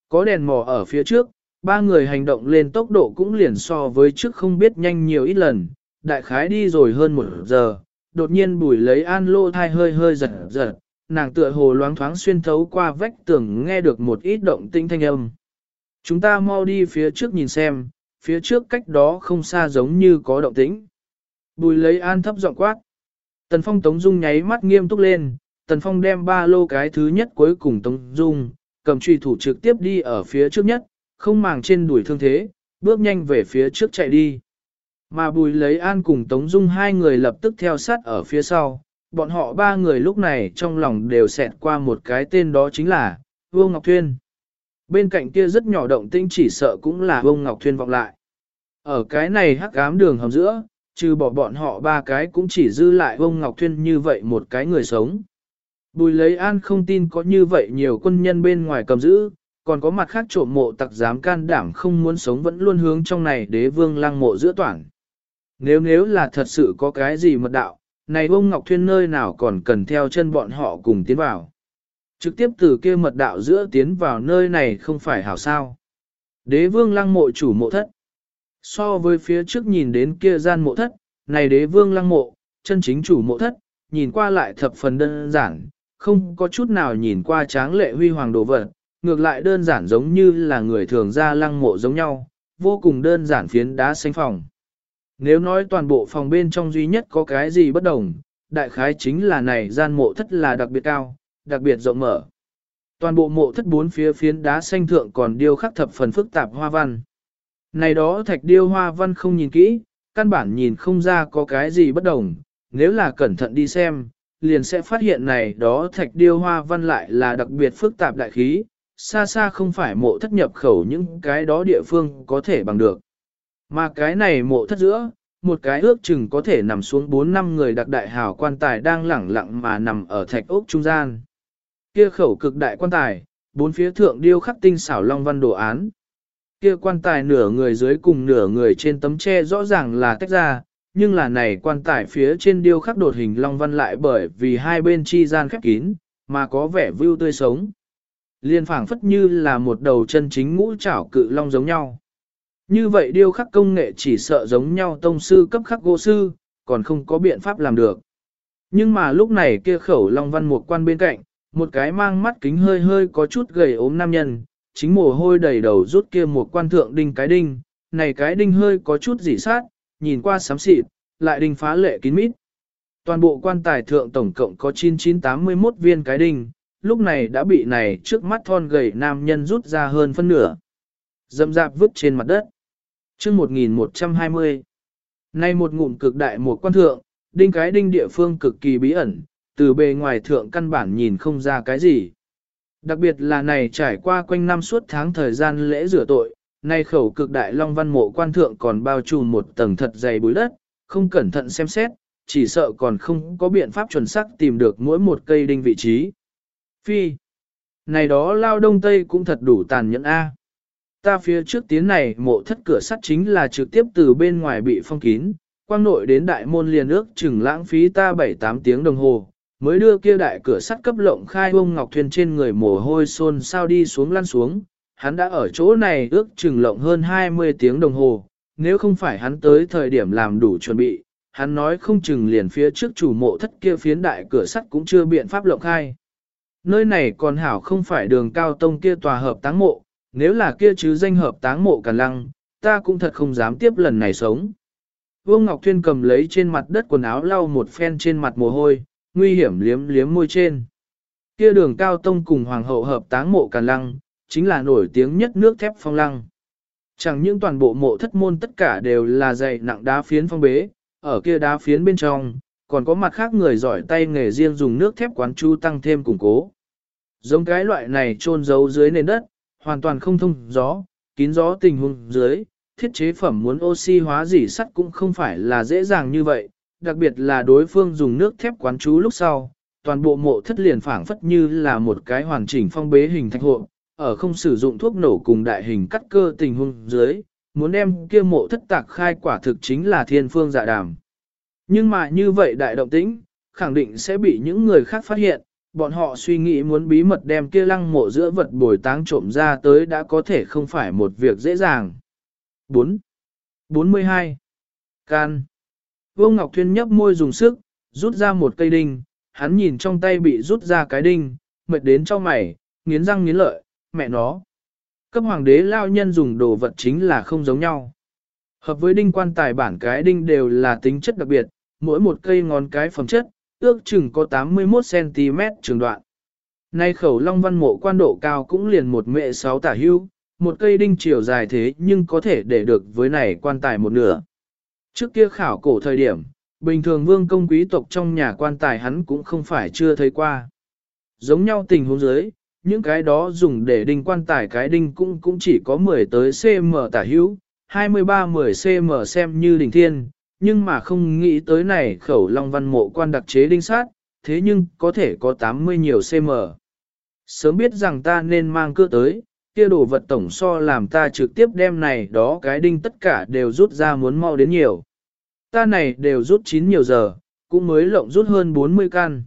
có đèn mò ở phía trước, ba người hành động lên tốc độ cũng liền so với trước không biết nhanh nhiều ít lần, đại khái đi rồi hơn 1 giờ, đột nhiên Bùi Lấy An lô thai hơi hơi giật giật, nàng tựa hồ loáng thoáng xuyên thấu qua vách tường nghe được một ít động tĩnh thanh âm. Chúng ta mau đi phía trước nhìn xem, phía trước cách đó không xa giống như có động tĩnh. Bùi Lấy An thấp giọng quát. Tần Phong Tống Dung nháy mắt nghiêm túc lên, Tần Phong đem ba lô cái thứ nhất cuối cùng Tống Dung, cầm truy thủ trực tiếp đi ở phía trước nhất, không màng trên đuổi thương thế, bước nhanh về phía trước chạy đi. Mà Bùi Lấy An cùng Tống Dung hai người lập tức theo sát ở phía sau, bọn họ ba người lúc này trong lòng đều xẹt qua một cái tên đó chính là Vô Ngọc Thuyên. Bên cạnh kia rất nhỏ động tĩnh chỉ sợ cũng là Vô Ngọc Thuyên vọng lại. Ở cái này hắc ám đường hầm giữa, trừ bỏ bọn họ ba cái cũng chỉ dư lại Vô Ngọc Thuyên như vậy một cái người sống. Bùi Lấy An không tin có như vậy nhiều quân nhân bên ngoài cầm giữ, còn có mặt khác trộm mộ tặc dám can đảm không muốn sống vẫn luôn hướng trong này Đế Vương Lăng mộ giữa toàn. Nếu là thật sự có cái gì mật đạo, này Vô Ngọc Thuyên nơi nào còn cần theo chân bọn họ cùng tiến vào. Trực tiếp từ kia mật đạo giữa tiến vào nơi này không phải hảo sao. Đế Vương Lăng mộ chủ mộ thất. So với phía trước nhìn đến kia gian mộ thất, này Đế Vương Lăng mộ, chân chính chủ mộ thất, nhìn qua lại thập phần đơn giản, không có chút nào nhìn qua tráng lệ huy hoàng đồ vật, ngược lại đơn giản giống như là người thường ra lăng mộ giống nhau, vô cùng đơn giản phiến đá xanh phòng. Nếu nói toàn bộ phòng bên trong duy nhất có cái gì bất đồng, đại khái chính là này gian mộ thất là đặc biệt cao, đặc biệt rộng mở. Toàn bộ mộ thất bốn phía phiến đá xanh thượng còn điêu khắc thập phần phức tạp hoa văn. Này đó thạch điêu hoa văn không nhìn kỹ, căn bản nhìn không ra có cái gì bất đồng, nếu là cẩn thận đi xem, liền sẽ phát hiện này đó thạch điêu hoa văn lại là đặc biệt phức tạp đại khí, xa xa không phải mộ thất nhập khẩu những cái đó địa phương có thể bằng được. Mà cái này mộ thất giữa, một cái ước chừng có thể nằm xuống 4-5 người đặc đại hào quan tài đang lẳng lặng mà nằm ở thạch ốc trung gian. Kia khẩu cực đại quan tài, bốn phía thượng điêu khắc tinh xảo long văn đồ án. Kia quan tài nửa người dưới cùng nửa người trên tấm tre rõ ràng là tách ra, nhưng là này quan tài phía trên điêu khắc đột hình long văn lại bởi vì hai bên chi gian khép kín, mà có vẻ view tươi sống. Liên phảng phất như là một đầu chân chính ngũ trảo cự long giống nhau. Như vậy điêu khắc công nghệ chỉ sợ giống nhau tông sư cấp khắc gỗ sư, còn không có biện pháp làm được. Nhưng mà lúc này kia khẩu long văn một quan bên cạnh, một cái mang mắt kính hơi hơi có chút gầy ốm nam nhân, chính mồ hôi đầy đầu rút kia một quan thượng đinh cái đinh, này cái đinh hơi có chút dỉ sát, nhìn qua xám xịt, lại đinh phá lệ kín mít. Toàn bộ quan tài thượng tổng cộng có 9981 viên cái đinh, lúc này đã bị này trước mắt thon gầy nam nhân rút ra hơn phân nửa. Dâm dạp vứt trên mặt đất. Chương 1120. Nay một ngụm cực đại một quan thượng, đinh cái đinh địa phương cực kỳ bí ẩn, từ bề ngoài thượng căn bản nhìn không ra cái gì. Đặc biệt là này trải qua quanh năm suốt tháng thời gian lễ rửa tội, nay khẩu cực đại long văn mộ quan thượng còn bao trùm một tầng thật dày bụi đất, không cẩn thận xem xét, chỉ sợ còn không có biện pháp chuẩn xác tìm được mỗi một cây đinh vị trí. Phi, này đó lao đông tây cũng thật đủ tàn nhẫn a. Ta phía trước tiến này mộ thất cửa sắt chính là trực tiếp từ bên ngoài bị phong kín, quang nội đến đại môn liền ước chừng lãng phí ta 7-8 tiếng đồng hồ, mới đưa kia đại cửa sắt cấp lộng khai Ông Ngọc Thuyền trên người mồ hôi xôn sao đi xuống lăn xuống, hắn đã ở chỗ này ước chừng lộng hơn 20 tiếng đồng hồ, nếu không phải hắn tới thời điểm làm đủ chuẩn bị, hắn nói không chừng liền phía trước chủ mộ thất kia phiến đại cửa sắt cũng chưa biện pháp lộng khai. Nơi này còn hảo không phải đường cao tông kia tòa hợp táng mộ, nếu là kia chứ danh hợp táng mộ Càn Lăng, ta cũng thật không dám tiếp lần này sống. Vương Ngọc Thuyên cầm lấy trên mặt đất quần áo lau một phen trên mặt mồ hôi, nguy hiểm liếm liếm môi trên. Kia đường cao tông cùng hoàng hậu hợp táng mộ Càn Lăng, chính là nổi tiếng nhất nước thép phong lăng. Chẳng những toàn bộ mộ thất môn tất cả đều là dày nặng đá phiến phong bế, ở kia đá phiến bên trong, còn có mặt khác người giỏi tay nghề riêng dùng nước thép quán chu tăng thêm củng cố. Giống cái loại này chôn giấu dưới nền đất, hoàn toàn không thông gió, kín gió tình huống dưới, thiết chế phẩm muốn oxy hóa dỉ sắt cũng không phải là dễ dàng như vậy, đặc biệt là đối phương dùng nước thép quán chú lúc sau, toàn bộ mộ thất liền phảng phất như là một cái hoàn chỉnh phong bế hình thạch hộ, ở không sử dụng thuốc nổ cùng đại hình cắt cơ tình huống dưới, muốn đem kia mộ thất tạc khai quả thực chính là thiên phương dạ đàm. Nhưng mà như vậy đại động tĩnh, khẳng định sẽ bị những người khác phát hiện, Bọn họ suy nghĩ muốn bí mật đem kia lăng mộ giữa vật bồi táng trộm ra tới đã có thể không phải một việc dễ dàng. 4. 42. Can. Vô Ngọc Thuyên nhấp môi dùng sức, rút ra một cây đinh, hắn nhìn trong tay bị rút ra cái đinh, mệt đến trong mày, nghiến răng nghiến lợi, mẹ nó. Cấp hoàng đế lao nhân dùng đồ vật chính là không giống nhau. Hợp với đinh quan tài bản cái đinh đều là tính chất đặc biệt, mỗi một cây ngón cái phẩm chất, ước chừng có 81cm trường đoạn. Nay khẩu long văn mộ quan độ cao cũng liền 1m6 tả hưu, một cây đinh chiều dài thế nhưng có thể để được với này quan tài một nửa. Trước kia khảo cổ thời điểm, bình thường vương công quý tộc trong nhà quan tài hắn cũng không phải chưa thấy qua. Giống nhau tình huống dưới, những cái đó dùng để đinh quan tài cái đinh cũng chỉ có 10 tới cm tả hữu, 23-10 cm xem như đỉnh thiên, nhưng mà không nghĩ tới này khẩu long văn mộ quan đặc chế đinh sát, thế nhưng có thể có 80 nhiều cm. Sớm biết rằng ta nên mang cưa tới, kia đồ vật tổng so làm ta trực tiếp đem này đó cái đinh tất cả đều rút ra muốn mau đến nhiều. Ta này đều rút 9 nhiều giờ, cũng mới lộng rút hơn 40 căn.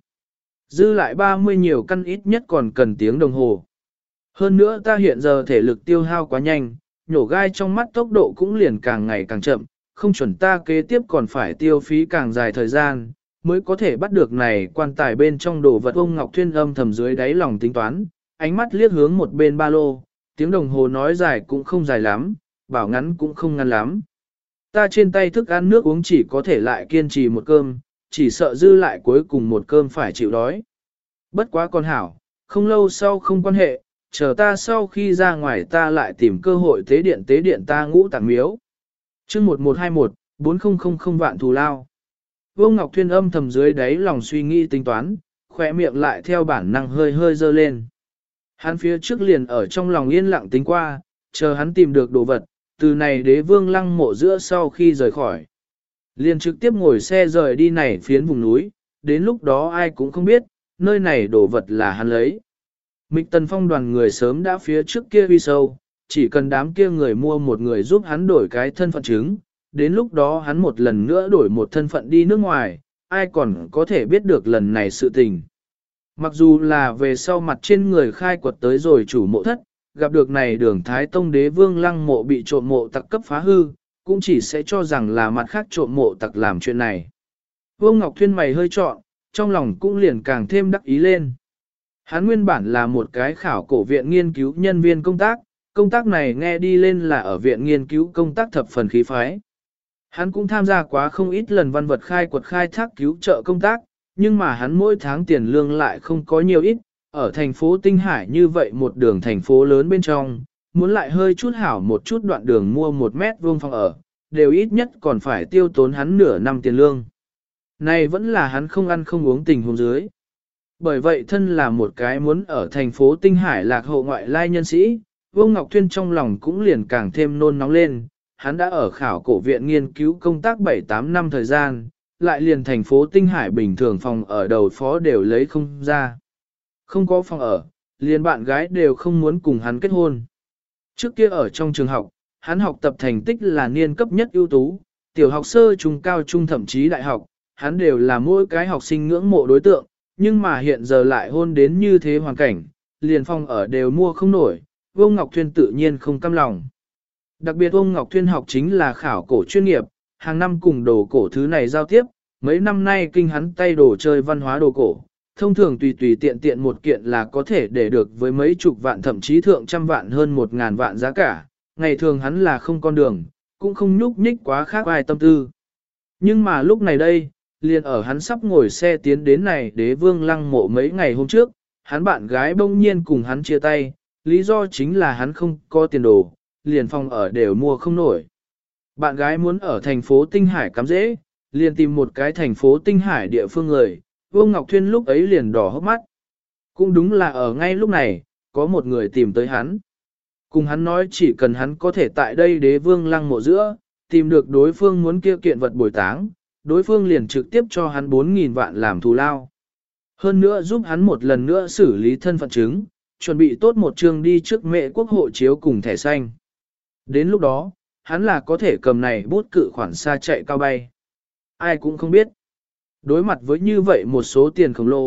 Dư lại 30 nhiều căn ít nhất còn cần tiếng đồng hồ. Hơn nữa ta hiện giờ thể lực tiêu hao quá nhanh, nhổ gai trong mắt tốc độ cũng liền càng ngày càng chậm, không chuẩn ta kế tiếp còn phải tiêu phí càng dài thời gian, mới có thể bắt được này quan tài bên trong đồ vật. Ông Ngọc Thuyên âm thầm dưới đáy lòng tính toán, ánh mắt liếc hướng một bên ba lô, tiếng đồng hồ nói dài cũng không dài lắm, bảo ngắn cũng không ngắn lắm. Ta trên tay thức ăn nước uống chỉ có thể lại kiên trì một cơm, chỉ sợ dư lại cuối cùng một cơm phải chịu đói. Bất quá con hảo, không lâu sau không quan hệ, chờ ta sau khi ra ngoài ta lại tìm cơ hội tế điện ta Ngũ Tạng Miếu. Chương 1121, 4000 vạn thù lao. Vô Ngọc Thuyên âm thầm dưới đáy lòng suy nghĩ tính toán, khỏe miệng lại theo bản năng hơi hơi dơ lên. Hắn phía trước liền ở trong lòng yên lặng tính qua, chờ hắn tìm được đồ vật, từ này đế vương lăng mộ giữa sau khi rời khỏi. Liền trực tiếp ngồi xe rời đi này phiến vùng núi, đến lúc đó ai cũng không biết, nơi này đồ vật là hắn lấy. Mịch Tần Phong đoàn người sớm đã phía trước kia uy sâu, chỉ cần đám kia người mua một người giúp hắn đổi cái thân phận chứng, đến lúc đó hắn một lần nữa đổi một thân phận đi nước ngoài, ai còn có thể biết được lần này sự tình. Mặc dù là về sau mặt trên người khai quật tới rồi chủ mộ thất, gặp được này đường Thái Tông đế vương lăng mộ bị trộm mộ tặc cấp phá hư, cũng chỉ sẽ cho rằng là mặt khác trộm mộ tặc làm chuyện này. Vương Ngọc Thuyên mày hơi trọn, trong lòng cũng liền càng thêm đắc ý lên. Hắn nguyên bản là một cái khảo cổ viện nghiên cứu nhân viên công tác này nghe đi lên là ở viện nghiên cứu công tác thập phần khí phái. Hắn cũng tham gia quá không ít lần văn vật khai quật khai thác cứu trợ công tác, nhưng mà hắn mỗi tháng tiền lương lại không có nhiều ít, ở thành phố Tinh Hải như vậy một đường thành phố lớn bên trong, muốn lại hơi chút hảo một chút đoạn đường mua 1 mét vuông phòng ở, đều ít nhất còn phải tiêu tốn hắn nửa năm tiền lương. Này vẫn là hắn không ăn không uống tình huống dưới. Bởi vậy thân là một cái muốn ở thành phố Tinh Hải lạc hậu ngoại lai nhân sĩ, Vô Ngọc Thuyên trong lòng cũng liền càng thêm nôn nóng lên. Hắn đã ở khảo cổ viện nghiên cứu công tác 7-8 năm thời gian, lại liền thành phố Tinh Hải bình thường phòng ở đầu phó đều lấy không ra. Không có phòng ở, liền bạn gái đều không muốn cùng hắn kết hôn. Trước kia ở trong trường học, hắn học tập thành tích là niên cấp nhất ưu tú, tiểu học sơ trung cao trung thậm chí đại học, hắn đều là mỗi cái học sinh ngưỡng mộ đối tượng, nhưng mà hiện giờ lại hôn đến như thế hoàn cảnh, liền phòng ở đều mua không nổi, Vô Ngọc Thuyên tự nhiên không cam lòng. Đặc biệt Vô Ngọc Thuyên học chính là khảo cổ chuyên nghiệp, hàng năm cùng đồ cổ thứ này giao tiếp, mấy năm nay kinh hắn tay đồ chơi văn hóa đồ cổ, thông thường tùy tùy tiện tiện một kiện là có thể để được với mấy chục vạn thậm chí thượng trăm vạn hơn 1.000 vạn giá cả, ngày thường hắn là không con đường, cũng không nhúc nhích quá khác ai tâm tư. Nhưng mà lúc này đây, liền ở hắn sắp ngồi xe tiến đến này đế vương lăng mộ mấy ngày hôm trước, hắn bạn gái bỗng nhiên cùng hắn chia tay, lý do chính là hắn không có tiền đồ, liền phòng ở đều mua không nổi. Bạn gái muốn ở thành phố Tinh Hải cắm dễ, liền tìm một cái thành phố Tinh Hải địa phương người, Vô Ngọc Thuyên lúc ấy liền đỏ hốc mắt. Cũng đúng là ở ngay lúc này, có một người tìm tới hắn. Cùng hắn nói chỉ cần hắn có thể tại đây đế vương lăng mộ giữa, tìm được đối phương muốn kia kiện vật bồi táng, đối phương liền trực tiếp cho hắn 4.000 vạn làm thù lao. Hơn nữa giúp hắn một lần nữa xử lý thân phận chứng, chuẩn bị tốt một trường đi trước mẹ quốc hộ chiếu cùng thẻ xanh. Đến lúc đó, hắn là có thể cầm này bút cự khoản xa chạy cao bay. Ai cũng không biết. Đối mặt với như vậy một số tiền khổng lồ,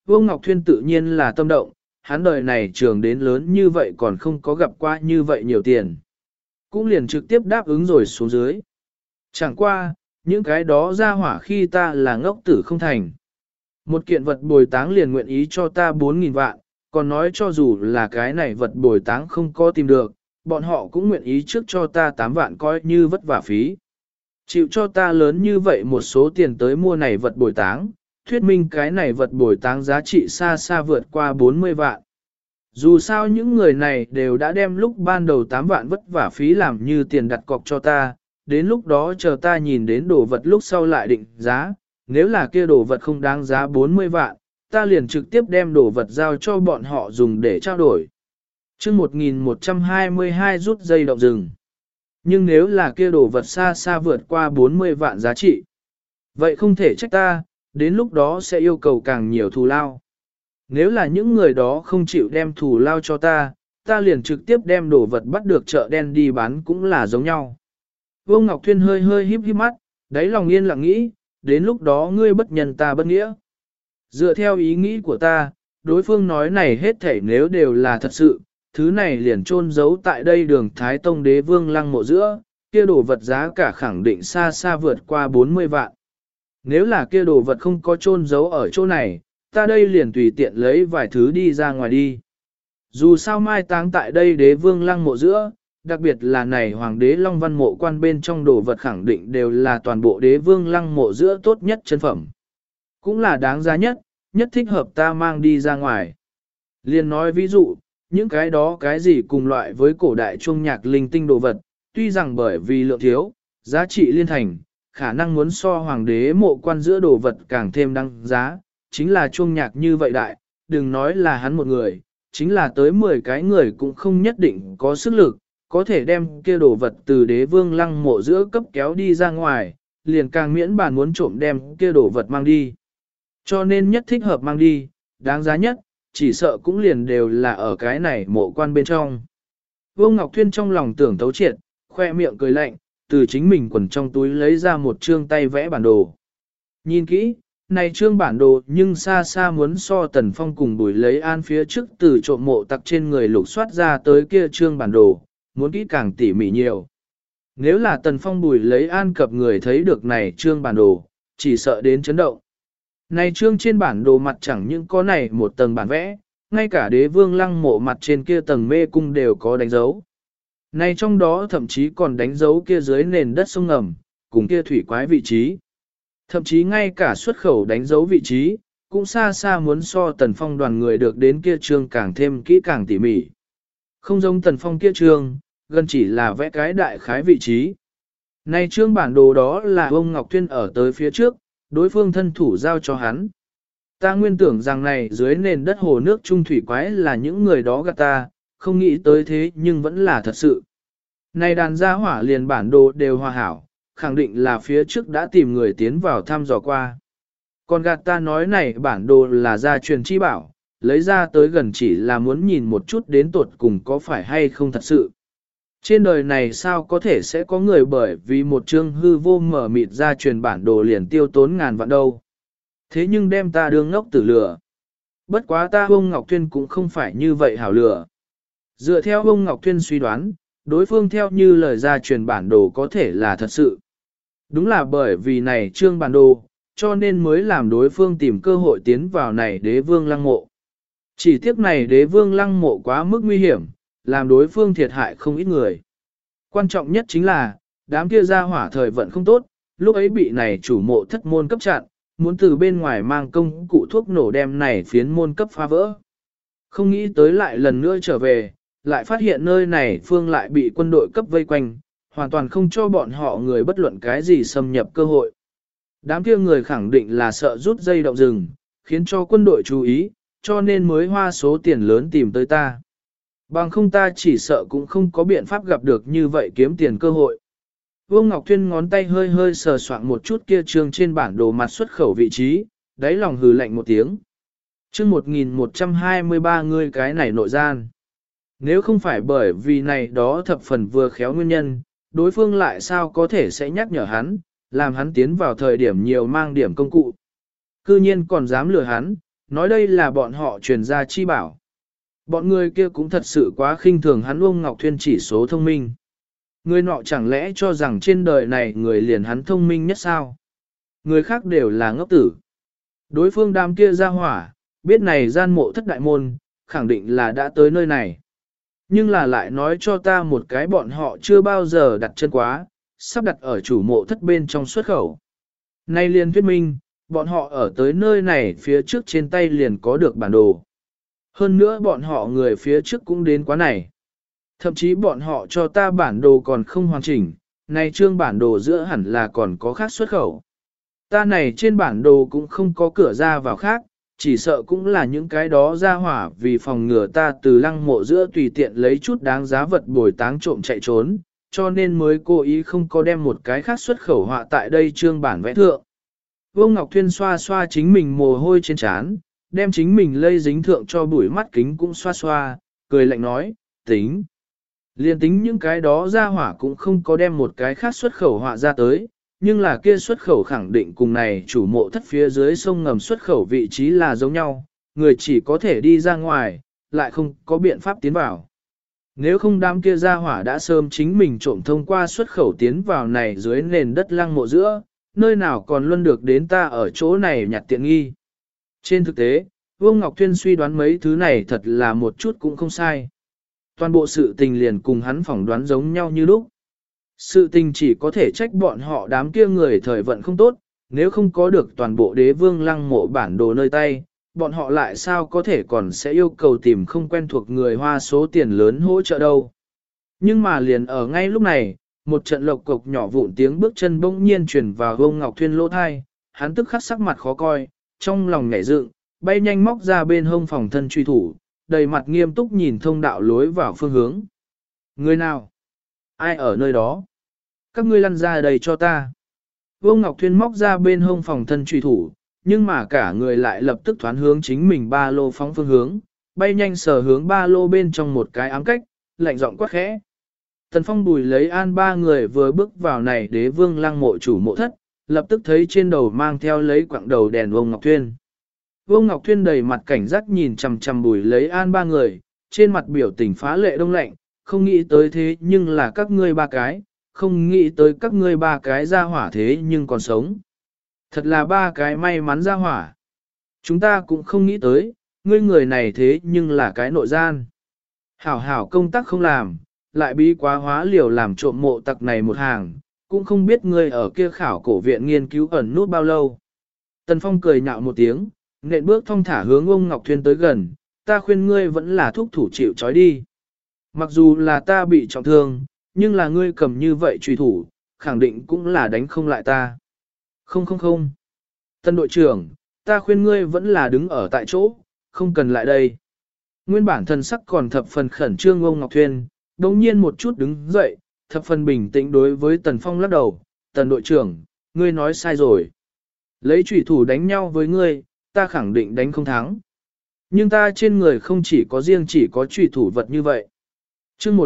Vô Ngọc Thuyên tự nhiên là tâm động, hắn đời này trường đến lớn như vậy còn không có gặp qua như vậy nhiều tiền. Cũng liền trực tiếp đáp ứng rồi xuống dưới. Chẳng qua, những cái đó ra hỏa khi ta là ngốc tử không thành. Một kiện vật bồi táng liền nguyện ý cho ta 4.000 vạn, còn nói cho dù là cái này vật bồi táng không có tìm được, bọn họ cũng nguyện ý trước cho ta 8 vạn coi như vất vả phí. Chịu cho ta lớn như vậy một số tiền tới mua này vật bồi táng, thuyết minh cái này vật bồi táng giá trị xa xa vượt qua 40 vạn. Dù sao những người này đều đã đem lúc ban đầu 8 vạn vất vả phí làm như tiền đặt cọc cho ta, đến lúc đó chờ ta nhìn đến đồ vật lúc sau lại định giá, nếu là kia đồ vật không đáng giá 40 vạn, ta liền trực tiếp đem đồ vật giao cho bọn họ dùng để trao đổi. chương 1122 rút dây động rừng. Nhưng nếu là kia đồ vật xa xa vượt qua 40 vạn giá trị, vậy không thể trách ta, đến lúc đó sẽ yêu cầu càng nhiều thù lao. Nếu là những người đó không chịu đem thù lao cho ta, ta liền trực tiếp đem đồ vật bắt được chợ đen đi bán cũng là giống nhau. Vô Ngọc Thuyên hơi hơi híp híp mắt, đáy lòng yên lặng nghĩ, đến lúc đó ngươi bất nhân ta bất nghĩa. Dựa theo ý nghĩ của ta, đối phương nói này hết thảy nếu đều là thật sự, thứ này liền chôn giấu tại đây đường Thái Tông Đế Vương Lăng mộ giữa, kia đồ vật giá cả khẳng định xa xa vượt qua 40 vạn. Nếu là kia đồ vật không có chôn giấu ở chỗ này, ta đây liền tùy tiện lấy vài thứ đi ra ngoài đi. Dù sao mai táng tại đây Đế Vương Lăng mộ giữa, đặc biệt là này Hoàng đế Long Văn mộ quan bên trong đồ vật khẳng định đều là toàn bộ Đế Vương Lăng mộ giữa tốt nhất chân phẩm. Cũng là đáng giá nhất, nhất thích hợp ta mang đi ra ngoài. Liên nói ví dụ, những cái đó cái gì cùng loại với cổ đại chuông nhạc linh tinh đồ vật, tuy rằng bởi vì lượng thiếu, giá trị liên thành, khả năng muốn so hoàng đế mộ quan giữa đồ vật càng thêm đăng giá, chính là chuông nhạc như vậy đại, đừng nói là hắn một người, chính là tới 10 cái người cũng không nhất định có sức lực, có thể đem kia đồ vật từ Đế Vương Lăng mộ giữa cấp kéo đi ra ngoài, liền càng miễn bàn muốn trộm đem kia đồ vật mang đi. Cho nên nhất thích hợp mang đi, đáng giá nhất, chỉ sợ cũng liền đều là ở cái này mộ quan bên trong. Vô Ngọc Thuyên trong lòng tưởng thấu triệt, khoe miệng cười lạnh, từ chính mình quần trong túi lấy ra một chương tay vẽ bản đồ. Nhìn kỹ, này chương bản đồ nhưng xa xa muốn so Tần Phong cùng Bùi Lấy An phía trước từ trộm mộ tặc trên người lục soát ra tới kia chương bản đồ, muốn kỹ càng tỉ mỉ nhiều. Nếu là Tần Phong Bùi Lấy An cập người thấy được này chương bản đồ, chỉ sợ đến chấn động. Này chương trên bản đồ mặt chẳng những có này một tầng bản vẽ, ngay cả Đế Vương Lăng mộ mặt trên kia tầng mê cung đều có đánh dấu. Này trong đó thậm chí còn đánh dấu kia dưới nền đất sông ngầm, cùng kia thủy quái vị trí. Thậm chí ngay cả xuất khẩu đánh dấu vị trí, cũng xa xa muốn so Tần Phong đoàn người được đến kia chương càng thêm kỹ càng tỉ mỉ. Không giống Tần Phong kia chương, gần chỉ là vẽ cái đại khái vị trí. Này chương bản đồ đó là ông Ngọc Thuyên ở tới phía trước, đối phương thân thủ giao cho hắn. Ta nguyên tưởng rằng này dưới nền đất hồ nước trung thủy quái là những người đó gạt ta, không nghĩ tới thế nhưng vẫn là thật sự. Này đàn gia hỏa liền bản đồ đều hòa hảo, khẳng định là phía trước đã tìm người tiến vào thăm dò qua. Còn gạt ta nói này bản đồ là gia truyền chi bảo, lấy ra tới gần chỉ là muốn nhìn một chút đến tột cùng có phải hay không thật sự. Trên đời này sao có thể sẽ có người bởi vì một chương hư vô mở mịt ra truyền bản đồ liền tiêu tốn ngàn vạn đâu. Thế nhưng đem ta đương ngốc tử lừa. Bất quá ta ông Ngọc Thuyên cũng không phải như vậy hảo lừa. Dựa theo ông Ngọc Thuyên suy đoán, đối phương theo như lời ra truyền bản đồ có thể là thật sự. Đúng là bởi vì này trương bản đồ, cho nên mới làm đối phương tìm cơ hội tiến vào này Đế Vương Lăng mộ. Chỉ tiếc này Đế Vương Lăng mộ quá mức nguy hiểm, làm đối phương thiệt hại không ít người. Quan trọng nhất chính là, đám kia ra hỏa thời vận không tốt, lúc ấy bị này chủ mộ thất môn cấp chặn, muốn từ bên ngoài mang công cụ thuốc nổ đem này phiến môn cấp phá vỡ. Không nghĩ tới lại lần nữa trở về, lại phát hiện nơi này phương lại bị quân đội cấp vây quanh, hoàn toàn không cho bọn họ người bất luận cái gì xâm nhập cơ hội. Đám kia người khẳng định là sợ rút dây động rừng, khiến cho quân đội chú ý, cho nên mới hoa số tiền lớn tìm tới ta. Bằng không ta chỉ sợ cũng không có biện pháp gặp được như vậy kiếm tiền cơ hội. Vương Ngọc Thuyên ngón tay hơi hơi sờ soạn một chút kia trương trên bản đồ mặt xuất khẩu vị trí, đáy lòng hừ lạnh một tiếng. Chương 1123 ngươi cái này nội gian. Nếu không phải bởi vì này đó thập phần vừa khéo nguyên nhân, đối phương lại sao có thể sẽ nhắc nhở hắn, làm hắn tiến vào thời điểm nhiều mang điểm công cụ. Cư nhiên còn dám lừa hắn, nói đây là bọn họ truyền ra chi bảo. Bọn người kia cũng thật sự quá khinh thường hắn Ông Ngọc Thuyên chỉ số thông minh. Người nọ chẳng lẽ cho rằng trên đời này người liền hắn thông minh nhất sao? Người khác đều là ngốc tử. Đối phương đám kia ra hỏa, biết này gian mộ thất đại môn, khẳng định là đã tới nơi này. Nhưng là lại nói cho ta một cái bọn họ chưa bao giờ đặt chân quá, sắp đặt ở chủ mộ thất bên trong xuất khẩu. Nay liền thuyết minh, bọn họ ở tới nơi này phía trước trên tay liền có được bản đồ. Hơn nữa bọn họ người phía trước cũng đến quá này. Thậm chí bọn họ cho ta bản đồ còn không hoàn chỉnh, này trương bản đồ giữa hẳn là còn có khác xuất khẩu. Ta này trên bản đồ cũng không có cửa ra vào khác, chỉ sợ cũng là những cái đó ra hỏa vì phòng ngừa ta từ lăng mộ giữa tùy tiện lấy chút đáng giá vật bồi táng trộm chạy trốn, cho nên mới cố ý không có đem một cái khác xuất khẩu họa tại đây trương bản vẽ thượng. Vô Ngọc Thuyên xoa xoa chính mình mồ hôi trên trán, đem chính mình lây dính thượng cho bụi mắt kính cũng xoa xoa, cười lạnh nói, tính. Liên tính những cái đó ra hỏa cũng không có đem một cái khác xuất khẩu họa ra tới, nhưng là kia xuất khẩu khẳng định cùng này chủ mộ thất phía dưới sông ngầm xuất khẩu vị trí là giống nhau, người chỉ có thể đi ra ngoài, lại không có biện pháp tiến vào. Nếu không đám kia ra hỏa đã sớm chính mình trộm thông qua xuất khẩu tiến vào này dưới nền đất lăng mộ giữa, nơi nào còn luôn được đến ta ở chỗ này nhặt tiện nghi. Trên thực tế, Vương Ngọc Thuyên suy đoán mấy thứ này thật là một chút cũng không sai. Toàn bộ sự tình liền cùng hắn phỏng đoán giống nhau như lúc. Sự tình chỉ có thể trách bọn họ đám kia người thời vận không tốt, nếu không có được toàn bộ đế vương lăng mộ bản đồ nơi tay, bọn họ lại sao có thể còn sẽ yêu cầu tìm không quen thuộc người hoa số tiền lớn hỗ trợ đâu. Nhưng mà liền ở ngay lúc này, một trận lộc cộc nhỏ vụn tiếng bước chân bỗng nhiên truyền vào Vương Ngọc Thuyên lỗ thai, hắn tức khắc sắc mặt khó coi, trong lòng nhảy dựng, bay nhanh móc ra bên hông phòng thân truy thủ, đầy mặt nghiêm túc nhìn thông đạo lối vào phương hướng. Người nào? Ai ở nơi đó? Các ngươi lăn ra đây cho ta. Vương Ngọc Thuyên móc ra bên hông phòng thân truy thủ, nhưng mà cả người lại lập tức thoán hướng chính mình ba lô phóng phương hướng, bay nhanh sờ hướng ba lô bên trong một cái ám cách, lạnh giọng quát khẽ. Tần Phong Bùi lấy an ba người vừa bước vào này đế vương lăng mộ chủ mộ thất, lập tức thấy trên đầu mang theo lấy quặng đầu đèn Vương Ngọc Thuyên. Vương Ngọc Thuyên đầy mặt cảnh giác nhìn chằm chằm Bùi lấy an ba người, trên mặt biểu tình phá lệ đông lạnh, không nghĩ tới thế nhưng là các ngươi ba cái, không nghĩ tới các ngươi ba cái ra hỏa thế nhưng còn sống. Thật là ba cái may mắn ra hỏa. Chúng ta cũng không nghĩ tới, ngươi người này thế nhưng là cái nội gian. Hảo hảo công tác không làm, lại bí quá hóa liều làm trộm mộ tặc này một hàng, cũng không biết ngươi ở kia khảo cổ viện nghiên cứu ẩn nút bao lâu. Tần Phong cười nhạo một tiếng, nện bước thong thả hướng ông Ngọc Thuyên tới gần, ta khuyên ngươi vẫn là thúc thủ chịu trói đi. Mặc dù là ta bị trọng thương, nhưng là ngươi cầm như vậy truy thủ, khẳng định cũng là đánh không lại ta. Không không không. Tân đội trưởng, ta khuyên ngươi vẫn là đứng ở tại chỗ, không cần lại đây. Nguyên bản thần sắc còn thập phần khẩn trương ông Ngọc Thuyên, đồng nhiên một chút đứng dậy, thập phần bình tĩnh đối với Tần Phong lắc đầu. Tần đội trưởng, ngươi nói sai rồi. Lấy trùy thủ đánh nhau với ngươi, ta khẳng định đánh không thắng. Nhưng ta trên người không chỉ có riêng chỉ có trùy thủ vật như vậy. Chương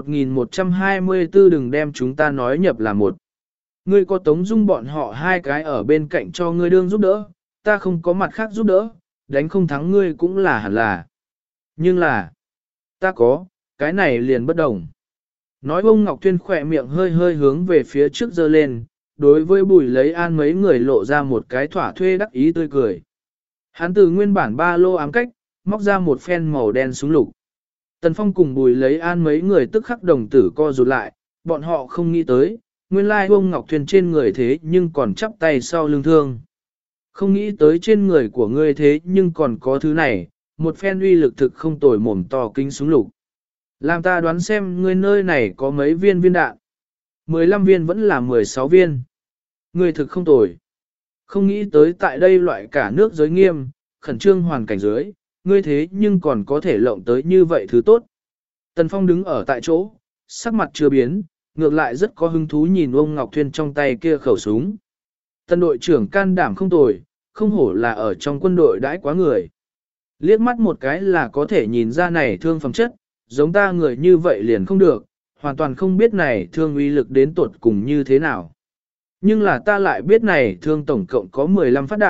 1124 đừng đem chúng ta nói nhập là một. Ngươi có Tống Dung bọn họ hai cái ở bên cạnh cho ngươi đương giúp đỡ, ta không có mặt khác giúp đỡ, đánh không thắng ngươi cũng là hẳn là. Nhưng là, ta có, cái này liền bất đồng. Nói Bông Ngọc Thuyên khỏe miệng hơi hơi hướng về phía trước giơ lên, đối với Bùi lấy an mấy người lộ ra một cái thỏa thuê đắc ý tươi cười. Hắn từ nguyên bản ba lô ám cách, móc ra một phen màu đen súng lục. Tần Phong cùng Bùi lấy an mấy người tức khắc đồng tử co rụt lại, bọn họ không nghĩ tới, nguyên lai Bông Ngọc Thuyên trên người thế nhưng còn chắp tay sau lưng thương. Không nghĩ tới trên người của ngươi thế nhưng còn có thứ này, một phen uy lực thực không tồi mồm to kính súng lục. Làm ta đoán xem ngươi nơi này có mấy viên viên đạn. 15 viên vẫn là 16 viên. Ngươi thực không tồi. Không nghĩ tới tại đây loại cả nước giới nghiêm, khẩn trương hoàn cảnh dưới, ngươi thế nhưng còn có thể lộng tới như vậy thứ tốt. Tần Phong đứng ở tại chỗ, sắc mặt chưa biến, ngược lại rất có hứng thú nhìn ông Ngọc Thuyên trong tay kia khẩu súng. Tần đội trưởng can đảm không tồi, không hổ là ở trong quân đội đãi quá người. Liếc mắt một cái là có thể nhìn ra này thương phẩm chất, giống ta người như vậy liền không được, hoàn toàn không biết này thương uy lực đến tột cùng như thế nào. Nhưng là ta lại biết này thương tổng cộng có 15 phát đạn,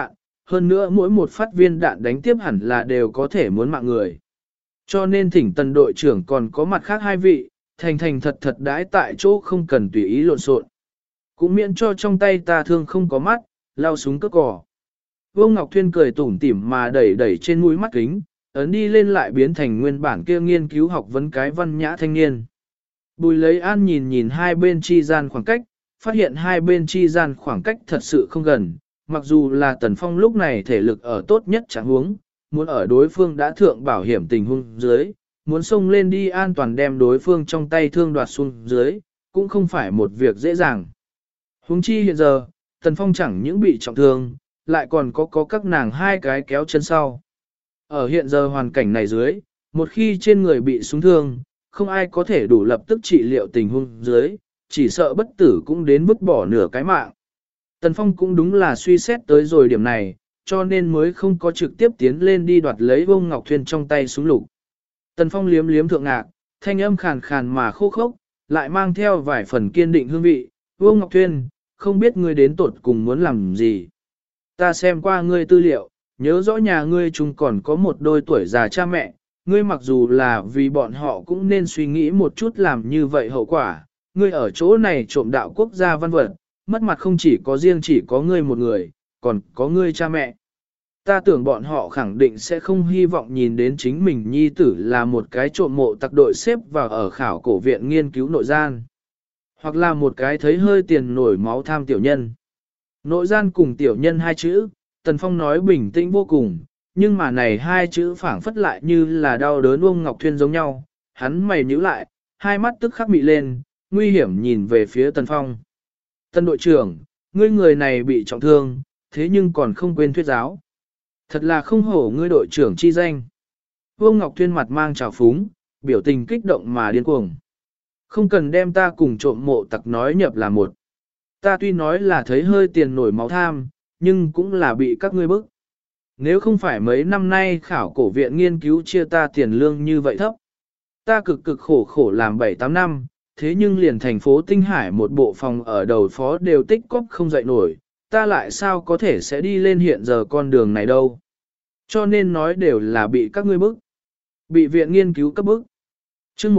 hơn nữa mỗi một phát viên đạn đánh tiếp hẳn là đều có thể muốn mạng người. Cho nên thỉnh Tần đội trưởng còn có mặt khác hai vị, thành thành thật thật đãi tại chỗ không cần tùy ý lộn xộn. Cũng miễn cho trong tay ta thương không có mắt, lao súng cất cỏ. Vô Ngọc Thuyên cười tủm tỉm mà đẩy đẩy trên mũi mắt kính, ấn đi lên lại biến thành nguyên bản kia nghiên cứu học vấn cái văn nhã thanh niên. Bùi lấy an nhìn nhìn hai bên chi gian khoảng cách, phát hiện hai bên chi gian khoảng cách thật sự không gần, mặc dù là Tần Phong lúc này thể lực ở tốt nhất chẳng huống, muốn ở đối phương đã thượng bảo hiểm tình huống dưới, muốn xông lên đi an toàn đem đối phương trong tay thương đoạt xuống dưới, cũng không phải một việc dễ dàng. Huống chi hiện giờ, Tần Phong chẳng những bị trọng thương, lại còn có các nàng hai cái kéo chân sau. Ở hiện giờ hoàn cảnh này dưới, một khi trên người bị súng thương, không ai có thể đủ lập tức trị liệu tình huống dưới, chỉ sợ bất tử cũng đến vứt bỏ nửa cái mạng. Tần Phong cũng đúng là suy xét tới rồi điểm này, cho nên mới không có trực tiếp tiến lên đi đoạt lấy bông Ngọc Thuyên trong tay súng lục. Tần Phong liếm liếm thượng ngạc, thanh âm khàn khàn mà khô khốc, lại mang theo vài phần kiên định hương vị. Vương Ngọc Thuyên, không biết ngươi đến tột cùng muốn làm gì. Ta xem qua ngươi tư liệu, nhớ rõ nhà ngươi chung còn có một đôi tuổi già cha mẹ, ngươi mặc dù là vì bọn họ cũng nên suy nghĩ một chút làm như vậy hậu quả. Ngươi ở chỗ này trộm đạo quốc gia văn vật, mất mặt không chỉ có riêng chỉ có ngươi một người, còn có ngươi cha mẹ. Ta tưởng bọn họ khẳng định sẽ không hy vọng nhìn đến chính mình nhi tử là một cái trộm mộ tặc đội xếp vào ở khảo cổ viện nghiên cứu nội gian. Hoặc là một cái thấy hơi tiền nổi máu tham tiểu nhân. Nội gian cùng tiểu nhân hai chữ, Tần Phong nói bình tĩnh vô cùng, nhưng mà này hai chữ phảng phất lại như là đau đớn Uông Ngọc Thuyên giống nhau. Hắn mày nhíu lại, hai mắt tức khắc mị lên, nguy hiểm nhìn về phía Tần Phong. Tần đội trưởng, ngươi người này bị trọng thương, thế nhưng còn không quên thuyết giáo. Thật là không hổ ngươi đội trưởng chi danh. Vương Ngọc Thuyên mặt mang trào phúng, biểu tình kích động mà điên cuồng. Không cần đem ta cùng trộm mộ tặc nói nhập là một. Ta tuy nói là thấy hơi tiền nổi máu tham, nhưng cũng là bị các ngươi bức. Nếu không phải mấy năm nay khảo cổ viện nghiên cứu chia ta tiền lương như vậy thấp. Ta cực cực khổ khổ làm 7-8 năm, thế nhưng liền thành phố Tinh Hải một bộ phòng ở đầu phó đều tích cóp không dậy nổi, ta lại sao có thể sẽ đi lên hiện giờ con đường này đâu. Cho nên nói đều là bị các ngươi bức. Bị viện nghiên cứu cấp bức. Chương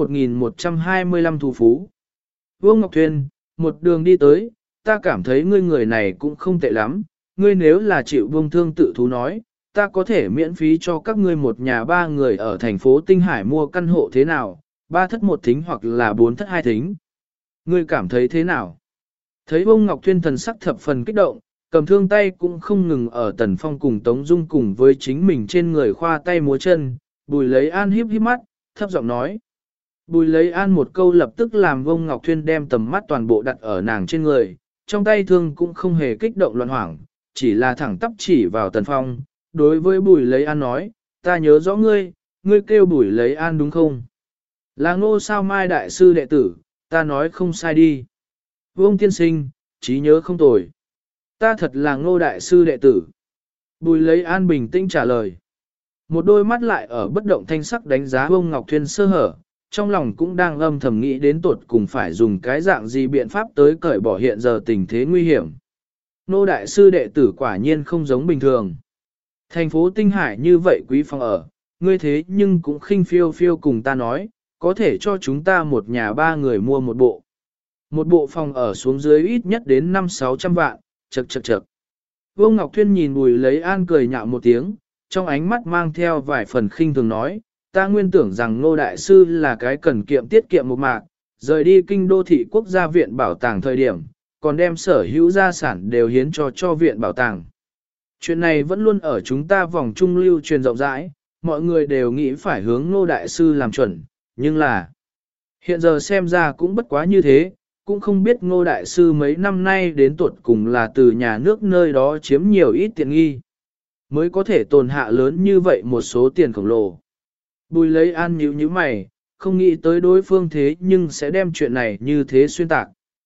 1125 thủ phú. Vương Ngọc Thuyên, một đường đi tới, ta cảm thấy ngươi người này cũng không tệ lắm, ngươi nếu là chịu buông thương tự thú nói, ta có thể miễn phí cho các ngươi một nhà 3 người ở thành phố Tinh Hải mua căn hộ thế nào, 3 thất 1 thính hoặc là 4 thất 2 thính. Ngươi cảm thấy thế nào? Thấy Vương Ngọc Thuyên thần sắc thập phần kích động, cầm thương tay cũng không ngừng ở Tần Phong cùng Tống Dung cùng với chính mình trên người khoa tay múa chân, Bùi Lấy An híp híp mắt, thấp giọng nói. Bùi Lấy An một câu lập tức làm Vương Ngọc Thuyên đem tầm mắt toàn bộ đặt ở nàng trên người, trong tay thương cũng không hề kích động loạn hoảng, chỉ là thẳng tắp chỉ vào Tần Phong. Đối với Bùi Lấy An nói, ta nhớ rõ ngươi, ngươi kêu Bùi Lấy An đúng không? Là Ngô Sao Mai đại sư đệ tử, ta nói không sai đi. Vương tiên sinh, trí nhớ không tồi. Ta thật là Ngô đại sư đệ tử. Bùi Lấy An bình tĩnh trả lời. Một đôi mắt lại ở bất động thanh sắc đánh giá Vương Ngọc Thuyên sơ hở, trong lòng cũng đang âm thầm nghĩ đến tột cùng phải dùng cái dạng gì biện pháp tới cởi bỏ hiện giờ tình thế nguy hiểm. Ngô đại sư đệ tử quả nhiên không giống bình thường. Thành phố Tinh Hải như vậy quý phòng ở, ngươi thế nhưng cũng khinh phiêu phiêu cùng ta nói, có thể cho chúng ta một nhà 3 người mua một bộ. Một bộ phòng ở xuống dưới ít nhất đến 500-600 vạn, chậc chậc chậc. Vương Ngọc Thuyên nhìn Bùi Lấy An cười nhạo một tiếng, trong ánh mắt mang theo vài phần khinh thường nói, ta nguyên tưởng rằng Ngô đại sư là cái cần kiệm tiết kiệm một mạc, rời đi kinh đô thị quốc gia viện bảo tàng thời điểm, còn đem sở hữu gia sản đều hiến cho viện bảo tàng. Chuyện này vẫn luôn ở chúng ta vòng trung lưu truyền rộng rãi, mọi người đều nghĩ phải hướng Ngô đại sư làm chuẩn, nhưng là hiện giờ xem ra cũng bất quá như thế, cũng không biết Ngô đại sư mấy năm nay đến tuột cùng là từ nhà nước nơi đó chiếm nhiều ít tiện nghi, mới có thể tồn hạ lớn như vậy một số tiền khổng lồ. Bùi Lấy An nhíu nhíu mày, không nghĩ tới đối phương thế nhưng sẽ đem chuyện này như thế xuyên tạc.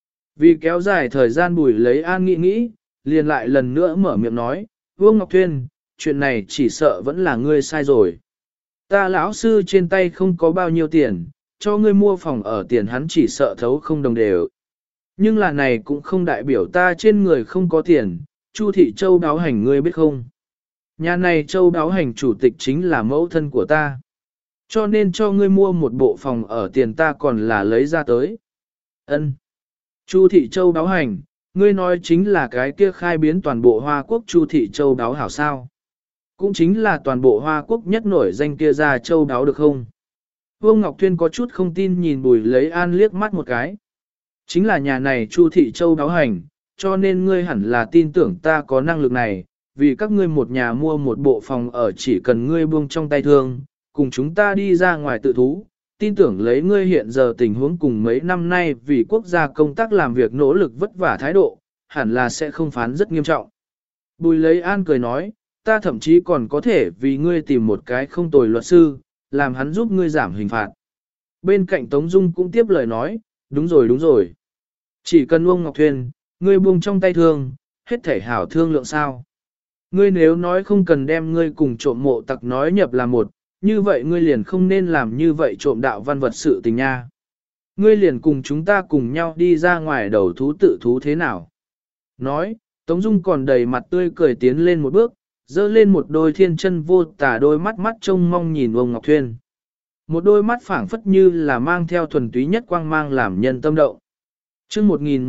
Vì kéo dài thời gian Bùi Lấy An nghĩ, liền lại lần nữa mở miệng nói, Vương Ngọc Thuyên, chuyện này chỉ sợ vẫn là ngươi sai rồi. Ta lão sư trên tay không có bao nhiêu tiền, cho ngươi mua phòng ở tiền hắn chỉ sợ thấu không đồng đều. Nhưng là này cũng không đại biểu ta trên người không có tiền, Chu Thị Châu đáo hành ngươi biết không. Nhà này châu đáo hành chủ tịch chính là mẫu thân của ta. Cho nên cho ngươi mua một bộ phòng ở tiền ta còn là lấy ra tới. Ân. Chu thị châu đáo hành, ngươi nói chính là cái kia khai biến toàn bộ Hoa Quốc Chu thị châu đáo hảo sao. Cũng chính là toàn bộ Hoa Quốc nhất nổi danh kia ra châu đáo được không? Vương Ngọc Thuyên có chút không tin nhìn Bùi Lấy An liếc mắt một cái. Chính là nhà này Chu thị châu đáo hành, cho nên ngươi hẳn là tin tưởng ta có năng lực này, vì các ngươi một nhà mua một bộ phòng ở chỉ cần ngươi buông trong tay thương, cùng chúng ta đi ra ngoài tự thú, tin tưởng lấy ngươi hiện giờ tình huống cùng mấy năm nay vì quốc gia công tác làm việc nỗ lực vất vả thái độ, hẳn là sẽ không phán rất nghiêm trọng. Bùi Lấy An cười nói, ta thậm chí còn có thể vì ngươi tìm một cái không tồi luật sư, làm hắn giúp ngươi giảm hình phạt. Bên cạnh Tống Dung cũng tiếp lời nói, đúng rồi. Chỉ cần Uông Ngọc Thuyên, ngươi buông trong tay thương, hết thể hảo thương lượng sao. Ngươi nếu nói không cần đem ngươi cùng trộm mộ tặc nói nhập là một, như vậy ngươi liền không nên làm như vậy trộm đạo văn vật sự tình nha. Ngươi liền cùng chúng ta cùng nhau đi ra ngoài đầu thú tự thú thế nào. Nói, Tống Dung còn đầy mặt tươi cười tiến lên một bước, dơ lên một đôi thiên chân vô tả đôi mắt mắt trông mong nhìn Uông Ngọc Thuyên. Một đôi mắt phảng phất như là mang theo thuần túy nhất quang mang làm nhân tâm động. Chương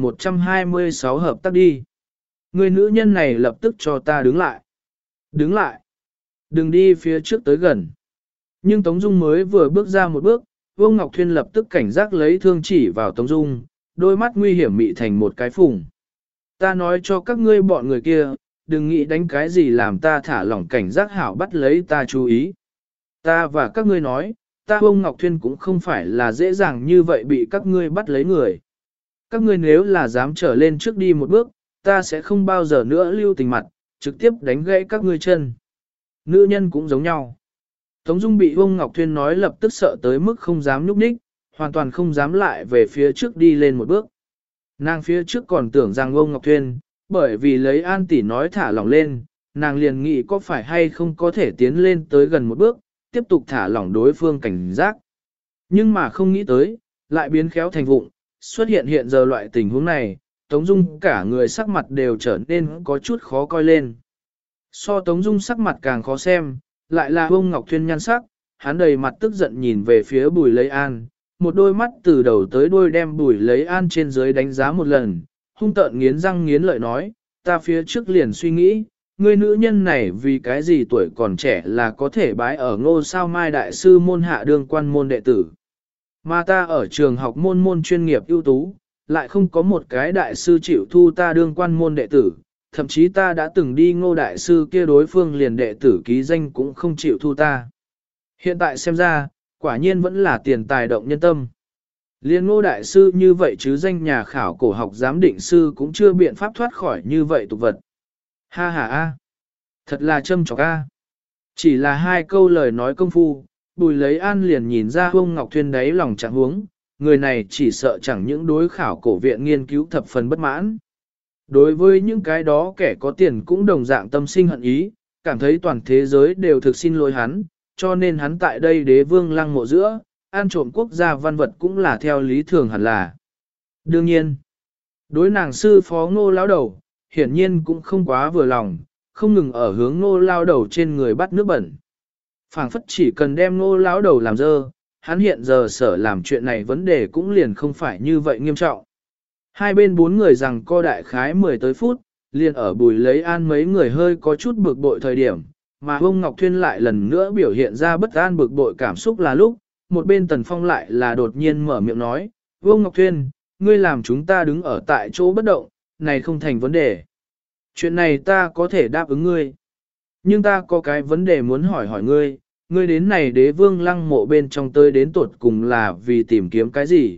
1126 hợp tác đi. Người nữ nhân này lập tức cho ta đứng lại. Đứng lại. Đừng đi phía trước tới gần. Nhưng Tống Dung mới vừa bước ra một bước, Vương Ngọc Thuyên lập tức cảnh giác lấy thương chỉ vào Tống Dung, đôi mắt nguy hiểm mị thành một cái phùng. Ta nói cho các ngươi bọn người kia, đừng nghĩ đánh cái gì làm ta thả lỏng cảnh giác hảo bắt lấy ta chú ý. Ta và các ngươi nói, ta Vương Ngọc Thuyên cũng không phải là dễ dàng như vậy bị các ngươi bắt lấy người. Các ngươi nếu là dám trở lên trước đi một bước, ta sẽ không bao giờ nữa lưu tình mặt, trực tiếp đánh gãy các ngươi chân. Nữ nhân cũng giống nhau. Tống Dung bị Vương Ngọc Thuyên nói lập tức sợ tới mức không dám nhúc nhích, hoàn toàn không dám lại về phía trước đi lên một bước. Nàng phía trước còn tưởng rằng Vương Ngọc Thuyên, bởi vì lấy An tỷ nói thả lỏng lên, nàng liền nghĩ có phải hay không có thể tiến lên tới gần một bước, tiếp tục thả lỏng đối phương cảnh giác. Nhưng mà không nghĩ tới, lại biến khéo thành vụng, xuất hiện giờ loại tình huống này, Tống Dung cả người sắc mặt đều trở nên có chút khó coi lên. So Tống Dung sắc mặt càng khó xem, lại là Vương Ngọc Thuyên nhan sắc, hắn đầy mặt tức giận nhìn về phía Bùi Lấy An, một đôi mắt từ đầu tới đuôi đem Bùi Lấy An trên dưới đánh giá một lần, hung tợn nghiến răng nghiến lợi nói, ta phía trước liền suy nghĩ, người nữ nhân này vì cái gì tuổi còn trẻ là có thể bái ở Ngô Sao Mai đại sư môn hạ đương quan môn đệ tử. Mà ta ở trường học môn chuyên nghiệp ưu tú, lại không có một cái đại sư chịu thu ta đương quan môn đệ tử, thậm chí ta đã từng đi Ngô đại sư kia đối phương liền đệ tử ký danh cũng không chịu thu ta. Hiện tại xem ra, quả nhiên vẫn là tiền tài động nhân tâm. Liên Ngô đại sư như vậy chứ danh nhà khảo cổ học giám định sư cũng chưa biện pháp thoát khỏi như vậy tục vật. Ha ha a, thật là châm chọc a. Chỉ là hai câu lời nói công phu, Bùi Lấy An liền nhìn ra Vương Ngọc Thuyên đáy lòng chẳng huống, người này chỉ sợ chẳng những đối khảo cổ viện nghiên cứu thập phần bất mãn. Đối với những cái đó kẻ có tiền cũng đồng dạng tâm sinh hận ý, cảm thấy toàn thế giới đều thực xin lỗi hắn, cho nên hắn tại đây đế vương lăng mộ giữa, ăn trộm quốc gia văn vật cũng là theo lý thường hẳn là. Đương nhiên, đối nàng sư phó Ngô lão đầu, hiển nhiên cũng không quá vừa lòng, không ngừng ở hướng Ngô lão đầu trên người bắt nước bẩn. Phảng phất chỉ cần đem Ngô lão đầu làm dơ, hắn hiện giờ sở làm chuyện này vấn đề cũng liền không phải như vậy nghiêm trọng. Hai bên bốn người rằng co đại khái 10 tới phút, liền ở Bùi Lấy An mấy người hơi có chút bực bội thời điểm, mà Vương Ngọc Thuyên lại lần nữa biểu hiện ra bất an bực bội cảm xúc là lúc, một bên Tần Phong lại là đột nhiên mở miệng nói, Vương Ngọc Thuyên, ngươi làm chúng ta đứng ở tại chỗ bất động, này không thành vấn đề. Chuyện này ta có thể đáp ứng ngươi. Nhưng ta có cái vấn đề muốn hỏi ngươi, ngươi đến này đế vương lăng mộ bên trong tới đến tuột cùng là vì tìm kiếm cái gì?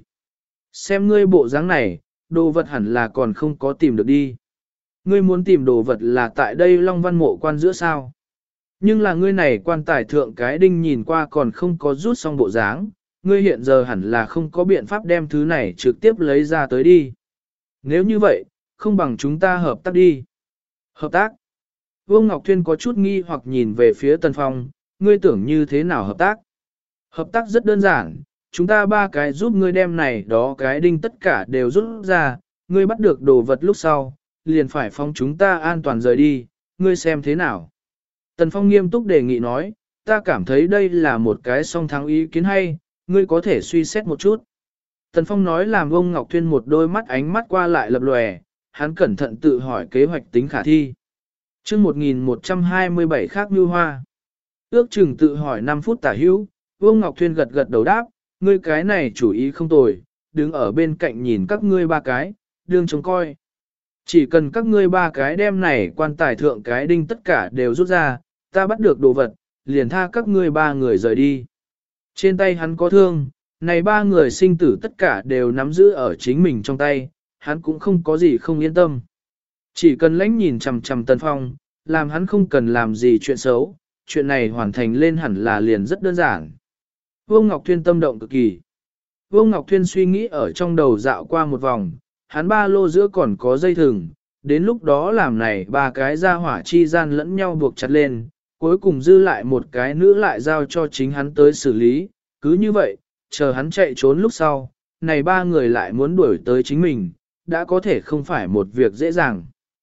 Xem ngươi bộ dáng này, đồ vật hẳn là còn không có tìm được đi. Ngươi muốn tìm đồ vật là tại đây Long Văn mộ quan giữa sao? Nhưng là ngươi này quan tài thượng cái đinh nhìn qua còn không có rút xong bộ dáng, ngươi hiện giờ hẳn là không có biện pháp đem thứ này trực tiếp lấy ra tới đi. Nếu như vậy, không bằng chúng ta hợp tác đi. Hợp tác? Vương Ngọc Thuyên có chút nghi hoặc nhìn về phía Tần Phong, ngươi tưởng như thế nào hợp tác? Hợp tác rất đơn giản, chúng ta ba cái giúp ngươi đem này đó cái đinh tất cả đều rút ra, ngươi bắt được đồ vật lúc sau, liền phải phóng chúng ta an toàn rời đi, ngươi xem thế nào? Tần Phong nghiêm túc đề nghị nói, ta cảm thấy đây là một cái song thắng ý kiến hay, ngươi có thể suy xét một chút. Tần Phong nói làm ông Ngọc Thuyên một đôi mắt ánh mắt qua lại lập lòe, hắn cẩn thận tự hỏi kế hoạch tính khả thi. Chương 1127 khác như hoa. Ước chừng tự hỏi 5 phút tả hữu, Vương Ngọc Thuyên gật gật đầu đáp, ngươi cái này chủ ý không tồi, đứng ở bên cạnh nhìn các ngươi ba cái, đương trông coi. Chỉ cần các ngươi ba cái đem này quan tài thượng cái đinh tất cả đều rút ra, ta bắt được đồ vật, liền tha các ngươi ba người rời đi. Trên tay hắn có thương, này ba người sinh tử tất cả đều nắm giữ ở chính mình trong tay, hắn cũng không có gì không yên tâm. Chỉ cần lãnh nhìn chằm chằm Tần Phong, làm hắn không cần làm gì chuyện xấu, chuyện này hoàn thành lên hẳn là liền rất đơn giản. Vương Ngọc Thuyên tâm động cực kỳ. Vương Ngọc Thuyên suy nghĩ ở trong đầu dạo qua một vòng, hắn ba lô giữa còn có dây thừng, đến lúc đó làm này ba cái ra hỏa chi gian lẫn nhau buộc chặt lên, cuối cùng dư lại một cái nữa lại giao cho chính hắn tới xử lý, cứ như vậy, chờ hắn chạy trốn lúc sau, này ba người lại muốn đuổi tới chính mình, đã có thể không phải một việc dễ dàng.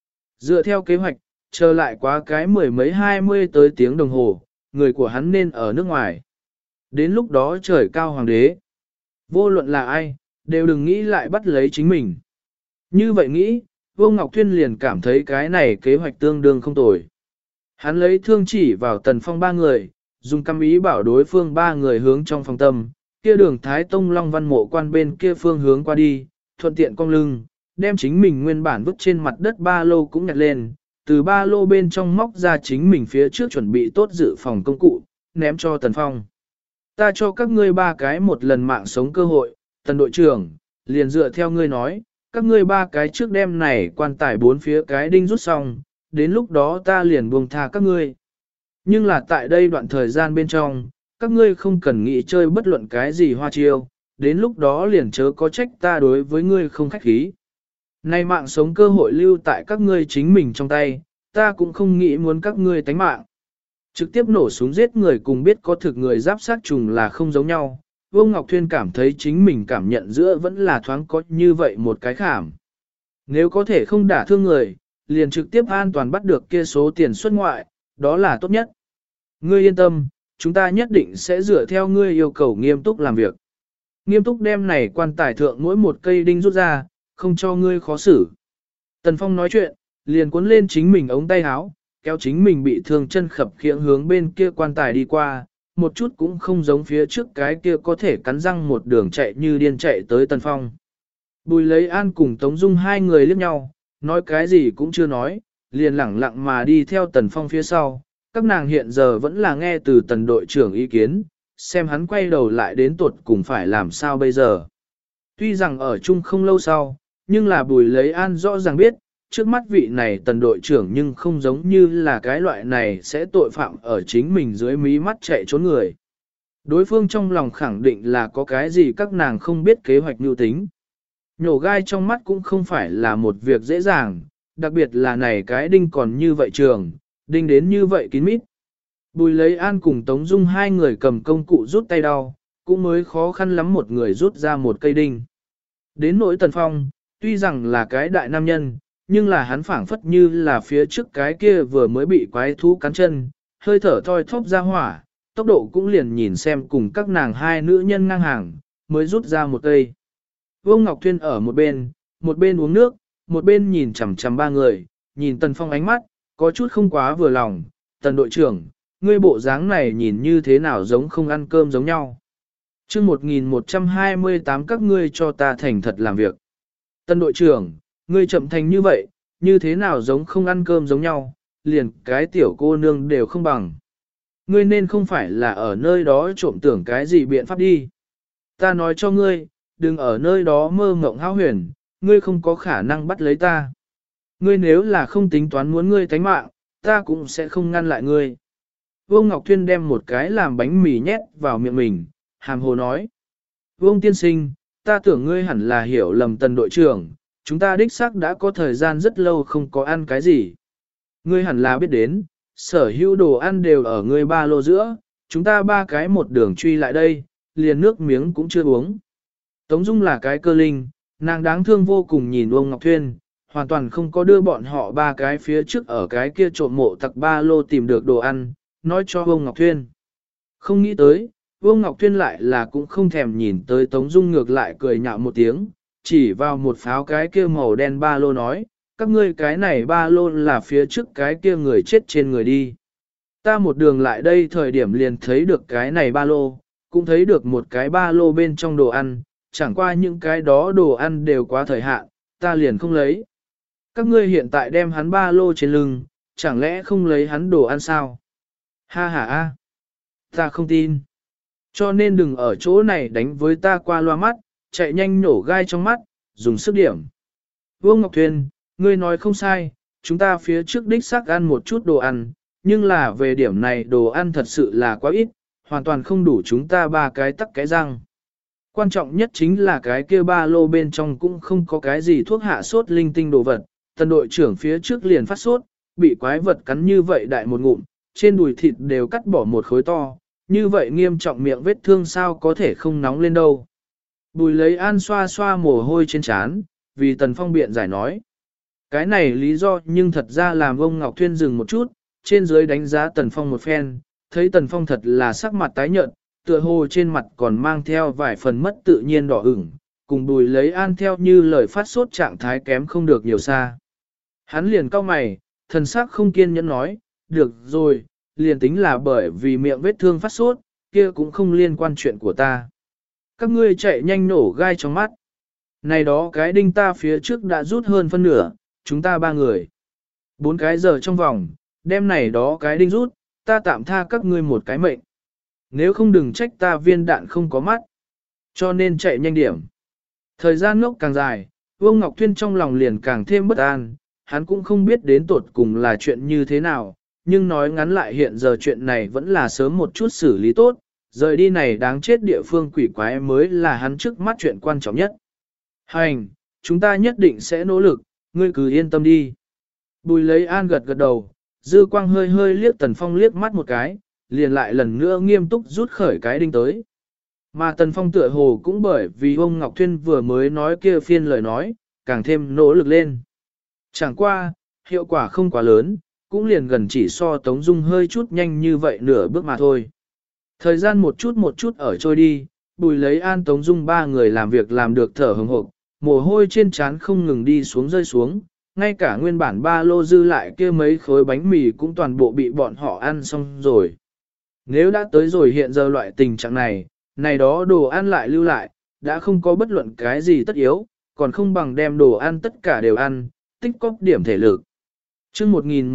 Dựa theo kế hoạch, chờ lại quá cái 10 mấy 20 tới tiếng đồng hồ, người của hắn nên ở nước ngoài. Đến lúc đó trời cao hoàng đế. Vô luận là ai, đều đừng nghĩ lại bắt lấy chính mình. Như vậy nghĩ, Vô Ngọc Thuyên liền cảm thấy cái này kế hoạch tương đương không tồi. Hắn lấy thương chỉ vào Tần Phong ba người, dùng căm ý bảo đối phương ba người hướng trong phòng tâm, kia đường Thái Tông Long Văn Mộ quan bên kia phương hướng qua đi, thuận tiện cong lưng, đem chính mình nguyên bản vứt trên mặt đất ba lô cũng nhặt lên, từ ba lô bên trong móc ra chính mình phía trước chuẩn bị tốt dự phòng công cụ, ném cho Tần Phong. Ta cho các ngươi ba cái một lần mạng sống cơ hội, Tần đội trưởng, liền dựa theo ngươi nói, các ngươi ba cái trước đêm này quan tài bốn phía cái đinh rút xong, đến lúc đó ta liền buông tha các ngươi. Nhưng là tại đây đoạn thời gian bên trong, các ngươi không cần nghĩ chơi bất luận cái gì hoa chiêu, đến lúc đó liền chớ có trách ta đối với ngươi không khách khí. Nay mạng sống cơ hội lưu tại các ngươi chính mình trong tay, ta cũng không nghĩ muốn các ngươi tánh mạng. Trực tiếp nổ súng giết người cùng biết có thực người giáp sát trùng là không giống nhau. Vương Ngọc Thuyên cảm thấy chính mình cảm nhận giữa vẫn là thoáng có như vậy một cái khảm. Nếu có thể không đả thương người, liền trực tiếp an toàn bắt được kia số tiền xuất ngoại, đó là tốt nhất. Ngươi yên tâm, chúng ta nhất định sẽ dựa theo ngươi yêu cầu nghiêm túc làm việc. Nghiêm túc đem này quan tài thượng mỗi một cây đinh rút ra, không cho ngươi khó xử. Tần Phong nói chuyện, liền cuốn lên chính mình ống tay áo, kéo chính mình bị thương chân khập khiễng hướng bên kia quan tài đi qua, một chút cũng không giống phía trước cái kia có thể cắn răng một đường chạy như điên chạy tới Tần Phong. Bùi lấy an cùng Tống Dung hai người liếc nhau, nói cái gì cũng chưa nói, liền lẳng lặng mà đi theo Tần Phong phía sau. Các nàng hiện giờ vẫn là nghe từ Tần đội trưởng ý kiến, xem hắn quay đầu lại đến tuột cùng phải làm sao bây giờ. Tuy rằng ở chung không lâu sau, nhưng là Bùi lấy an rõ ràng biết, trước mắt vị này Tần đội trưởng nhưng không giống như là cái loại này sẽ tội phạm ở chính mình dưới mí mắt chạy trốn người. Đối phương trong lòng khẳng định là có cái gì các nàng không biết kế hoạch mưu tính. Nhổ gai trong mắt cũng không phải là một việc dễ dàng, đặc biệt là này cái đinh còn như vậy trường, đinh đến như vậy kín mít. Bùi lấy an cùng Tống Dung hai người cầm công cụ rút tay đau, cũng mới khó khăn lắm một người rút ra một cây đinh. Đến nỗi Tần Phong, tuy rằng là cái đại nam nhân, nhưng là hắn phảng phất như là phía trước cái kia vừa mới bị quái thú cắn chân, hơi thở thoi thóp ra hỏa, tốc độ cũng liền nhìn xem cùng các nàng hai nữ nhân ngang hàng, mới rút ra một cây. Vương Ngọc Thuyên ở một bên uống nước, một bên nhìn chằm chằm ba người, nhìn Tần Phong ánh mắt, có chút không quá vừa lòng, Tần đội trưởng, ngươi bộ dáng này nhìn như thế nào giống không ăn cơm giống nhau. Chương 1128 các ngươi cho ta thành thật làm việc. Tần đội trưởng, ngươi chậm thành như vậy, như thế nào giống không ăn cơm giống nhau, liền cái tiểu cô nương đều không bằng. Ngươi nên không phải là ở nơi đó trộm tưởng cái gì biện pháp đi. Ta nói cho ngươi, đừng ở nơi đó mơ mộng hão huyền, ngươi không có khả năng bắt lấy ta. Ngươi nếu là không tính toán muốn ngươi tánh mạng, ta cũng sẽ không ngăn lại ngươi. Vương Ngọc Thuyên đem một cái làm bánh mì nhét vào miệng mình, hàm hồ nói. Vương tiên sinh, ta tưởng ngươi hẳn là hiểu lầm Tần đội trưởng, chúng ta đích xác đã có thời gian rất lâu không có ăn cái gì. Ngươi hẳn là biết đến, sở hữu đồ ăn đều ở ngươi ba lô giữa, chúng ta ba cái một đường truy lại đây, liền nước miếng cũng chưa uống. Tống Dung là cái cơ linh, nàng đáng thương vô cùng nhìn Vương Ngọc Thuyên, hoàn toàn không có đưa bọn họ ba cái phía trước ở cái kia trộm mộ tặc ba lô tìm được đồ ăn, nói cho Vương Ngọc Thuyên. Không nghĩ tới, Vương Ngọc Thuyên lại là cũng không thèm nhìn tới Tống Dung ngược lại cười nhạo một tiếng, chỉ vào một pháo cái kia màu đen ba lô nói, các ngươi cái này ba lô là phía trước cái kia người chết trên người đi. Ta một đường lại đây thời điểm liền thấy được cái này ba lô, cũng thấy được một cái ba lô bên trong đồ ăn, chẳng qua những cái đó đồ ăn đều quá thời hạn, ta liền không lấy. Các ngươi hiện tại đem hắn ba lô trên lưng, chẳng lẽ không lấy hắn đồ ăn sao? Ha ha ha, ta không tin. Cho nên đừng ở chỗ này đánh với ta qua loa mắt, chạy nhanh nổ gai trong mắt, dùng sức điểm. Vương Ngọc Thuyên, ngươi nói không sai, chúng ta phía trước đích xác ăn một chút đồ ăn, nhưng là về điểm này đồ ăn thật sự là quá ít, hoàn toàn không đủ chúng ta ba cái tắc cái răng. Quan trọng nhất chính là cái kia ba lô bên trong cũng không có cái gì thuốc hạ sốt linh tinh đồ vật. Tần đội trưởng phía trước liền phát sốt, bị quái vật cắn như vậy đại một ngụm, trên đùi thịt đều cắt bỏ một khối to, như vậy nghiêm trọng miệng vết thương sao có thể không nóng lên đâu. Bùi lấy an xoa xoa mồ hôi trên trán, vì Tần Phong biện giải nói. Cái này lý do nhưng thật ra làm ông Ngọc Thuyên dừng một chút, trên dưới đánh giá Tần Phong một phen, thấy Tần Phong thật là sắc mặt tái nhợt, tựa hồ trên mặt còn mang theo vài phần mất tự nhiên đỏ ửng, cùng bùi lấy an theo như lời phát sốt trạng thái kém không được nhiều xa. Hắn liền cau mày, thần sắc không kiên nhẫn nói, được rồi, liền tính là bởi vì miệng vết thương phát sốt, kia cũng không liên quan chuyện của ta. Các ngươi chạy nhanh nổ gai trong mắt. Này đó cái đinh ta phía trước đã rút hơn phân nửa, chúng ta ba người. 4 cái giờ trong vòng, đêm này đó cái đinh rút, ta tạm tha các ngươi một cái mệnh. Nếu không đừng trách ta viên đạn không có mắt. Cho nên chạy nhanh điểm. Thời gian ngốc càng dài, Vương Ngọc Thuyên trong lòng liền càng thêm bất an, hắn cũng không biết đến tột cùng là chuyện như thế nào, nhưng nói ngắn lại hiện giờ chuyện này vẫn là sớm một chút xử lý tốt, rời đi này đáng chết địa phương quỷ quái mới là hắn trước mắt chuyện quan trọng nhất. Hành, chúng ta nhất định sẽ nỗ lực, ngươi cứ yên tâm đi. Bùi lấy an gật gật đầu, dư quang hơi hơi liếc Tần Phong liếc mắt một cái, liền lại lần nữa nghiêm túc rút khởi cái đinh tới. Mà Tần Phong tựa hồ cũng bởi vì ông Ngọc Thuyên vừa mới nói kia phiên lời nói, càng thêm nỗ lực lên. Chẳng qua, hiệu quả không quá lớn, cũng liền gần chỉ so Tống Dung hơi chút nhanh như vậy nửa bước mà thôi. Thời gian một chút ở trôi đi, Bùi lấy an Tống Dung ba người làm việc làm được thở hừng hộp, mồ hôi trên trán không ngừng đi xuống rơi xuống, ngay cả nguyên bản ba lô dư lại kia mấy khối bánh mì cũng toàn bộ bị bọn họ ăn xong rồi. Nếu đã tới rồi hiện giờ loại tình trạng này, này đó đồ ăn lại lưu lại, đã không có bất luận cái gì tất yếu, còn không bằng đem đồ ăn tất cả đều ăn, tích cóp điểm thể lực. Chương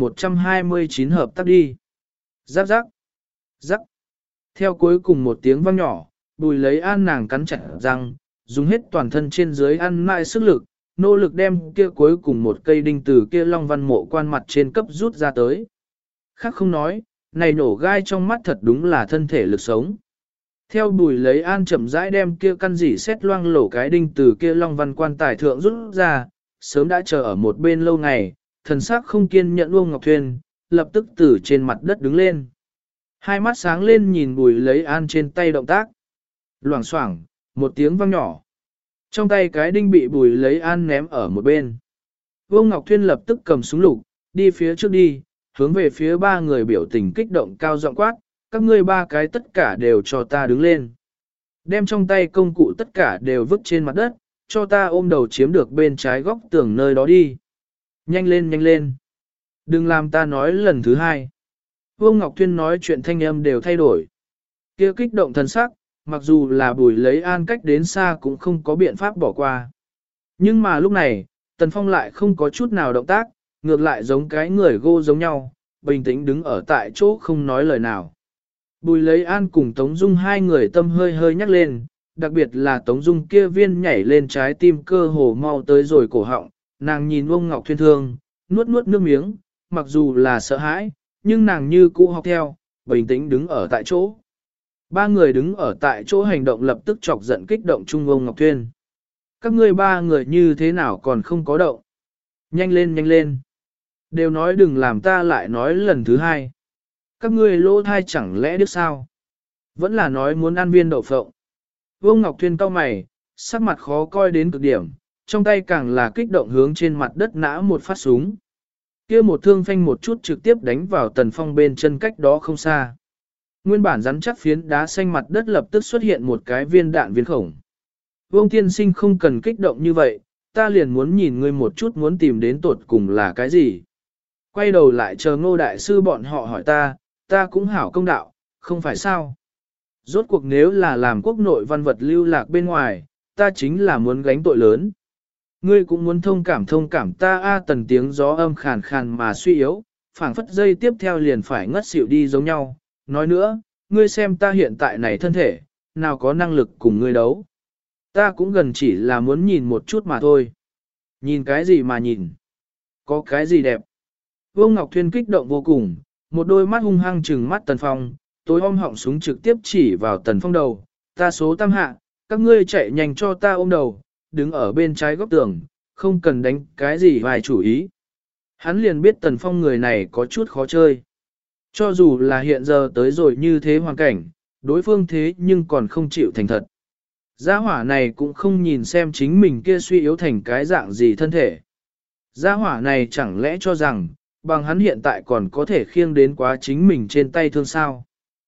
1129 hợp tác đi. Rắc rắc. Rắc. Theo cuối cùng một tiếng vang nhỏ, Bùi lấy an nàng cắn chặt răng, dùng hết toàn thân trên dưới ăn mãi sức lực, nỗ lực đem kia cuối cùng một cây đinh từ kia long văn mộ quan mặt trên cấp rút ra tới. Khác không nói, này nổ gai trong mắt thật đúng là thân thể lực sống. Theo Bùi lấy an chậm rãi đem kia căn dỉ xét loang lổ cái đinh từ kia long văn quan tài thượng rút ra, sớm đã chờ ở một bên lâu ngày, thần sắc không kiên nhẫn Uông Ngọc Thuyên, lập tức từ trên mặt đất đứng lên. Hai mắt sáng lên nhìn Bùi lấy an trên tay động tác. Loảng xoảng, một tiếng vang nhỏ. Trong tay cái đinh bị Bùi lấy an ném ở một bên. Uông Ngọc Thuyên lập tức cầm súng lục, đi phía trước đi, hướng về phía ba người biểu tình kích động cao giọng quát, các ngươi ba cái tất cả đều cho ta đứng lên. Đem trong tay công cụ tất cả đều vứt trên mặt đất, cho ta ôm đầu chiếm được bên trái góc tường nơi đó đi. Nhanh lên nhanh lên. Đừng làm ta nói lần thứ hai. Vương Ngọc Thuyên nói chuyện thanh âm đều thay đổi. Kia kích động thần sắc, mặc dù là Bùi lấy an cách đến xa cũng không có biện pháp bỏ qua. Nhưng mà lúc này, Tần Phong lại không có chút nào động tác, ngược lại giống cái người gô giống nhau, bình tĩnh đứng ở tại chỗ không nói lời nào. Bùi lấy an cùng Tống Dung hai người tâm hơi hơi nhắc lên, đặc biệt là Tống Dung kia viên nhảy lên trái tim cơ hồ mau tới rồi cổ họng, nàng nhìn ông Ngọc Thuyên thương, nuốt nuốt nước miếng, mặc dù là sợ hãi, nhưng nàng như cũ học theo, bình tĩnh đứng ở tại chỗ. Ba người đứng ở tại chỗ hành động lập tức chọc giận kích động Trung ông Ngọc Thuyên. Các ngươi ba người như thế nào còn không có động? Nhanh lên nhanh lên. Đều nói đừng làm ta lại nói lần thứ hai. Các ngươi lỗ thai chẳng lẽ biết sao? Vẫn là nói muốn ăn viên đậu phộng. Vương Ngọc Thuyên cau mày, sắc mặt khó coi đến cực điểm, trong tay càng là kích động hướng trên mặt đất nã một phát súng. Kia một thương phanh một chút trực tiếp đánh vào Tần Phong bên chân cách đó không xa. Nguyên bản rắn chắc phiến đá xanh mặt đất lập tức xuất hiện một cái viên đạn viên khổng. Vương tiên sinh không cần kích động như vậy, ta liền muốn nhìn ngươi một chút muốn tìm đến tột cùng là cái gì. Quay đầu lại chờ Ngô đại sư bọn họ hỏi ta cũng hảo công đạo, không phải sao. Rốt cuộc nếu là làm quốc nội văn vật lưu lạc bên ngoài, ta chính là muốn gánh tội lớn. Ngươi cũng muốn thông cảm ta a. Tần tiếng gió âm khàn khàn mà suy yếu, phảng phất dây tiếp theo liền phải ngất xỉu đi giống nhau. Nói nữa, ngươi xem ta hiện tại này thân thể, nào có năng lực cùng ngươi đấu. Ta cũng gần chỉ là muốn nhìn một chút mà thôi. Nhìn cái gì mà nhìn? Có cái gì đẹp? Vương Ngọc Thuyên kích động vô cùng, một đôi mắt hung hăng trừng mắt Tần Phong, tối om họng súng trực tiếp chỉ vào Tần Phong đầu. Ta số tam hạ, các ngươi chạy nhanh cho ta ôm đầu, đứng ở bên trái góc tường, không cần đánh cái gì vài chủ ý. Hắn liền biết Tần Phong người này có chút khó chơi. Cho dù là hiện giờ tới rồi như thế hoàn cảnh, đối phương thế nhưng còn không chịu thành thật. Gia hỏa này cũng không nhìn xem chính mình kia suy yếu thành cái dạng gì thân thể. Gia hỏa này chẳng lẽ cho rằng, bằng hắn hiện tại còn có thể khiêng đến quá chính mình trên tay thương sao.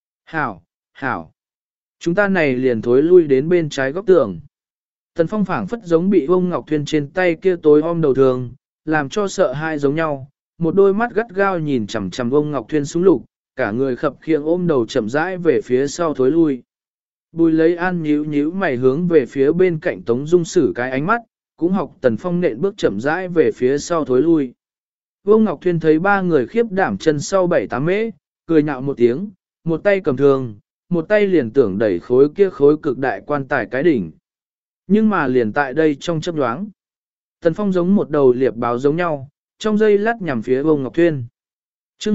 Hảo. Chúng ta này liền thối lui đến bên trái góc tường. Tần Phong phảng phất giống bị Vương Ngọc Thuyên trên tay kia tối om đầu thường, làm cho sợ hai giống nhau. Một đôi mắt gắt gao nhìn chằm chằm Vương Ngọc Thuyên súng lục, cả người khập khiễng ôm đầu chậm rãi về phía sau thối lui. Bùi lấy an nhíu mày hướng về phía bên cạnh Tống Dung sử cái ánh mắt, cũng học Tần Phong nện bước chậm rãi về phía sau thối lui. Vương Ngọc Thuyên thấy ba người khiếp đảm chân sau 7-8 mễ, cười nhạo một tiếng, một tay cầm thường, một tay liền tưởng đẩy khối cực đại quan tài cái đỉnh. Nhưng mà liền tại đây trong chớp nhoáng, Tần Phong giống một đầu liệp báo giống nhau, trong giây lát nhằm phía Vương Ngọc Thuyên. Chương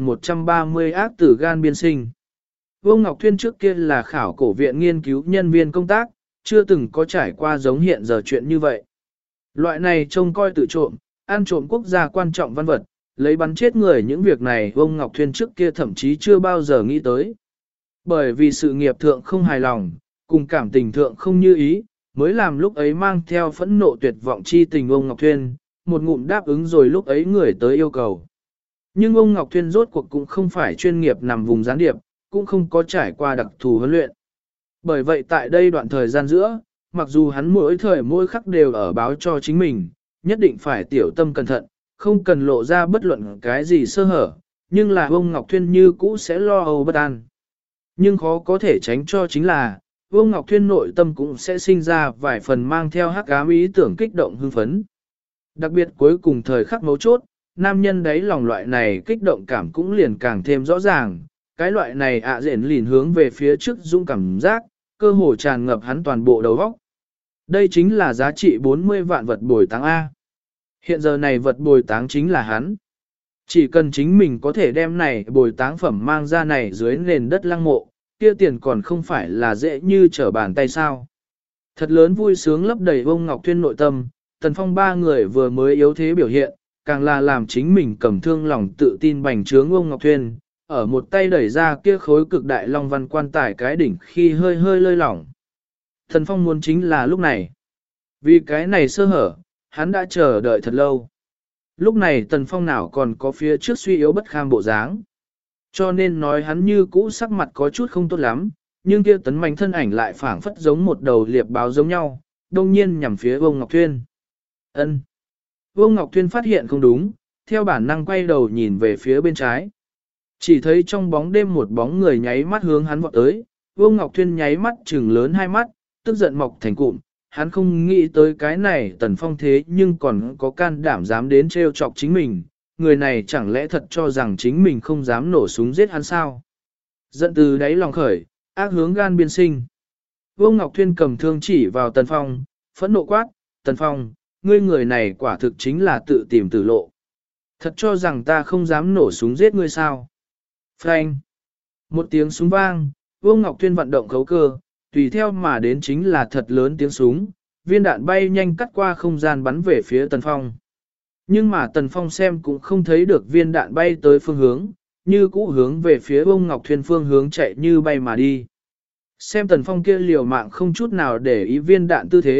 1130 ác tử gan biên sinh. Vương Ngọc Thuyên trước kia là khảo cổ viện nghiên cứu nhân viên công tác, chưa từng có trải qua giống hiện giờ chuyện như vậy. Loại này trông coi tự trộm, ăn trộm quốc gia quan trọng văn vật, lấy bắn chết người những việc này Vương Ngọc Thuyên trước kia thậm chí chưa bao giờ nghĩ tới. Bởi vì sự nghiệp thượng không hài lòng, cùng cảm tình thượng không như ý, mới làm lúc ấy mang theo phẫn nộ tuyệt vọng chi tình ông Ngọc Thuyên, một ngụm đáp ứng rồi lúc ấy người tới yêu cầu. Nhưng ông Ngọc Thuyên rốt cuộc cũng không phải chuyên nghiệp nằm vùng gián điệp, cũng không có trải qua đặc thù huấn luyện. Bởi vậy tại đây đoạn thời gian giữa, mặc dù hắn mỗi thời mỗi khắc đều ở báo cho chính mình, nhất định phải tiểu tâm cẩn thận, không cần lộ ra bất luận cái gì sơ hở, nhưng là ông Ngọc Thuyên như cũ sẽ lo âu bất an. Nhưng khó có thể tránh cho chính là, Vương Ngọc Thuyên nội tâm cũng sẽ sinh ra vài phần mang theo hắc ám ý tưởng kích động hưng phấn. Đặc biệt cuối cùng thời khắc mấu chốt, nam nhân đấy lòng loại này kích động cảm cũng liền càng thêm rõ ràng, cái loại này dện lìn hướng về phía trước dũng cảm giác, cơ hồ tràn ngập hắn toàn bộ đầu óc. Đây chính là giá trị 40 vạn vật bồi táng A. Hiện giờ này vật bồi táng chính là hắn. Chỉ cần chính mình có thể đem này bồi táng phẩm mang ra này dưới nền đất lăng mộ, kia tiền còn không phải là dễ như trở bàn tay sao. Thật lớn vui sướng lấp đầy Vương Ngọc Thuyên nội tâm, Tần Phong ba người vừa mới yếu thế biểu hiện, càng là làm chính mình cầm thương lòng tự tin bành trướng Vương Ngọc Thuyên, ở một tay đẩy ra kia khối cực đại long văn quan tài cái đỉnh khi hơi hơi lơi lỏng. Tần Phong muốn chính là lúc này. Vì cái này sơ hở, hắn đã chờ đợi thật lâu. Lúc này Tần Phong nào còn có phía trước suy yếu bất kham bộ dáng. Cho nên nói hắn như cũ sắc mặt có chút không tốt lắm, nhưng kia tấn mạnh thân ảnh lại phảng phất giống một đầu liệp báo giống nhau, đông nhiên nhằm phía Vương Ngọc Thuyên. Ân. Vương Ngọc Thuyên phát hiện không đúng, theo bản năng quay đầu nhìn về phía bên trái. Chỉ thấy trong bóng đêm một bóng người nháy mắt hướng hắn vọt tới, Vương Ngọc Thuyên nháy mắt trừng lớn hai mắt, tức giận mọc thành cụm, hắn không nghĩ tới cái này Tần Phong thế nhưng còn có can đảm dám đến trêu chọc chính mình, người này chẳng lẽ thật cho rằng chính mình không dám nổ súng giết hắn sao? Giận từ đáy lòng khởi, ác hướng gan biên sinh. Vương Ngọc Thuyên cầm thương chỉ vào Tần Phong, phẫn nộ quát, Tần Phong, ngươi người này quả thực chính là tự tìm tử lộ. Thật cho rằng ta không dám nổ súng giết ngươi sao? Phanh! Một tiếng súng vang, Vương Ngọc Thuyên vận động khấu cơ, tùy theo mà đến chính là thật lớn tiếng súng, viên đạn bay nhanh cắt qua không gian bắn về phía Tần Phong. Nhưng mà Tần Phong xem cũng không thấy được viên đạn bay tới phương hướng, như cũ hướng về phía Vương Ngọc Thuyên phương hướng chạy như bay mà đi. Xem Tần Phong kia liều mạng không chút nào để ý viên đạn tư thế,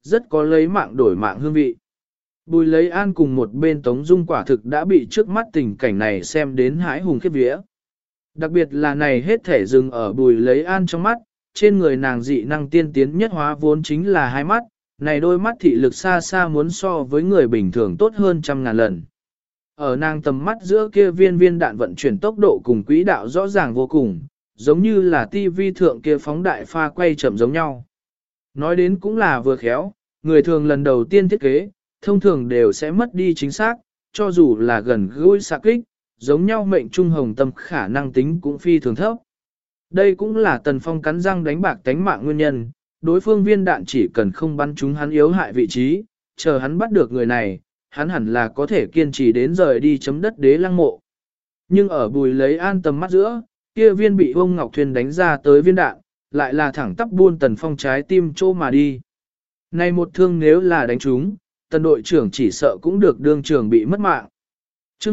rất có lấy mạng đổi mạng hương vị. Bùi lấy an cùng một bên Tống Dung quả thực đã bị trước mắt tình cảnh này xem đến hãi hùng khiếp vía. Đặc biệt là này hết thể dừng ở bùi lấy an trong mắt, trên người nàng dị năng tiên tiến nhất hóa vốn chính là hai mắt, này đôi mắt thị lực xa xa muốn so với người bình thường tốt hơn trăm ngàn lần. Ở nàng tầm mắt giữa kia viên đạn vận chuyển tốc độ cùng quỹ đạo rõ ràng vô cùng, giống như là tivi thượng kia phóng đại pha quay chậm giống nhau. Nói đến cũng là vừa khéo, người thường lần đầu tiên thiết kế, thông thường đều sẽ mất đi chính xác, cho dù là gần gũi xạ kích, giống nhau mệnh trung hồng tâm khả năng tính cũng phi thường thấp. Đây cũng là Tần Phong cắn răng đánh bạc tánh mạng nguyên nhân, đối phương viên đạn chỉ cần không bắn trúng hắn yếu hại vị trí, chờ hắn bắt được người này, hắn hẳn là có thể kiên trì đến rời đi chấm đất đế lăng mộ. Nhưng ở bùi lấy an tầm mắt giữa, kia viên bị ông Ngọc Thuyền đánh ra tới viên đạn, lại là thẳng tắp buôn Tần Phong trái tim chỗ mà đi. Này một thương nếu là đánh trúng, Tần đội trưởng chỉ sợ cũng được đương trưởng bị mất mạng. Chương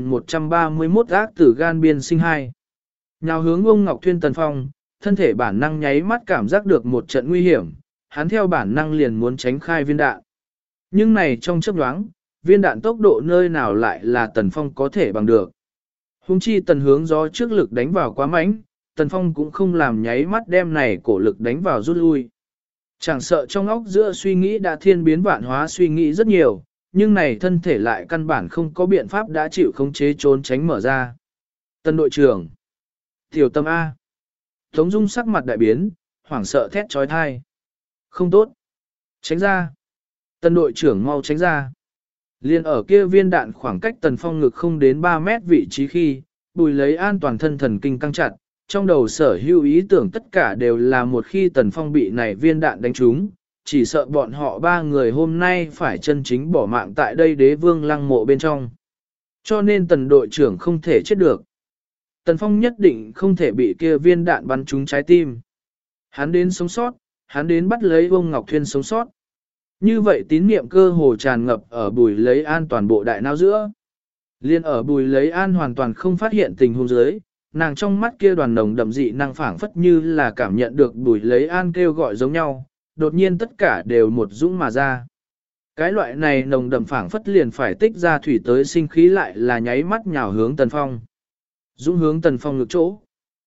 1131 ác tử gan biên sinh 2. Nhào hướng ông Ngọc Thuyên Tần Phong, thân thể bản năng nháy mắt cảm giác được một trận nguy hiểm, hắn theo bản năng liền muốn tránh khai viên đạn. Nhưng này trong chớp nhoáng, viên đạn tốc độ nơi nào lại là Tần Phong có thể bằng được. Hùng chi tần hướng gió trước lực đánh vào quá mạnh, Tần Phong cũng không làm nháy mắt đem này cổ lực đánh vào rút lui. Chẳng sợ trong óc giữa suy nghĩ đã thiên biến vạn hóa suy nghĩ rất nhiều, nhưng này thân thể lại căn bản không có biện pháp đã chịu khống chế trốn tránh mở ra. Tân đội trưởng. Tiểu tâm A. Tống Dung sắc mặt đại biến, hoảng sợ thét trói thai. Không tốt. Tránh ra. Tân đội trưởng mau tránh ra. Liên ở kia viên đạn khoảng cách Tần Phong ngực không đến 3 mét vị trí khi, bùi lấy an toàn thân thần kinh căng chặt, trong đầu sở hữu ý tưởng tất cả đều là một khi Tần Phong bị này viên đạn đánh trúng, chỉ sợ bọn họ ba người hôm nay phải chân chính bỏ mạng tại đây đế vương lăng mộ bên trong. Cho nên Tần đội trưởng không thể chết được. Tần Phong nhất định không thể bị kia viên đạn bắn trúng trái tim. Hắn đến sống sót, hắn đến bắt lấy ông Ngọc Thuyên sống sót. Như vậy tín niệm cơ hồ tràn ngập ở bùi lấy an toàn bộ đại não giữa. Liên ở bùi lấy an hoàn toàn không phát hiện tình huống dưới, nàng trong mắt kia đoàn nồng đậm dị năng phảng phất như là cảm nhận được bùi lấy an kêu gọi giống nhau, đột nhiên tất cả đều một dũng mà ra. Cái loại này nồng đậm phảng phất liền phải tích ra thủy tới sinh khí lại là nháy mắt nhào hướng Tần Phong. Dũng hướng Tần Phong ngược chỗ.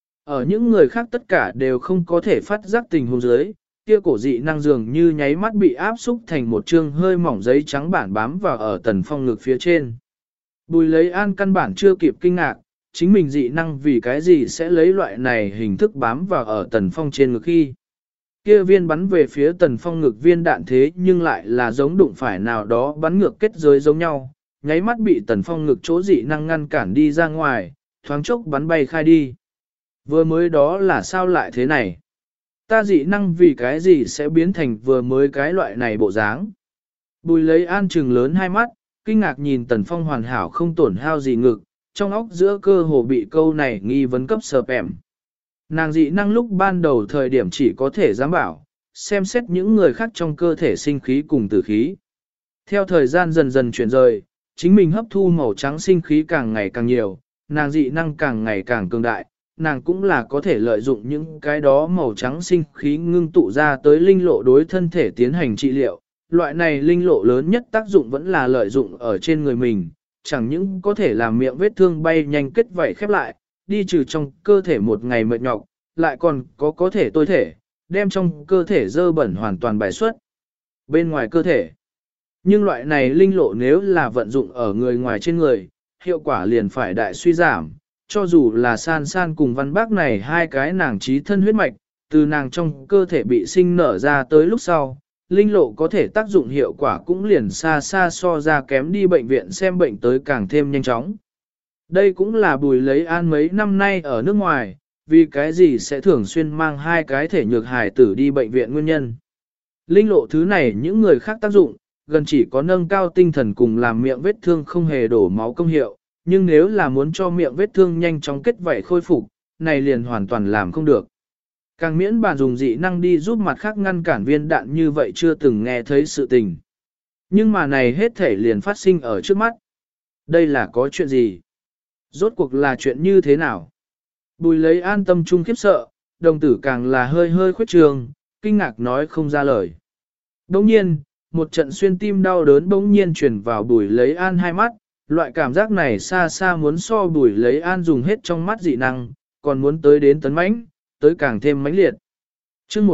Ở những người khác tất cả đều không có thể phát giác tình huống dưới, kia cổ dị năng dường như nháy mắt bị áp xúc thành một chương hơi mỏng giấy trắng bản bám vào ở Tần Phong ngực phía trên. Bùi lấy an căn bản chưa kịp kinh ngạc, chính mình dị năng vì cái gì sẽ lấy loại này hình thức bám vào ở Tần Phong trên ngực khi. Kia viên bắn về phía Tần Phong ngực viên đạn thế nhưng lại là giống đụng phải nào đó bắn ngược kết giới giống nhau, nháy mắt bị Tần Phong ngực chỗ dị năng ngăn cản đi ra ngoài, thoáng chốc bắn bay khai đi. Vừa mới đó là sao lại thế này? Ta dị năng vì cái gì sẽ biến thành vừa mới cái loại này bộ dáng? Bùi lấy an trừng lớn hai mắt, kinh ngạc nhìn Tần Phong hoàn hảo không tổn hao gì ngực, trong óc giữa cơ hồ bị câu này nghi vấn cấp sợp ẻm. Nàng dị năng lúc ban đầu thời điểm chỉ có thể giám bảo, xem xét những người khác trong cơ thể sinh khí cùng tử khí. Theo thời gian dần dần chuyển rời, chính mình hấp thu màu trắng sinh khí càng ngày càng nhiều, nàng dị năng càng ngày càng cường đại, nàng cũng là có thể lợi dụng những cái đó màu trắng sinh khí ngưng tụ ra tới linh lộ đối thân thể tiến hành trị liệu. Loại này linh lộ lớn nhất tác dụng vẫn là lợi dụng ở trên người mình, chẳng những có thể làm miệng vết thương bay nhanh kết vảy khép lại, đi trừ trong cơ thể một ngày mệt nhọc, lại còn có thể tôi thể, đem trong cơ thể dơ bẩn hoàn toàn bài xuất bên ngoài cơ thể. Nhưng loại này linh lộ nếu là vận dụng ở người ngoài trên người, hiệu quả liền phải đại suy giảm, cho dù là san san cùng văn bác này hai cái nàng trí thân huyết mạch, từ nàng trong cơ thể bị sinh nở ra tới lúc sau, linh lộ có thể tác dụng hiệu quả cũng liền xa xa so ra kém đi bệnh viện xem bệnh tới càng thêm nhanh chóng. Đây cũng là bùi lấy an mấy năm nay ở nước ngoài, vì cái gì sẽ thường xuyên mang hai cái thể nhược hài tử đi bệnh viện nguyên nhân. Linh lộ thứ này những người khác tác dụng, gần chỉ có nâng cao tinh thần cùng làm miệng vết thương không hề đổ máu công hiệu, nhưng nếu là muốn cho miệng vết thương nhanh chóng kết vảy khôi phục, này liền hoàn toàn làm không được. Càng miễn bàn dùng dị năng đi giúp mặt khác ngăn cản viên đạn như vậy chưa từng nghe thấy sự tình. Nhưng mà này hết thể liền phát sinh ở trước mắt. Đây là có chuyện gì? Rốt cuộc là chuyện như thế nào? Bùi lấy an tâm trung khiếp sợ, đồng tử càng là hơi hơi khuyết trường, kinh ngạc nói không ra lời. Đồng nhiên, một trận xuyên tim đau đớn bỗng nhiên truyền vào Bùi Lấy An hai mắt, loại cảm giác này xa xa muốn so Bùi Lấy An dùng hết trong mắt dị năng, còn muốn tới đến tấn mãnh, tới càng thêm mãnh liệt. Chương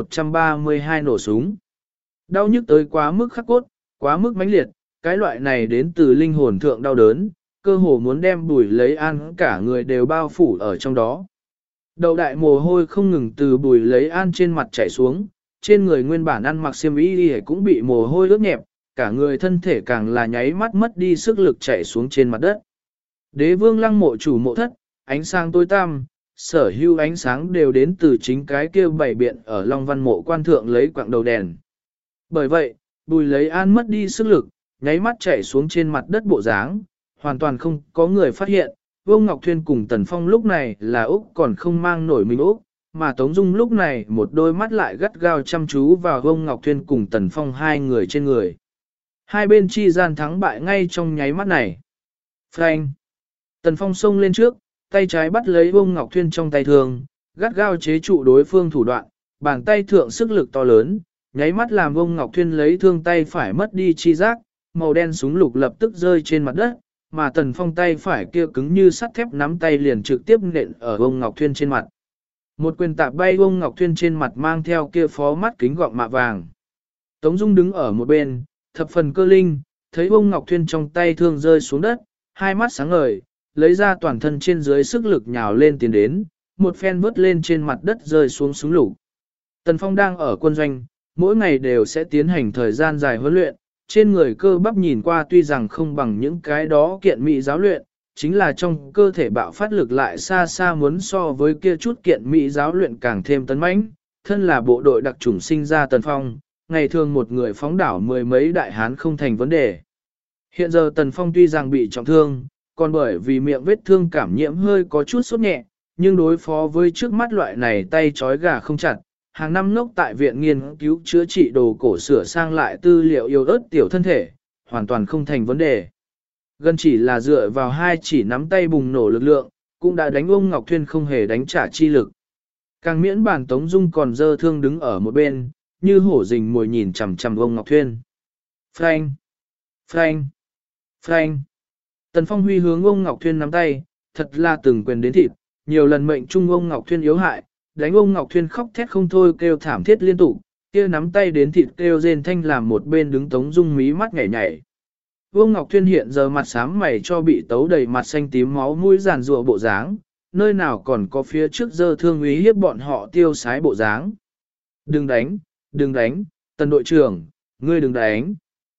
1132 nổ súng. Đau nhức tới quá mức khắc cốt, quá mức mãnh liệt, cái loại này đến từ linh hồn thượng đau đớn, cơ hồ muốn đem Bùi Lấy An cả người đều bao phủ ở trong đó. Đầu đại mồ hôi không ngừng từ Bùi Lấy An trên mặt chảy xuống, trên người nguyên bản ăn mặc xiêm y cũng bị mồ hôi ướt nhẹp, cả người thân thể càng là nháy mắt mất đi sức lực chảy xuống trên mặt đất. Đế vương lăng mộ chủ mộ thất, ánh sáng tối tăm, sở hữu ánh sáng đều đến từ chính cái kia bảy biện ở Long Văn mộ quan thượng lấy quạng đầu đèn. Bởi vậy, Bùi Lấy An mất đi sức lực, nháy mắt chảy xuống trên mặt đất bộ dáng, hoàn toàn không có người phát hiện. Vương Ngọc Thuyên cùng Tần Phong lúc này là Úc còn không mang nổi mình Úc, mà Tống Dung lúc này một đôi mắt lại gắt gao chăm chú vào Vương Ngọc Thuyên cùng Tần Phong hai người trên người. Hai bên chi gian thắng bại ngay trong nháy mắt này. Frank! Tần Phong xông lên trước, tay trái bắt lấy Vương Ngọc Thuyên trong tay thường, gắt gao chế trụ đối phương thủ đoạn, bàn tay thượng sức lực to lớn, nháy mắt làm Vương Ngọc Thuyên lấy thương tay phải mất đi chi giác, màu đen súng lục lập tức rơi trên mặt đất, mà Tần Phong tay phải kia cứng như sắt thép nắm tay liền trực tiếp nện ở Vương Ngọc Thuyên trên mặt. Một quyền tạp bay Vương Ngọc Thuyên trên mặt mang theo kia phó mắt kính gọng mạ vàng. Tống Dung đứng ở một bên, thập phần cơ linh, thấy Vương Ngọc Thuyên trong tay thương rơi xuống đất, hai mắt sáng ngời, lấy ra toàn thân trên dưới sức lực nhào lên tiến đến, một phen vớt lên trên mặt đất rơi xuống súng lục. Tần Phong đang ở quân doanh, mỗi ngày đều sẽ tiến hành thời gian dài huấn luyện, trên người cơ bắp nhìn qua tuy rằng không bằng những cái đó kiện mỹ giáo luyện, chính là trong cơ thể bạo phát lực lại xa xa muốn so với kia chút kiện mỹ giáo luyện càng thêm tấn mãnh. Thân là bộ đội đặc chủng sinh ra Tần Phong, ngày thường một người phóng đảo mười mấy đại hán không thành vấn đề. Hiện giờ Tần Phong tuy rằng bị trọng thương, còn bởi vì miệng vết thương cảm nhiễm hơi có chút sốt nhẹ, nhưng đối phó với trước mắt loại này tay trói gà không chặt, hàng năm ngốc tại viện nghiên cứu chữa trị đồ cổ sửa sang lại tư liệu yêu ớt tiểu thân thể, hoàn toàn không thành vấn đề. Gần chỉ là dựa vào hai chỉ nắm tay bùng nổ lực lượng, cũng đã đánh ông Ngọc Thuyên không hề đánh trả chi lực. Càng miễn bản Tống Dung còn dơ thương đứng ở một bên, như hổ rình mồi nhìn chằm chằm ông Ngọc Thuyên. Frank! Frank! Frank! Tần Phong huy hướng ông Ngọc Thuyên nắm tay, thật là từng quyền đến thịt, nhiều lần mệnh trung ông Ngọc Thuyên yếu hại, đánh ông Ngọc Thuyên khóc thét không thôi kêu thảm thiết liên tục, kia nắm tay đến thịt kêu rên thanh làm một bên đứng Tống Dung mí mắt nhảy nhảy. Vương Ngọc Thuyên hiện giờ mặt xám mày cho bị tấu đầy mặt xanh tím máu mũi giàn rùa bộ dáng, nơi nào còn có phía trước dơ thương úy hiếp bọn họ tiêu sái bộ dáng. Đừng đánh, Tần đội trưởng, ngươi đừng đánh.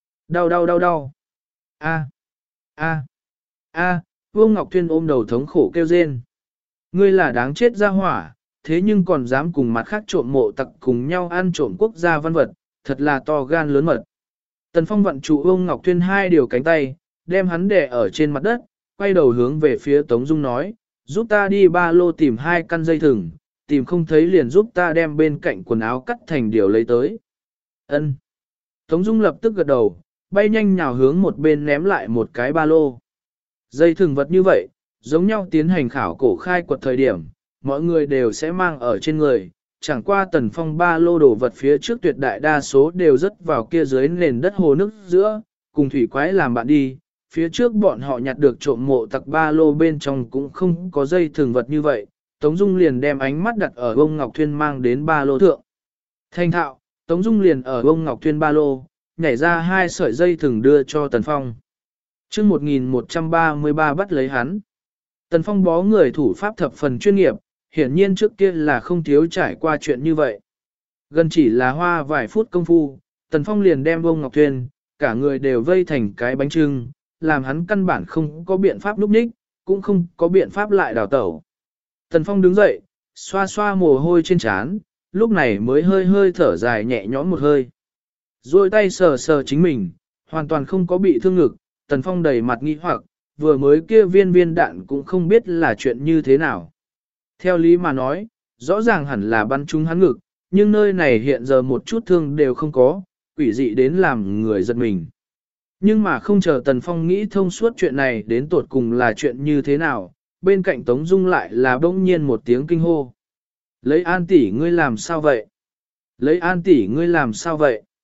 Đau. Vương Ngọc Thuyên ôm đầu thống khổ kêu rên. Ngươi là đáng chết ra hỏa, thế nhưng còn dám cùng mặt khác trộm mộ tặc cùng nhau ăn trộm quốc gia văn vật, thật là to gan lớn mật. Tần Phong vận trụ Vương Ngọc Thuyên hai điều cánh tay, đem hắn đè ở trên mặt đất, quay đầu hướng về phía Tống Dung nói, giúp ta đi ba lô tìm hai căn dây thừng, tìm không thấy liền giúp ta đem bên cạnh quần áo cắt thành điều lấy tới. Ân. Tống Dung lập tức gật đầu, bay nhanh nhào hướng một bên ném lại một cái ba lô. Dây thừng vật như vậy, giống nhau tiến hành khảo cổ khai quật thời điểm, mọi người đều sẽ mang ở trên người, chẳng qua Tần Phong ba lô đồ vật phía trước tuyệt đại đa số đều rớt vào kia dưới nền đất hồ nước giữa, cùng thủy quái làm bạn đi, phía trước bọn họ nhặt được trộm mộ tặc ba lô bên trong cũng không có dây thường vật như vậy, Tống Dung liền đem ánh mắt đặt ở ông Ngọc Thuyên mang đến ba lô thượng. Thành thạo, Tống Dung liền ở ông Ngọc Thuyên ba lô, nhảy ra hai sợi dây thừng đưa cho Tần Phong. Trước 1133 bắt lấy hắn. Tần Phong bó người thủ pháp thập phần chuyên nghiệp, hiển nhiên trước kia là không thiếu trải qua chuyện như vậy. Gần chỉ là hoa vài phút công phu, Tần Phong liền đem ông Ngọc Thuyên, cả người đều vây thành cái bánh trưng, làm hắn căn bản không có biện pháp núp ních, cũng không có biện pháp lại đào tẩu. Tần Phong đứng dậy, xoa xoa mồ hôi trên trán, lúc này mới hơi hơi thở dài nhẹ nhõm một hơi. Rồi tay sờ sờ chính mình, hoàn toàn không có bị thương ngực, Tần Phong đầy mặt nghi hoặc, vừa mới kia viên đạn cũng không biết là chuyện như thế nào. Theo lý mà nói, rõ ràng hẳn là bắn trúng hắn ngực, nhưng nơi này hiện giờ một chút thương đều không có, quỷ dị đến làm người giật mình. Nhưng mà không chờ Tần Phong nghĩ thông suốt chuyện này đến tột cùng là chuyện như thế nào, bên cạnh Tống Dung lại là bỗng nhiên một tiếng kinh hô. Lấy An tỷ ngươi làm sao vậy? Lấy An tỷ ngươi làm sao vậy?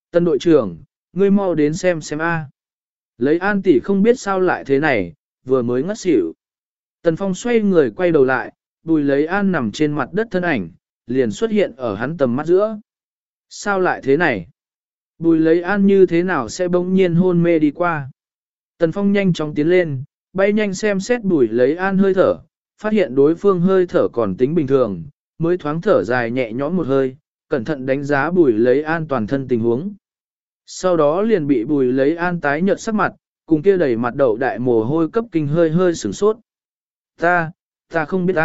Tân đội trưởng, ngươi mau đến xem a. Lấy An tỷ không biết sao lại thế này, vừa mới ngất xỉu. Tần Phong xoay người quay đầu lại, Bùi lấy An nằm trên mặt đất thân ảnh, liền xuất hiện ở hắn tầm mắt giữa. Sao lại thế này? Bùi lấy An như thế nào sẽ bỗng nhiên hôn mê đi qua? Tần Phong nhanh chóng tiến lên, bay nhanh xem xét Bùi lấy An hơi thở, phát hiện đối phương hơi thở còn tính bình thường, mới thoáng thở dài nhẹ nhõm một hơi, cẩn thận đánh giá Bùi lấy An toàn thân tình huống. Sau đó liền bị Bùi lấy An tái nhợt sắc mặt, cùng kia đầy mặt đậu đại mồ hôi cấp kinh hơi sửng sốt. Ta không biết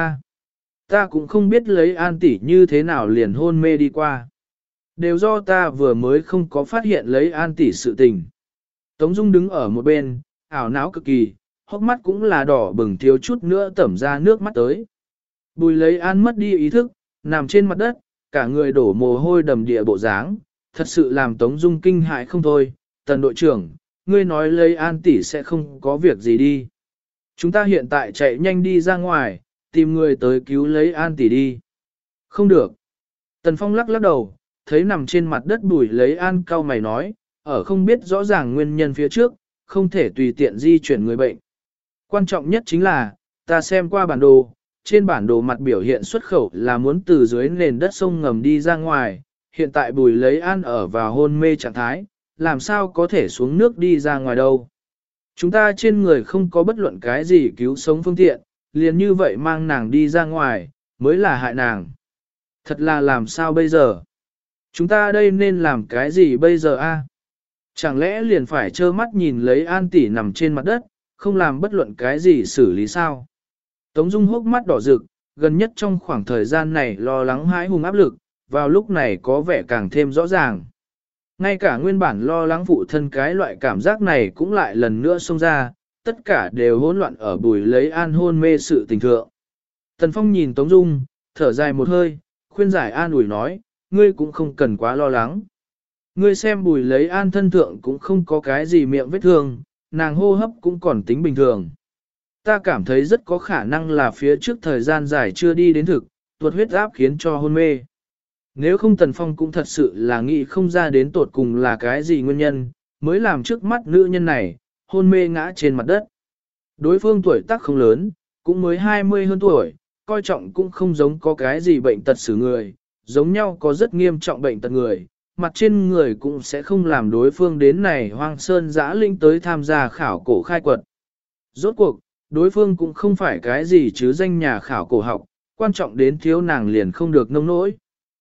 ta cũng không biết lấy An tỷ như thế nào liền hôn mê đi qua. Đều do ta vừa mới không có phát hiện lấy An tỷ sự tình. Tống Dung đứng ở một bên, ảo não cực kỳ, hốc mắt cũng là đỏ bừng thiếu chút nữa tẩm ra nước mắt tới. Bùi lấy An mất đi ý thức, nằm trên mặt đất, cả người đổ mồ hôi đầm địa bộ dáng, thật sự làm Tống Dung kinh hại không thôi. Tần đội trưởng, ngươi nói lấy An tỷ sẽ không có việc gì đi. Chúng ta hiện tại chạy nhanh đi ra ngoài, tìm người tới cứu lấy An tỷ đi. Không được. Tần Phong lắc đầu, thấy nằm trên mặt đất Bùi lấy An cau mày nói, ở không biết rõ ràng nguyên nhân phía trước, không thể tùy tiện di chuyển người bệnh. Quan trọng nhất chính là, ta xem qua bản đồ, trên bản đồ mặt biểu hiện xuất khẩu là muốn từ dưới nền đất sông ngầm đi ra ngoài, hiện tại Bùi lấy An ở vào hôn mê trạng thái, làm sao có thể xuống nước đi ra ngoài đâu. Chúng ta trên người không có bất luận cái gì cứu sống phương tiện, liền như vậy mang nàng đi ra ngoài, mới là hại nàng. Thật là làm sao bây giờ? Chúng ta đây nên làm cái gì bây giờ a? Chẳng lẽ liền phải trơ mắt nhìn lấy An tỷ nằm trên mặt đất, không làm bất luận cái gì xử lý sao? Tống Dung hốc mắt đỏ rực, gần nhất trong khoảng thời gian này lo lắng hãi hùng áp lực, vào lúc này có vẻ càng thêm rõ ràng. Ngay cả nguyên bản lo lắng phụ thân cái loại cảm giác này cũng lại lần nữa xông ra, tất cả đều hỗn loạn ở Bùi lấy An hôn mê sự tình thượng. Tần Phong nhìn Tống Dung, thở dài một hơi, khuyên giải an ủi nói, ngươi cũng không cần quá lo lắng. Ngươi xem Bùi lấy An thân thượng cũng không có cái gì miệng vết thương, nàng hô hấp cũng còn tính bình thường. Ta cảm thấy rất có khả năng là phía trước thời gian dài chưa đi đến thực, tuột huyết áp khiến cho hôn mê. Nếu không Tần Phong cũng thật sự là nghĩ không ra đến tột cùng là cái gì nguyên nhân, mới làm trước mắt nữ nhân này, hôn mê ngã trên mặt đất. Đối phương tuổi tác không lớn, cũng mới 20 hơn tuổi, coi trọng cũng không giống có cái gì bệnh tật xử người, giống nhau có rất nghiêm trọng bệnh tật người, mặt trên người cũng sẽ không làm đối phương đến này hoang sơn dã linh tới tham gia khảo cổ khai quật. Rốt cuộc, đối phương cũng không phải cái gì chứ danh nhà khảo cổ học, quan trọng đến thiếu nàng liền không được nông nỗi.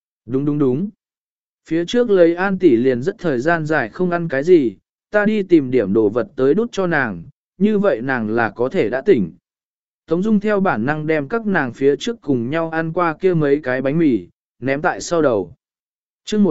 Đúng. Phía trước lấy An tỷ liền rất thời gian dài không ăn cái gì, ta đi tìm điểm đồ vật tới đút cho nàng, như vậy nàng là có thể đã tỉnh. Tống Dung theo bản năng đem các nàng phía trước cùng nhau ăn qua kia mấy cái bánh mì, ném tại sau đầu. chương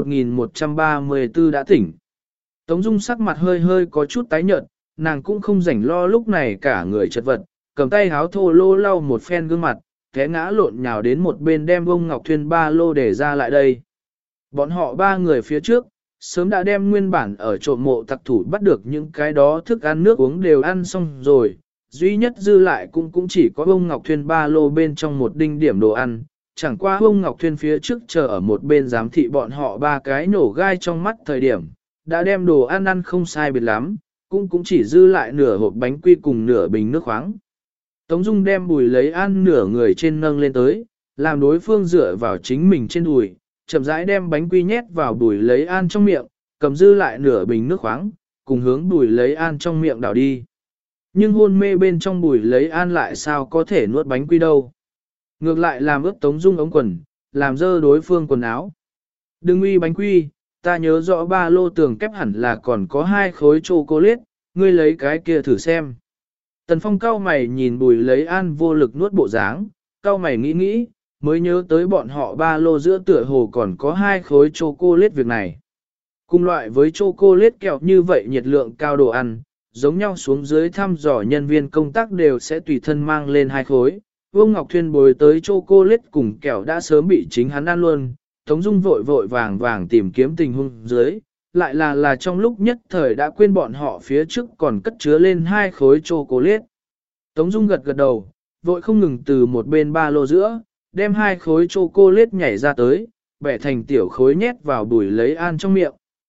1134 đã tỉnh. Tống Dung sắc mặt hơi có chút tái nhợt, nàng cũng không rảnh lo lúc này cả người chật vật, cầm tay háo thô lô lau một phen gương mặt, té ngã lộn nhào đến một bên đem bông ngọc thuyền ba lô để ra lại đây. Bọn họ ba người phía trước, sớm đã đem nguyên bản ở trộm mộ tặc thủ bắt được những cái đó thức ăn nước uống đều ăn xong rồi, duy nhất dư lại cũng chỉ có bông ngọc thuyền ba lô bên trong một đinh điểm đồ ăn, chẳng qua bông ngọc thuyền phía trước chờ ở một bên giám thị bọn họ ba cái nổ gai trong mắt thời điểm, đã đem đồ ăn ăn không sai biệt lắm, cũng chỉ dư lại nửa hộp bánh quy cùng nửa bình nước khoáng. Tống Dung đem Bùi lấy An nửa người trên nâng lên tới, làm đối phương dựa vào chính mình trên đùi, chậm rãi đem bánh quy nhét vào Bùi lấy An trong miệng, cầm dư lại nửa bình nước khoáng, cùng hướng Bùi lấy An trong miệng đảo đi. Nhưng hôn mê bên trong Bùi lấy An lại sao có thể nuốt bánh quy đâu. Ngược lại làm ướt Tống Dung ống quần, làm dơ đối phương quần áo. Đừng uy bánh quy, ta nhớ rõ ba lô tường kép hẳn là còn có 2 khối chocolate, ngươi lấy cái kia thử xem. Tần Phong cau mày nhìn Bùi lấy An vô lực nuốt bộ dáng, cau mày nghĩ, mới nhớ tới bọn họ ba lô giữa tựa hồ còn có 2 khối chocolate việc này. Cùng loại với chocolate kẹo như vậy nhiệt lượng cao đồ ăn, giống nhau xuống dưới thăm dò nhân viên công tác đều sẽ tùy thân mang lên 2 khối. Vương Ngọc Thuyên bồi tới chocolate cùng kẹo đã sớm bị chính hắn ăn luôn, Tống Dung vội vàng tìm kiếm tình huống dưới, lại là trong lúc nhất thời đã quên bọn họ phía trước còn cất chứa lên 2 khối chocolate. Tống Dung gật đầu, vội không ngừng từ một bên ba lô giữa, đem 2 khối chocolate nhảy ra tới, bẻ thành tiểu khối nhét vào Bùi lấy An trong miệng.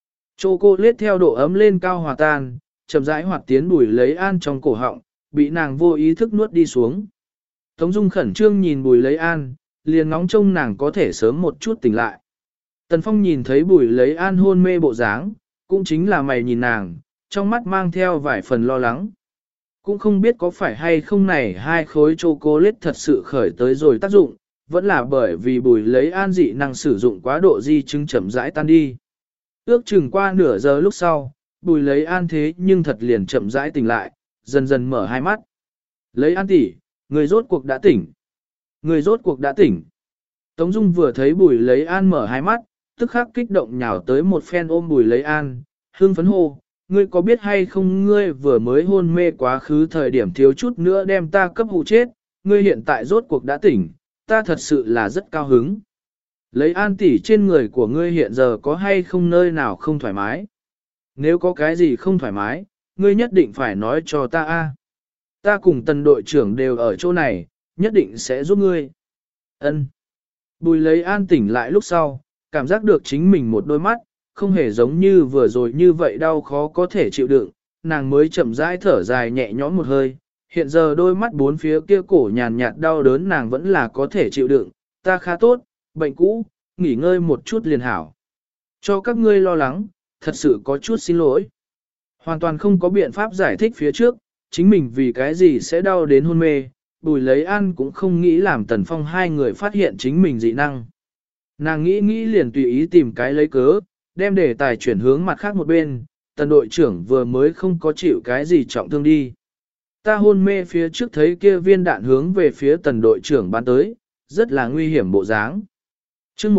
Chocolate theo độ ấm lên cao hòa tan, chậm rãi hoạt tiến Bùi Lấy An trong cổ họng, bị nàng vô ý thức nuốt đi xuống. Tống Dung khẩn trương nhìn Bùi Lấy An, liền ngóng trông nàng có thể sớm một chút tỉnh lại. Tần Phong nhìn thấy Bùi Lấy An hôn mê bộ dáng, cũng chính là mày nhìn nàng, trong mắt mang theo vài phần lo lắng. Cũng không biết có phải hay không này hai khối chocolate thật sự khởi tới rồi tác dụng, vẫn là bởi vì Bùi Lấy An dị năng sử dụng quá độ di chứng chậm rãi tan đi. Ước chừng qua nửa giờ lúc sau, Bùi Lấy An thế nhưng thật liền chậm rãi tỉnh lại, dần dần mở hai mắt. Lấy An tỷ, người rốt cuộc đã tỉnh. Người rốt cuộc đã tỉnh. Tống Dung vừa thấy Bùi Lấy An mở hai mắt, tức khắc kích động nhào tới một phen ôm Bùi Lấy An, hương phấn hô, ngươi có biết hay không ngươi vừa mới hôn mê quá khứ thời điểm thiếu chút nữa đem ta cấp hụ chết, ngươi hiện tại rốt cuộc đã tỉnh, ta thật sự là rất cao hứng. Lấy An tỷ trên người của ngươi hiện giờ có hay không nơi nào không thoải mái? Nếu có cái gì không thoải mái, ngươi nhất định phải nói cho ta a. Ta cùng Tần đội trưởng đều ở chỗ này, nhất định sẽ giúp ngươi. Ân. Bùi Lấy An tỉnh lại lúc sau, cảm giác được chính mình một đôi mắt, không hề giống như vừa rồi như vậy đau khó có thể chịu đựng, nàng mới chậm rãi thở dài nhẹ nhõm một hơi. Hiện giờ đôi mắt bốn phía kia cổ nhàn nhạt đau đớn nàng vẫn là có thể chịu đựng, ta khá tốt, bệnh cũ, nghỉ ngơi một chút liền hảo. Cho các ngươi lo lắng, thật sự có chút xin lỗi. Hoàn toàn không có biện pháp giải thích phía trước, chính mình vì cái gì sẽ đau đến hôn mê, Bùi Lấy An cũng không nghĩ làm Tần Phong hai người phát hiện chính mình dị năng. Nàng nghĩ liền tùy ý tìm cái lấy cớ, đem đề tài chuyển hướng mặt khác một bên, Tần đội trưởng vừa mới không có chịu cái gì trọng thương đi. Ta hôn mê phía trước thấy kia viên đạn hướng về phía Tần đội trưởng bắn tới, rất là nguy hiểm bộ dáng. Chương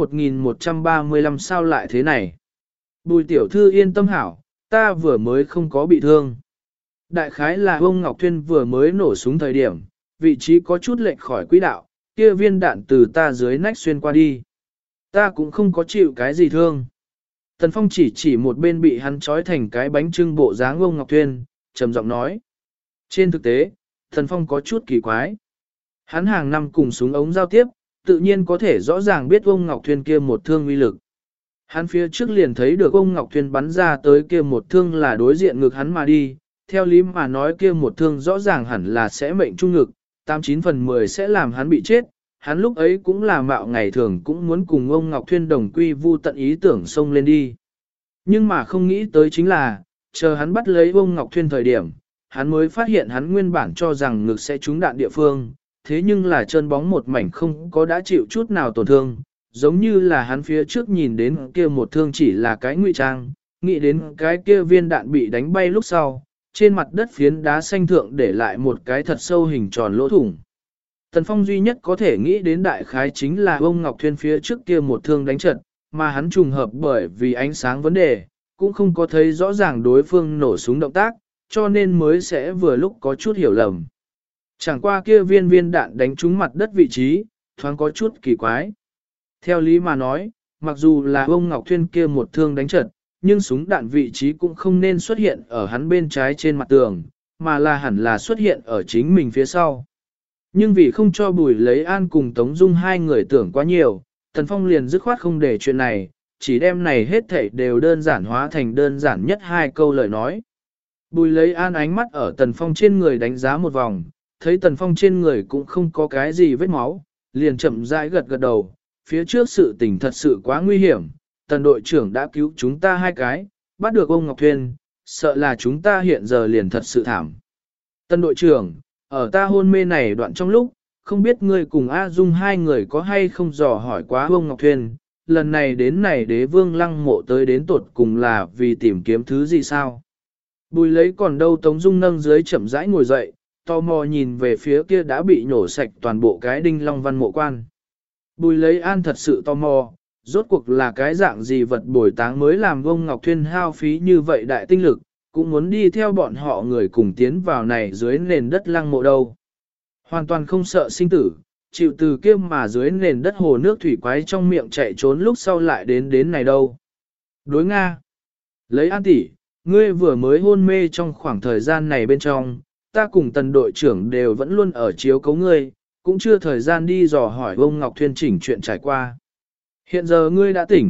1135 sao lại thế này? Bùi tiểu thư yên tâm hảo, ta vừa mới không có bị thương. Đại khái là ông Ngọc Thuyên vừa mới nổ súng thời điểm, vị trí có chút lệch khỏi quỹ đạo, kia viên đạn từ ta dưới nách xuyên qua đi. Ta cũng không có chịu cái gì thương. Tần Phong chỉ một bên bị hắn trói thành cái bánh trưng bộ dáng ông Ngọc Thuyên, trầm giọng nói. Trên thực tế, Tần Phong có chút kỳ quái. Hắn hàng năm cùng súng ống giao tiếp, tự nhiên có thể rõ ràng biết ông Ngọc Thuyên kia một thương uy lực. Hắn phía trước liền thấy được ông Ngọc Thuyên bắn ra tới kia một thương là đối diện ngực hắn mà đi, theo lý mà nói kia một thương rõ ràng hẳn là sẽ mệnh trung ngực, 89 phần 10 sẽ làm hắn bị chết. Hắn lúc ấy cũng là mạo ngày thường cũng muốn cùng ông Ngọc Thuyên đồng quy vu tận ý tưởng xông lên đi. Nhưng mà không nghĩ tới chính là, chờ hắn bắt lấy ông Ngọc Thuyên thời điểm, hắn mới phát hiện hắn nguyên bản cho rằng ngực sẽ trúng đạn địa phương, thế nhưng là trơn bóng một mảnh không có đã chịu chút nào tổn thương, giống như là hắn phía trước nhìn đến kia một thương chỉ là cái ngụy trang, nghĩ đến cái kia viên đạn bị đánh bay lúc sau, trên mặt đất phiến đá xanh thượng để lại một cái thật sâu hình tròn lỗ thủng. Tần Phong duy nhất có thể nghĩ đến đại khái chính là ông Ngọc Thuyên phía trước kia một thương đánh trận, mà hắn trùng hợp bởi vì ánh sáng vấn đề, cũng không có thấy rõ ràng đối phương nổ súng động tác, cho nên mới sẽ vừa lúc có chút hiểu lầm. Chẳng qua kia viên đạn đánh trúng mặt đất vị trí, thoáng có chút kỳ quái. Theo lý mà nói, mặc dù là ông Ngọc Thuyên kia một thương đánh trận, nhưng súng đạn vị trí cũng không nên xuất hiện ở hắn bên trái trên mặt tường, mà là hẳn là xuất hiện ở chính mình phía sau. Nhưng vì không cho Bùi Lấy An cùng Tống Dung hai người tưởng quá nhiều, Tần Phong liền dứt khoát không để chuyện này, chỉ đem này hết thảy đều đơn giản hóa thành đơn giản nhất hai câu lời nói. Bùi Lấy An ánh mắt ở Tần Phong trên người đánh giá một vòng, thấy Tần Phong trên người cũng không có cái gì vết máu, liền chậm rãi gật gật đầu, phía trước sự tình thật sự quá nguy hiểm, Tần đội trưởng đã cứu chúng ta hai cái, bắt được ông Ngọc Thuyên, sợ là chúng ta hiện giờ liền thật sự thảm. Tần đội trưởng, ở ta hôn mê này đoạn trong lúc, không biết ngươi cùng A Dung hai người có hay không dò hỏi quá ông Ngọc Thuyên, lần này đến này đế vương lăng mộ tới đến tột cùng là vì tìm kiếm thứ gì sao? Bùi lấy còn đâu Tống Dung nâng dưới chậm rãi ngồi dậy, tò mò nhìn về phía kia đã bị nhổ sạch toàn bộ cái đinh long văn mộ quan. Bùi lấy An thật sự tò mò, rốt cuộc là cái dạng gì vật bồi táng mới làm ông Ngọc Thuyên hao phí như vậy đại tinh lực, cũng muốn đi theo bọn họ người cùng tiến vào này dưới nền đất lăng mộ đâu. Hoàn toàn không sợ sinh tử, chịu từ kia mà dưới nền đất hồ nước thủy quái trong miệng chạy trốn lúc sau lại đến này đâu. Đối Nga. Lấy An tỷ, ngươi vừa mới hôn mê trong khoảng thời gian này bên trong, ta cùng Tần đội trưởng đều vẫn luôn ở chiếu cấu ngươi, cũng chưa thời gian đi dò hỏi ông Ngọc Thuyên chỉnh chuyện trải qua. Hiện giờ ngươi đã tỉnh,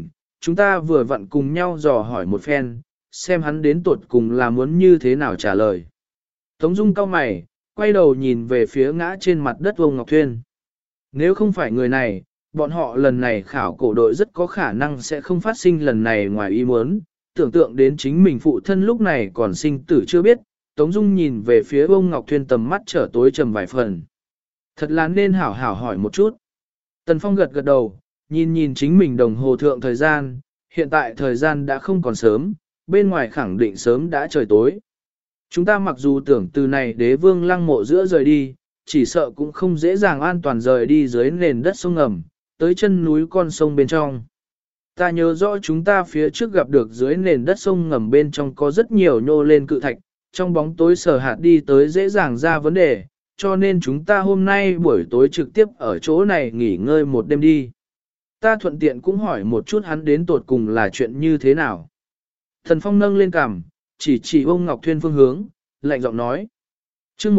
chúng ta vừa vặn cùng nhau dò hỏi một phen, xem hắn đến tuột cùng là muốn như thế nào trả lời. Tống Dung cau mày, quay đầu nhìn về phía ngã trên mặt đất Vương Ngọc Thuyên. Nếu không phải người này, bọn họ lần này khảo cổ đội rất có khả năng sẽ không phát sinh lần này ngoài ý muốn. Tưởng tượng đến chính mình phụ thân lúc này còn sinh tử chưa biết, Tống Dung nhìn về phía Vương Ngọc Thuyên tầm mắt trở tối trầm vài phần. Thật là nên hảo hảo hỏi một chút. Tần Phong gật gật đầu, nhìn chính mình đồng hồ thượng thời gian, hiện tại thời gian đã không còn sớm, bên ngoài khẳng định sớm đã trời tối. Chúng ta mặc dù tưởng từ này đế vương lăng mộ giữa rời đi, chỉ sợ cũng không dễ dàng an toàn rời đi dưới nền đất sông ngầm, tới chân núi con sông bên trong. Ta nhớ rõ chúng ta phía trước gặp được dưới nền đất sông ngầm bên trong có rất nhiều nhô lên cự thạch, trong bóng tối sở hạt đi tới dễ dàng ra vấn đề, cho nên chúng ta hôm nay buổi tối trực tiếp ở chỗ này nghỉ ngơi một đêm đi. Ta thuận tiện cũng hỏi một chút hắn đến tột cùng là chuyện như thế nào. Thần Phong nâng lên cằm, chỉ ông Ngọc Thuyên phương hướng, lạnh giọng nói. Chương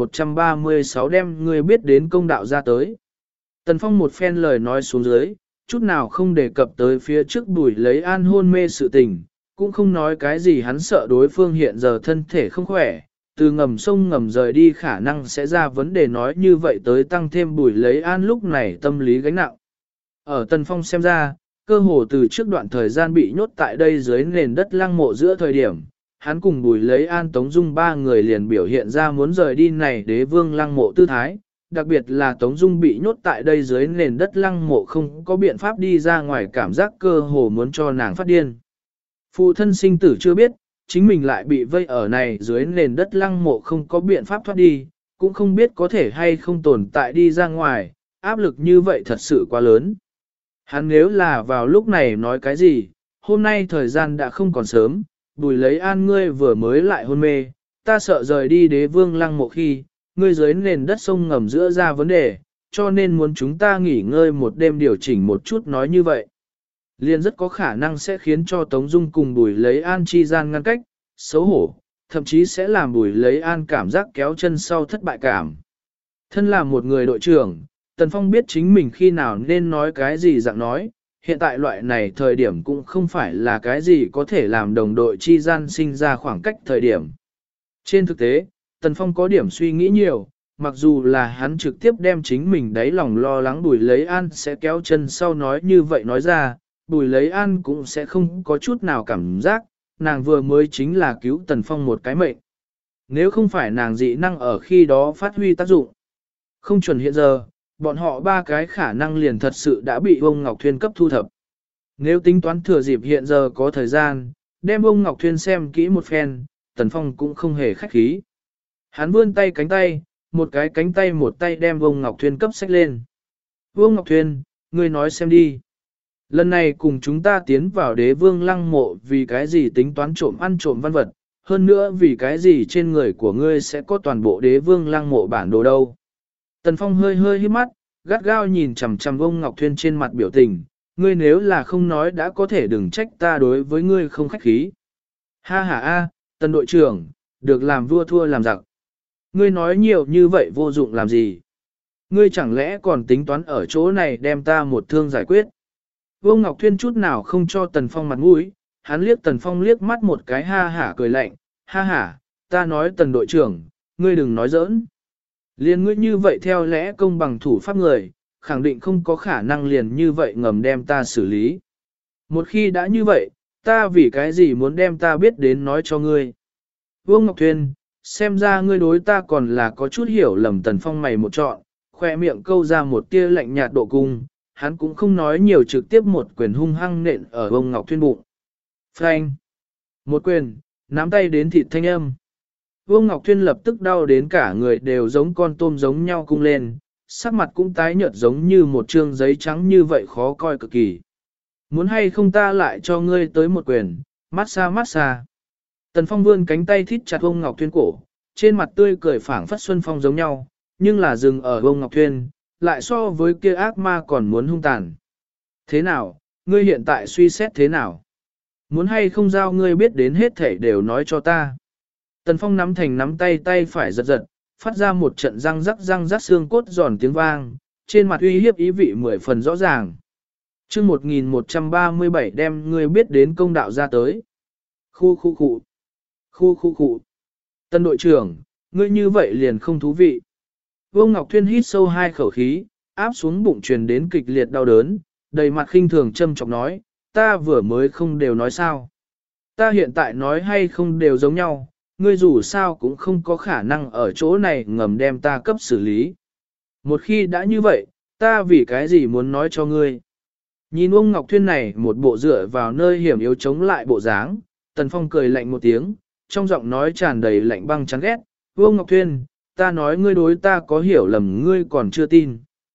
1136 đem người biết đến công đạo ra tới. Tần Phong một phen lời nói xuống dưới, chút nào không đề cập tới phía trước Bùi lấy an hôn mê sự tình, cũng không nói cái gì hắn sợ đối phương hiện giờ thân thể không khỏe, từ ngầm sông ngầm rời đi khả năng sẽ ra vấn đề nói như vậy tới tăng thêm Bùi lấy an lúc này tâm lý gánh nặng. Ở Tần Phong xem ra, cơ hồ từ trước đoạn thời gian bị nhốt tại đây dưới nền đất lăng mộ giữa thời điểm, hắn cùng Bùi lấy an Tống Dung ba người liền biểu hiện ra muốn rời đi này đế vương lăng mộ tư thái, đặc biệt là Tống Dung bị nhốt tại đây dưới nền đất lăng mộ không có biện pháp đi ra ngoài cảm giác cơ hồ muốn cho nàng phát điên. Phụ thân sinh tử chưa biết, chính mình lại bị vây ở này dưới nền đất lăng mộ không có biện pháp thoát đi, cũng không biết có thể hay không tồn tại đi ra ngoài, áp lực như vậy thật sự quá lớn. Hắn nếu là vào lúc này nói cái gì, hôm nay thời gian đã không còn sớm, Bùi lấy an ngươi vừa mới lại hôn mê, ta sợ rời đi đế vương lăng mộ khi, ngươi dưới nền đất sông ngầm giữa ra vấn đề, cho nên muốn chúng ta nghỉ ngơi một đêm điều chỉnh một chút nói như vậy. Liên rất có khả năng sẽ khiến cho Tống Dung cùng Bùi lấy an chi gian ngăn cách, xấu hổ, thậm chí sẽ làm Bùi lấy an cảm giác kéo chân sau thất bại cảm. Thân là một người đội trưởng, Tần Phong biết chính mình khi nào nên nói cái gì dạng nói, hiện tại loại này thời điểm cũng không phải là cái gì có thể làm đồng đội chi gian sinh ra khoảng cách thời điểm. Trên thực tế, Tần Phong có điểm suy nghĩ nhiều, mặc dù là hắn trực tiếp đem chính mình đáy lòng lo lắng Bùi lấy an sẽ kéo chân sau nói như vậy nói ra, Bùi lấy an cũng sẽ không có chút nào cảm giác, nàng vừa mới chính là cứu Tần Phong một cái mệnh. Nếu không phải nàng dị năng ở khi đó phát huy tác dụng, không chuẩn hiện giờ, bọn họ ba cái khả năng liền thật sự đã bị ông Ngọc Thuyên cấp thu thập. Nếu tính toán thừa dịp hiện giờ có thời gian, đem ông Ngọc Thuyên xem kỹ một phen, Tần Phong cũng không hề khách khí. Hắn vươn tay cánh tay, một cái cánh tay một tay đem ông Ngọc Thuyên cấp xách lên. Vương Ngọc Thuyên, ngươi nói xem đi. Lần này cùng chúng ta tiến vào đế vương lăng mộ vì cái gì tính toán trộm ăn trộm văn vật, hơn nữa vì cái gì trên người của ngươi sẽ có toàn bộ đế vương lăng mộ bản đồ đâu. Tần Phong hơi hơi hít mắt, gắt gao nhìn chằm chằm ông Ngọc Thuyên trên mặt biểu tình, ngươi nếu là không nói đã có thể đừng trách ta đối với ngươi không khách khí. Ha ha a, Tần đội trưởng, được làm vua thua làm giặc. Ngươi nói nhiều như vậy vô dụng làm gì? Ngươi chẳng lẽ còn tính toán ở chỗ này đem ta một thương giải quyết? Vương Ngọc Thuyên chút nào không cho Tần Phong mặt mũi, hắn liếc Tần Phong liếc mắt một cái ha hả cười lạnh, ha hả, ta nói Tần đội trưởng, ngươi đừng nói giỡn. Liên ngươi như vậy theo lẽ công bằng thủ pháp người, khẳng định không có khả năng liền như vậy ngầm đem ta xử lý. Một khi đã như vậy, ta vì cái gì muốn đem ta biết đến nói cho ngươi? Vương Ngọc Thuyên, xem ra ngươi đối ta còn là có chút hiểu lầm. Tần Phong mày một trọn, khoe miệng câu ra một tia lạnh nhạt độ cung, hắn cũng không nói nhiều trực tiếp một quyền hung hăng nện ở Vương Ngọc Thuyên bụng. Phanh! Một quyền, nắm tay đến thịt thanh âm. Vương Ngọc Thuyên lập tức đau đến cả người đều giống con tôm giống nhau cung lên, sắc mặt cũng tái nhợt giống như một trương giấy trắng như vậy khó coi cực kỳ. Muốn hay không ta lại cho ngươi tới một quyền, massage. Tần Phong vươn cánh tay thít chặt Vương Ngọc Thuyên cổ, trên mặt tươi cười phảng phất xuân phong giống nhau, nhưng là dừng ở Vương Ngọc Thuyên, lại so với kia ác ma còn muốn hung tàn. Thế nào, ngươi hiện tại suy xét thế nào? Muốn hay không giao ngươi biết đến hết thể đều nói cho ta. Tần Phong nắm thành nắm tay phải giật giật, phát ra một trận răng rắc xương cốt giòn tiếng vang, trên mặt uy hiếp ý vị 10 phần rõ ràng. chương 1137 đem ngươi biết đến công đạo ra tới. Khu. Tân đội trưởng, ngươi như vậy liền không thú vị. Vô Ngọc Thuyên hít sâu hai khẩu khí, áp xuống bụng truyền đến kịch liệt đau đớn, đầy mặt khinh thường châm chọc nói, ta vừa mới không đều nói sao. Ta hiện tại nói hay không đều giống nhau, ngươi dù sao cũng không có khả năng ở chỗ này ngầm đem ta cấp xử lý. Một khi đã như vậy, ta vì cái gì muốn nói cho ngươi. Nhìn ông Ngọc Thuyên này một bộ dựa vào nơi hiểm yếu chống lại bộ dáng, Tần Phong cười lạnh một tiếng, trong giọng nói tràn đầy lạnh băng chán ghét. Vương Ngọc Thuyên, ta nói ngươi đối ta có hiểu lầm ngươi còn chưa tin.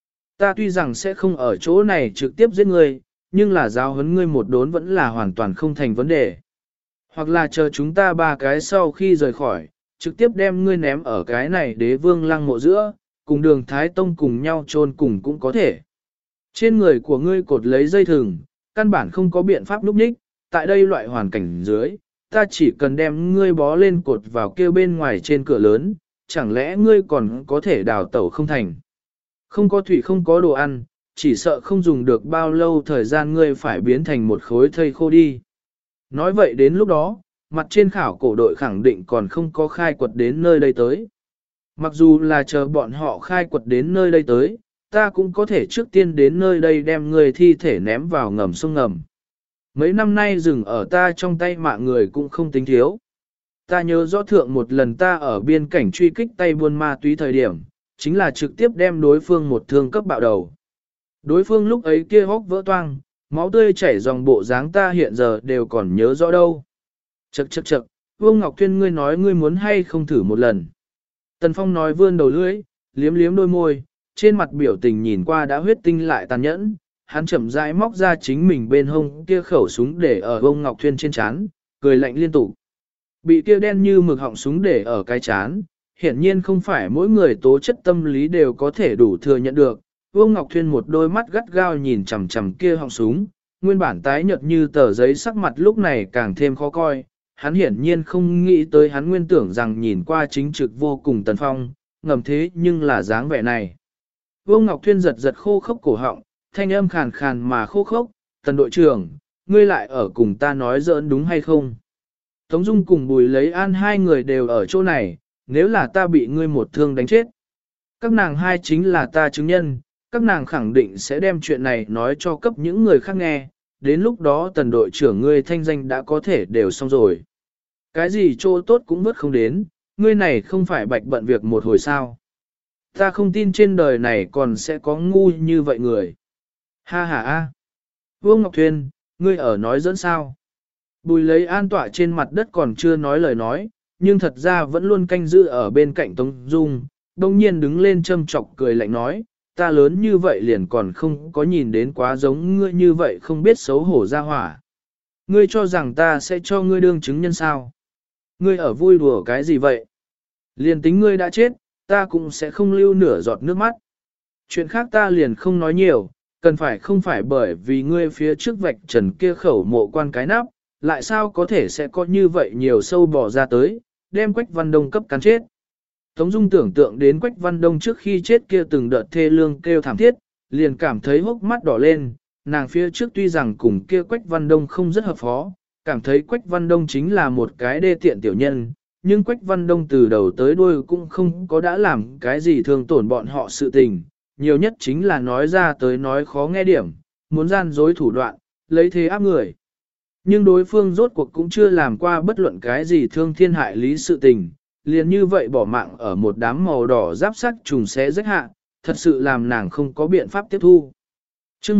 Ta tuy rằng sẽ không ở chỗ này trực tiếp giết ngươi, nhưng là giáo huấn ngươi một đốn vẫn là hoàn toàn không thành vấn đề. Hoặc là chờ chúng ta ba cái sau khi rời khỏi, trực tiếp đem ngươi ném ở cái này đế vương lăng mộ giữa, cùng đường Thái Tông cùng nhau chôn cùng cũng có thể. Trên người của ngươi cột lấy dây thừng, căn bản không có biện pháp núp nhích, tại đây loại hoàn cảnh dưới, ta chỉ cần đem ngươi bó lên cột vào kêu bên ngoài trên cửa lớn, chẳng lẽ ngươi còn có thể đào tẩu không thành. Không có thủy không có đồ ăn, chỉ sợ không dùng được bao lâu thời gian ngươi phải biến thành một khối thây khô đi. Nói vậy đến lúc đó, mặt trên khảo cổ đội khẳng định còn không có khai quật đến nơi đây tới. Mặc dù là chờ bọn họ khai quật đến nơi đây tới, ta cũng có thể trước tiên đến nơi đây đem người thi thể ném vào ngầm sông ngầm. Mấy năm nay dừng ở ta trong tay mạng người cũng không tính thiếu. Ta nhớ rõ thượng một lần ta ở biên cảnh truy kích tay buôn ma túy thời điểm, chính là trực tiếp đem đối phương một thương cấp bạo đầu. Đối phương lúc ấy kia hốc vỡ toang, máu tươi chảy dòng bộ dáng ta hiện giờ đều còn nhớ rõ đâu. Chậc, Vương Ngọc Thuyên ngươi nói ngươi muốn hay không thử một lần. Tần Phong nói vươn đầu lưỡi, liếm liếm đôi môi, trên mặt biểu tình nhìn qua đã huyết tinh lại tàn nhẫn, hắn chậm rãi móc ra chính mình bên hông kia khẩu súng để ở Vương Ngọc Thuyên trên trán, cười lạnh liên tục. Bị kia đen như mực họng súng để ở cái trán, hiển nhiên không phải mỗi người tố chất tâm lý đều có thể đủ thừa nhận được. Vương Ngọc Thuyên một đôi mắt gắt gao nhìn chằm chằm kia họng súng, nguyên bản tái nhợt như tờ giấy sắc mặt lúc này càng thêm khó coi. Hắn hiển nhiên không nghĩ tới hắn nguyên tưởng rằng nhìn qua chính trực vô cùng Tần Phong, ngầm thế nhưng là dáng vẻ này. Vương Ngọc Thuyên giật giật khô khốc cổ họng, thanh âm khàn khàn mà khô khốc, Tần đội trưởng, ngươi lại ở cùng ta nói giỡn đúng hay không? Tống Dung cùng Bùi Lấy An hai người đều ở chỗ này, nếu là ta bị ngươi một thương đánh chết. Các nàng hai chính là ta chứng nhân, các nàng khẳng định sẽ đem chuyện này nói cho cấp những người khác nghe, đến lúc đó Tần đội trưởng ngươi thanh danh đã có thể đều xong rồi. Cái gì chỗ tốt cũng vớt không đến, ngươi này không phải bạch bận việc một hồi sao. Ta không tin trên đời này còn sẽ có ngu như vậy người. Ha ha ha. Vương Ngọc Thuyên, ngươi ở nói dẫn sao? Bùi Lấy An tọa trên mặt đất còn chưa nói lời nói, nhưng thật ra vẫn luôn canh giữ ở bên cạnh Tống Dung, đông nhiên đứng lên châm chọc cười lạnh nói, ta lớn như vậy liền còn không có nhìn đến quá giống ngươi như vậy không biết xấu hổ ra hỏa. Ngươi cho rằng ta sẽ cho ngươi đương chứng nhân sao? Ngươi ở vui đùa cái gì vậy? Liền tính ngươi đã chết, ta cũng sẽ không lưu nửa giọt nước mắt. Chuyện khác ta liền không nói nhiều, cần phải không phải bởi vì ngươi phía trước vạch trần kia khẩu mộ quan cái nắp, lại sao có thể sẽ có như vậy nhiều sâu bò ra tới, đem Quách Văn Đông cấp cắn chết. Tống Dung tưởng tượng đến Quách Văn Đông trước khi chết kia từng đợt thê lương kêu thảm thiết, liền cảm thấy hốc mắt đỏ lên, nàng phía trước tuy rằng cùng kia Quách Văn Đông không rất hợp phó, cảm thấy Quách Văn Đông chính là một cái đê tiện tiểu nhân, nhưng Quách Văn Đông từ đầu tới đuôi cũng không có đã làm cái gì thương tổn bọn họ sự tình, nhiều nhất chính là nói ra tới nói khó nghe điểm, muốn gian dối thủ đoạn, lấy thế áp người. Nhưng đối phương rốt cuộc cũng chưa làm qua bất luận cái gì thương thiên hại lý sự tình, liền như vậy bỏ mạng ở một đám màu đỏ giáp sắc trùng xé rách hạ, thật sự làm nàng không có biện pháp tiếp thu. Chương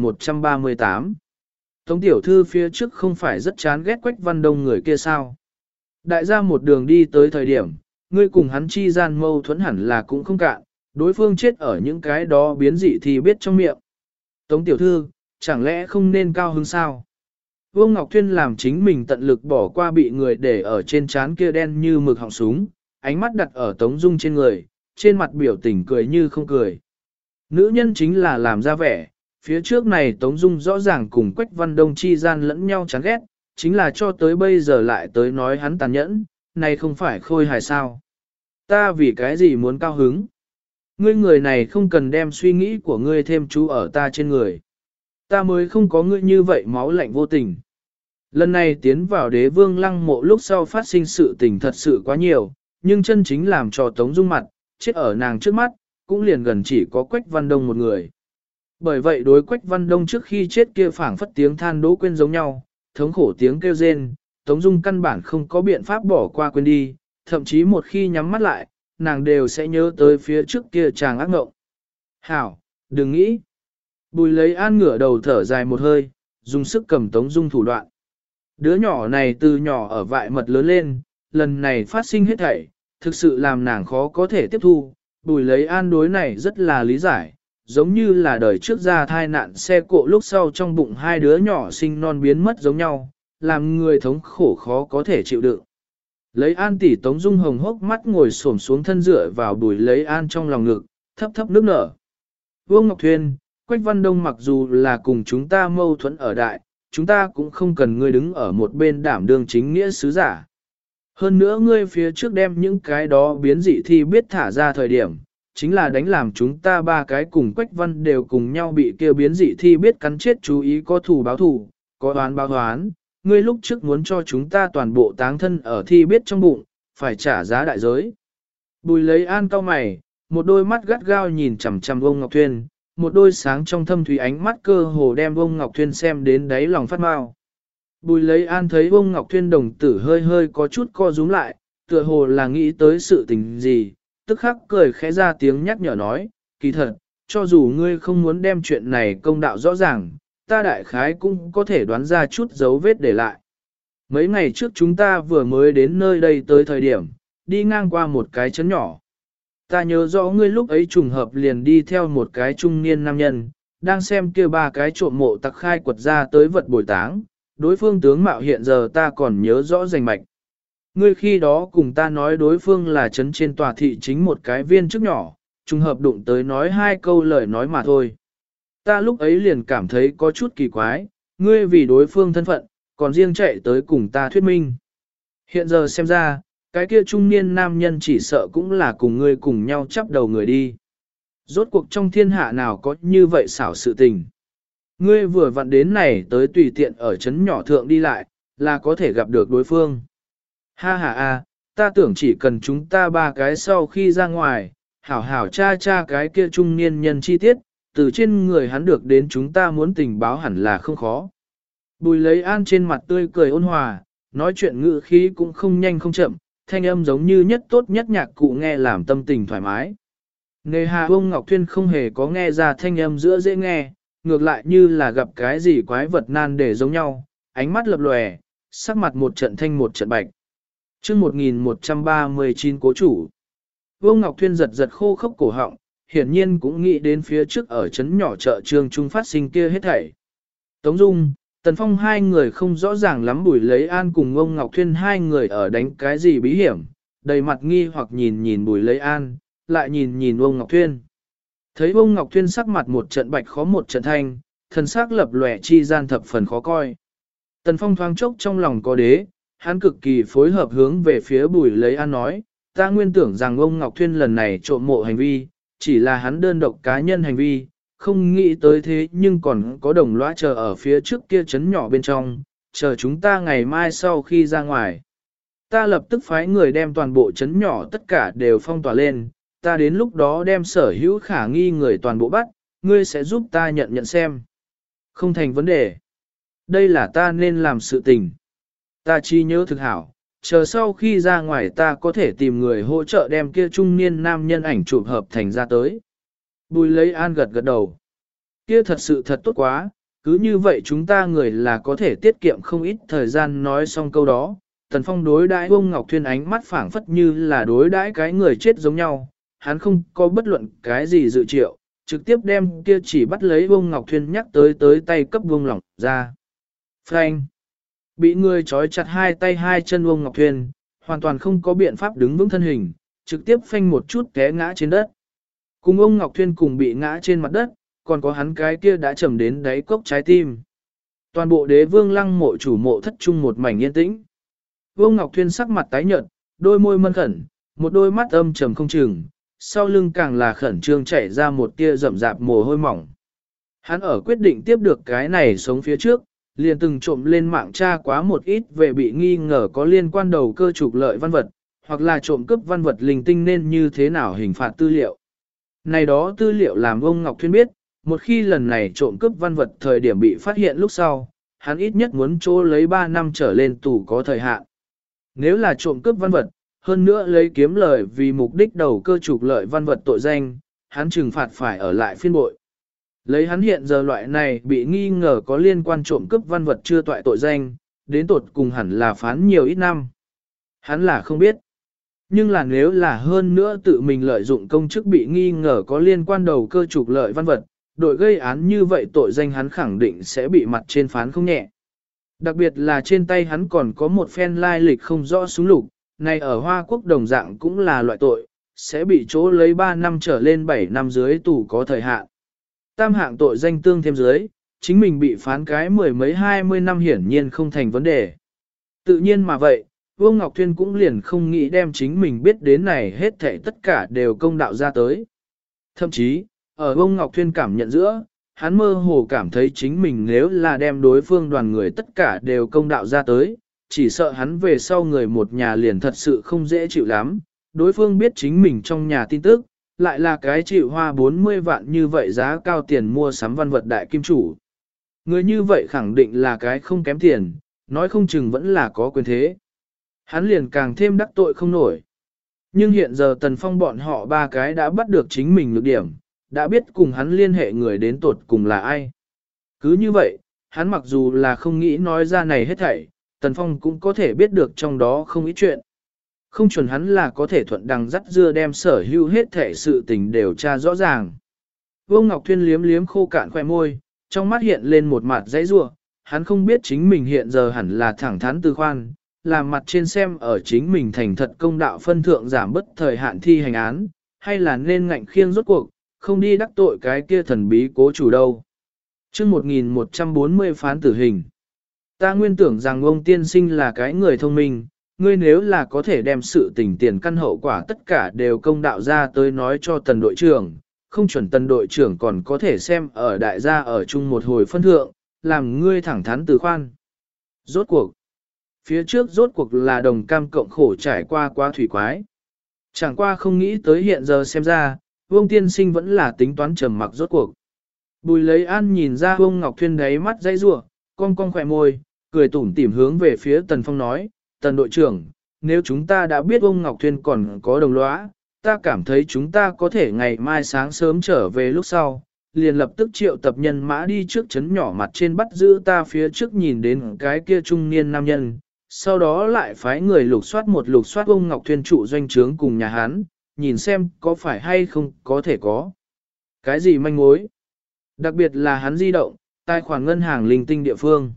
1138 Tống tiểu thư phía trước không phải rất chán ghét Quách Văn Đông người kia sao? Đại gia một đường đi tới thời điểm, ngươi cùng hắn chi gian mâu thuẫn hẳn là cũng không cạn, đối phương chết ở những cái đó biến dị thì biết trong miệng. Tống tiểu thư, chẳng lẽ không nên cao hứng sao? Vương Ngọc Thuyên làm chính mình tận lực bỏ qua bị người để ở trên trán kia đen như mực họng súng, ánh mắt đặt ở Tống Dung trên người, trên mặt biểu tình cười như không cười. Nữ nhân chính là làm ra vẻ, phía trước này Tống Dung rõ ràng cùng Quách Văn Đông chi gian lẫn nhau chán ghét, chính là cho tới bây giờ lại tới nói hắn tàn nhẫn, này không phải khôi hài sao. Ta vì cái gì muốn cao hứng? Ngươi người này không cần đem suy nghĩ của ngươi thêm chú ở ta trên người. Ta mới không có ngươi như vậy máu lạnh vô tình. Lần này tiến vào đế vương lăng mộ lúc sau phát sinh sự tình thật sự quá nhiều, nhưng chân chính làm cho Tống Dung mặt, chết ở nàng trước mắt, cũng liền gần chỉ có Quách Văn Đông một người. Bởi vậy đối Quách Văn Đông trước khi chết kia phảng phất tiếng than đỗ quên giống nhau, thống khổ tiếng kêu rên, Tống Dung căn bản không có biện pháp bỏ qua quên đi, thậm chí một khi nhắm mắt lại, nàng đều sẽ nhớ tới phía trước kia chàng ác ngộng. Hảo, đừng nghĩ. Bùi lấy an ngửa đầu thở dài một hơi, dùng sức cầm Tống Dung thủ đoạn. Đứa nhỏ này từ nhỏ ở vại mật lớn lên, lần này phát sinh hết thảy, thực sự làm nàng khó có thể tiếp thu. Bùi lấy an đối này rất là lý giải, giống như là đời trước ra thai nạn xe cộ lúc sau trong bụng hai đứa nhỏ sinh non biến mất giống nhau, làm người thống khổ khó có thể chịu đựng. Lấy an tỷ Tống Dung hồng hốc mắt ngồi xổm xuống thân dựa vào bùi lấy an trong lòng ngực, thấp thấp nước nở. Vương Ngọc Thuyên, Quách Văn Đông mặc dù là cùng chúng ta mâu thuẫn ở đại, chúng ta cũng không cần ngươi đứng ở một bên đảm đương chính nghĩa sứ giả. Hơn nữa ngươi phía trước đem những cái đó biến dị thi biết thả ra thời điểm, chính là đánh làm chúng ta ba cái cùng Quách Văn đều cùng nhau bị kêu biến dị thi biết cắn chết, chú ý có thù báo thù, có oán báo oán. Ngươi lúc trước muốn cho chúng ta toàn bộ táng thân ở thi biết trong bụng, phải trả giá đại giới. Bùi lấy an cao mày, một đôi mắt gắt gao nhìn chằm chằm ông Ngọc Thuyên, một đôi sáng trong thâm thúy ánh mắt cơ hồ đem ông Ngọc Thuyên xem đến đáy lòng phát mau. Bùi lấy an thấy ông Ngọc Thuyên đồng tử hơi hơi có chút co rúm lại, tựa hồ là nghĩ tới sự tình gì, tức khắc cười khẽ ra tiếng nhắc nhở nói, kỳ thật, cho dù ngươi không muốn đem chuyện này công đạo rõ ràng, ta đại khái cũng có thể đoán ra chút dấu vết để lại. Mấy ngày trước chúng ta vừa mới đến nơi đây tới thời điểm, đi ngang qua một cái trấn nhỏ. Ta nhớ rõ ngươi lúc ấy trùng hợp liền đi theo một cái trung niên nam nhân, đang xem kia ba cái trộm mộ tặc khai quật ra tới vật bồi táng, đối phương tướng mạo hiện giờ ta còn nhớ rõ rành mạch. Ngươi khi đó cùng ta nói đối phương là trấn trên tòa thị chính một cái viên chức nhỏ, trùng hợp đụng tới nói hai câu lời nói mà thôi. Ta lúc ấy liền cảm thấy có chút kỳ quái, ngươi vì đối phương thân phận, còn riêng chạy tới cùng ta thuyết minh. Hiện giờ xem ra, cái kia trung niên nam nhân chỉ sợ cũng là cùng ngươi cùng nhau chắp đầu người đi. Rốt cuộc trong thiên hạ nào có như vậy xảo sự tình. Ngươi vừa vặn đến này tới tùy tiện ở trấn nhỏ thượng đi lại, là có thể gặp được đối phương. Ha ha a, ta tưởng chỉ cần chúng ta ba cái sau khi ra ngoài, hảo hảo cha cái kia trung niên nhân chi tiết, từ trên người hắn được đến chúng ta muốn tình báo hẳn là không khó. Bùi lấy an trên mặt tươi cười ôn hòa, nói chuyện ngữ khí cũng không nhanh không chậm, thanh âm giống như nhất tốt nhất nhạc cụ nghe làm tâm tình thoải mái. Nề hà ông Ngọc Thuyên không hề có nghe ra thanh âm giữa dễ nghe, ngược lại như là gặp cái gì quái vật nan để giống nhau, ánh mắt lập lòe, sắc mặt một trận thanh một trận bạch. Chương 1139 cố chủ. Vương Ngọc Thuyên giật giật khô khốc cổ họng, hiển nhiên cũng nghĩ đến phía trước ở trấn nhỏ chợ Trương Trung phát sinh kia hết thảy. Tống Dung, Tần Phong hai người không rõ ràng lắm Bùi Lấy An cùng ông Ngọc Thuyên hai người ở đánh cái gì bí hiểm, đầy mặt nghi hoặc nhìn nhìn Bùi Lấy An, lại nhìn nhìn ông Ngọc Thuyên. Thấy ông Ngọc Thuyên sắc mặt một trận bạch khó một trận thanh, thần sắc lập lòe chi gian thập phần khó coi. Tần Phong thoáng chốc trong lòng có đế, hắn cực kỳ phối hợp hướng về phía Bùi Lấy An nói, ta nguyên tưởng rằng ông Ngọc Thuyên lần này trộm mộ hành vi, chỉ là hắn đơn độc cá nhân hành vi, không nghĩ tới thế nhưng còn có đồng lõa chờ ở phía trước kia trấn nhỏ bên trong, chờ chúng ta ngày mai sau khi ra ngoài. Ta lập tức phái người đem toàn bộ trấn nhỏ tất cả đều phong tỏa lên, ta đến lúc đó đem sở hữu khả nghi người toàn bộ bắt, ngươi sẽ giúp ta nhận xem. Không thành vấn đề. Đây là ta nên làm sự tình. Ta chi nhớ thực hảo, chờ sau khi ra ngoài ta có thể tìm người hỗ trợ đem kia trung niên nam nhân ảnh chụp hợp thành ra tới. Bùi Lấy An gật gật đầu. Kia thật sự thật tốt quá, cứ như vậy chúng ta người là có thể tiết kiệm không ít thời gian nói xong câu đó. Tần Phong đối đãi ông Ngọc Thuyên ánh mắt phảng phất như là đối đãi cái người chết giống nhau, hắn không có bất luận cái gì dự triệu, trực tiếp đem kia chỉ bắt lấy ông Ngọc Thuyên nhắc tới tay cấp buông lỏng ra. Frank! Bị người trói chặt hai tay hai chân ông Ngọc Thuyên, hoàn toàn không có biện pháp đứng vững thân hình, trực tiếp phanh một chút té ngã trên đất. Cùng ông Ngọc Thuyên cùng bị ngã trên mặt đất, còn có hắn cái kia đã trầm đến đáy cốc trái tim. Toàn bộ đế vương lăng mộ chủ mộ thất trung một mảnh yên tĩnh. Vương Ngọc Thuyên sắc mặt tái nhợt, đôi môi mân khẩn, một đôi mắt âm trầm không chừng, sau lưng càng là khẩn trương chảy ra một tia rậm rạp mồ hôi mỏng. Hắn ở quyết định tiếp được cái này sống phía trước, liền từng trộm lên mạng tra quá một ít về bị nghi ngờ có liên quan đầu cơ trục lợi văn vật, hoặc là trộm cướp văn vật linh tinh nên như thế nào hình phạt tư liệu. Này đó tư liệu làm ông Ngọc Thuyên biết, một khi lần này trộm cướp văn vật thời điểm bị phát hiện lúc sau, hắn ít nhất muốn chỗ lấy 3 năm trở lên tù có thời hạn. Nếu là trộm cướp văn vật, hơn nữa lấy kiếm lời vì mục đích đầu cơ trục lợi văn vật tội danh, hắn trừng phạt phải ở lại phiên bội. Lấy hắn hiện giờ loại này bị nghi ngờ có liên quan trộm cướp văn vật chưa toại tội danh, đến tột cùng hẳn là phán nhiều ít năm. Hắn là không biết. Nhưng là nếu là hơn nữa tự mình lợi dụng công chức bị nghi ngờ có liên quan đầu cơ trục lợi văn vật, đội gây án như vậy tội danh hắn khẳng định sẽ bị mặt trên phán không nhẹ. Đặc biệt là trên tay hắn còn có một phen lai lịch không rõ súng lục, này ở Hoa Quốc đồng dạng cũng là loại tội, sẽ bị chỗ lấy 3 năm trở lên 7 năm dưới tù có thời hạn. Tam hạng tội danh tương thêm dưới, chính mình bị phán cái 10 mấy 20 năm hiển nhiên không thành vấn đề. Tự nhiên mà vậy, Vương Ngọc Thuyên cũng liền không nghĩ đem chính mình biết đến này hết thảy tất cả đều công đạo ra tới. Thậm chí, ở Vương Ngọc Thuyên cảm nhận giữa, hắn mơ hồ cảm thấy chính mình nếu là đem đối phương đoàn người tất cả đều công đạo ra tới, chỉ sợ hắn về sau người một nhà liền thật sự không dễ chịu lắm. Đối phương biết chính mình trong nhà tin tức, lại là cái chịu hoa 40 vạn như vậy giá cao tiền mua sắm văn vật đại kim chủ. Người như vậy khẳng định là cái không kém tiền, nói không chừng vẫn là có quyền thế. Hắn liền càng thêm đắc tội không nổi. Nhưng hiện giờ Tần Phong bọn họ ba cái đã bắt được chính mình nhược điểm, đã biết cùng hắn liên hệ người đến tột cùng là ai. Cứ như vậy, hắn mặc dù là không nghĩ nói ra này hết thảy, Tần Phong cũng có thể biết được trong đó không ít chuyện. Không chuẩn hắn là có thể thuận đằng dắt dưa đem sở hữu hết thảy sự tình đều tra rõ ràng. Vương Ngọc Thuyên liếm liếm khô cạn khoe môi, trong mắt hiện lên một mặt dãy rủa. Hắn không biết chính mình hiện giờ hẳn là thẳng thắn từ khoan, làm mặt trên xem ở chính mình thành thật công đạo phân thượng giảm bất thời hạn thi hành án, hay là nên ngạnh khiêng rốt cuộc, không đi đắc tội cái kia thần bí cố chủ đâu. Chương 1140 phán tử hình. Ta nguyên tưởng rằng ông tiên sinh là cái người thông minh, ngươi nếu là có thể đem sự tình tiền căn hậu quả tất cả đều công đạo ra tới nói cho tần đội trưởng, không chuẩn tần đội trưởng còn có thể xem ở đại gia ở chung một hồi phân thượng, làm ngươi thẳng thắn từ khoan. Rốt cuộc. Phía trước rốt cuộc là đồng cam cộng khổ trải qua quá thủy quái. Chẳng qua không nghĩ tới hiện giờ xem ra, Vương tiên sinh vẫn là tính toán trầm mặc rốt cuộc. Bùi lấy an nhìn ra Vương Ngọc Thuyên đáy mắt dãy rủa, cong cong khỏe môi, cười tủm tỉm hướng về phía Tần Phong nói, Tần đội trưởng, nếu chúng ta đã biết Vương Ngọc Thuyên còn có đồng lõa, ta cảm thấy chúng ta có thể ngày mai sáng sớm trở về lúc sau, liền lập tức triệu tập nhân mã đi trước chấn nhỏ mặt trên bắt giữ ta phía trước nhìn đến cái kia trung niên nam nhân, sau đó lại phái người lục soát Vương Ngọc Thuyên trụ doanh trướng cùng nhà Hán, nhìn xem có phải hay không có thể có. Cái gì manh mối? Đặc biệt là hắn di động, tài khoản ngân hàng linh tinh địa phương.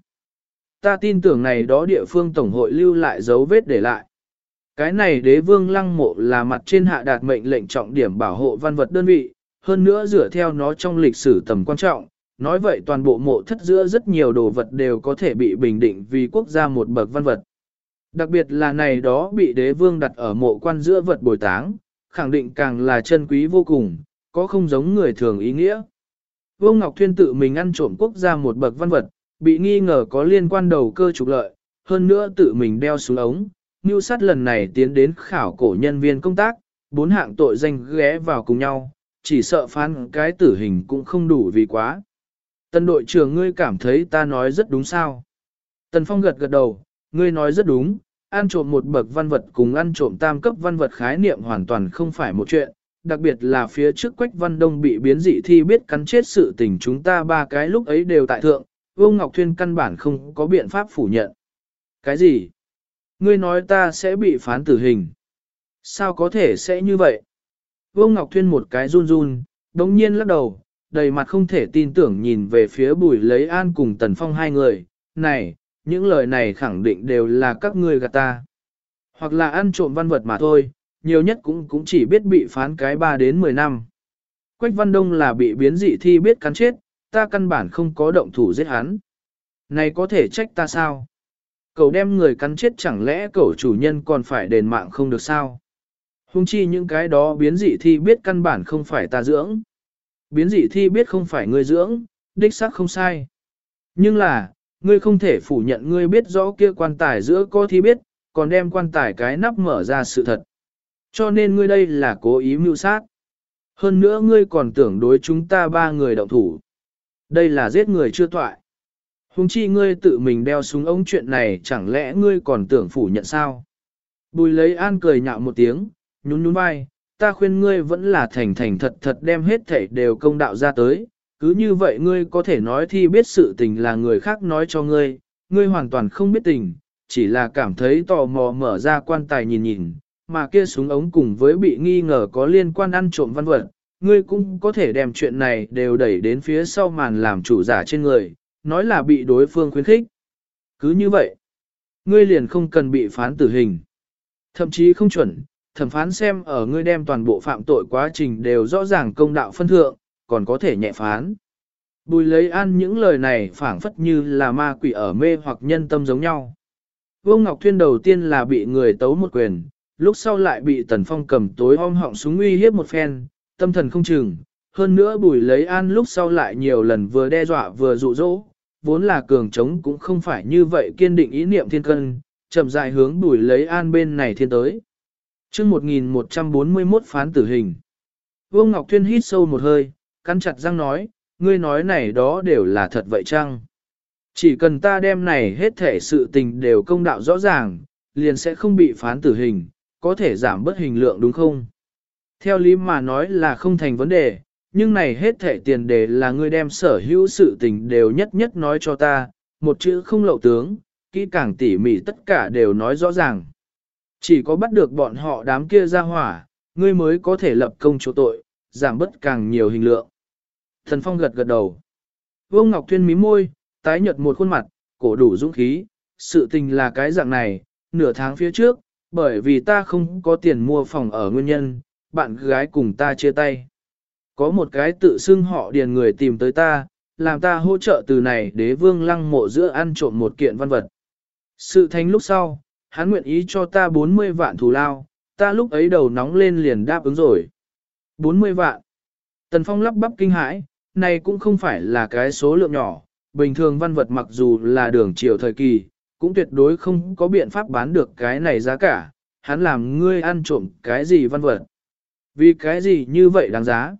Ta tin tưởng này đó địa phương tổng hội lưu lại dấu vết để lại. Cái này đế vương lăng mộ là mặt trên hạ đạt mệnh lệnh trọng điểm bảo hộ văn vật đơn vị, hơn nữa dựa theo nó trong lịch sử tầm quan trọng, nói vậy toàn bộ mộ thất giữa rất nhiều đồ vật đều có thể bị bình định vì quốc gia một bậc văn vật. Đặc biệt là này đó bị đế vương đặt ở mộ quan giữa vật bồi táng, khẳng định càng là chân quý vô cùng, có không giống người thường ý nghĩa. Vương Ngọc Thuyên tự mình ăn trộm quốc gia một bậc văn vật, bị nghi ngờ có liên quan đầu cơ trục lợi, hơn nữa tự mình đeo xuống ống, mưu sát lần này tiến đến khảo cổ nhân viên công tác, 4 hạng tội danh ghé vào cùng nhau, chỉ sợ phán cái tử hình cũng không đủ vì quá. Tần đội trưởng ngươi cảm thấy ta nói rất đúng sao? Tần Phong gật gật đầu, ngươi nói rất đúng, ăn trộm một bậc văn vật cùng ăn trộm tam cấp văn vật khái niệm hoàn toàn không phải một chuyện, đặc biệt là phía trước Quách Văn Đông bị biến dị thi biết cắn chết sự tình chúng ta ba cái lúc ấy đều tại thượng, Vương Ngọc Thuyên căn bản không có biện pháp phủ nhận. Cái gì? Ngươi nói ta sẽ bị phán tử hình? Sao có thể sẽ như vậy? Vương Ngọc Thuyên một cái run run, đống nhiên lắc đầu, đầy mặt không thể tin tưởng nhìn về phía Bùi Lấy An cùng Tần Phong hai người. Này, những lời này khẳng định đều là các ngươi gạt ta. Hoặc là ăn trộm văn vật mà thôi, nhiều nhất cũng chỉ biết bị phán cái 3 đến 10 năm. Quách Văn Đông là bị biến dị thi biết cắn chết, ta căn bản không có động thủ giết hắn. Này có thể trách ta sao? Cậu đem người cắn chết chẳng lẽ cậu chủ nhân còn phải đền mạng không được sao? Hung chi những cái đó biến dị thi biết căn bản không phải ta dưỡng. Biến dị thi biết không phải ngươi dưỡng, đích xác không sai. Nhưng là, ngươi không thể phủ nhận ngươi biết rõ kia quan tài giữa có thi biết, còn đem quan tài cái nắp mở ra sự thật. Cho nên ngươi đây là cố ý mưu sát. Hơn nữa ngươi còn tưởng đối chúng ta ba người động thủ. Đây là giết người chưa toại. Hùng chi ngươi tự mình đeo súng ống chuyện này chẳng lẽ ngươi còn tưởng phủ nhận sao? Bùi lấy an cười nhạo một tiếng, nhún nhún vai, ta khuyên ngươi vẫn là thành thành thật thật đem hết thảy đều công đạo ra tới. Cứ như vậy ngươi có thể nói thi biết sự tình là người khác nói cho ngươi, ngươi hoàn toàn không biết tình, chỉ là cảm thấy tò mò mở ra quan tài nhìn nhìn, mà kia súng ống cùng với bị nghi ngờ có liên quan ăn trộm văn vật, ngươi cũng có thể đem chuyện này đều đẩy đến phía sau màn làm chủ giả trên người, nói là bị đối phương khuyến khích. Cứ như vậy, ngươi liền không cần bị phán tử hình. Thậm chí không chuẩn, thẩm phán xem ở ngươi đem toàn bộ phạm tội quá trình đều rõ ràng công đạo phân thượng, còn có thể nhẹ phán. Bùi lấy an những lời này phảng phất như là ma quỷ ở mê hoặc nhân tâm giống nhau. Vương Ngọc Thuyên đầu tiên là bị người tấu một quyền, lúc sau lại bị Tần Phong cầm tối om họng súng uy hiếp một phen, tâm thần không chừng. Hơn nữa bùi lấy an lúc sau lại nhiều lần vừa đe dọa vừa dụ dỗ, vốn là cường trống cũng không phải như vậy kiên định ý niệm thiên cân, chậm rãi hướng bùi lấy an bên này thiên tới. chương 1141 phán tử hình. Vương Ngọc Thuyên hít sâu một hơi, cắn chặt răng nói, ngươi nói này đó đều là thật vậy chăng? Chỉ cần ta đem này hết thể sự tình đều công đạo rõ ràng, liền sẽ không bị phán tử hình, có thể giảm bớt hình lượng đúng không? Theo lý mà nói là không thành vấn đề, nhưng này hết thể tiền đề là ngươi đem sở hữu sự tình đều nhất nhất nói cho ta, một chữ không lậu tướng, kỹ càng tỉ mỉ tất cả đều nói rõ ràng. Chỉ có bắt được bọn họ đám kia ra hỏa, ngươi mới có thể lập công chỗ tội, giảm bớt càng nhiều hình lượng. Thần Phong gật gật đầu. Vương Ngọc Thuyên mím môi, tái nhợt một khuôn mặt, cổ đủ dũng khí, sự tình là cái dạng này, nửa tháng phía trước, bởi vì ta không có tiền mua phòng ở nguyên nhân, bạn gái cùng ta chia tay. Có một cái tự xưng họ điền người tìm tới ta, làm ta hỗ trợ từ này đế vương lăng mộ giữa ăn trộm một kiện văn vật. Sự thành lúc sau, hắn nguyện ý cho ta 40 vạn thù lao, ta lúc ấy đầu nóng lên liền đáp ứng rồi. 40 vạn. Tần Phong lắp bắp kinh hãi, này cũng không phải là cái số lượng nhỏ, bình thường văn vật mặc dù là đường triều thời kỳ, cũng tuyệt đối không có biện pháp bán được cái này giá cả, hắn làm ngươi ăn trộm cái gì văn vật. Vì cái gì như vậy đáng giá?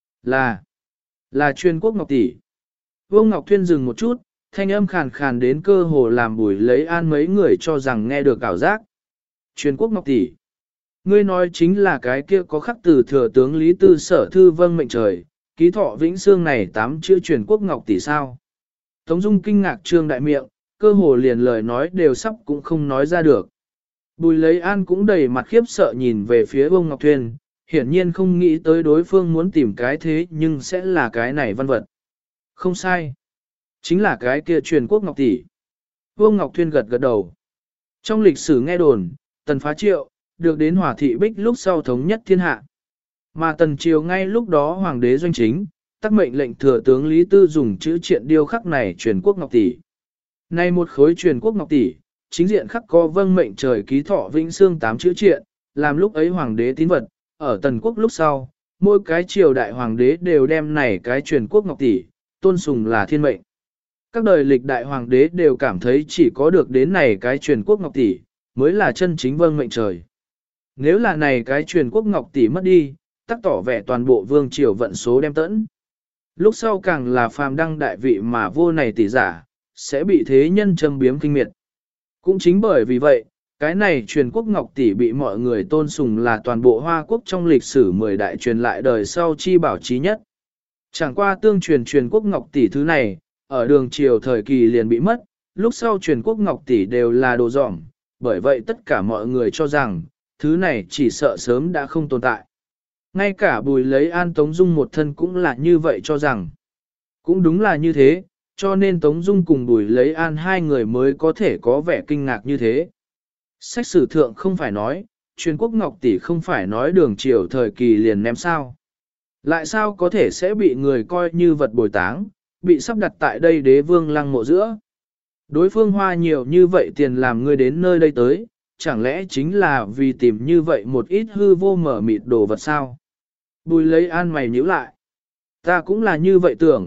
Là truyền quốc ngọc tỷ. Vương Ngọc Thuyên dừng một chút, thanh âm khàn khàn đến cơ hồ làm bùi lấy an mấy người cho rằng nghe được ảo giác. Truyền quốc ngọc tỷ. Ngươi nói chính là cái kia có khắc từ thừa tướng Lý Tư Sở thư vâng mệnh trời, ký thọ vĩnh xương này 8 chữ truyền quốc ngọc tỷ sao. Tống Dung kinh ngạc trương đại miệng, cơ hồ liền lời nói đều sắp cũng không nói ra được. Bùi lấy an cũng đầy mặt khiếp sợ nhìn về phía Vương Ngọc Thuyên, hiển nhiên không nghĩ tới đối phương muốn tìm cái thế nhưng sẽ là cái này văn vật. Không sai. Chính là cái kia truyền quốc ngọc tỷ. Vương Ngọc Thuyên gật gật đầu. Trong lịch sử nghe đồn, Tần Phá Triệu, được đến Hỏa Thị Bích lúc sau thống nhất thiên hạ. Mà Tần Triều ngay lúc đó Hoàng đế doanh chính, tắc mệnh lệnh thừa tướng Lý Tư dùng chữ triện điêu khắc này truyền quốc ngọc tỷ. Nay một khối truyền quốc ngọc tỷ, chính diện khắc có vâng mệnh trời ký thọ vĩnh xương 8 chữ triện, làm lúc ấy Hoàng đế tín vật, ở Tần quốc lúc sau, mỗi cái triều đại Hoàng đế đều đem này cái truyền quốc ngọc tỷ, tôn sùng là thiên mệnh. Các đời lịch đại Hoàng đế đều cảm thấy chỉ có được đến này cái truyền quốc ngọc tỷ, mới là chân chính vâng mệnh trời. Nếu là này cái truyền quốc ngọc tỷ mất đi, tắc tỏ vẻ toàn bộ vương triều vận số đem tẫn. Lúc sau càng là phàm đăng đại vị mà vô này tỷ giả, sẽ bị thế nhân châm biếm kinh miệt. Cũng chính bởi vì vậy, cái này truyền quốc ngọc tỷ bị mọi người tôn sùng là toàn bộ Hoa Quốc trong lịch sử 10 đại truyền lại đời sau chi bảo chí nhất. Chẳng qua tương truyền quốc ngọc tỷ thứ này, ở đường triều thời kỳ liền bị mất, lúc sau truyền quốc ngọc tỷ đều là đồ dỏng, bởi vậy tất cả mọi người cho rằng, thứ này chỉ sợ sớm đã không tồn tại. Ngay cả Bùi lấy An Tống Dung một thân cũng là như vậy cho rằng. Cũng đúng là như thế, cho nên Tống Dung cùng Bùi lấy An hai người mới có thể có vẻ kinh ngạc như thế. Sách sử thượng không phải nói, truyền quốc ngọc tỷ không phải nói đường triều thời kỳ liền ném sao. Lại sao có thể sẽ bị người coi như vật bồi táng, bị sắp đặt tại đây đế vương lăng mộ giữa. Đối phương hoa nhiều như vậy tiền làm người đến nơi đây tới, chẳng lẽ chính là vì tìm như vậy một ít hư vô mở mịt đồ vật sao? Bùi lấy An mày nhíu lại. Ta cũng là như vậy tưởng,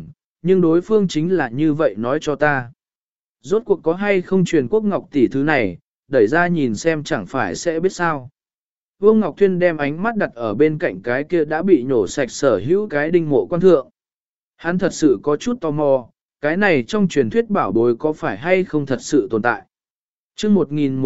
nhưng đối phương chính là như vậy nói cho ta. Rốt cuộc có hay không truyền quốc ngọc tỷ thứ này, đẩy ra nhìn xem chẳng phải sẽ biết sao. Vương Ngọc Thuyên đem ánh mắt đặt ở bên cạnh cái kia đã bị nhổ sạch sở hữu cái đinh mộ quan thượng. Hắn thật sự có chút tò mò, cái này trong truyền thuyết bảo bối có phải hay không thật sự tồn tại. Chương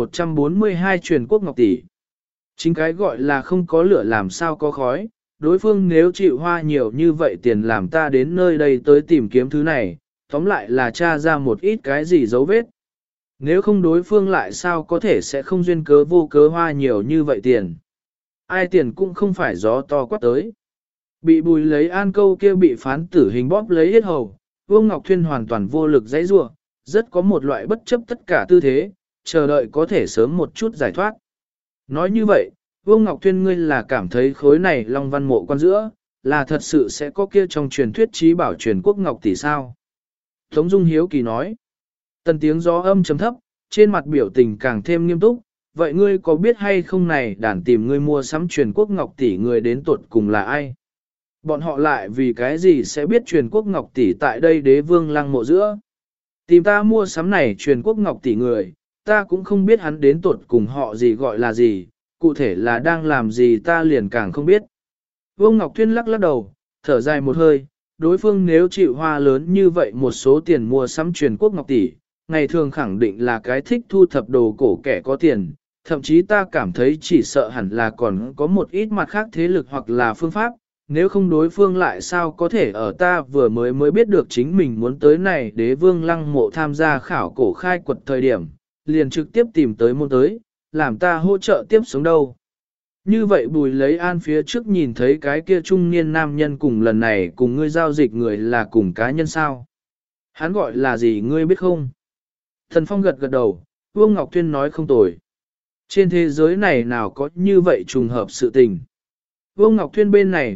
1142 truyền quốc ngọc tỷ. Chính cái gọi là không có lửa làm sao có khói, đối phương nếu chịu hoa nhiều như vậy tiền làm ta đến nơi đây tới tìm kiếm thứ này, tóm lại là tra ra một ít cái gì dấu vết. Nếu không đối phương lại sao có thể sẽ không duyên cớ vô cớ hoa nhiều như vậy tiền. Ai tiền cũng không phải gió to quát tới. Bị Bùi Lấy An câu kia bị phán tử hình bóp lấy hết hầu, Vương Ngọc Thuyên hoàn toàn vô lực dãy rủa, rất có một loại bất chấp tất cả tư thế, chờ đợi có thể sớm một chút giải thoát. Nói như vậy, Vương Ngọc Thuyên ngươi là cảm thấy khối này Long Văn Mộ quan giữa, là thật sự sẽ có kia trong truyền thuyết trí bảo truyền quốc ngọc tỷ sao? Tống Dung hiếu kỳ nói. Tần tiếng gió âm trầm thấp, trên mặt biểu tình càng thêm nghiêm túc, vậy ngươi có biết hay không này đàn tìm ngươi mua sắm truyền quốc ngọc tỷ người đến tuột cùng là ai? Bọn họ lại vì cái gì sẽ biết truyền quốc ngọc tỷ tại đây đế vương lăng mộ giữa? Tìm ta mua sắm này truyền quốc ngọc tỷ người, ta cũng không biết hắn đến tuột cùng họ gì gọi là gì, cụ thể là đang làm gì ta liền càng không biết. Vương Ngọc Thuyên lắc lắc đầu, thở dài một hơi, đối phương nếu chịu hoa lớn như vậy một số tiền mua sắm truyền quốc ngọc tỷ, ngày thường khẳng định là cái thích thu thập đồ cổ kẻ có tiền, thậm chí ta cảm thấy chỉ sợ hẳn là còn có một ít mặt khác thế lực hoặc là phương pháp, nếu không đối phương lại sao có thể ở ta vừa mới biết được chính mình muốn tới này đế vương lăng mộ tham gia khảo cổ khai quật thời điểm, liền trực tiếp tìm tới môn tới, làm ta hỗ trợ tiếp sống đâu. Như vậy Bùi Lấy An phía trước nhìn thấy cái kia trung niên nam nhân cùng lần này cùng ngươi giao dịch người là cùng cá nhân sao? Hắn gọi là gì ngươi biết không? Thần Phong gật gật đầu, Vương Ngọc Thuyên nói không tồi. Trên thế giới này nào có như vậy trùng hợp sự tình. Vương Ngọc Thuyên bên này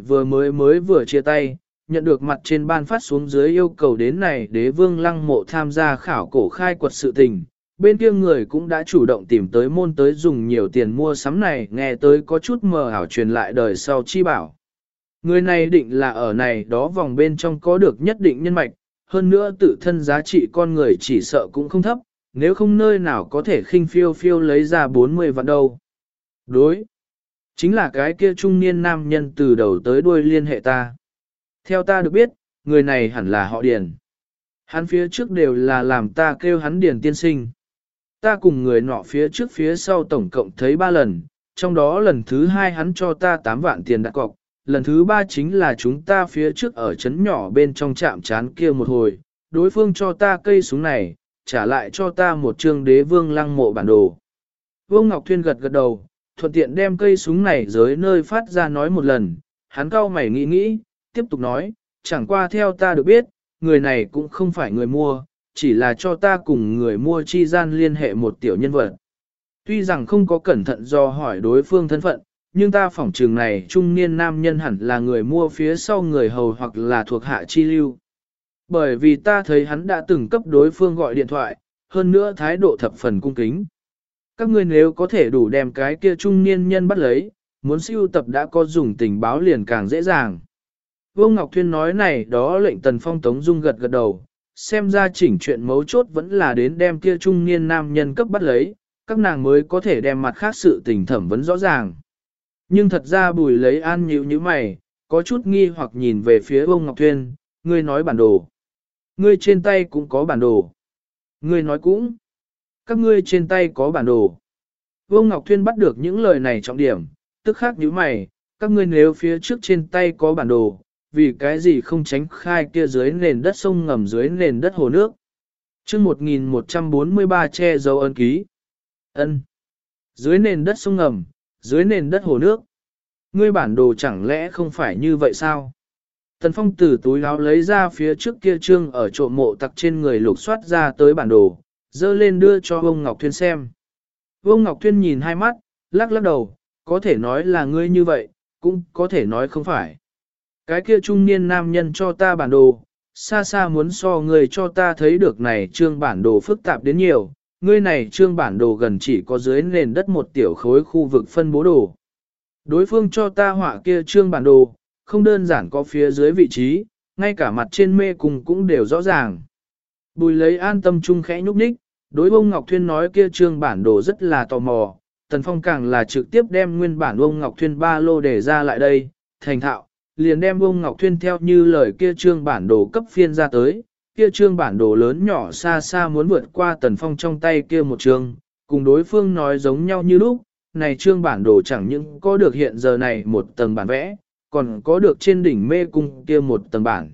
vừa chia tay, nhận được mặt trên ban phát xuống dưới yêu cầu đến này đế vương lăng mộ tham gia khảo cổ khai quật sự tình. Bên kia người cũng đã chủ động tìm tới môn tới dùng nhiều tiền mua sắm này nghe tới có chút mờ ảo truyền lại đời sau chi bảo. Người này định là ở này đó vòng bên trong có được nhất định nhân mạch, hơn nữa tự thân giá trị con người chỉ sợ cũng không thấp, nếu không nơi nào có thể khinh phiêu phiêu lấy ra 40 vạn đâu. Đối. Chính là cái kia trung niên nam nhân từ đầu tới đuôi liên hệ ta. Theo ta được biết, người này hẳn là họ Điền. Hắn phía trước đều là làm ta kêu hắn Điền tiên sinh. Ta cùng người nọ phía trước phía sau tổng cộng thấy 3 lần, trong đó lần thứ 2 hắn cho ta 8 vạn tiền đặt cọc, lần thứ 3 chính là chúng ta phía trước ở trấn nhỏ bên trong trạm chán kia một hồi, đối phương cho ta cây súng này, trả lại cho ta một trương đế vương lăng mộ bản đồ. Vương Ngọc Thuyên gật gật đầu, thuận tiện đem cây súng này dưới nơi phát ra nói một lần, hắn cau mày nghĩ, tiếp tục nói, chẳng qua theo ta được biết, người này cũng không phải người mua, chỉ là cho ta cùng người mua chi gian liên hệ một tiểu nhân vật. Tuy rằng không có cẩn thận do hỏi đối phương thân phận, nhưng ta phỏng trường này trung niên nam nhân hẳn là người mua phía sau người hầu hoặc là thuộc hạ chi lưu. Bởi vì ta thấy hắn đã từng cấp đối phương gọi điện thoại, hơn nữa thái độ thập phần cung kính. Các ngươi nếu có thể đủ đem cái kia trung niên nhân bắt lấy, muốn siêu tập đã có dùng tình báo liền càng dễ dàng. Vương Ngọc Thuyên nói này đó lệnh Tần Phong Tống Dung gật gật đầu, xem ra chỉnh chuyện mấu chốt vẫn là đến đem kia trung niên nam nhân cấp bắt lấy, các nàng mới có thể đem mặt khác sự tình thẩm vấn rõ ràng. Nhưng thật ra Bùi Lấy An nhíu như mày, có chút nghi hoặc nhìn về phía Vương Ngọc Thuyên, ngươi nói bản đồ. Ngươi trên tay cũng có bản đồ. Ngươi nói cũng. Các ngươi trên tay có bản đồ. Vương Ngọc Thuyên bắt được những lời này trọng điểm, tức khắc nhíu mày, các ngươi nếu phía trước trên tay có bản đồ, vì cái gì không tránh khai kia dưới nền đất sông ngầm dưới nền đất hồ nước. Chương 1143 che dấu ấn ký. Ân. Dưới nền đất sông ngầm, dưới nền đất hồ nước. Ngươi bản đồ chẳng lẽ không phải như vậy sao? Tần Phong từ túi áo lấy ra phía trước kia trương ở trộm mộ tặc trên người lục soát ra tới bản đồ, dơ lên đưa cho Vương Ngọc Thuyên xem. Vương Ngọc Thuyên nhìn hai mắt, lắc lắc đầu, có thể nói là ngươi như vậy, cũng có thể nói không phải. Cái kia trung niên nam nhân cho ta bản đồ, xa xa muốn so ngươi cho ta thấy được này trương bản đồ phức tạp đến nhiều, ngươi này trương bản đồ gần chỉ có dưới nền đất một tiểu khối khu vực phân bố đồ. Đối phương cho ta họa kia trương bản đồ, không đơn giản có phía dưới vị trí, ngay cả mặt trên mê cung cũng đều rõ ràng. Bùi lấy an tâm trung khẽ nhúc nhích, đối ông Ngọc Thuyên nói kia trương bản đồ rất là tò mò, Tần Phong càng là trực tiếp đem nguyên bản ông Ngọc Thuyên ba lô để ra lại đây, thành thạo, liền đem ông Ngọc Thuyên theo như lời kia trương bản đồ cấp phiên ra tới, kia trương bản đồ lớn nhỏ xa xa muốn vượt qua Tần Phong trong tay kia một trương, cùng đối phương nói giống nhau như lúc, này trương bản đồ chẳng những có được hiện giờ này một tầng bản vẽ, còn có được trên đỉnh mê cung kia một tầng bản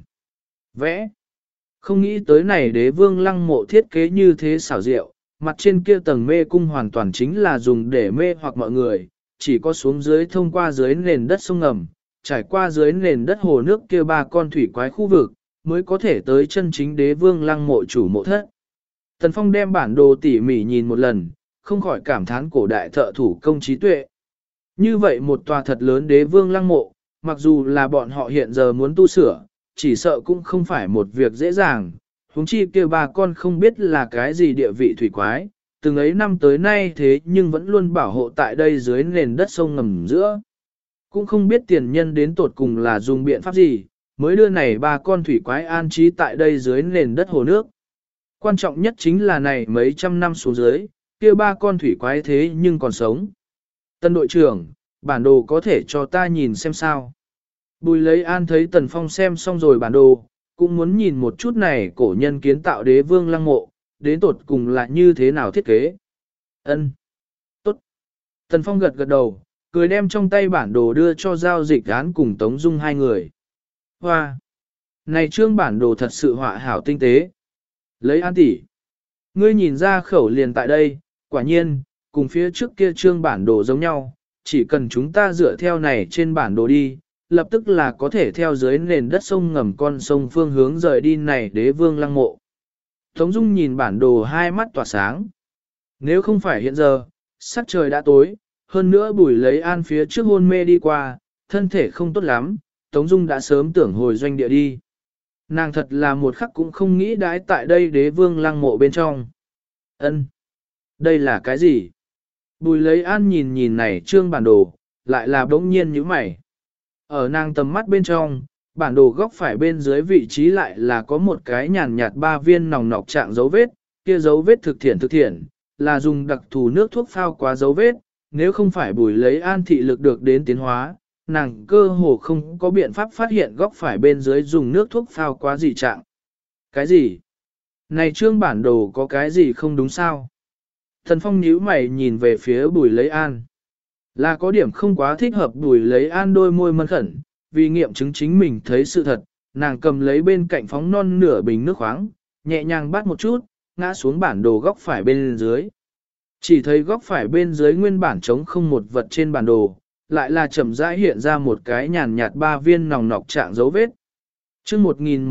vẽ. Không nghĩ tới này đế vương lăng mộ thiết kế như thế xảo diệu, mặt trên kia tầng mê cung hoàn toàn chính là dùng để mê hoặc mọi người, chỉ có xuống dưới thông qua dưới nền đất sông ngầm, trải qua dưới nền đất hồ nước kia ba con thủy quái khu vực, mới có thể tới chân chính đế vương lăng mộ chủ mộ thất. Tần Phong đem bản đồ tỉ mỉ nhìn một lần, không khỏi cảm thán cổ đại thợ thủ công trí tuệ. Như vậy một tòa thật lớn đế vương lăng mộ, mặc dù là bọn họ hiện giờ muốn tu sửa, chỉ sợ cũng không phải một việc dễ dàng, huống chi kia ba con không biết là cái gì địa vị thủy quái, từng ấy năm tới nay thế nhưng vẫn luôn bảo hộ tại đây dưới nền đất sông ngầm giữa. Cũng không biết tiền nhân đến tột cùng là dùng biện pháp gì, mới đưa này ba con thủy quái an trí tại đây dưới nền đất hồ nước. Quan trọng nhất chính là này mấy trăm năm xuống dưới, kia ba con thủy quái thế nhưng còn sống. Tân đội trưởng, bản đồ có thể cho ta nhìn xem sao. Bùi lấy an thấy Tần Phong xem xong rồi bản đồ, cũng muốn nhìn một chút này cổ nhân kiến tạo đế vương lăng mộ, đến tột cùng là như thế nào thiết kế. Ân, tốt. Tần Phong gật gật đầu, cười đem trong tay bản đồ đưa cho giao dịch án cùng Tống Dung hai người. Hoa! Này trương bản đồ thật sự họa hảo tinh tế. Lấy an tỷ. Ngươi nhìn ra khẩu liền tại đây, quả nhiên, cùng phía trước kia trương bản đồ giống nhau, chỉ cần chúng ta dựa theo này trên bản đồ đi, lập tức là có thể theo dưới nền đất sông ngầm con sông phương hướng rời đi này đế vương lăng mộ. Tống Dung nhìn bản đồ hai mắt tỏa sáng. Nếu không phải hiện giờ, sắc trời đã tối, hơn nữa Bùi lấy an phía trước hôn mê đi qua, thân thể không tốt lắm, Tống Dung đã sớm tưởng hồi doanh địa đi. Nàng thật là một khắc cũng không nghĩ đãi tại đây đế vương lăng mộ bên trong. Ân, đây là cái gì? Bùi lấy an nhìn nhìn này trương bản đồ, lại là bỗng nhiên như mày. Ở nàng tầm mắt bên trong, bản đồ góc phải bên dưới vị trí lại là có một cái nhàn nhạt ba viên nòng nọc trạng dấu vết, kia dấu vết thực thiện, là dùng đặc thù nước thuốc phao quá dấu vết, nếu không phải Bùi lấy an thị lực được đến tiến hóa, nàng cơ hồ không có biện pháp phát hiện góc phải bên dưới dùng nước thuốc phao quá dị trạng. Cái gì? Này trương bản đồ có cái gì không đúng sao? Thần Phong nhíu mày nhìn về phía Bùi lấy an. Là có điểm không quá thích hợp. Bùi lấy an đôi môi mân khẩn, vì nghiệm chứng chính mình thấy sự thật, nàng cầm lấy bên cạnh phóng non nửa bình nước khoáng, nhẹ nhàng bắt một chút, ngã xuống bản đồ góc phải bên dưới. Chỉ thấy góc phải bên dưới nguyên bản trống không một vật trên bản đồ, lại là chậm rãi hiện ra một cái nhàn nhạt ba viên nòng nọc trạng dấu vết. Chương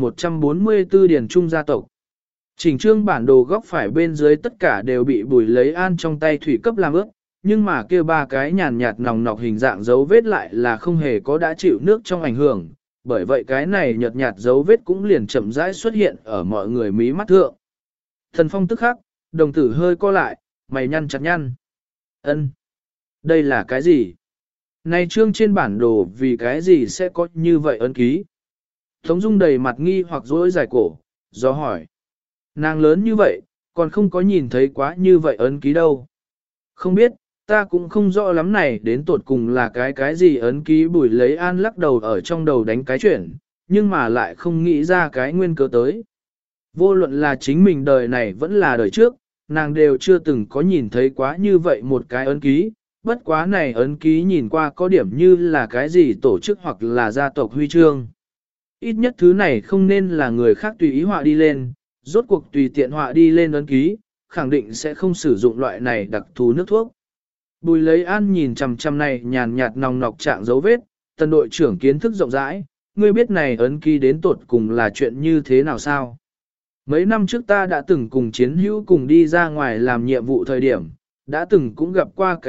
1144 Điển Trung gia tộc. Chỉnh trương bản đồ góc phải bên dưới tất cả đều bị Bùi lấy an trong tay thủy cấp làm ướt, nhưng mà kia ba cái nhàn nhạt nòng nọc hình dạng dấu vết lại là không hề có đã chịu nước trong ảnh hưởng, bởi vậy cái này nhợt nhạt dấu vết cũng liền chậm rãi xuất hiện ở mọi người mí mắt thượng. Thần Phong tức khắc, đồng tử hơi co lại, mày nhăn chặt nhăn. Ân, đây là cái gì? Này trương trên bản đồ vì cái gì sẽ có như vậy ấn ký? Tống Dung đầy mặt nghi hoặc rối dài cổ, do hỏi. Nàng lớn như vậy, còn không có nhìn thấy quá như vậy ấn ký đâu. Không biết, ta cũng không rõ lắm này đến tột cùng là cái gì ấn ký. Bùi lấy an lắc đầu ở trong đầu đánh cái chuyển, nhưng mà lại không nghĩ ra cái nguyên cớ tới. Vô luận là chính mình đời này vẫn là đời trước, nàng đều chưa từng có nhìn thấy quá như vậy một cái ấn ký, bất quá này ấn ký nhìn qua có điểm như là cái gì tổ chức hoặc là gia tộc huy chương. Ít nhất thứ này không nên là người khác tùy ý họa đi lên, rốt cuộc tùy tiện họa đi lên ấn ký, khẳng định sẽ không sử dụng loại này đặc thù nước thuốc. Bùi lấy an nhìn chằm chằm này nhàn nhạt nòng nọc trạng dấu vết, Tần đội trưởng kiến thức rộng rãi, ngươi biết này ấn ký đến tột cùng là chuyện như thế nào sao? Mấy năm trước ta đã từng cùng chiến hữu cùng đi ra ngoài làm nhiệm vụ thời điểm, đã từng cũng gặp qua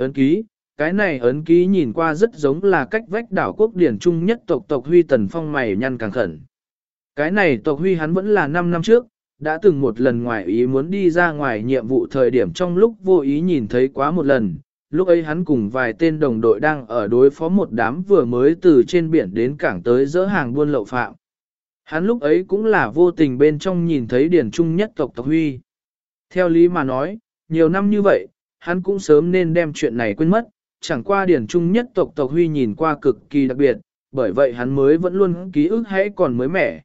cái này ấn ký nhìn qua rất giống là cách vách đảo quốc điển trung nhất tộc Huy. Tần Phong mày nhăn càng khẩn. Cái này tộc Huy hắn vẫn là 5 năm trước, đã từng một lần ngoài ý muốn đi ra ngoài nhiệm vụ thời điểm trong lúc vô ý nhìn thấy quá một lần, lúc ấy hắn cùng vài tên đồng đội đang ở đối phó một đám vừa mới từ trên biển đến cảng tới dỡ hàng buôn lậu phạm. Hắn lúc ấy cũng là vô tình bên trong nhìn thấy Điền Trung nhất tộc Tộc Huy. Theo lý mà nói, nhiều năm như vậy, hắn cũng sớm nên đem chuyện này quên mất, chẳng qua Điền Trung nhất tộc Tộc Huy nhìn qua cực kỳ đặc biệt, bởi vậy hắn mới vẫn luôn ký ức hãy còn mới mẻ.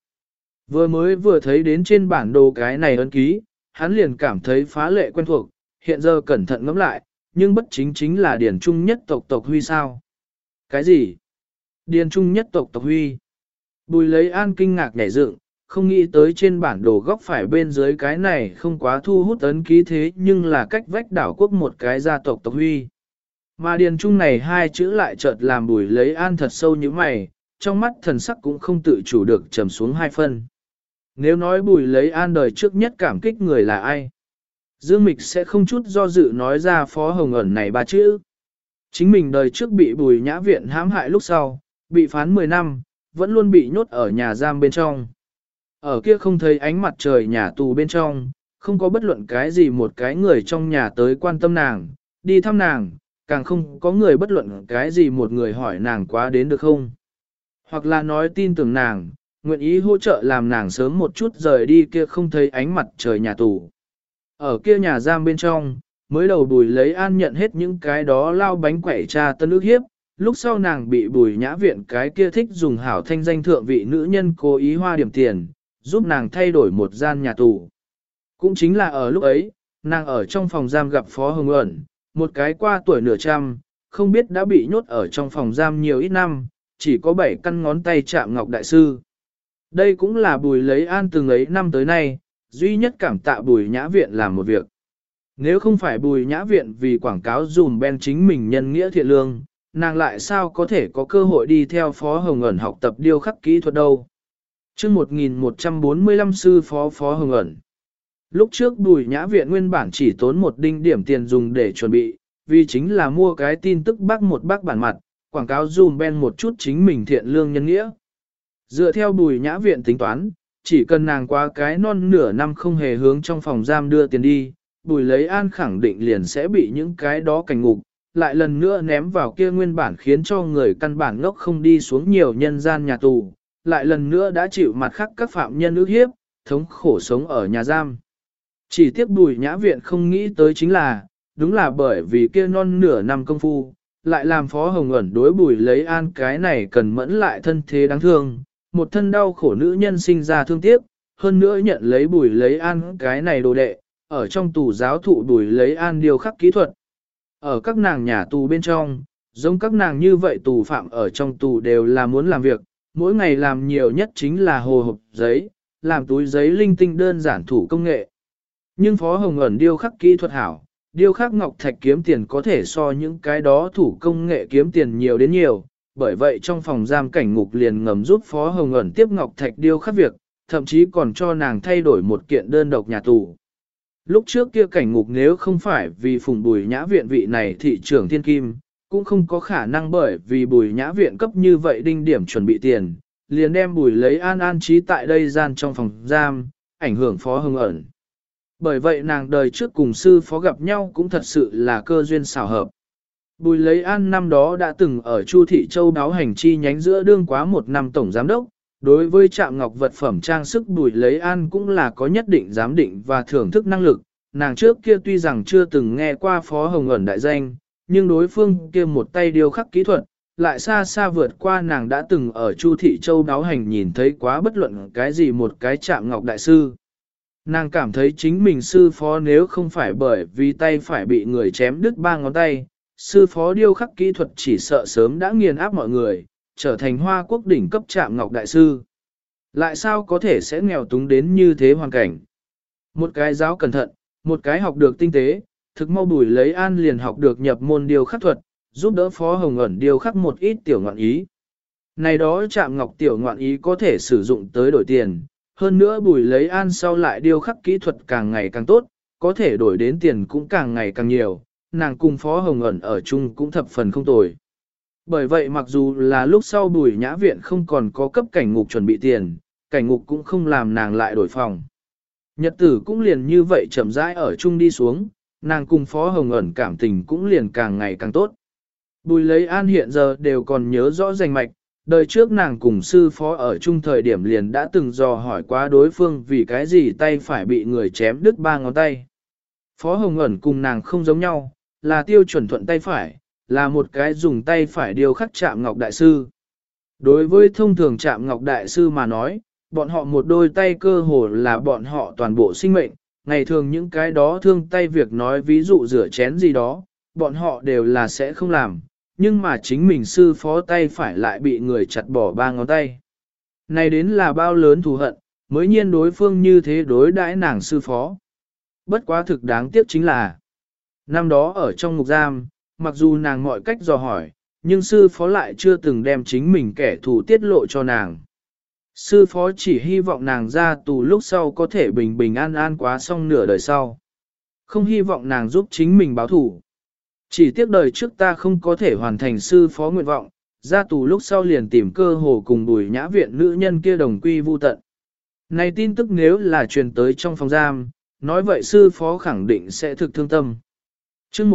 Vừa thấy đến trên bản đồ cái này ấn ký, hắn liền cảm thấy phá lệ quen thuộc, hiện giờ cẩn thận ngẫm lại, nhưng bất chính là Điền Trung nhất tộc Tộc Huy sao? Cái gì? Điền Trung nhất tộc Tộc Huy? Bùi lấy an kinh ngạc nhảy dựng, không nghĩ tới trên bản đồ góc phải bên dưới cái này không quá thu hút ấn ký thế nhưng là cách vách đảo quốc một cái gia tộc Tộc Huy. Mà Điền Trung này hai chữ lại chợt làm bùi lấy an thật sâu như mày, trong mắt thần sắc cũng không tự chủ được trầm xuống hai phân. Nếu nói bùi lấy an đời trước nhất cảm kích người là ai? Dương Mịch sẽ không chút do dự nói ra Phó Hồng Ẩn này ba chữ. Chính mình đời trước bị bùi nhã viện hãm hại lúc sau, bị phán 10 năm, vẫn luôn bị nhốt ở nhà giam bên trong. Ở kia không thấy ánh mặt trời nhà tù bên trong, không có bất luận cái gì một cái người trong nhà tới quan tâm nàng, đi thăm nàng, càng không có người bất luận cái gì một người hỏi nàng quá đến được không. Hoặc là nói tin tưởng nàng, nguyện ý hỗ trợ làm nàng sớm một chút rời đi kia không thấy ánh mặt trời nhà tù. Ở kia nhà giam bên trong, mới đầu bùi lấy an nhận hết những cái đó lao bánh quẩy cha tân ước hiếp, lúc sau nàng bị bùi nhã viện cái kia thích dùng hảo thanh danh thượng vị nữ nhân cố ý hoa điểm tiền, giúp nàng thay đổi một gian nhà tù. Cũng chính là ở lúc ấy, nàng ở trong phòng giam gặp Phó Hồng Ẩn, một cái qua tuổi nửa trăm, không biết đã bị nhốt ở trong phòng giam nhiều ít năm, chỉ có 7 căn ngón tay chạm ngọc đại sư. Đây cũng là bùi lấy an từng ấy năm tới nay, duy nhất cảm tạ bùi nhã viện làm một việc. Nếu không phải bùi nhã viện vì quảng cáo dùm ben chính mình nhân nghĩa thiện lương, nàng lại sao có thể có cơ hội đi theo Phó Hồng Ẩn học tập điêu khắc kỹ thuật đâu. Chương 1145 sư Phó Hồng Ẩn. Lúc trước bùi nhã viện nguyên bản chỉ tốn một đinh điểm tiền dùng để chuẩn bị, vì chính là mua cái tin tức một bác bản mặt, quảng cáo dùm ben một chút chính mình thiện lương nhân nghĩa. Dựa theo bùi nhã viện tính toán, chỉ cần nàng qua cái non nửa năm không hề hướng trong phòng giam đưa tiền đi, bùi lấy an khẳng định liền sẽ bị những cái đó cảnh ngục, lại lần nữa ném vào kia nguyên bản khiến cho người căn bản ngốc không đi xuống nhiều nhân gian nhà tù, lại lần nữa đã chịu mặt khác các phạm nhân ức hiếp, thống khổ sống ở nhà giam. Chỉ tiếc bùi nhã viện không nghĩ tới chính là, đúng là bởi vì kia non nửa năm công phu, lại làm Phó Hồng Ẩn đối bùi lấy an cái này cần mẫn lại thân thế đáng thương, một thân đau khổ nữ nhân sinh ra thương tiếc, hơn nữa nhận lấy bùi lấy an cái này đồ đệ, ở trong tù giáo thụ bùi lấy an điều khắc kỹ thuật. Ở các nàng nhà tù bên trong, giống các nàng như vậy tù phạm ở trong tù đều là muốn làm việc, mỗi ngày làm nhiều nhất chính là hồ hộp giấy, làm túi giấy linh tinh đơn giản thủ công nghệ. Nhưng Phó Hồng Ẩn điêu khắc kỹ thuật hảo, điêu khắc ngọc thạch kiếm tiền có thể so những cái đó thủ công nghệ kiếm tiền nhiều đến nhiều, bởi vậy trong phòng giam cảnh ngục liền ngầm giúp Phó Hồng Ẩn tiếp ngọc thạch điêu khắc việc, thậm chí còn cho nàng thay đổi một kiện đơn độc nhà tù. Lúc trước kia cảnh ngục nếu không phải vì phùng bùi nhã viện vị này thị trưởng thiên kim, cũng không có khả năng bởi vì bùi nhã viện cấp như vậy đinh điểm chuẩn bị tiền, liền đem bùi lấy an trí tại đây gian trong phòng giam, ảnh hưởng Phó Hồng Ẩn. Bởi vậy nàng đời trước cùng sư phó gặp nhau cũng thật sự là cơ duyên xảo hợp. Bùi lấy an năm đó đã từng ở Chu Thị Châu đáo hành chi nhánh giữa đương quá một năm tổng giám đốc, đối với trạm ngọc vật phẩm trang sức bùi lấy an cũng là có nhất định giám định và thưởng thức năng lực. Nàng trước kia tuy rằng chưa từng nghe qua Phó Hồng Ẩn đại danh, nhưng đối phương kia một tay điêu khắc kỹ thuật, lại xa xa vượt qua nàng đã từng ở Chu Thị Châu đáo hành nhìn thấy quá bất luận cái gì một cái trạm ngọc đại sư. Nàng cảm thấy chính mình sư phó nếu không phải bởi vì tay phải bị người chém đứt 3 ngón tay, sư phó điêu khắc kỹ thuật chỉ sợ sớm đã nghiền áp mọi người, trở thành Hoa Quốc đỉnh cấp trạm ngọc đại sư. Lại sao có thể sẽ nghèo túng đến như thế hoàn cảnh? Một cái giáo cẩn thận, một cái học được tinh tế, thực mau bùi lấy an liền học được nhập môn điêu khắc thuật, giúp đỡ Phó Hồng Ẩn điêu khắc một ít tiểu ngọn ý. Này đó trạm ngọc tiểu ngọn ý có thể sử dụng tới đổi tiền, hơn nữa bùi lấy an sau lại điêu khắc kỹ thuật càng ngày càng tốt, có thể đổi đến tiền cũng càng ngày càng nhiều, nàng cùng Phó Hồng Ẩn ở chung cũng thập phần không tồi. Bởi vậy mặc dù là lúc sau bùi nhã viện không còn có cấp cảnh ngục chuẩn bị tiền, cảnh ngục cũng không làm nàng lại đổi phòng. Nhật tử cũng liền như vậy chậm rãi ở chung đi xuống, nàng cùng Phó Hồng Ẩn cảm tình cũng liền càng ngày càng tốt. Bùi lấy an hiện giờ đều còn nhớ rõ rành mạch, Đời trước nàng cùng sư phó ở chung thời điểm liền đã từng dò hỏi qua đối phương vì cái gì tay phải bị người chém đứt 3 ngón tay. Phó Hồng Ẩn cùng nàng không giống nhau, là tiêu chuẩn thuận tay phải, là một cái dùng tay phải điều khắc chạm ngọc đại sư. Đối với thông thường chạm ngọc đại sư mà nói, bọn họ một đôi tay cơ hồ là bọn họ toàn bộ sinh mệnh, ngày thường những cái đó thương tay việc nói ví dụ rửa chén gì đó, bọn họ đều là sẽ không làm, nhưng mà chính mình sư phó tay phải lại bị người chặt bỏ 3 ngón tay. Này đến là bao lớn thù hận, mới nhiên đối phương như thế đối đãi nàng sư phó. Bất quá thực đáng tiếc chính là, năm đó ở trong ngục giam, mặc dù nàng mọi cách dò hỏi, nhưng sư phó lại chưa từng đem chính mình kẻ thù tiết lộ cho nàng. Sư phó chỉ hy vọng nàng ra tù lúc sau có thể bình bình an an quá xong nửa đời sau. Không hy vọng nàng giúp chính mình báo thù. Chỉ tiếc đời trước ta không có thể hoàn thành sư phó nguyện vọng, ra tù lúc sau liền tìm cơ hồ cùng Bùi Nhã Viện nữ nhân kia đồng quy vu tận. Này tin tức nếu là truyền tới trong phòng giam, nói vậy sư phó khẳng định sẽ thực thương tâm. chương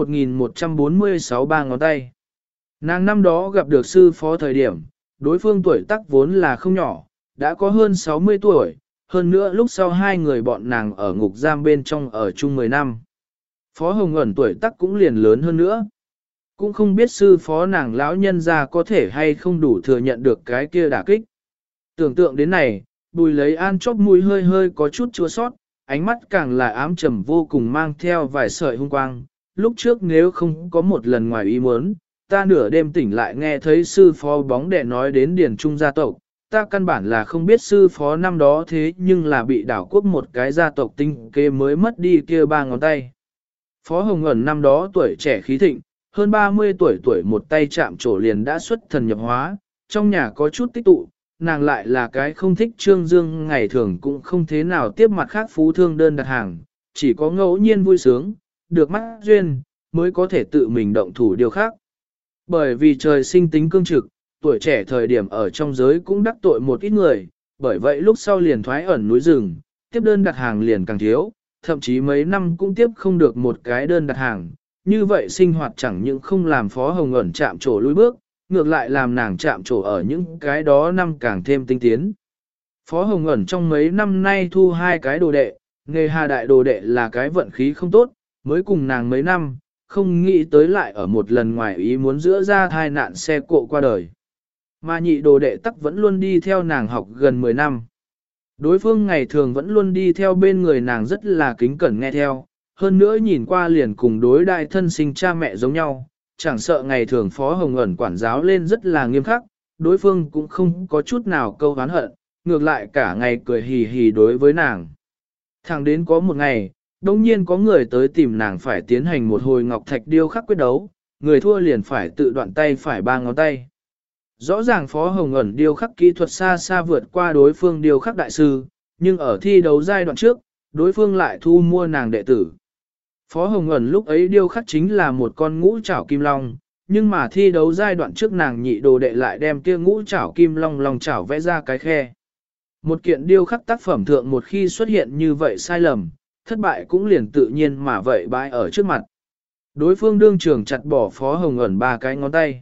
1146 3 ngón tay. Nàng năm đó gặp được sư phó thời điểm, đối phương tuổi tác vốn là không nhỏ, đã có hơn 60 tuổi, hơn nữa lúc sau hai người bọn nàng ở ngục giam bên trong ở chung 10 năm. Phó Hồng Ẩn tuổi tác cũng liền lớn hơn nữa. Cũng không biết sư phó nàng lão nhân ra có thể hay không đủ thừa nhận được cái kia đả kích. Tưởng tượng đến này, Bùi lấy an chóp mũi hơi hơi có chút chua sót, ánh mắt càng là ám trầm vô cùng mang theo vài sợi hung quang. Lúc trước nếu không có một lần ngoài ý muốn, ta nửa đêm tỉnh lại nghe thấy sư phó bóng đè nói đến Điền Trung gia tộc, ta căn bản là không biết sư phó năm đó thế nhưng là bị đảo quốc một cái gia tộc tinh kế mới mất đi kia 3 ngón tay. Phó Hồng Ẩn năm đó tuổi trẻ khí thịnh, hơn 30 tuổi một tay chạm trổ liền đã xuất thần nhập hóa, trong nhà có chút tích tụ, nàng lại là cái không thích trương dương ngày thường cũng không thế nào tiếp mặt khác phú thương đơn đặt hàng, chỉ có ngẫu nhiên vui sướng, được mắt duyên, mới có thể tự mình động thủ điều khác. Bởi vì trời sinh tính cương trực, tuổi trẻ thời điểm ở trong giới cũng đắc tội một ít người, bởi vậy lúc sau liền thoái ẩn núi rừng, tiếp đơn đặt hàng liền càng thiếu, thậm chí mấy năm cũng tiếp không được một cái đơn đặt hàng. Như vậy sinh hoạt chẳng những không làm Phó Hồng Ẩn chạm trổ lùi bước, ngược lại làm nàng chạm trổ ở những cái đó năm càng thêm tinh tiến. Phó Hồng Ẩn trong mấy năm nay thu 2 cái đồ đệ, nghề hà đại đồ đệ là cái vận khí không tốt, mới cùng nàng mấy năm, không nghĩ tới lại ở một lần ngoài ý muốn giữa ra thai nạn xe cộ qua đời. Mà nhị đồ đệ tắc vẫn luôn đi theo nàng học gần 10 năm. Đối phương ngày thường vẫn luôn đi theo bên người nàng rất là kính cẩn nghe theo, hơn nữa nhìn qua liền cùng đối đại thân sinh cha mẹ giống nhau, chẳng sợ ngày thường Phó Hồng Ẩn quản giáo lên rất là nghiêm khắc, đối phương cũng không có chút nào câu oán hận, ngược lại cả ngày cười hì hì đối với nàng. Thẳng đến có một ngày, đồng nhiên có người tới tìm nàng phải tiến hành một hồi ngọc thạch điêu khắc quyết đấu, người thua liền phải tự đoạn tay phải 3 ngón tay. Rõ ràng Phó Hồng Ẩn điêu khắc kỹ thuật xa xa vượt qua đối phương điêu khắc đại sư, nhưng ở thi đấu giai đoạn trước, đối phương lại thu mua nàng đệ tử. Phó Hồng Ẩn lúc ấy điêu khắc chính là một con ngũ trảo kim long, nhưng mà thi đấu giai đoạn trước nàng nhị đồ đệ lại đem kia ngũ trảo kim long lòng trảo vẽ ra cái khe. Một kiện điêu khắc tác phẩm thượng một khi xuất hiện như vậy sai lầm, thất bại cũng liền tự nhiên mà vậy bãi ở trước mặt. Đối phương đương trường chặt bỏ Phó Hồng Ẩn 3 cái ngón tay.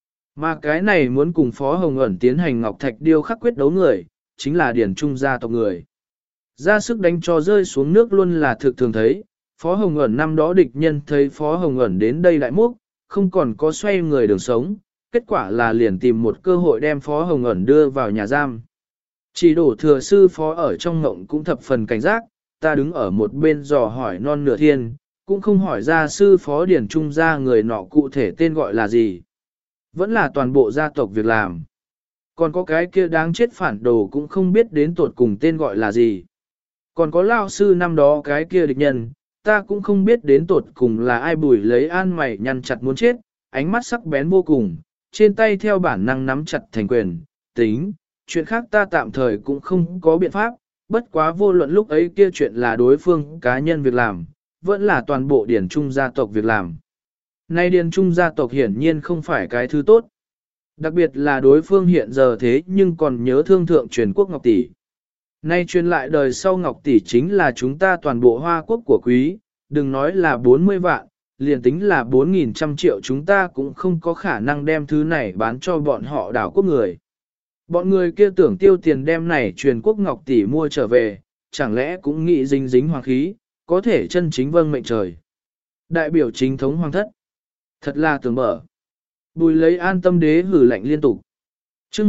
Mà cái này muốn cùng Phó Hồng Ẩn tiến hành ngọc thạch điêu khắc quyết đấu người, chính là Điền Trung gia tộc người. Ra sức đánh cho rơi xuống nước luôn là thực thường thấy, Phó Hồng Ẩn năm đó địch nhân thấy Phó Hồng Ẩn đến đây đại múc, không còn có xoay người đường sống, kết quả là liền tìm một cơ hội đem Phó Hồng Ẩn đưa vào nhà giam. Chỉ đổ thừa sư Phó ở trong ngộng cũng thập phần cảnh giác, ta đứng ở một bên dò hỏi non nửa thiên, cũng không hỏi ra sư Phó Điền Trung gia người nọ cụ thể tên gọi là gì. Vẫn là toàn bộ gia tộc việc làm. Còn có cái kia đáng chết phản đồ cũng không biết đến tột cùng tên gọi là gì. Còn có lao sư năm đó cái kia địch nhân, ta cũng không biết đến tột cùng là ai. Bùi lấy an mày nhăn chặt muốn chết, ánh mắt sắc bén vô cùng, trên tay theo bản năng nắm chặt thành quyền, tính, chuyện khác ta tạm thời cũng không có biện pháp, bất quá vô luận lúc ấy kia chuyện là đối phương cá nhân việc làm, vẫn là toàn bộ Điền Trung gia tộc việc làm. Nay Điền Trung gia tộc hiển nhiên không phải cái thứ tốt. Đặc biệt là đối phương hiện giờ thế nhưng còn nhớ thương thượng truyền quốc Ngọc Tỷ. Nay truyền lại đời sau Ngọc Tỷ chính là chúng ta toàn bộ Hoa Quốc của quý, đừng nói là 40 vạn, liền tính là 4.100 triệu chúng ta cũng không có khả năng đem thứ này bán cho bọn họ đảo quốc người. Bọn người kia tưởng tiêu tiền đem này truyền quốc ngọc tỷ mua trở về, chẳng lẽ cũng nghĩ dính dính hoàng khí, có thể chân chính vâng mệnh trời. Đại biểu chính thống hoàng thất. Thật là tưởng mở. Bùi lấy an tâm đế hử lạnh liên tục. chương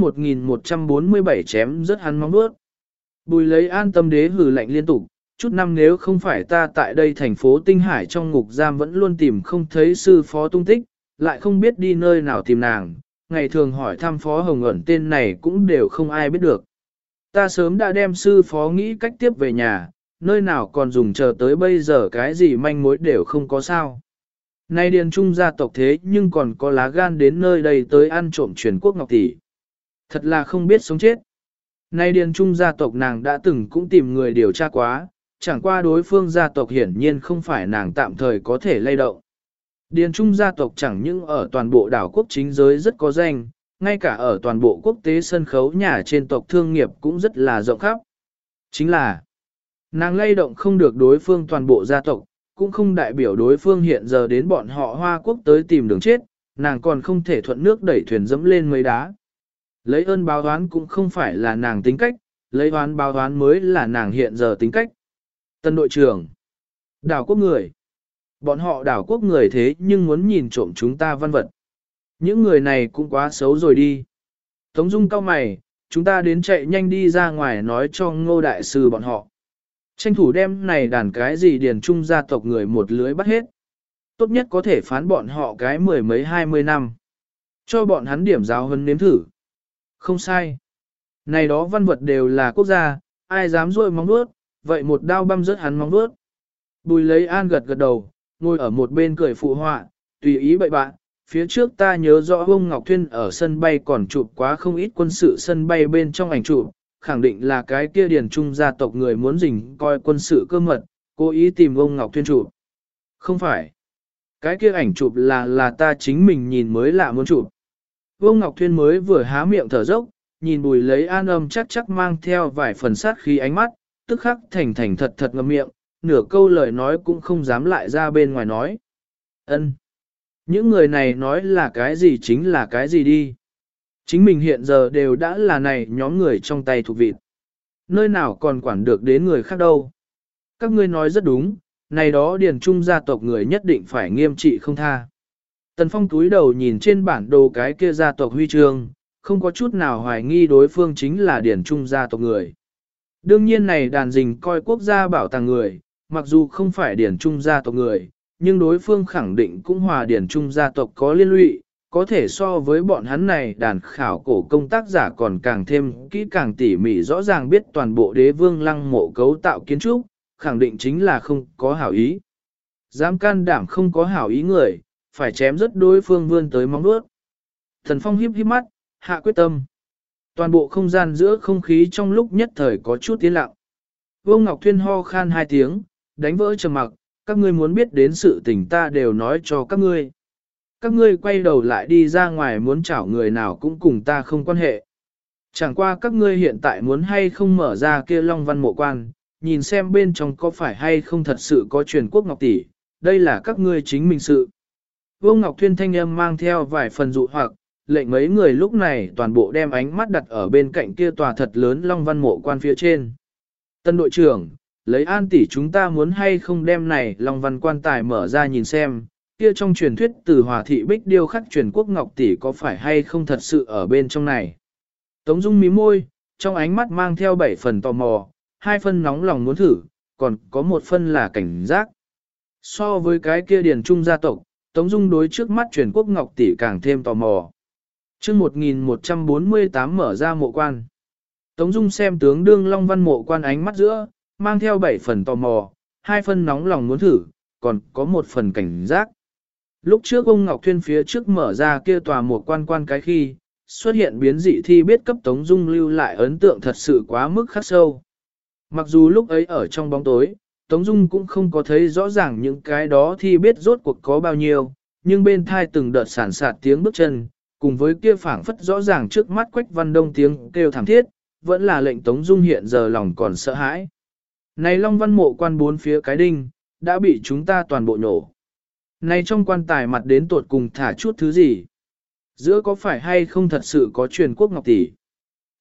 1147 chém rất hắn mong bước. Bùi lấy an tâm đế hử lạnh liên tục. Chút năm nếu không phải ta tại đây thành phố Tinh Hải trong ngục giam vẫn luôn tìm không thấy sư phó tung tích, lại không biết đi nơi nào tìm nàng, ngày thường hỏi thăm phó Hồng ẩn tên này cũng đều không ai biết được. Ta sớm đã đem sư phó nghĩ cách tiếp về nhà, nơi nào còn dùng chờ tới bây giờ cái gì manh mối đều không có sao. Nay điền trung gia tộc thế nhưng còn có lá gan đến nơi đây tới ăn trộm truyền quốc ngọc tỷ. Thật là không biết sống chết. Nay điền trung gia tộc nàng đã từng cũng tìm người điều tra quá, chẳng qua đối phương gia tộc hiển nhiên không phải nàng tạm thời có thể lay động. Điền trung gia tộc chẳng những ở toàn bộ đảo quốc chính giới rất có danh, ngay cả ở toàn bộ quốc tế sân khấu nhà trên tộc thương nghiệp cũng rất là rộng khắp. Chính là, nàng lay động không được đối phương toàn bộ gia tộc, cũng không đại biểu đối phương hiện giờ đến bọn họ Hoa Quốc tới tìm đường chết, nàng còn không thể thuận nước đẩy thuyền dẫm lên mấy đá. Lấy ơn báo oán cũng không phải là nàng tính cách, lấy oán báo oán mới là nàng hiện giờ tính cách. Tân đội trưởng, đảo quốc người. Bọn họ đảo quốc người thế nhưng muốn nhìn trộm chúng ta văn vật. Những người này cũng quá xấu rồi đi. Tống Dung cao mày, chúng ta đến chạy nhanh đi ra ngoài nói cho Ngô Đại Sư bọn họ. Tranh thủ đem này đàn cái gì điền trung gia tộc người một lưới bắt hết. Tốt nhất có thể phán bọn họ cái 10 mấy 20 năm. Cho bọn hắn điểm giáo huấn nếm thử. Không sai. Này đó văn vật đều là quốc gia, ai dám rôi móng vuốt, vậy một đao băm rớt hắn móng vuốt. Bùi lấy an gật gật đầu, ngồi ở một bên cười phụ họa, tùy ý bậy bạn. Phía trước ta nhớ rõ ông Ngọc Thuyên ở sân bay còn chụp quá không ít quân sự sân bay bên trong ảnh chụp, khẳng định là cái kia điền trung gia tộc người muốn rình coi quân sự cơ mật, cố ý tìm ông Ngọc Thuyên chụp. Không phải. Cái kia ảnh chụp là ta chính mình nhìn mới lạ muốn chụp. Ông Ngọc Thuyên mới vừa há miệng thở dốc, nhìn Bùi lấy an âm chắc mang theo vài phần sát khí ánh mắt, tức khắc thành thật ngậm miệng, nửa câu lời nói cũng không dám lại ra bên ngoài nói. Ân. Những người này nói là cái gì chính là cái gì đi. Chính mình hiện giờ đều đã là này nhóm người trong tay thuộc vịt. Nơi nào còn quản được đến người khác đâu. Các ngươi nói rất đúng, này đó điền trung gia tộc người nhất định phải nghiêm trị không tha. Tần Phong túi đầu nhìn trên bản đồ cái kia gia tộc huy chương, không có chút nào hoài nghi đối phương chính là điền trung gia tộc người. Đương nhiên này đàn rình coi quốc gia bảo tàng người, mặc dù không phải điền trung gia tộc người, nhưng đối phương khẳng định cũng hòa điển trung gia tộc có liên lụy, có thể so với bọn hắn này đàn khảo cổ công tác giả còn càng thêm kỹ càng tỉ mỉ rõ ràng biết toàn bộ đế vương lăng mộ cấu tạo kiến trúc, khẳng định chính là không có hảo ý. Dám can đảm không có hảo ý người, phải chém rất đối phương vươn tới móng vuốt. Thần Phong híp mắt, hạ quyết tâm. Toàn bộ không gian giữa không khí trong lúc nhất thời có chút tiến lặng. Vương Ngọc Thuyên ho khan hai tiếng, đánh vỡ trầm mặc. Các ngươi muốn biết đến sự tình ta đều nói cho các ngươi. Các ngươi quay đầu lại đi ra ngoài muốn chảo người nào cũng cùng ta không quan hệ. Chẳng qua các ngươi hiện tại muốn hay không mở ra kia Long Văn mộ quan, nhìn xem bên trong có phải hay không thật sự có truyền quốc ngọc tỷ, đây là các ngươi chính mình sự. Vương Ngọc Thuyên thanh âm mang theo vài phần dụ hoặc, lệnh mấy người lúc này toàn bộ đem ánh mắt đặt ở bên cạnh kia tòa thật lớn Long Văn mộ quan phía trên. Tân đội trưởng, lấy an tỷ chúng ta muốn hay không đem này Long Văn quan tài mở ra nhìn xem, kia trong truyền thuyết từ Hòa thị bích điêu khắc truyền quốc ngọc tỷ có phải hay không thật sự ở bên trong này. Tống Dung mí môi, trong ánh mắt mang theo 7 phần tò mò, 2 phần nóng lòng muốn thử, còn có 1 phần là cảnh giác. So với cái kia điền trung gia tộc, Tống Dung đối trước mắt truyền quốc ngọc tỷ càng thêm tò mò. chương 1148 mở ra mộ quan. Tống Dung xem tướng đương Long Văn mộ quan ánh mắt giữa, mang theo 7 phần tò mò, 2 phần nóng lòng muốn thử, còn có 1 phần cảnh giác. Lúc trước ông Ngọc Thuyên phía trước mở ra kia tòa mộ quan cái khi, xuất hiện biến dị thi biết cấp Tống Dung lưu lại ấn tượng thật sự quá mức khắc sâu. Mặc dù lúc ấy ở trong bóng tối, Tống Dung cũng không có thấy rõ ràng những cái đó thi biết rốt cuộc có bao nhiêu, nhưng bên thai từng đợt sản sạt tiếng bước chân, cùng với kia phảng phất rõ ràng trước mắt Quách Văn Đông tiếng kêu thảm thiết, vẫn là lệnh Tống Dung hiện giờ lòng còn sợ hãi. Này Long Văn mộ quan 4 phía cái đinh, đã bị chúng ta toàn bộ nhổ. Này trong quan tài mặt đến tuột cùng thả chút thứ gì? Giữa có phải hay không thật sự có truyền quốc ngọc tỷ?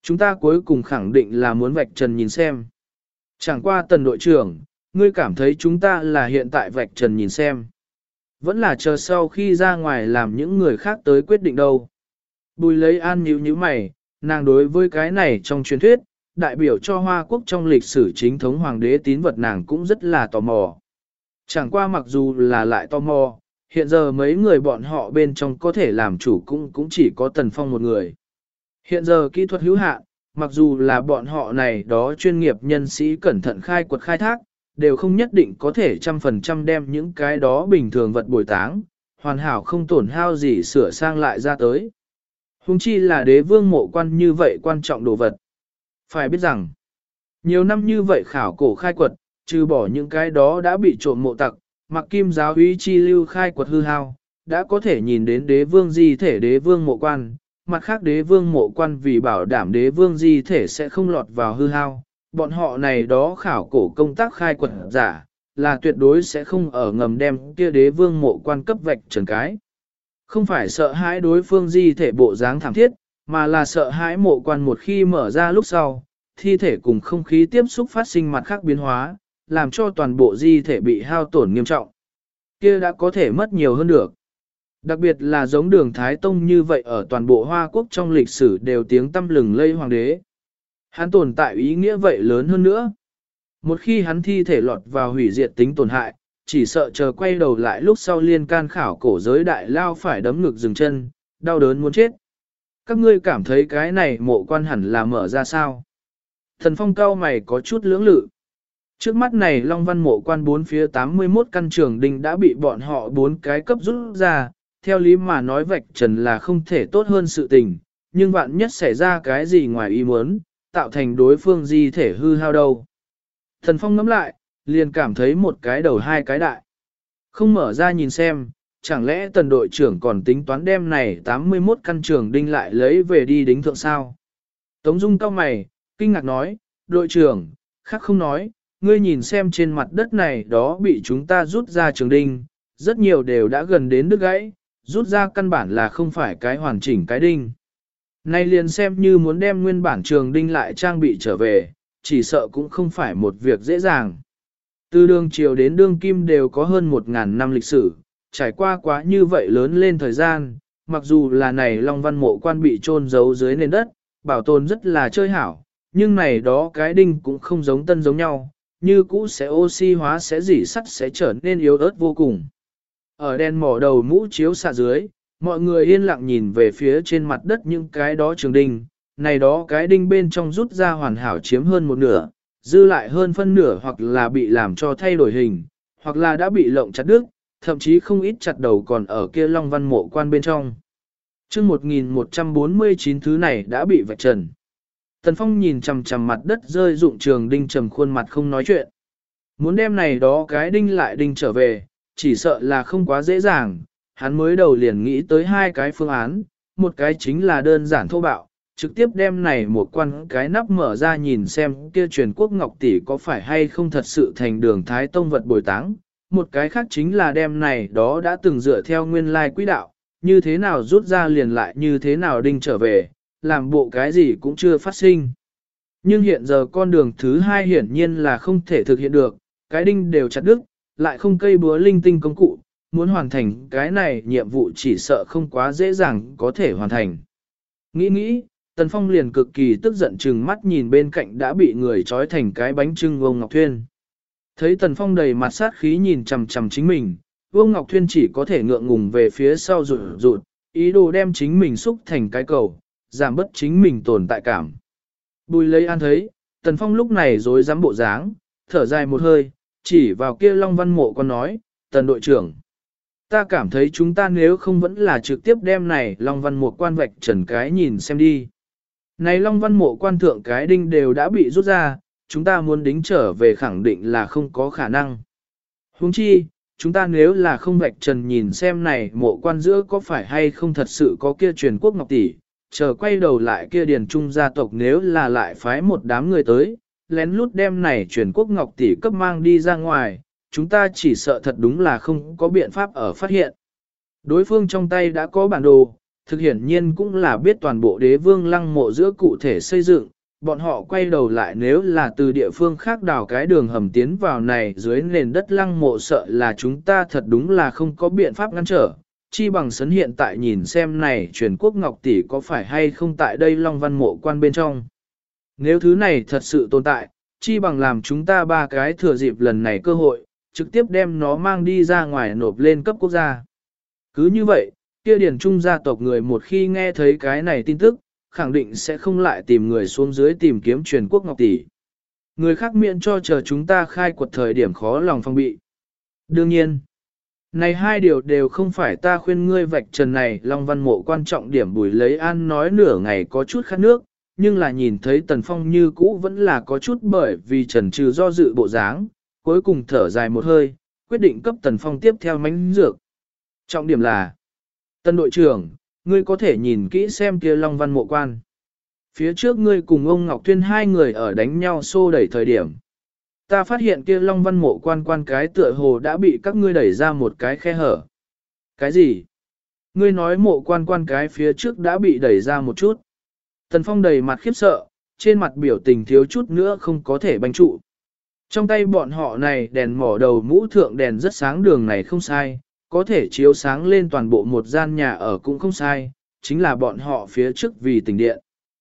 Chúng ta cuối cùng khẳng định là muốn vạch trần nhìn xem. Chẳng qua Tần đội trưởng, ngươi cảm thấy chúng ta là hiện tại vạch trần nhìn xem. Vẫn là chờ sau khi ra ngoài làm những người khác tới quyết định đâu. Bùi lấy an nhíu mày, nàng đối với cái này trong truyền thuyết, đại biểu cho Hoa Quốc trong lịch sử chính thống hoàng đế tín vật nàng cũng rất là tò mò. Chẳng qua mặc dù là lại tò mò, hiện giờ mấy người bọn họ bên trong có thể làm chủ cũng chỉ có Tần Phong một người. Hiện giờ kỹ thuật hữu hạn, mặc dù là bọn họ này đó chuyên nghiệp nhân sĩ cẩn thận khai quật khai thác, đều không nhất định có thể 100% đem những cái đó bình thường vật bồi táng, hoàn hảo không tổn hao gì sửa sang lại ra tới. Hùng chi là đế vương mộ quan như vậy quan trọng đồ vật. Phải biết rằng, nhiều năm như vậy khảo cổ khai quật, trừ bỏ những cái đó đã bị trộm mộ tặc, mặc kim giáo úy chi lưu khai quật hư hao, đã có thể nhìn đến đế vương di thể đế vương mộ quan, mặt khác đế vương mộ quan vì bảo đảm đế vương di thể sẽ không lọt vào hư hao. Bọn họ này đó khảo cổ công tác khai quật giả, là tuyệt đối sẽ không ở ngầm đem kia đế vương mộ quan cấp vạch trần cái. Không phải sợ hãi đối phương di thể bộ dáng thảm thiết, mà là sợ hãi mộ quan một khi mở ra lúc sau, thi thể cùng không khí tiếp xúc phát sinh mặt khác biến hóa, làm cho toàn bộ di thể bị hao tổn nghiêm trọng. Kia đã có thể mất nhiều hơn được. Đặc biệt là giống đường Thái Tông như vậy ở toàn bộ Hoa Quốc trong lịch sử đều tiếng tăm lừng lây hoàng đế. Hắn tồn tại ý nghĩa vậy lớn hơn nữa. Một khi hắn thi thể lọt vào hủy diệt tính tổn hại, chỉ sợ chờ quay đầu lại lúc sau liên can khảo cổ giới đại lao phải đấm ngực dừng chân, đau đớn muốn chết. Các ngươi cảm thấy cái này mộ quan hẳn là mở ra sao? Thần Phong cao mày có chút lưỡng lự. Trước mắt này Long Văn mộ quan bốn phía 81 căn trường đinh đã bị bọn họ bốn cái cấp rút ra, theo lý mà nói vạch trần là không thể tốt hơn sự tình, nhưng vạn nhất xảy ra cái gì ngoài ý muốn, tạo thành đối phương di thể hư hao đâu. Thần Phong ngẫm lại, liền cảm thấy một cái đầu hai cái đại. Không mở ra nhìn xem, chẳng lẽ Tần đội trưởng còn tính toán đem này 81 căn trường đinh lại lấy về đi đính thượng sao? Tống Dung cau mày, kinh ngạc nói, đội trưởng, khác không nói, ngươi nhìn xem trên mặt đất này đó bị chúng ta rút ra trường đinh, rất nhiều đều đã gần đến đứt gãy, rút ra căn bản là không phải cái hoàn chỉnh cái đinh. Nay liền xem như muốn đem nguyên bản trường đinh lại trang bị trở về, chỉ sợ cũng không phải một việc dễ dàng. Từ đường triều đến đương kim đều có hơn 1.000 năm lịch sử, trải qua quá như vậy lớn lên thời gian, mặc dù là này Long Văn mộ quan bị chôn giấu dưới nền đất, bảo tồn rất là chơi hảo, nhưng này đó cái đinh cũng không giống tân giống nhau, như cũ sẽ oxy hóa sẽ dỉ sắt sẽ trở nên yếu ớt vô cùng. Ở đèn mỏ đầu mũ chiếu xạ dưới, mọi người yên lặng nhìn về phía trên mặt đất những cái đó trường đinh, này đó cái đinh bên trong rút ra hoàn hảo chiếm hơn một nửa, dư lại hơn phân nửa hoặc là bị làm cho thay đổi hình, hoặc là đã bị lộng chặt đứt, thậm chí không ít chặt đầu còn ở kia Long Văn mộ quan bên trong. Chương 1149 thứ này đã bị vạch trần. Tần Phong nhìn chằm chằm mặt đất rơi dụng trường đinh trầm khuôn mặt không nói chuyện. Muốn đem này đó cái đinh lại đinh trở về, chỉ sợ là không quá dễ dàng, hắn mới đầu liền nghĩ tới hai cái phương án, một cái chính là đơn giản thô bạo, trực tiếp đem này một quan cái nắp mở ra nhìn xem kia truyền quốc ngọc tỷ có phải hay không thật sự thành đường Thái Tông vật bồi táng, một cái khác chính là đem này đó đã từng dựa theo nguyên lai quỹ đạo, như thế nào rút ra liền lại như thế nào đinh trở về, làm bộ cái gì cũng chưa phát sinh. Nhưng hiện giờ con đường thứ hai hiển nhiên là không thể thực hiện được, cái đinh đều chặt đứt, lại không cây búa linh tinh công cụ, muốn hoàn thành cái này nhiệm vụ chỉ sợ không quá dễ dàng có thể hoàn thành. Nghĩ, Tần Phong liền cực kỳ tức giận chừng mắt nhìn bên cạnh đã bị người trói thành cái bánh trưng Vương Ngọc Thuyên. Thấy Tần Phong đầy mặt sát khí nhìn chằm chằm chính mình, Vương Ngọc Thuyên chỉ có thể ngượng ngùng về phía sau rụt, ý đồ đem chính mình xúc thành cái cầu, giảm bớt chính mình tồn tại cảm. Bùi lấy an thấy, Tần Phong lúc này rối rắm bộ dáng, thở dài một hơi, chỉ vào kia Long Văn mộ còn nói, Tần đội trưởng. Ta cảm thấy chúng ta nếu không vẫn là trực tiếp đem này Long Văn mộ quan vạch trần cái nhìn xem đi. Này Long Văn mộ quan thượng cái đinh đều đã bị rút ra, chúng ta muốn đính trở về khẳng định là không có khả năng. Huống chi, chúng ta nếu là không vạch trần nhìn xem này mộ quan giữa có phải hay không thật sự có kia truyền quốc ngọc tỷ, chờ quay đầu lại kia điền trung gia tộc nếu là lại phái một đám người tới, lén lút đem này truyền quốc ngọc tỷ cấp mang đi ra ngoài, chúng ta chỉ sợ thật đúng là không có biện pháp ở phát hiện. Đối phương trong tay đã có bản đồ, thực hiển nhiên cũng là biết toàn bộ đế vương lăng mộ giữa cụ thể xây dựng, bọn họ quay đầu lại nếu là từ địa phương khác đào cái đường hầm tiến vào này dưới nền đất lăng mộ sợ là chúng ta thật đúng là không có biện pháp ngăn trở, chi bằng sấn hiện tại nhìn xem này truyền quốc ngọc tỷ có phải hay không tại đây Long Văn mộ quan bên trong. Nếu thứ này thật sự tồn tại, chi bằng làm chúng ta ba cái thừa dịp lần này cơ hội, trực tiếp đem nó mang đi ra ngoài nộp lên cấp quốc gia. Cứ như vậy, kia điển trung gia tộc người một khi nghe thấy cái này tin tức, khẳng định sẽ không lại tìm người xuống dưới tìm kiếm truyền quốc ngọc tỷ. Người khác miễn cho chờ chúng ta khai quật thời điểm khó lòng phòng bị. Đương nhiên, này hai điều đều không phải ta khuyên ngươi vạch trần này Long Văn mộ quan trọng điểm. Bùi lấy an nói nửa ngày có chút khát nước, nhưng là nhìn thấy Tần Phong như cũ vẫn là có chút bởi vì trần trừ do dự bộ dáng, cuối cùng thở dài một hơi, quyết định cấp Tần Phong tiếp theo mánh dược. Trọng điểm là, Tần đội trưởng, ngươi có thể nhìn kỹ xem kia Long Văn mộ quan. Phía trước ngươi cùng ông Ngọc Thuyên hai người ở đánh nhau xô đẩy thời điểm. Ta phát hiện kia Long Văn mộ quan cái tựa hồ đã bị các ngươi đẩy ra một cái khe hở. Cái gì? Ngươi nói mộ quan cái phía trước đã bị đẩy ra một chút. Tần Phong đầy mặt khiếp sợ, trên mặt biểu tình thiếu chút nữa không có thể banh trụ. Trong tay bọn họ này đèn mỏ đầu mũ thượng đèn rất sáng, đường này không sai, có thể chiếu sáng lên toàn bộ một gian nhà ở cũng không sai, chính là bọn họ phía trước vì tình điện.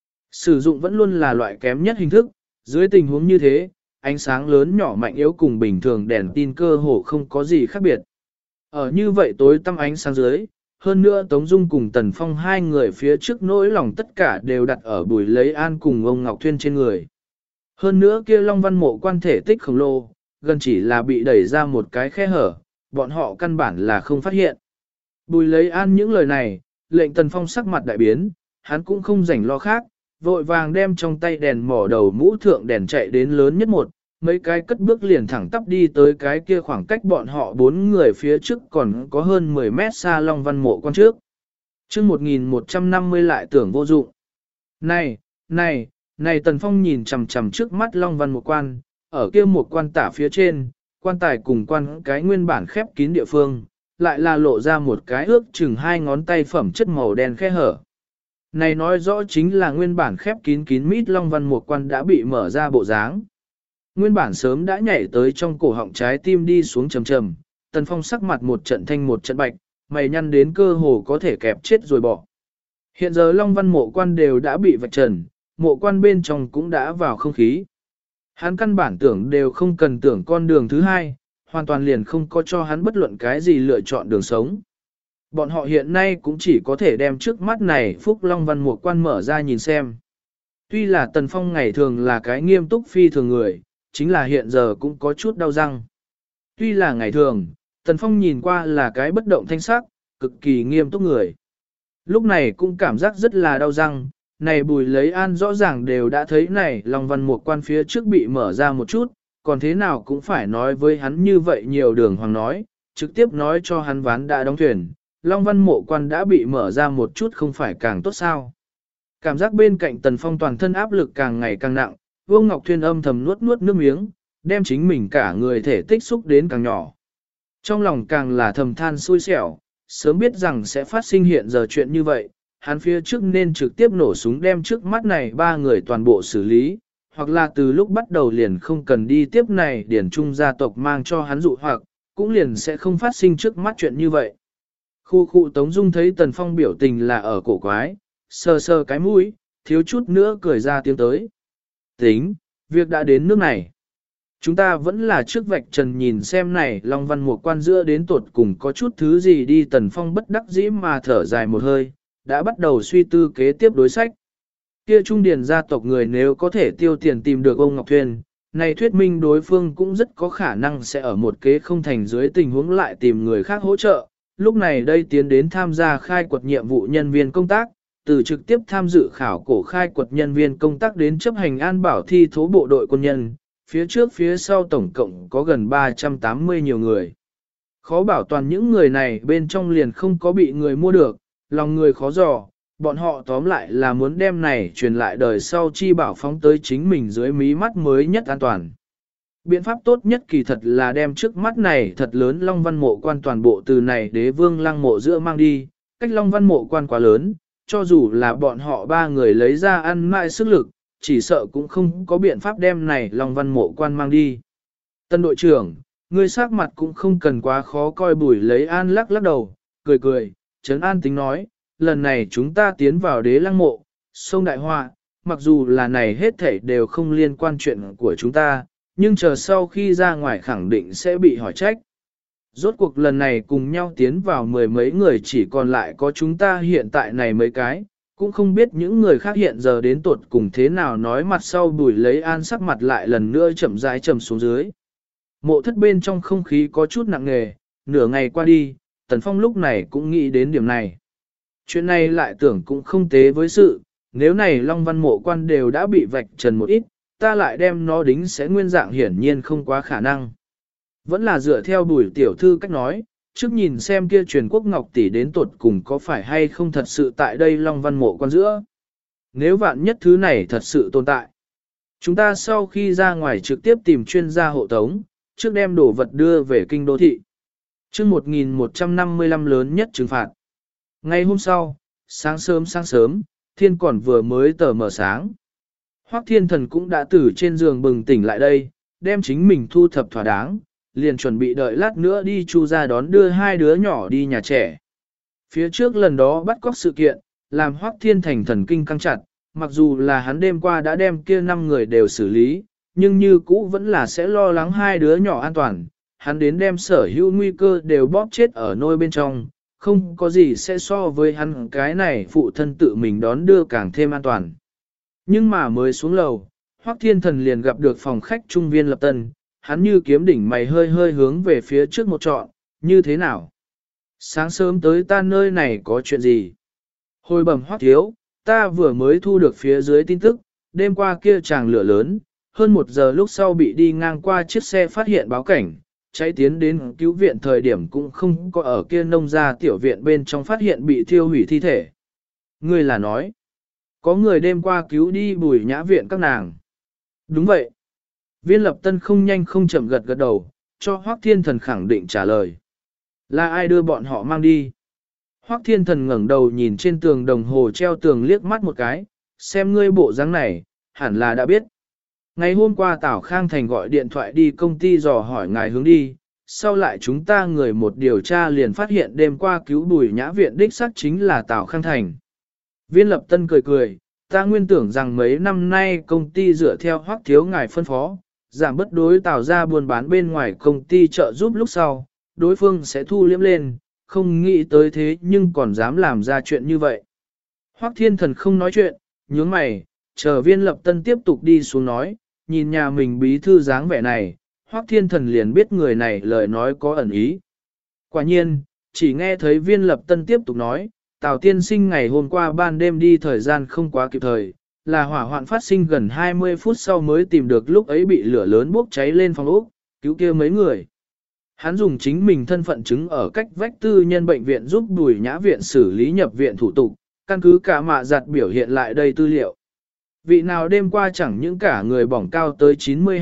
Sử dụng vẫn luôn là loại kém nhất hình thức, dưới tình huống như thế, ánh sáng lớn nhỏ mạnh yếu cùng bình thường đèn tin cơ hồ không có gì khác biệt. Ở như vậy tối tăm ánh sáng dưới, hơn nữa Tống Dung cùng Tần Phong hai người phía trước nỗi lòng tất cả đều đặt ở Bùi Lấy An cùng ông Ngọc Thuyên trên người. Hơn nữa kia Long Văn mộ quan thể tích khổng lồ, gần chỉ là bị đẩy ra một cái khe hở, bọn họ căn bản là không phát hiện. Bùi Lấy An những lời này, lệnh Tần Phong sắc mặt đại biến, hắn cũng không rảnh lo khác, vội vàng đem trong tay đèn mỏ đầu mũ thượng đèn chạy đến lớn nhất một, mấy cái cất bước liền thẳng tắp đi tới cái kia khoảng cách bọn họ bốn người phía trước còn có hơn 10 mét xa Long Văn mộ quan trước. Chương 1150 lại tưởng vô dụng. Này, Tần Phong nhìn chằm chằm trước mắt Long Văn mộ quan, ở kia một quan tả phía trên, quan tài cùng quan cái nguyên bản khép kín địa phương, lại là lộ ra một cái ước chừng 2 ngón tay phẩm chất màu đen khe hở. Này nói rõ chính là nguyên bản khép kín mít Long Văn mộ quan đã bị mở ra bộ dáng. Nguyên bản sớm đã nhảy tới trong cổ họng trái tim đi xuống trầm trầm, Tần Phong sắc mặt một trận thanh một trận bạch, mày nhăn đến cơ hồ có thể kẹp chết rồi bỏ. Hiện giờ Long Văn mộ quan đều đã bị vạch trần, mộ quan bên trong cũng đã vào không khí. Hắn căn bản tưởng đều không cần tưởng con đường thứ hai, hoàn toàn liền không có cho hắn bất luận cái gì lựa chọn đường sống. Bọn họ hiện nay cũng chỉ có thể đem trước mắt này Phúc Long Văn mộ quan mở ra nhìn xem. Tuy là Tần Phong ngày thường là cái nghiêm túc phi thường người, chính là hiện giờ cũng có chút đau răng. Tuy là ngày thường, Tần Phong nhìn qua là cái bất động thanh sắc, cực kỳ nghiêm túc người. Lúc này cũng cảm giác rất là đau răng, này Bùi Lấy An rõ ràng đều đã thấy này Long Văn mộ quan phía trước bị mở ra một chút, còn thế nào cũng phải nói với hắn như vậy nhiều đường hoàng nói, trực tiếp nói cho hắn ván đã đóng thuyền, Long Văn mộ quan đã bị mở ra một chút không phải càng tốt sao. Cảm giác bên cạnh Tần Phong toàn thân áp lực càng ngày càng nặng, Vương Ngọc Thuyên âm thầm nuốt nước miếng, đem chính mình cả người thể tích xúc đến càng nhỏ. Trong lòng càng là thầm than xui xẻo, sớm biết rằng sẽ phát sinh hiện giờ chuyện như vậy, hắn phía trước nên trực tiếp nổ súng đem trước mắt này ba người toàn bộ xử lý, hoặc là từ lúc bắt đầu liền không cần đi tiếp này điển trung gia tộc mang cho hắn dụ hoặc, cũng liền sẽ không phát sinh trước mắt chuyện như vậy. Khu Tống Dung thấy Tần Phong biểu tình là ở cổ quái, sờ sờ cái mũi, thiếu chút nữa cười ra tiếng tới. Tính, việc đã đến nước này. Chúng ta vẫn là trước vạch trần nhìn xem này Long Văn mộ quan giữa đến tột cùng có chút thứ gì đi. Tần Phong bất đắc dĩ mà thở dài một hơi, đã bắt đầu suy tư kế tiếp đối sách. Kia trung điền gia tộc người nếu có thể tiêu tiền tìm được ông Ngọc Thuyên, này thuyết minh đối phương cũng rất có khả năng sẽ ở một kế không thành dưới tình huống lại tìm người khác hỗ trợ. Lúc này đây tiến đến tham gia khai quật nhiệm vụ nhân viên công tác, từ trực tiếp tham dự khảo cổ khai quật nhân viên công tác đến chấp hành an bảo thi thố bộ đội quân nhân, phía trước phía sau tổng cộng có gần 380 nhiều người. Khó bảo toàn những người này bên trong liền không có bị người mua được, lòng người khó dò, bọn họ tóm lại là muốn đem này truyền lại đời sau chi bảo phóng tới chính mình dưới mí mắt mới nhất an toàn. Biện pháp tốt nhất kỳ thật là đem trước mắt này thật lớn Long Văn mộ quan toàn bộ từ này đế vương lăng mộ giữa mang đi, cách Long Văn Mộ Quan quá lớn, cho dù là bọn họ ba người lấy ra ăn mãi sức lực, chỉ sợ cũng không có biện pháp đem này Long Văn Mộ Quan mang đi. Tân đội trưởng, ngươi sắc mặt cũng không cần quá khó coi. Bùi lấy an lắc lắc đầu, cười cười, trấn an tính nói, lần này chúng ta tiến vào đế lăng mộ, sông đại họa, mặc dù là này hết thảy đều không liên quan chuyện của chúng ta, nhưng chờ sau khi ra ngoài khẳng định sẽ bị hỏi trách. Rốt cuộc lần này cùng nhau tiến vào mười mấy người chỉ còn lại có chúng ta hiện tại này mấy cái, cũng không biết những người khác hiện giờ đến tuột cùng thế nào. Nói mặt sau Bùi lấy an sắc mặt lại lần nữa chậm rãi trầm xuống dưới. Mộ thất bên trong không khí có chút nặng nề, nửa ngày qua đi, Tần Phong lúc này cũng nghĩ đến điểm này. Chuyện này lại tưởng cũng không tế với sự, nếu này Long Văn Mộ Quan đều đã bị vạch trần một ít, ta lại đem nó đính sẽ nguyên dạng hiển nhiên không quá khả năng. Vẫn là dựa theo Bùi tiểu thư cách nói, trước nhìn xem kia truyền quốc ngọc tỷ đến tuột cùng có phải hay không thật sự tại đây Long Văn Mộ Quan giữa. Nếu vạn nhất thứ này thật sự tồn tại, chúng ta sau khi ra ngoài trực tiếp tìm chuyên gia hộ tống, trước đem đồ vật đưa về kinh đô thị. Chương 1155 lớn nhất trừng phạt. Ngày hôm sau, sáng sớm, thiên còn vừa mới tờ mờ sáng. Hoắc Thiên Thần cũng đã từ trên giường bừng tỉnh lại đây, đem chính mình thu thập thỏa đáng, liền chuẩn bị đợi lát nữa đi Chu ra đón đưa hai đứa nhỏ đi nhà trẻ. Phía trước lần đó bắt cóc sự kiện, làm Hoắc Thiên Thành thần kinh căng chặt, mặc dù là hắn đêm qua đã đem kia 5 người đều xử lý, nhưng như cũ vẫn là sẽ lo lắng hai đứa nhỏ an toàn, hắn đến đem sở hữu nguy cơ đều bóp chết ở nôi bên trong, không có gì sẽ so với hắn cái này phụ thân tự mình đón đưa càng thêm an toàn. Nhưng mà mới xuống lầu, Hoắc Thiên Thần liền gặp được phòng khách trung Viên Lập Tân, hắn như kiếm đỉnh mày hơi hơi hướng về phía trước một trọn, như thế nào? Sáng sớm tới ta nơi này có chuyện gì? Hồi bẩm Hoắc thiếu, ta vừa mới thu được phía dưới tin tức, đêm qua kia tràng lửa lớn, hơn 1 giờ lúc sau bị đi ngang qua chiếc xe phát hiện báo cảnh, cháy tiến đến cứu viện thời điểm cũng không có ở kia nông gia tiểu viện bên trong phát hiện bị thiêu hủy thi thể. Ngươi là nói, có người đêm qua cứu đi Bùi Nhã viện các nàng. Đúng vậy. Viên Lập Tân không nhanh không chậm gật gật đầu, cho Hoắc Thiên Thần khẳng định trả lời. Là ai đưa bọn họ mang đi? Hoắc Thiên Thần ngẩng đầu nhìn trên tường đồng hồ treo tường liếc mắt một cái, xem ngươi bộ dáng này, hẳn là đã biết. Ngày hôm qua Tào Khang Thành gọi điện thoại đi công ty dò hỏi ngài hướng đi, sau lại chúng ta người một điều tra liền phát hiện đêm qua cứu Bùi Nhã viện đích xác chính là Tào Khang Thành. Viên Lập Tân cười cười, ta nguyên tưởng rằng mấy năm nay công ty dựa theo Hoắc thiếu ngài phân phó, giảm bất đối Tào ra buôn bán bên ngoài công ty trợ giúp lúc sau, đối phương sẽ thu liếm lên, không nghĩ tới thế nhưng còn dám làm ra chuyện như vậy. Hoắc Thiên Thần không nói chuyện, nhướng mày, chờ Viên Lập Tân tiếp tục đi xuống nói, nhìn nhà mình bí thư dáng vẻ này, Hoắc Thiên Thần liền biết người này lời nói có ẩn ý. Quả nhiên, chỉ nghe thấy Viên Lập Tân tiếp tục nói, Tào tiên sinh ngày hôm qua ban đêm đi thời gian không quá kịp thời, là hỏa hoạn phát sinh gần 20 phút sau mới tìm được lúc ấy bị lửa lớn bốc cháy lên phòng ốc, cứu kia mấy người. Hắn dùng chính mình thân phận chứng ở cách vách tư nhân bệnh viện giúp Bùi Nhã viện xử lý nhập viện thủ tục, căn cứ cả mạ giặt biểu hiện lại đây tư liệu. Vị nào đêm qua chẳng những cả người bỏng cao tới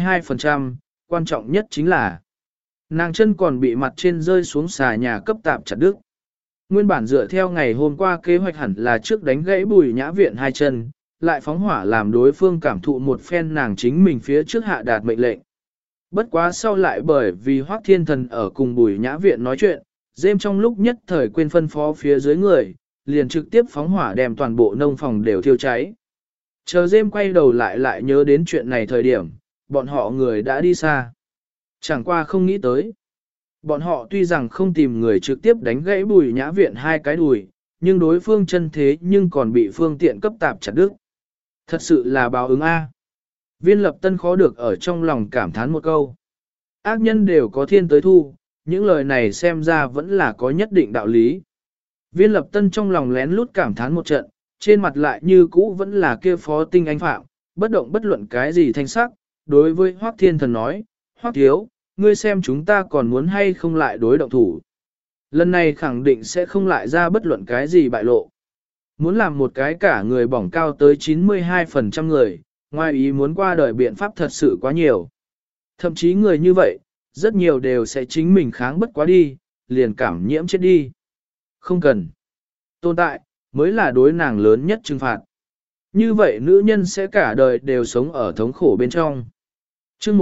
92%, quan trọng nhất chính là nàng chân còn bị mặt trên rơi xuống xà nhà cấp tạp chặt đứt. Nguyên bản dựa theo ngày hôm qua kế hoạch hẳn là trước đánh gãy Bùi Nhã viện 2 chân, lại phóng hỏa làm đối phương cảm thụ một phen nàng chính mình phía trước hạ đạt mệnh lệnh. Bất quá sau lại bởi vì Hoắc Thiên Thần ở cùng Bùi Nhã viện nói chuyện, dêm trong lúc nhất thời quên phân phó phía dưới người, liền trực tiếp phóng hỏa đem toàn bộ nông phòng đều thiêu cháy. Chờ dêm quay đầu lại nhớ đến chuyện này thời điểm, bọn họ người đã đi xa. Chẳng qua không nghĩ tới. Bọn họ tuy rằng không tìm người trực tiếp đánh gãy Bùi Nhã viện 2 cái đùi, nhưng đối phương chân thế nhưng còn bị phương tiện cấp tạp chặt đứt. Thật sự là báo ứng A. Viên Lập Tân khó được ở trong lòng cảm thán một câu. Ác nhân đều có thiên tới thu, những lời này xem ra vẫn là có nhất định đạo lý. Viên Lập Tân trong lòng lén lút cảm thán một trận, trên mặt lại như cũ vẫn là kia phó tinh anh phạm, bất động bất luận cái gì thanh sắc, đối với Hoắc Thiên Thần nói, Hoắc thiếu, ngươi xem chúng ta còn muốn hay không lại đối động thủ. Lần này khẳng định sẽ không lại ra bất luận cái gì bại lộ. Muốn làm một cái cả người bỏng cao tới 92% người, ngoài ý muốn qua đời biện pháp thật sự quá nhiều. Thậm chí người như vậy, rất nhiều đều sẽ chính mình kháng bất quá đi, liền cảm nhiễm chết đi. Không cần. Tồn tại, mới là đối nàng lớn nhất trừng phạt. Như vậy nữ nhân sẽ cả đời đều sống ở thống khổ bên trong. chương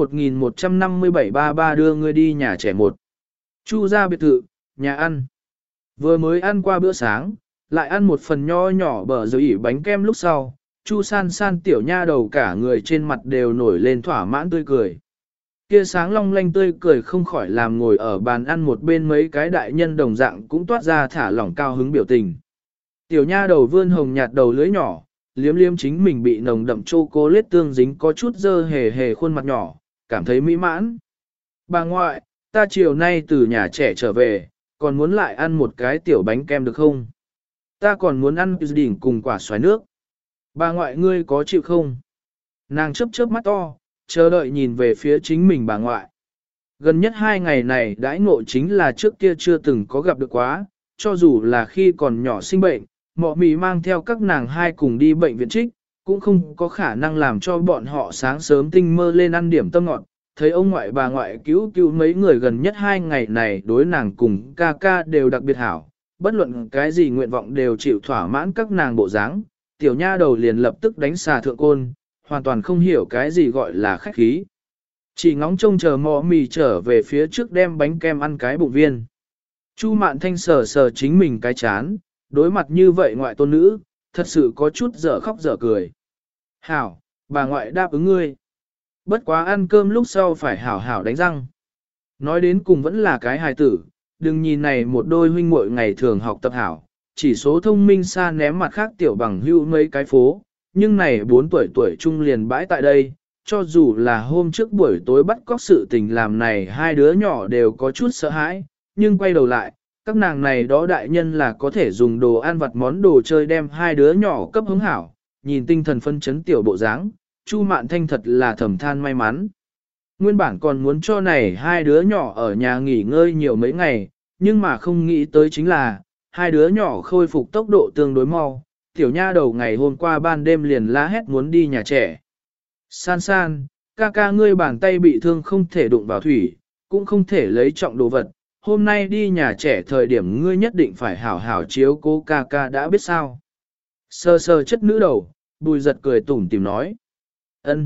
1157 ba ba đưa ngươi đi nhà trẻ một. Chu ra biệt thự, nhà ăn. Vừa mới ăn qua bữa sáng, lại ăn một phần nho nhỏ bở dưới bánh kem lúc sau. Chu san san tiểu nha đầu cả người trên mặt đều nổi lên thỏa mãn tươi cười. Kia sáng long lanh tươi cười không khỏi làm ngồi ở bàn ăn một bên mấy cái đại nhân đồng dạng cũng toát ra thả lỏng cao hứng biểu tình. Tiểu nha đầu vươn hồng nhạt đầu lưỡi nhỏ, liếm liếm chính mình bị nồng đậm chocolate tương dính có chút dơ hề hề khuôn mặt nhỏ, cảm thấy mỹ mãn. Bà ngoại, ta chiều nay từ nhà trẻ trở về, còn muốn lại ăn một cái tiểu bánh kem được không? Ta còn muốn ăn đỉnh cùng quả xoài nước. Bà ngoại ngươi có chịu không? Nàng chớp chớp mắt to, chờ đợi nhìn về phía chính mình bà ngoại. Gần nhất 2 ngày này đãi ngộ chính là trước kia chưa từng có gặp được quá, cho dù là khi còn nhỏ sinh bệnh, mọ mì mang theo các nàng hai cùng đi bệnh viện trích, cũng không có khả năng làm cho bọn họ sáng sớm tinh mơ lên ăn điểm tâm ngọt. Thấy ông ngoại bà ngoại cứu mấy người gần nhất 2 ngày này đối nàng cùng ca ca đều đặc biệt hảo, bất luận cái gì nguyện vọng đều chịu thỏa mãn các nàng bộ dáng. Tiểu nha đầu liền lập tức đánh xà thượng côn, hoàn toàn không hiểu cái gì gọi là khách khí. Chỉ ngóng trông chờ mọ mì trở về phía trước đem bánh kem ăn cái bụng viên. Chu Mạn Thanh sờ sờ chính mình cái chán, đối mặt như vậy ngoại tôn nữ, thật sự có chút dở khóc dở cười. Hảo, bà ngoại đáp ứng ngươi. Bất quá ăn cơm lúc sau phải hảo hảo đánh răng. Nói đến cùng vẫn là cái hài tử, đừng nhìn này một đôi huynh muội ngày thường học tập hảo, chỉ số thông minh xa ném mặt khác tiểu bằng hưu mấy cái phố, nhưng này 4 tuổi trung liền bãi tại đây, cho dù là hôm trước buổi tối bắt cóc sự tình làm này hai đứa nhỏ đều có chút sợ hãi, nhưng quay đầu lại, các nàng này đó đại nhân là có thể dùng đồ ăn vặt món đồ chơi đem hai đứa nhỏ cấp hứng hảo, nhìn tinh thần phân chấn tiểu bộ dáng, Chu Mạn Thanh thật là thầm than may mắn. Nguyên bản còn muốn cho này hai đứa nhỏ ở nhà nghỉ ngơi nhiều mấy ngày, nhưng mà không nghĩ tới chính là, hai đứa nhỏ khôi phục tốc độ tương đối mau, tiểu nha đầu ngày hôm qua ban đêm liền la hét muốn đi nhà trẻ. San san, ca ca ngươi bàn tay bị thương không thể đụng vào thủy, cũng không thể lấy trọng đồ vật, hôm nay đi nhà trẻ thời điểm ngươi nhất định phải hảo hảo chiếu cố ca ca đã biết sao. Sơ sơ chất nữ đầu, Bùi Giật cười tủm tìm nói. Ân,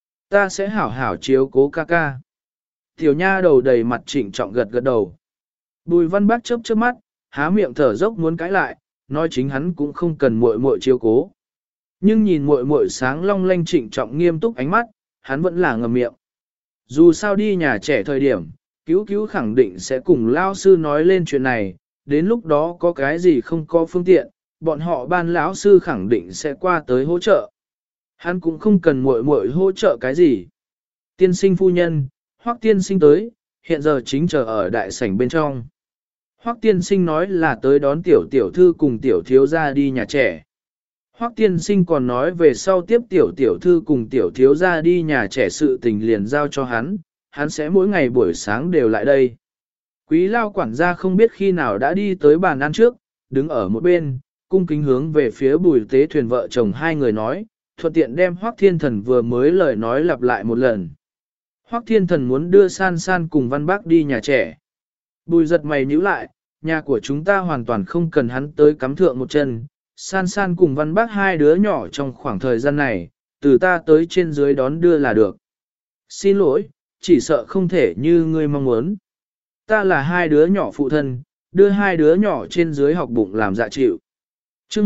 ta sẽ hảo hảo chiếu cố ca ca. Tiểu nha đầu đầy mặt trịnh trọng gật gật đầu. Bùi Văn Bác chớp chớp mắt, há miệng thở dốc muốn cãi lại, nói chính hắn cũng không cần muội muội chiếu cố. Nhưng nhìn muội muội sáng long lanh trịnh trọng nghiêm túc ánh mắt, hắn vẫn là ngậm miệng. Dù sao đi nhà trẻ thời điểm, cứu khẳng định sẽ cùng lao sư nói lên chuyện này, đến lúc đó có cái gì không có phương tiện, bọn họ ban lão sư khẳng định sẽ qua tới hỗ trợ. Hắn cũng không cần muội muội hỗ trợ cái gì. Tiên sinh phu nhân, Hoắc tiên sinh tới, hiện giờ chính chờ ở đại sảnh bên trong. Hoắc tiên sinh nói là tới đón tiểu tiểu thư cùng tiểu thiếu gia đi nhà trẻ. Hoắc tiên sinh còn nói về sau tiếp tiểu tiểu thư cùng tiểu thiếu gia đi nhà trẻ sự tình liền giao cho hắn sẽ mỗi ngày buổi sáng đều lại đây. Quý lao quản gia không biết khi nào đã đi tới bàn ăn trước, đứng ở một bên, cung kính hướng về phía Bùi Tế Thuyền vợ chồng hai người nói, thuận tiện đem Hoắc Thiên Thần vừa mới lời nói lặp lại một lần. Hoắc Thiên Thần muốn đưa San San cùng Văn Bác đi nhà trẻ. Bùi Giật mày nhíu lại, nhà của chúng ta hoàn toàn không cần hắn tới cắm thượng một chân. San San cùng Văn Bác hai đứa nhỏ trong khoảng thời gian này, từ ta tới trên dưới đón đưa là được. Xin lỗi, chỉ sợ không thể như ngươi mong muốn. Ta là hai đứa nhỏ phụ thân, đưa hai đứa nhỏ trên dưới học bụng làm dạ chịu. chương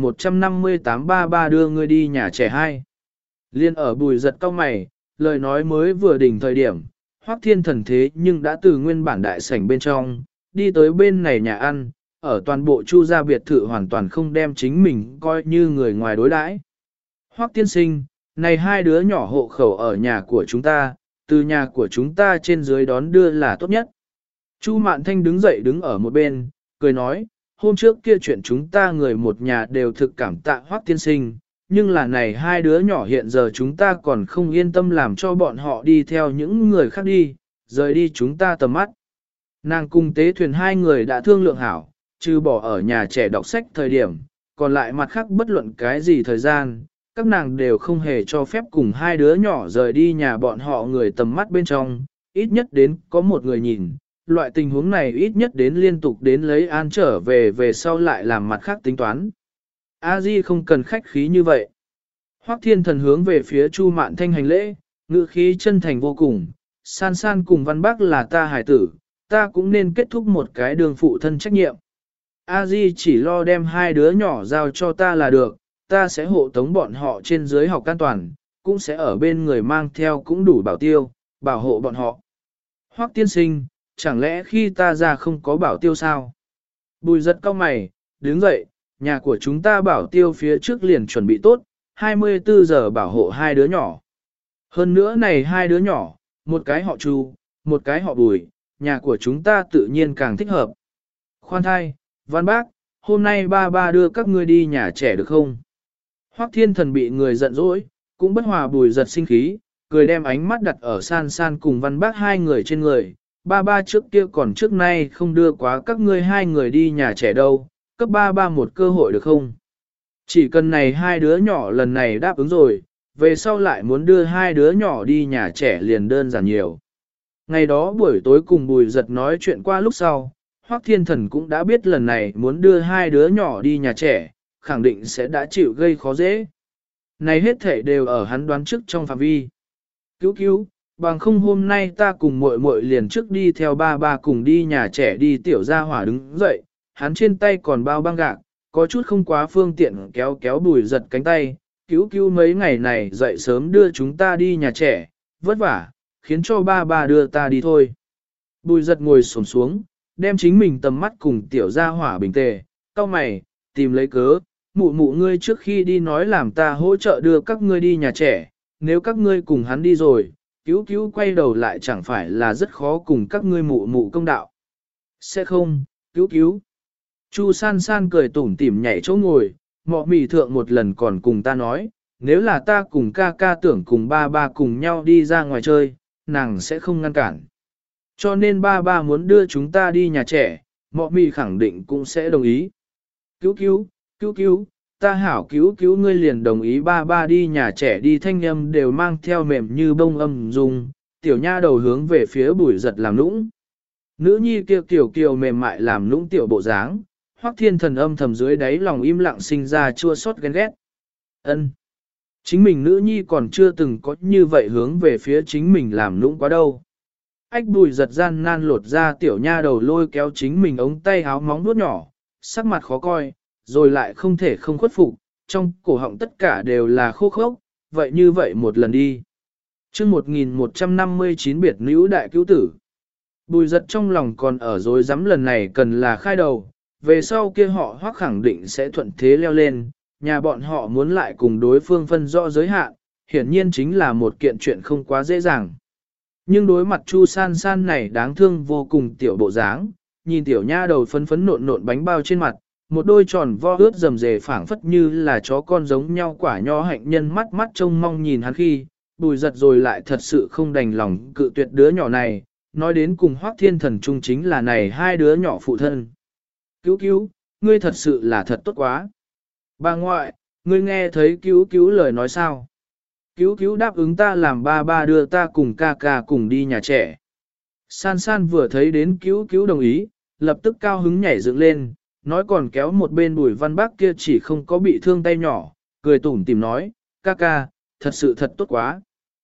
1158 ba ba đưa ngươi đi nhà trẻ 2. Liên ở Bùi Giật cau mày, lời nói mới vừa đỉnh thời điểm, Hoắc Thiên Thần thế nhưng đã từ nguyên bản đại sảnh bên trong, đi tới bên này nhà ăn, ở toàn bộ Chu gia biệt thự hoàn toàn không đem chính mình coi như người ngoài đối đãi. Hoắc tiên sinh, này hai đứa nhỏ hộ khẩu ở nhà của chúng ta, từ nhà của chúng ta trên dưới đón đưa là tốt nhất. Chu Mạn Thanh đứng dậy đứng ở một bên, cười nói, hôm trước kia chuyện chúng ta người một nhà đều thực cảm tạ Hoắc tiên sinh, nhưng là này hai đứa nhỏ hiện giờ chúng ta còn không yên tâm làm cho bọn họ đi theo những người khác đi, rời đi chúng ta tầm mắt. Nàng cùng Tế Thuyền hai người đã thương lượng hảo, trừ bỏ ở nhà trẻ đọc sách thời điểm, còn lại mặt khác bất luận cái gì thời gian, các nàng đều không hề cho phép cùng hai đứa nhỏ rời đi nhà bọn họ người tầm mắt bên trong, ít nhất đến có một người nhìn, loại tình huống này ít nhất đến liên tục đến lấy An trở về sau lại làm mặt khác tính toán. A Di không cần khách khí như vậy. Hoắc Thiên Thần hướng về phía Chu Mạn Thanh hành lễ, ngữ khí chân thành vô cùng, san san cùng Văn Bác là ta hải tử, ta cũng nên kết thúc một cái đường phụ thân trách nhiệm. A Di chỉ lo đem hai đứa nhỏ giao cho ta là được, ta sẽ hộ tống bọn họ trên dưới học an toàn, cũng sẽ ở bên người mang theo cũng đủ bảo tiêu, bảo hộ bọn họ. Hoắc tiên sinh, chẳng lẽ khi ta ra không có bảo tiêu sao? Bùi giật cao mày, đứng dậy, nhà của chúng ta bảo tiêu phía trước liền chuẩn bị tốt, 24 giờ bảo hộ hai đứa nhỏ. Hơn nữa này hai đứa nhỏ, một cái họ Chu, một cái họ Bùi, nhà của chúng ta tự nhiên càng thích hợp. Khoan thai, Văn Bác, hôm nay ba đưa các ngươi đi nhà trẻ được không? Hoắc Thiên Thần bị người giận dỗi, cũng bất hòa Bùi giật sinh khí, cười đem ánh mắt đặt ở san san cùng Văn Bác hai người trên người. Ba trước kia còn trước nay không đưa quá các ngươi hai người đi nhà trẻ đâu, cấp ba một cơ hội được không? Chỉ cần này hai đứa nhỏ lần này đáp ứng rồi, về sau lại muốn đưa hai đứa nhỏ đi nhà trẻ liền đơn giản nhiều. Ngày đó buổi tối cùng Bùi giật nói chuyện qua lúc sau, Hoắc Thiên Thần cũng đã biết lần này muốn đưa hai đứa nhỏ đi nhà trẻ, khẳng định sẽ đã chịu gây khó dễ. Này hết thể đều ở hắn đoán trước trong phạm vi. Cứu, bằng không hôm nay ta cùng muội muội liền trước đi theo ba cùng đi nhà trẻ đi. Tiểu Gia Hỏa đứng dậy, hắn trên tay còn bao băng gạc, có chút không quá phương tiện kéo Bùi giật cánh tay. Cứu mấy ngày này dậy sớm đưa chúng ta đi nhà trẻ, vất vả, khiến cho ba đưa ta đi thôi. Bùi giật ngồi xổm xuống, đem chính mình tầm mắt cùng Tiểu Gia Hỏa bình tề, cau mày, tìm lấy cớ, mụ ngươi trước khi đi nói làm ta hỗ trợ đưa các ngươi đi nhà trẻ, nếu các ngươi cùng hắn đi rồi, cứu quay đầu lại chẳng phải là rất khó cùng các ngươi mụ công đạo. Sẽ không, cứu. Chu san san cười tủm tỉm nhảy chỗ ngồi, mọ mì thượng một lần còn cùng ta nói, nếu là ta cùng ca tưởng cùng ba cùng nhau đi ra ngoài chơi, nàng sẽ không ngăn cản. Cho nên ba muốn đưa chúng ta đi nhà trẻ, mọ mì khẳng định cũng sẽ đồng ý. Cứu, ta hảo cứu ngươi liền đồng ý ba đi nhà trẻ đi. Thanh âm đều mang theo mềm như bông âm dung, tiểu nha đầu hướng về phía Bùi giật làm nũng. Nữ nhi kia kiều mềm mại làm nũng tiểu bộ dáng, Hoắc Thiên Thần âm thầm dưới đáy lòng im lặng sinh ra chua xót ghen ghét. Ân, chính mình nữ nhi còn chưa từng có như vậy hướng về phía chính mình làm nũng quá đâu. Ách Bùi giật gian nan lột ra tiểu nha đầu lôi kéo chính mình ống tay háo móng vuốt nhỏ, sắc mặt khó coi, rồi lại không thể không khuất phục, trong cổ họng tất cả đều là khô khốc, vậy như vậy một lần đi. chương 1159 biệt nữ đại cứu tử. Bùi giật trong lòng còn ở dối rắm lần này cần là khai đầu, về sau kia họ Hoắc khẳng định sẽ thuận thế leo lên, nhà bọn họ muốn lại cùng đối phương phân rõ giới hạn, hiển nhiên chính là một kiện chuyện không quá dễ dàng. Nhưng đối mặt Chu san san này đáng thương vô cùng tiểu bộ dáng, nhìn tiểu nha đầu phấn phấn nộn bánh bao trên mặt, một đôi tròn vo ướt rầm rề phảng phất như là chó con giống nhau quả nho hạnh nhân mắt trông mong nhìn hắn khi, Bùi giật rồi lại thật sự không đành lòng cự tuyệt đứa nhỏ này, nói đến cùng Hoắc Thiên Thần chung chính là này hai đứa nhỏ phụ thân. Cứu, ngươi thật sự là thật tốt quá. Bà ngoại, ngươi nghe thấy cứu lời nói sao? Cứu đáp ứng ta làm ba đưa ta cùng ca cùng đi nhà trẻ. San san vừa thấy đến cứu đồng ý, lập tức cao hứng nhảy dựng lên, nói còn kéo một bên Bùi Văn Bác kia chỉ không có bị thương tay nhỏ, cười tủm tỉm nói, ca, thật sự thật tốt quá.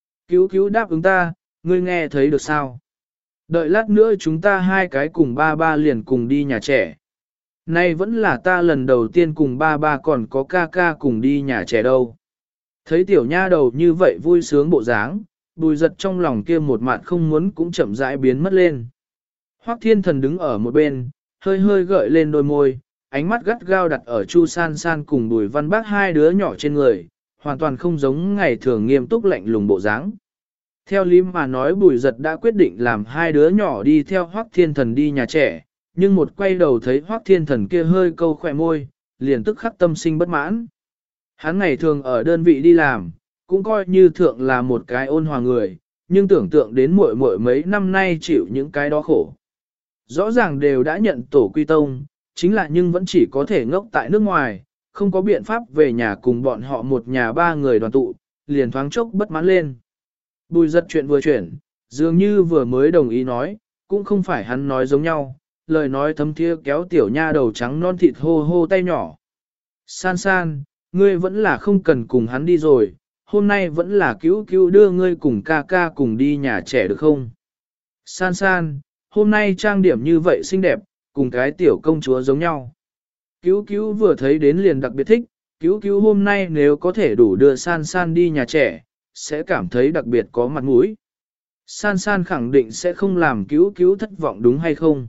Cứu đáp ứng ta, ngươi nghe thấy được sao? Đợi lát nữa chúng ta hai cái cùng ba liền cùng đi nhà trẻ. Nay vẫn là ta lần đầu tiên cùng ba còn có ca cùng đi nhà trẻ đâu. Thấy tiểu nha đầu như vậy vui sướng bộ dáng, Bùi giật trong lòng kia một mạn không muốn cũng chậm rãi biến mất lên. Hoắc Thiên Thần đứng ở một bên, hơi gợi lên đôi môi, ánh mắt gắt gao đặt ở Chu san san cùng Bùi Văn Bác hai đứa nhỏ trên người, hoàn toàn không giống ngày thường nghiêm túc lạnh lùng bộ dáng. Theo lý mà nói Bùi giật đã quyết định làm hai đứa nhỏ đi theo Hoắc Thiên Thần đi nhà trẻ, nhưng một quay đầu thấy Hoắc Thiên Thần kia hơi câu khỏe môi, liền tức khắc tâm sinh bất mãn. Hắn ngày thường ở đơn vị đi làm, cũng coi như thượng là một cái ôn hòa người, nhưng tưởng tượng đến muội mấy năm nay chịu những cái đó khổ. Rõ ràng đều đã nhận tổ quy tông, chính là nhưng vẫn chỉ có thể ngốc tại nước ngoài, không có biện pháp về nhà cùng bọn họ một nhà ba người đoàn tụ, liền thoáng chốc bất mãn lên. Bùi giật chuyện vừa chuyển, dường như vừa mới đồng ý nói, cũng không phải hắn nói giống nhau, lời nói thấm thía kéo tiểu nha đầu trắng non thịt hô hô tay nhỏ. San san, ngươi vẫn là không cần cùng hắn đi rồi, hôm nay vẫn là cứu cứu đưa ngươi cùng ca ca cùng đi nhà trẻ được không? San san, hôm nay trang điểm như vậy xinh đẹp, cùng cái tiểu công chúa giống nhau. Cứu cứu vừa thấy đến liền đặc biệt thích, cứu cứu hôm nay nếu có thể đủ đưa san san đi nhà trẻ, sẽ cảm thấy đặc biệt có mặt mũi. San san khẳng định sẽ không làm cứu cứu thất vọng đúng hay không?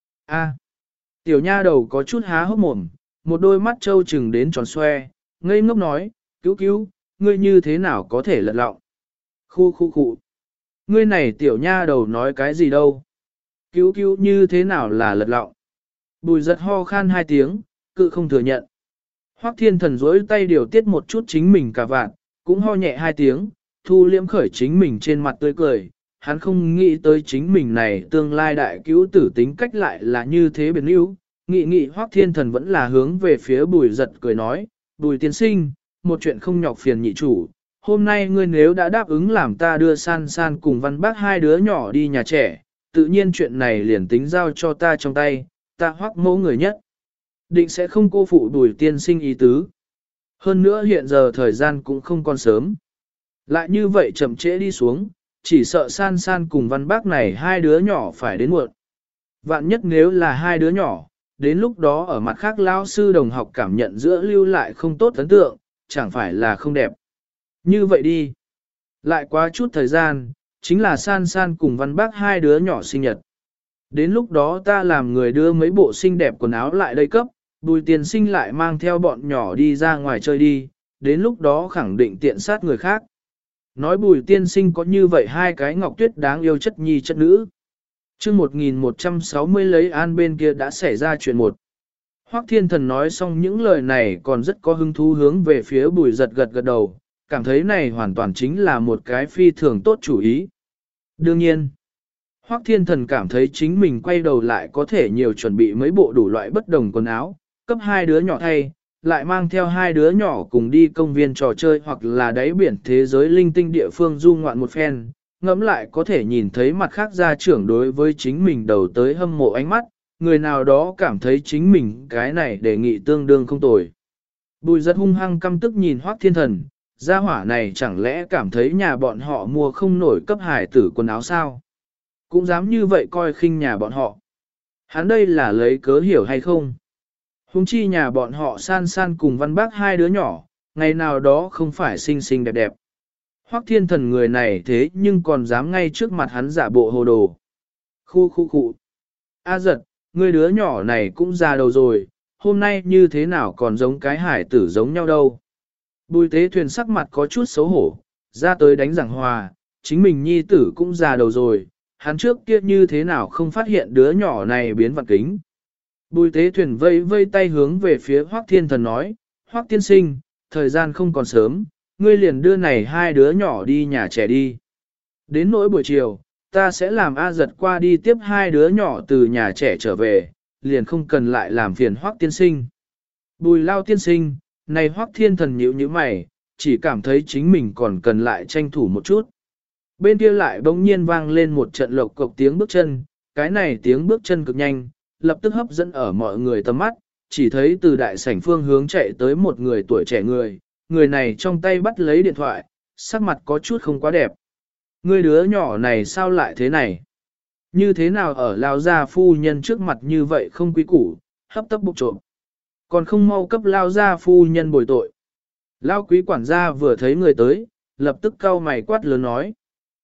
A, tiểu nha đầu có chút há hốc mồm, một đôi mắt trâu trừng đến tròn xoe, ngây ngốc nói, cứu cứu, ngươi như thế nào có thể lật lọng? Khu khu khu. Ngươi này tiểu nha đầu nói cái gì đâu? Cứu cứu như thế nào là lật lọng? Bùi giật ho khan hai tiếng, cự không thừa nhận. Hoắc Thiên Thần rỗi tay điều tiết một chút chính mình cả vạn, cũng ho nhẹ hai tiếng, thu liễm khởi chính mình trên mặt tươi cười. Hắn không nghĩ tới chính mình này tương lai đại cứu tử tính cách lại là như thế biến yếu. Nghị Hoắc Thiên Thần vẫn là hướng về phía bùi giật cười nói, bùi tiên sinh, một chuyện không nhọc phiền nhị chủ. Hôm nay ngươi nếu đã đáp ứng làm ta đưa san san cùng văn bác hai đứa nhỏ đi nhà trẻ, tự nhiên chuyện này liền tính giao cho ta trong tay, ta Hoắc mẫu người nhất. Định sẽ không cô phụ bùi tiên sinh ý tứ. Hơn nữa hiện giờ thời gian cũng không còn sớm. Lại như vậy chậm trễ đi xuống, chỉ sợ san san cùng văn bác này hai đứa nhỏ phải đến muộn. Vạn nhất nếu là hai đứa nhỏ, đến lúc đó ở mặt khác lao sư đồng học cảm nhận giữa lưu lại không tốt ấn tượng, chẳng phải là không đẹp. Như vậy đi. Lại quá chút thời gian, chính là san san cùng văn bác hai đứa nhỏ sinh nhật. Đến lúc đó ta làm người đưa mấy bộ xinh đẹp quần áo lại đây cấp, bùi tiền sinh lại mang theo bọn nhỏ đi ra ngoài chơi đi, đến lúc đó khẳng định tiện sát người khác. Nói bùi tiên sinh có như vậy hai cái ngọc tuyết đáng yêu chất nhi chất nữ. Trước 1160 lấy an bên kia đã xảy ra chuyện một. Hoắc Thiên Thần nói xong những lời này còn rất có hứng thú hướng về phía bùi giật gật gật đầu, cảm thấy này hoàn toàn chính là một cái phi thường tốt chủ ý. Đương nhiên, Hoắc Thiên Thần cảm thấy chính mình quay đầu lại có thể nhiều chuẩn bị mấy bộ đủ loại bất đồng quần áo, cấp hai đứa nhỏ thay, lại mang theo hai đứa nhỏ cùng đi công viên trò chơi hoặc là đáy biển thế giới linh tinh địa phương du ngoạn một phen, ngẫm lại có thể nhìn thấy mặt khác gia trưởng đối với chính mình đầu tới hâm mộ ánh mắt, người nào đó cảm thấy chính mình cái này đề nghị tương đương không tồi. Bùi rất hung hăng căm tức nhìn Hoắc Thiên Thần, gia hỏa này chẳng lẽ cảm thấy nhà bọn họ mua không nổi cấp hải tử quần áo sao? Cũng dám như vậy coi khinh nhà bọn họ. Hắn đây là lấy cớ hiểu hay không? Hùng chi nhà bọn họ san san cùng văn bác hai đứa nhỏ, ngày nào đó không phải xinh xinh đẹp đẹp. Hoắc Thiên Thần người này thế nhưng còn dám ngay trước mặt hắn giả bộ hồ đồ. Khu. A giật, người đứa nhỏ này cũng già đầu rồi, hôm nay như thế nào còn giống cái hải tử giống nhau đâu. Bùi Tế Thuyền sắc mặt có chút xấu hổ, ra tới đánh giảng hòa, chính mình nhi tử cũng già đầu rồi, hắn trước kia như thế nào không phát hiện đứa nhỏ này biến vật kính. Bùi Tế Thuyền vây tay hướng về phía Hoắc Thiên Thần nói, Hoắc tiên sinh, thời gian không còn sớm, ngươi liền đưa này hai đứa nhỏ đi nhà trẻ đi. Đến nỗi buổi chiều, ta sẽ làm A giật qua đi tiếp hai đứa nhỏ từ nhà trẻ trở về, liền không cần lại làm phiền Hoắc tiên sinh. Bùi Lao tiên sinh, này Hoắc Thiên Thần nhíu nhíu mày, chỉ cảm thấy chính mình còn cần lại tranh thủ một chút. Bên kia lại bỗng nhiên vang lên một trận lộc cộc tiếng bước chân, cái này tiếng bước chân cực nhanh, lập tức hấp dẫn ở mọi người tầm mắt, chỉ thấy từ đại sảnh phương hướng chạy tới một người tuổi trẻ người này trong tay bắt lấy điện thoại, sắc mặt có chút không quá đẹp. Người đứa nhỏ này sao lại thế này? Như thế nào ở lao gia phu nhân trước mặt như vậy không quý củ, hấp tấp bục trộm. Còn không mau cấp lao gia phu nhân bồi tội. Lao quý quản gia vừa thấy người tới, lập tức cau mày quát lớn nói.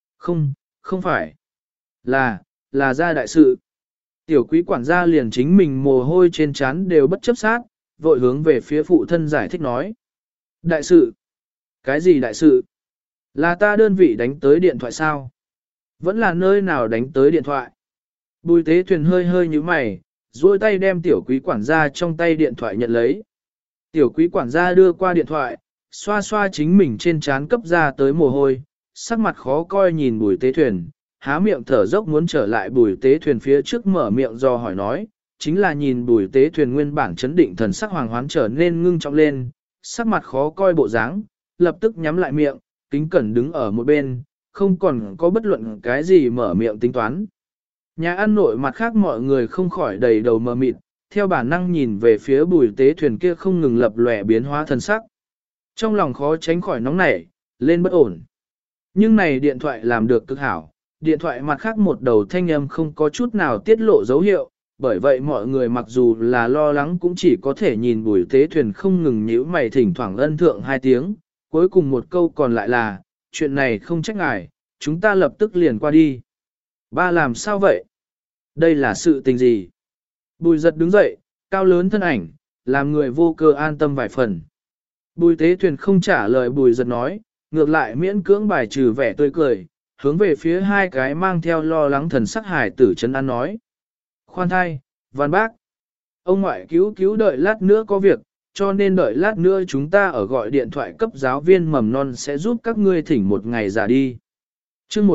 Không phải. Là gia đại sự. Tiểu quý quản gia liền chính mình mồ hôi trên trán đều bất chấp sát, vội hướng về phía phụ thân giải thích nói. Đại sự? Cái gì đại sự? Là ta đơn vị đánh tới điện thoại sao? Vẫn là nơi nào đánh tới điện thoại? Bùi Tế Thuyền hơi như mày, duỗi tay đem tiểu quý quản gia trong tay điện thoại nhận lấy. Tiểu quý quản gia đưa qua điện thoại, xoa xoa chính mình trên trán cấp ra tới mồ hôi, sắc mặt khó coi nhìn Bùi Tế Thuyền, há miệng thở dốc muốn trở lại Bùi Tế Thuyền phía trước mở miệng do hỏi nói, chính là nhìn Bùi Tế Thuyền nguyên bản chấn định thần sắc hoàng hoán trở nên ngưng trọng lên, sắc mặt khó coi bộ dáng, lập tức nhắm lại miệng, kính cẩn đứng ở một bên, không còn có bất luận cái gì mở miệng tính toán. Nhà ăn nội mặt khác mọi người không khỏi đầy đầu mờ mịt, theo bản năng nhìn về phía Bùi Tế Thuyền kia không ngừng lập lòe biến hóa thân sắc. Trong lòng khó tránh khỏi nóng nảy, lên bất ổn. Nhưng này điện thoại làm được cực hảo, điện thoại mặt khác một đầu thanh âm không có chút nào tiết lộ dấu hiệu, bởi vậy mọi người mặc dù là lo lắng cũng chỉ có thể nhìn Bùi Tế Thuyền không ngừng nhíu mày thỉnh thoảng ân thượng 2 tiếng, cuối cùng một câu còn lại là, chuyện này không trách ngài, chúng ta lập tức liền qua đi. Ba làm sao vậy? Đây là sự tình gì? Bùi giật đứng dậy, cao lớn thân ảnh, làm người vô cơ an tâm vài phần. Bùi Tế Thuyền không trả lời Bùi giật nói, ngược lại miễn cưỡng bài trừ vẻ tươi cười, hướng về phía 2 cái mang theo lo lắng thần sắc hải tử trấn an nói. Khoan thai, Văn Bác, ông ngoại cứu đợi lát nữa có việc, cho nên đợi lát nữa chúng ta ở gọi điện thoại cấp giáo viên mầm non sẽ giúp các ngươi thỉnh một ngày giả đi. Chương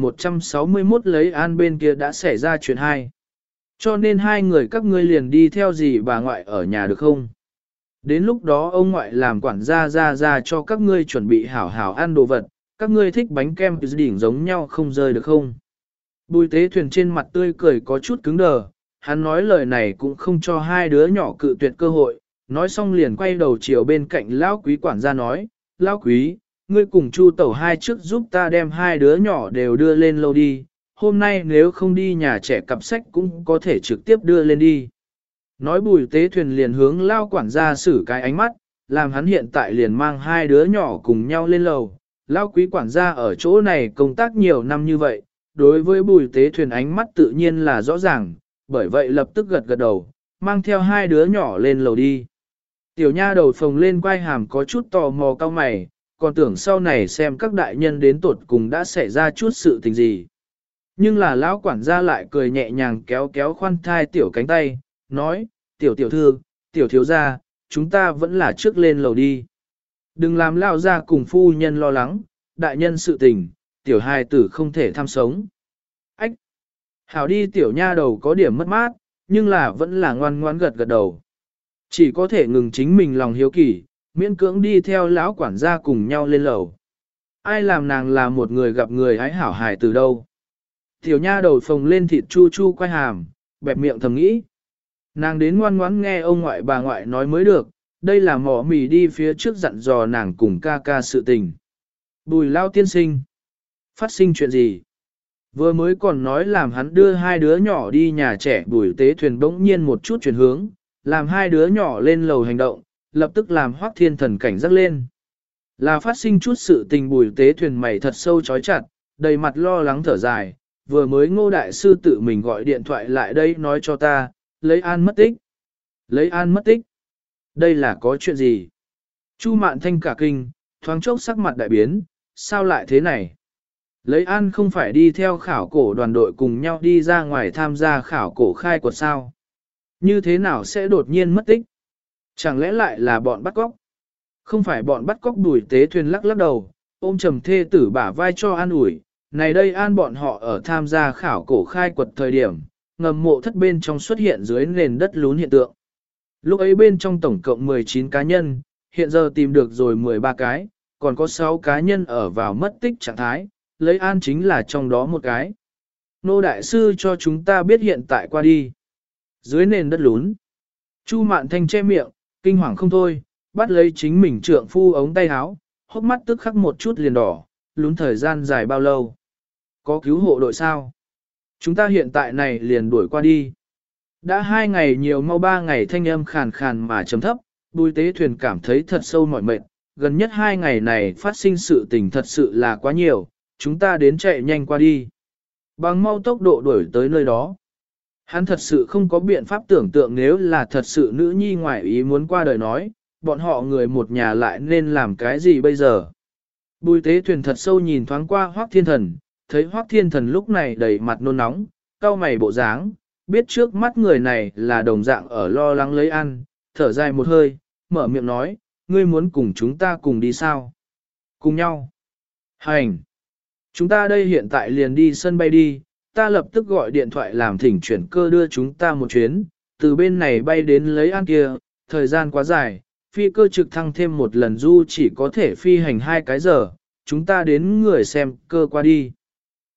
1161 lấy an bên kia đã xảy ra chuyện hay. Cho nên 2 người các ngươi liền đi theo gì bà ngoại ở nhà được không? Đến lúc đó ông ngoại làm quản gia ra cho các ngươi chuẩn bị hảo hảo ăn đồ vật, các ngươi thích bánh kem đỉnh giống nhau không rơi được không? Bùi Tế Thuyền trên mặt tươi cười có chút cứng đờ, hắn nói lời này cũng không cho 2 đứa nhỏ cự tuyệt cơ hội, nói xong liền quay đầu chiều bên cạnh lão quý quản gia nói, lão quý, ngươi cùng Chu Tẩu 2 trước giúp ta đem 2 đứa nhỏ đều đưa lên lầu đi, hôm nay nếu không đi nhà trẻ cặp sách cũng có thể trực tiếp đưa lên đi. Nói Bùi Tế Thuyền liền hướng lao quản gia xử cái ánh mắt, làm hắn hiện tại liền mang 2 đứa nhỏ cùng nhau lên lầu. Lao quý quản gia ở chỗ này công tác nhiều năm như vậy, đối với Bùi Tế Thuyền ánh mắt tự nhiên là rõ ràng, bởi vậy lập tức gật gật đầu, mang theo 2 đứa nhỏ lên lầu đi. Tiểu nha đầu phồng lên quai hàm có chút tò mò cao mày, còn tưởng sau này xem các đại nhân đến tột cùng đã xảy ra chút sự tình gì. Nhưng là lão quản gia lại cười nhẹ nhàng kéo kéo khoan thai tiểu cánh tay, nói, tiểu thư, tiểu thiếu gia, chúng ta vẫn là trước lên lầu đi. Đừng làm lao ra cùng phu nhân lo lắng, đại nhân sự tình, tiểu hài tử không thể tham sống. Ách! Hảo đi tiểu nha đầu có điểm mất mát, nhưng là vẫn là ngoan ngoãn gật gật đầu. Chỉ có thể ngừng chính mình lòng hiếu kỳ, miễn cưỡng đi theo lão quản gia cùng nhau lên lầu. Ai làm nàng là một người gặp người hái hảo hài từ đâu. Tiểu nha đầu phồng lên thịt chu chu quay hàm, bẹp miệng thầm nghĩ. Nàng đến ngoan ngoãn nghe ông ngoại bà ngoại nói mới được, đây là mỏ mì đi phía trước dặn dò nàng cùng ca ca sự tình. Bùi lao tiên sinh. Phát sinh chuyện gì? Vừa mới còn nói làm hắn đưa 2 đứa nhỏ đi nhà trẻ Bùi Tế Thuyền bỗng nhiên một chút chuyển hướng, làm 2 đứa nhỏ lên lầu hành động, lập tức làm Hoắc Thiên Thần cảnh giác lên. Là phát sinh chút sự tình Bùi Tế Thuyền mày thật sâu chói chặt, đầy mặt lo lắng thở dài, vừa mới Ngô Đại Sư tự mình gọi điện thoại lại đây nói cho ta, lấy an mất tích. Lấy an mất tích. Đây là có chuyện gì? Chu Mạn Thanh cả kinh, thoáng chốc sắc mặt đại biến, sao lại thế này? Lấy an không phải đi theo khảo cổ đoàn đội cùng nhau đi ra ngoài tham gia khảo cổ khai quật sao? Như thế nào sẽ đột nhiên mất tích? Chẳng lẽ lại là bọn bắt cóc? Không phải bọn bắt cóc. Bùi Tế Thuyền lắc lắc đầu, ôm trầm thê tử bả vai cho an ủi. Này đây an bọn họ ở tham gia khảo cổ khai quật thời điểm, ngầm mộ thất bên trong xuất hiện dưới nền đất lún hiện tượng. Lúc ấy bên trong tổng cộng 19 cá nhân, hiện giờ tìm được rồi 13 cái, còn có 6 cá nhân ở vào mất tích trạng thái, lấy an chính là trong đó một cái. Nô Đại Sư cho chúng ta biết hiện tại qua đi. Dưới nền đất lún. Chu Mạn Thanh che miệng, kinh hoàng không thôi, bắt lấy chính mình trượng phu ống tay áo, hốc mắt tức khắc một chút liền đỏ, lún thời gian dài bao lâu. Có cứu hộ đội sao? Chúng ta hiện tại này liền đuổi qua đi. Đã 2 ngày nhiều mau 3 ngày thanh âm khàn khàn mà chấm thấp, Bùi Tế Thuyền cảm thấy thật sâu mỏi mệt. Gần nhất 2 ngày này phát sinh sự tình thật sự là quá nhiều, chúng ta đến chạy nhanh qua đi. Bằng mau tốc độ đuổi tới nơi đó. Hắn thật sự không có biện pháp tưởng tượng nếu là thật sự nữ nhi ngoại ý muốn qua đời nói, bọn họ người một nhà lại nên làm cái gì bây giờ. Bùi Tế Thuyền thật sâu nhìn thoáng qua Hoắc Thiên Thần, thấy Hoắc Thiên Thần lúc này đầy mặt nôn nóng, cau mày bộ dáng, biết trước mắt người này là đồng dạng ở lo lắng lấy ăn, thở dài một hơi, mở miệng nói, ngươi muốn cùng chúng ta cùng đi sao? Cùng nhau. Hành. Chúng ta đây hiện tại liền đi sân bay đi, ta lập tức gọi điện thoại làm thỉnh chuyển cơ đưa chúng ta một chuyến, từ bên này bay đến lấy ăn kia, thời gian quá dài, phi cơ trực thăng thêm một lần du chỉ có thể phi hành 2 cái giờ, chúng ta đến người xem cơ qua đi.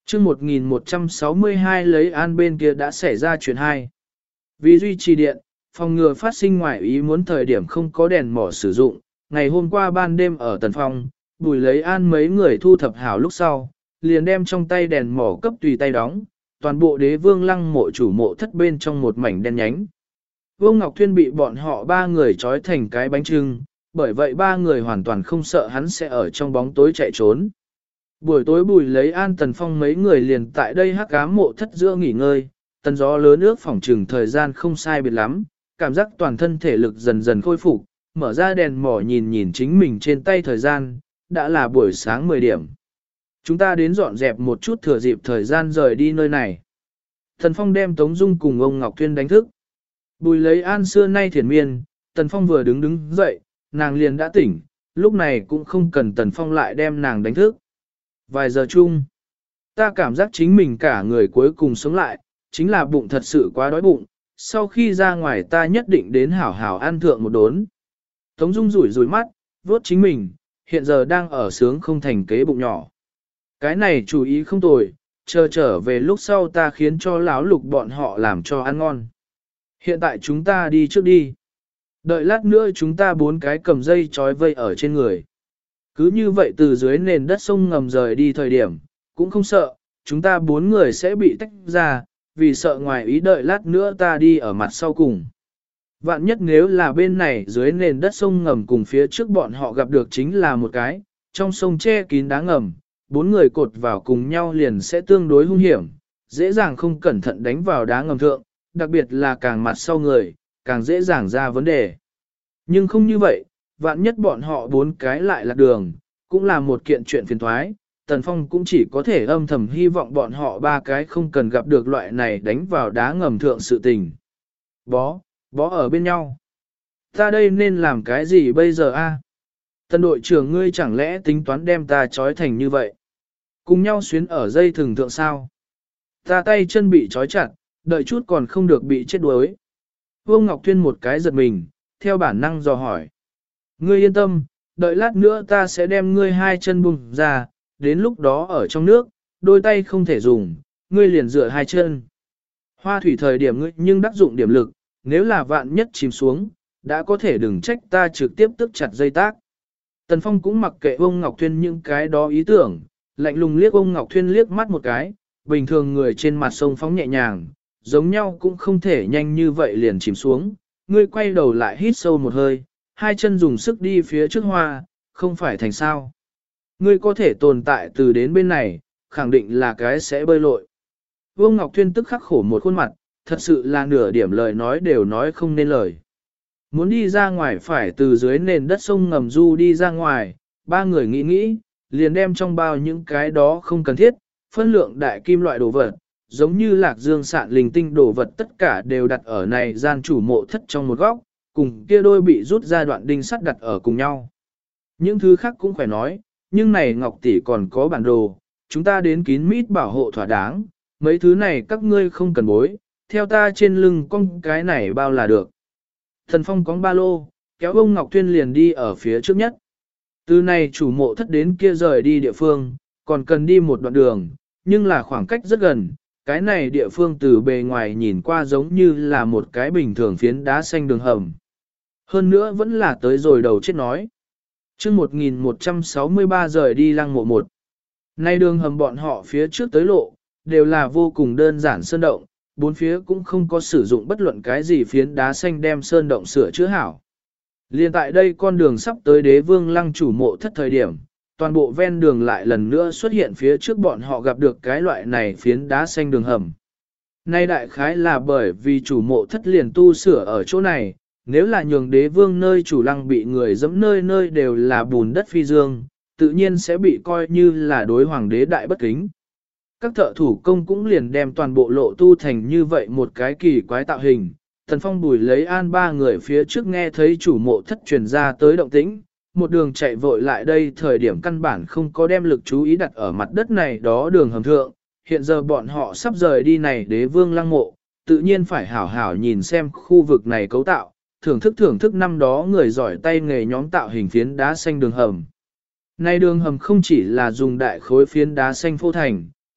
Chương 1162 lấy an bên kia đã xảy ra chuyện hai. Vì duy trì điện, phòng ngừa phát sinh ngoại ý muốn thời điểm không có đèn mỏ sử dụng, ngày hôm qua ban đêm ở tần phong, Bùi lấy an mấy người thu thập hảo lúc sau, liền đem trong tay đèn mỏ cấp tùy tay đóng, toàn bộ Đế Vương Lăng mộ chủ mộ thất bên trong một mảnh đen nhánh. Vương Ngọc Thuyên bị bọn họ ba người trói thành cái bánh trưng, bởi vậy ba người hoàn toàn không sợ hắn sẽ ở trong bóng tối chạy trốn. Buổi tối Bùi lấy an tần phong mấy người liền tại đây hắc ám mộ thất giữa nghỉ ngơi, tần gió lớn ước phỏng trừng thời gian không sai biệt lắm, cảm giác toàn thân thể lực dần dần khôi phục, mở ra đèn mỏ nhìn nhìn chính mình trên tay thời gian, đã là buổi sáng 10 điểm. Chúng ta đến dọn dẹp một chút thừa dịp thời gian rời đi nơi này. Tần Phong đem Tống Dung cùng ông Ngọc Thuyên đánh thức. Bùi lấy an xưa nay thiền miên, Tần Phong vừa đứng dậy, nàng liền đã tỉnh, lúc này cũng không cần Tần Phong lại đem nàng đánh thức. Vài giờ chung, ta cảm giác chính mình cả người cuối cùng sống lại, chính là bụng thật sự quá đói bụng, sau khi ra ngoài ta nhất định đến hảo hảo ăn thượng một đốn. Tống Dung rủi mắt, vuốt chính mình, hiện giờ đang ở sướng không thành kế bụng nhỏ. Cái này chú ý không tồi, chờ trở về lúc sau ta khiến cho lão lục bọn họ làm cho ăn ngon. Hiện tại chúng ta đi trước đi. Đợi lát nữa chúng ta bốn cái cầm dây trói vây ở trên người. Cứ như vậy từ dưới nền đất sông ngầm rời đi thời điểm, cũng không sợ, chúng ta bốn người sẽ bị tách ra, vì sợ ngoài ý đợi lát nữa ta đi ở mặt sau cùng. Vạn nhất nếu là bên này dưới nền đất sông ngầm cùng phía trước bọn họ gặp được chính là một cái, trong sông che kín đá ngầm, bốn người cột vào cùng nhau liền sẽ tương đối hung hiểm, dễ dàng không cẩn thận đánh vào đá ngầm thượng, đặc biệt là càng mặt sau người, càng dễ dàng ra vấn đề. Nhưng không như vậy, vạn nhất bọn họ bốn cái lại lạc đường, cũng là một kiện chuyện phiền thoái, Tần Phong cũng chỉ có thể âm thầm hy vọng bọn họ ba cái không cần gặp được loại này đánh vào đá ngầm thượng sự tình. Bó ở bên nhau. Ta đây nên làm cái gì bây giờ a? Tần đội trưởng ngươi chẳng lẽ tính toán đem ta trói thành như vậy? Cùng nhau xuyến ở dây thừng thượng sao? Ta tay chân bị trói chặt, đợi chút còn không được bị chết đuối. Vương Ngọc Thuyên một cái giật mình, theo bản năng dò hỏi. Ngươi yên tâm, đợi lát nữa ta sẽ đem ngươi hai chân bùng ra, đến lúc đó ở trong nước, đôi tay không thể dùng, ngươi liền dựa hai chân. Hoa thủy thời điểm ngươi nhưng đắc dụng điểm lực, nếu là vạn nhất chìm xuống, đã có thể đừng trách ta trực tiếp tức chặt dây tác. Tần Phong cũng mặc kệ ông Ngọc Thuyên những cái đó ý tưởng, lạnh lùng liếc ông Ngọc Thuyên liếc mắt một cái, bình thường người trên mặt sông phóng nhẹ nhàng, giống nhau cũng không thể nhanh như vậy liền chìm xuống. Ngươi quay đầu lại hít sâu một hơi, hai chân dùng sức đi phía trước hoa, không phải thành sao. Ngươi có thể tồn tại từ đến bên này, khẳng định là cái sẽ bơi lội. Vương Ngọc Thuyên tức khắc khổ một khuôn mặt, thật sự là nửa điểm lời nói đều nói không nên lời. Muốn đi ra ngoài phải từ dưới nền đất sông ngầm du đi ra ngoài, ba người nghĩ, liền đem trong bao những cái đó không cần thiết, phân lượng đại kim loại đồ vật, giống như lạc dương sạn linh tinh đồ vật tất cả đều đặt ở này gian chủ mộ thất trong một góc, cùng kia đôi bị rút ra đoạn đinh sắt đặt ở cùng nhau. Những thứ khác cũng phải nói, nhưng này Ngọc tỷ còn có bản đồ, chúng ta đến kín mít bảo hộ thỏa đáng, mấy thứ này các ngươi không cần bối, theo ta trên lưng con cái này bao là được. Thần Phong cóng ba lô, kéo ông Ngọc Thuyên liền đi ở phía trước nhất. Từ này chủ mộ thất đến kia rời đi địa phương, còn cần đi một đoạn đường, nhưng là khoảng cách rất gần. Cái này địa phương từ bề ngoài nhìn qua giống như là một cái bình thường phiến đá xanh đường hầm. Hơn nữa vẫn là tới rồi đầu chết nói. Trước 1163 rời đi lăng mộ 1. Nay đường hầm bọn họ phía trước tới lộ, đều là vô cùng đơn giản sơn động, bốn phía cũng không có sử dụng bất luận cái gì phiến đá xanh đem sơn động sửa chữa hảo. Liên tại đây con đường sắp tới Đế Vương Lăng chủ mộ thất thời điểm, toàn bộ ven đường lại lần nữa xuất hiện phía trước bọn họ gặp được cái loại này phiến đá xanh đường hầm. Nay đại khái là bởi vì chủ mộ thất liền tu sửa ở chỗ này, nếu là nhường Đế Vương nơi chủ lăng bị người dẫm nơi nơi đều là bùn đất phi dương, tự nhiên sẽ bị coi như là đối hoàng đế đại bất kính. Các thợ thủ công cũng liền đem toàn bộ lộ tu thành như vậy một cái kỳ quái tạo hình. Tần Phong Bùi lấy an ba người phía trước nghe thấy chủ mộ thất truyền ra tới động tĩnh, một đường chạy vội lại đây thời điểm căn bản không có đem lực chú ý đặt ở mặt đất này đó đường hầm thượng. Hiện giờ bọn họ sắp rời đi này Đế Vương lăng mộ, tự nhiên phải hảo hảo nhìn xem khu vực này cấu tạo, thưởng thức năm đó người giỏi tay nghề nhóm tạo hình phiến đá xanh đường hầm. Này đường hầm không chỉ là dùng đại khối phiến đá xanh phô thành,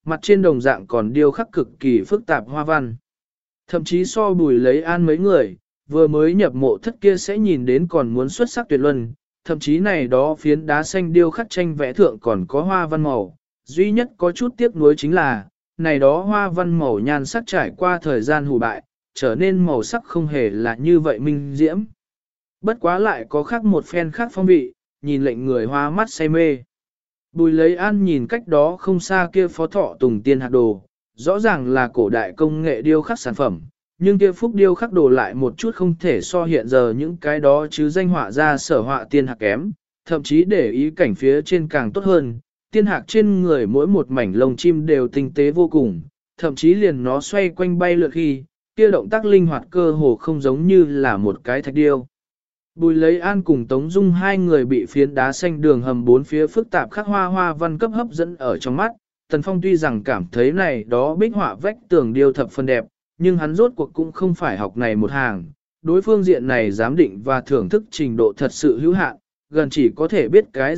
mặt trên đồng dạng còn điêu khắc cực kỳ phức tạp hoa văn. Thậm chí so Bùi Lấy An mấy người, vừa mới nhập mộ thất kia sẽ nhìn đến còn muốn xuất sắc tuyệt luân, thậm chí này đó phiến đá xanh điêu khắc tranh vẽ thượng còn có hoa văn màu, duy nhất có chút tiếc nuối chính là, này đó hoa văn màu nhan sắc trải qua thời gian hủ bại, trở nên màu sắc không hề là như vậy minh diễm. Bất quá lại có khác một phen khác phong vị, nhìn lệnh người hoa mắt say mê. Bùi Lấy An nhìn cách đó không xa kia phó thọ tùng tiên hạt đồ, rõ ràng là cổ đại công nghệ điêu khắc sản phẩm, nhưng kia phúc điêu khắc đồ lại một chút không thể so hiện giờ những cái đó chứ danh họa ra sở họa tiên hạt kém, thậm chí để ý cảnh phía trên càng tốt hơn, tiên hạc trên người mỗi một mảnh lông chim đều tinh tế vô cùng, thậm chí liền nó xoay quanh bay lượn khi, kia động tác linh hoạt cơ hồ không giống như là một cái thạch điêu. Bùi Lấy An cùng Tống Dung hai người bị phiến đá xanh đường hầm bốn phía phức tạp khắc hoa hoa văn cấp hấp dẫn ở trong mắt. Tần Phong tuy rằng cảm thấy này đó bích họa vách tường điêu thập phần đẹp, nhưng hắn rốt cuộc cũng không phải học này một hàng. Đối phương diện này giám định và thưởng thức trình độ thật sự hữu hạn, gần chỉ có thể biết cái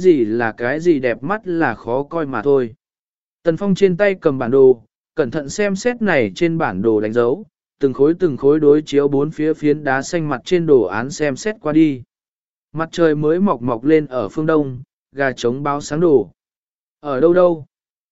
gì đẹp mắt là khó coi mà thôi. Tần Phong trên tay cầm bản đồ, cẩn thận xem xét này trên bản đồ đánh dấu, từng khối đối chiếu bốn phía phiến đá xanh mặt trên đồ án xem xét qua đi. Mặt trời mới mọc lên ở phương đông, gà trống báo sáng đổ. Ở đâu đâu?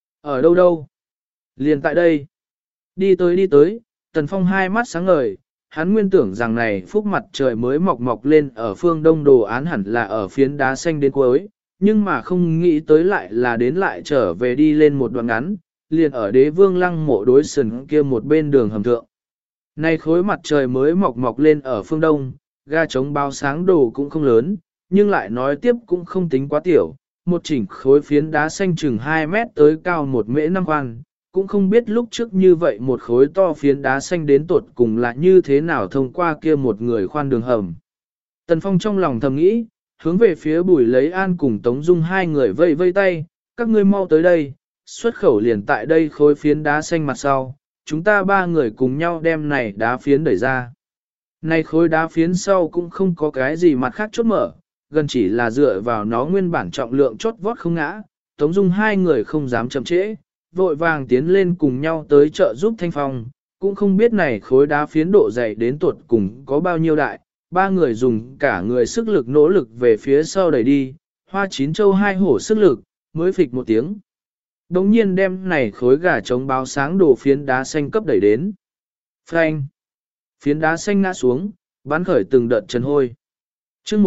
Ở đâu đâu? Liền tại đây. Đi tới, Tần Phong hai mắt sáng ngời, hắn nguyên tưởng rằng này phúc mặt trời mới mọc lên ở phương đông đồ án hẳn là ở phiến đá xanh đến cuối, nhưng mà không nghĩ tới lại trở về đi lên một đoạn ngắn, liền ở Đế Vương Lăng mộ đối sườn kia một bên đường hầm thượng. Này khối mặt trời mới mọc lên ở phương đông, ga trống báo sáng đồ cũng không lớn, nhưng lại nói tiếp cũng không tính quá tiểu, một chỉnh khối phiến đá xanh chừng 2 mét tới cao 1 mễ 5 khoan, cũng không biết lúc trước như vậy một khối to phiến đá xanh đến tột cùng là như thế nào thông qua kia một người khoan đường hầm. Tần Phong trong lòng thầm nghĩ, hướng về phía Bùi Lấy An cùng Tống Dung hai người vây vây tay, các ngươi mau tới đây, xuất khẩu liền tại đây khối phiến đá xanh mặt sau, chúng ta ba người cùng nhau đem này đá phiến đẩy ra. Này khối đá phiến sau cũng không có cái gì mặt khác chốt mở, gần chỉ là dựa vào nó nguyên bản trọng lượng chốt vót không ngã, Tống Dung hai người không dám chậm trễ, vội vàng tiến lên cùng nhau tới trợ giúp Thanh Phong, cũng không biết này khối đá phiến độ dày đến tuột cùng có bao nhiêu đại, ba người dùng cả người sức lực nỗ lực về phía sau đẩy đi, hoa chín châu hai hổ sức lực, mới phịch một tiếng. Đống nhiên đem này khối gà trống báo sáng đổ phiến đá xanh cấp đẩy đến. Phanh! Phiến đá xanh ngã xuống, bắn khởi từng đợt trần hôi. chương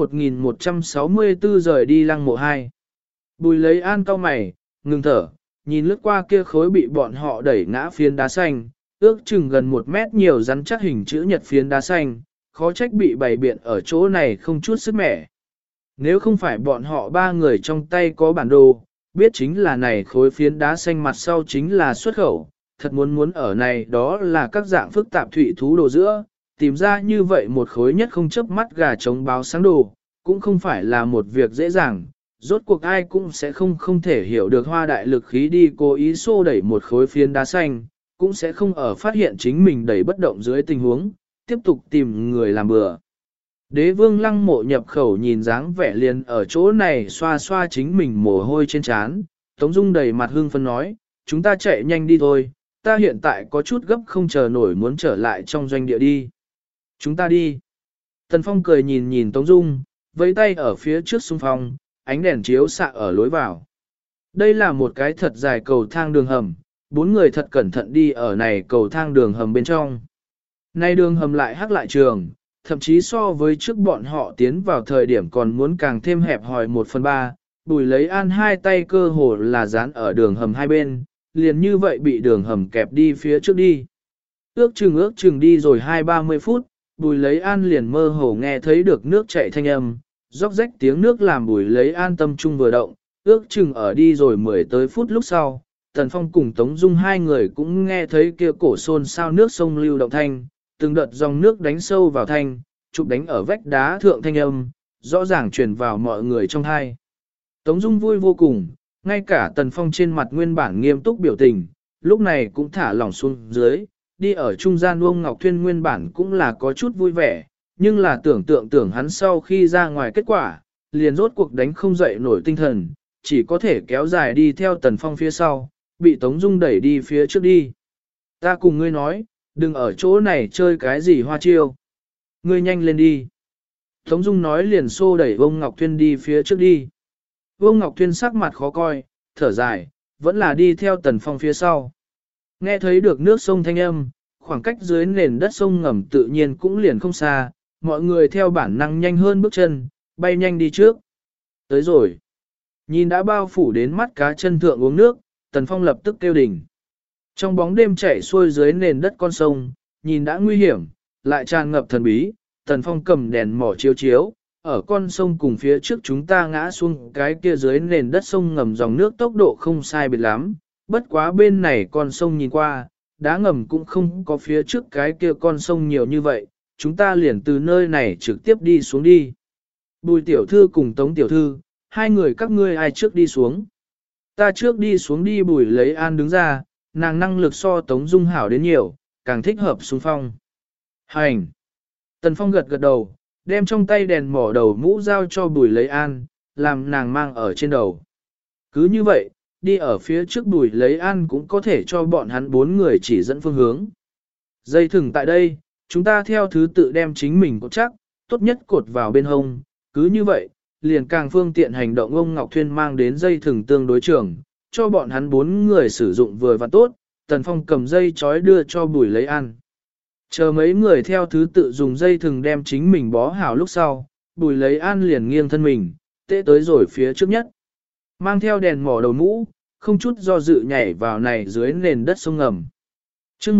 1164 rời đi lăng mộ 2. Bùi Lấy An cau mày, ngừng thở, nhìn lướt qua kia khối bị bọn họ đẩy ngã phiến đá xanh, ước chừng gần 1 mét nhiều rắn chắc hình chữ nhật phiến đá xanh, khó trách bị bày biện ở chỗ này không chút sức mẻ. Nếu không phải bọn họ ba người trong tay có bản đồ, biết chính là này khối phiến đá xanh mặt sau chính là xuất khẩu, thật muốn ở này đó là các dạng phức tạp thủy thú đồ giữa, tìm ra như vậy một khối nhất không chớp mắt gà trống báo sáng đồ, cũng không phải là một việc dễ dàng, rốt cuộc ai cũng sẽ không thể hiểu được hoa đại lực khí đi cố ý xô đẩy một khối phiến đá xanh, cũng sẽ không ở phát hiện chính mình đẩy bất động dưới tình huống, tiếp tục tìm người làm bừa. Đế Vương Lăng mộ nhập khẩu nhìn dáng vẻ liền ở chỗ này xoa xoa chính mình mồ hôi trên trán, Tống Dung đầy mặt hưng phấn nói, chúng ta chạy nhanh đi thôi, ta hiện tại có chút gấp không chờ nổi muốn trở lại trong doanh địa đi. Chúng ta đi. Tần Phong cười nhìn Tống Dung, vẫy tay ở phía trước xung phong, ánh đèn chiếu xạ ở lối vào. Đây là một cái thật dài cầu thang đường hầm, 4 người thật cẩn thận đi ở này cầu thang đường hầm bên trong. Nay đường hầm lại hắc lại trường, thậm chí so với trước bọn họ tiến vào thời điểm còn muốn càng thêm hẹp hòi 1/3, Bùi Lấy An hai tay cơ hồ là dán ở đường hầm hai bên, liền như vậy bị đường hầm kẹp đi phía trước đi. Ước chừng đi rồi 20-30 phút, Bùi Lấy An liền mơ hồ nghe thấy được nước chảy thanh âm, róc rách tiếng nước làm Bùi Lấy An tâm trung vừa động, ước chừng ở đi rồi 10 tới phút lúc sau, Tần Phong cùng Tống Dung hai người cũng nghe thấy kia cổ xôn xao nước sông lưu động thanh, từng đợt dòng nước đánh sâu vào thanh, chụp đánh ở vách đá thượng thanh âm, rõ ràng truyền vào mọi người trong hai. Tống Dung vui vô cùng, ngay cả Tần Phong trên mặt nguyên bản nghiêm túc biểu tình, lúc này cũng thả lỏng xuống dưới, đi ở trung gian Uông Ngọc Thuyên nguyên bản cũng là có chút vui vẻ, nhưng là tưởng hắn sau khi ra ngoài kết quả, liền rốt cuộc đánh không dậy nổi tinh thần, chỉ có thể kéo dài đi theo Tần Phong phía sau, bị Tống Dung đẩy đi phía trước đi. Ta cùng ngươi nói, đừng ở chỗ này chơi cái gì hoa chiêu. Ngươi nhanh lên đi. Tống Dung nói liền xô đẩy Vương Ngọc Thuyên đi phía trước đi. Vương Ngọc Thuyên sắc mặt khó coi, thở dài, vẫn là đi theo Tần Phong phía sau. Nghe thấy được nước sông thanh âm, khoảng cách dưới nền đất sông ngầm tự nhiên cũng liền không xa, mọi người theo bản năng nhanh hơn bước chân, bay nhanh đi trước. Tới rồi. Nhìn đã bao phủ đến mắt cá chân thượng uống nước, Tần Phong lập tức kêu đỉnh. Trong bóng đêm chảy xuôi dưới nền đất con sông, nhìn đã nguy hiểm, lại tràn ngập thần bí, Tần Phong cầm đèn mỏ chiếu chiếu, ở con sông cùng phía trước chúng ta ngã xuống cái kia dưới nền đất sông ngầm dòng nước tốc độ không sai biệt lắm, bất quá bên này con sông nhìn qua, đá ngầm cũng không có phía trước cái kia con sông nhiều như vậy, chúng ta liền từ nơi này trực tiếp đi xuống đi. Bùi tiểu thư cùng Tống tiểu thư, hai người các ngươi ai trước đi xuống? Ta trước đi xuống đi. Bùi lấy An đứng ra, nàng năng lực so Tống Dung hảo đến nhiều, càng thích hợp xung phong. Hành! Tần Phong gật gật đầu, đem trong tay đèn mỏ đầu mũ giao cho Bùi lấy An, làm nàng mang ở trên đầu. Cứ như vậy, đi ở phía trước Bùi lấy An cũng có thể cho bọn hắn 4 người chỉ dẫn phương hướng. Dây thừng tại đây, chúng ta theo thứ tự đem chính mình cột chắc, tốt nhất cột vào bên hông, cứ như vậy, liền càng phương tiện hành động. Ông Ngọc Thuyên mang đến dây thừng tương đối trường, cho bọn hắn 4 người sử dụng vừa và tốt, Tần Phong cầm dây chói đưa cho Bùi lấy An. Chờ mấy người theo thứ tự dùng dây thừng đem chính mình bó hảo lúc sau, Bùi lấy An liền nghiêng thân mình, tệ tới rồi phía trước nhất. Mang theo đèn mỏ đầu mũ, không chút do dự nhảy vào này dưới nền đất sông ngầm. chương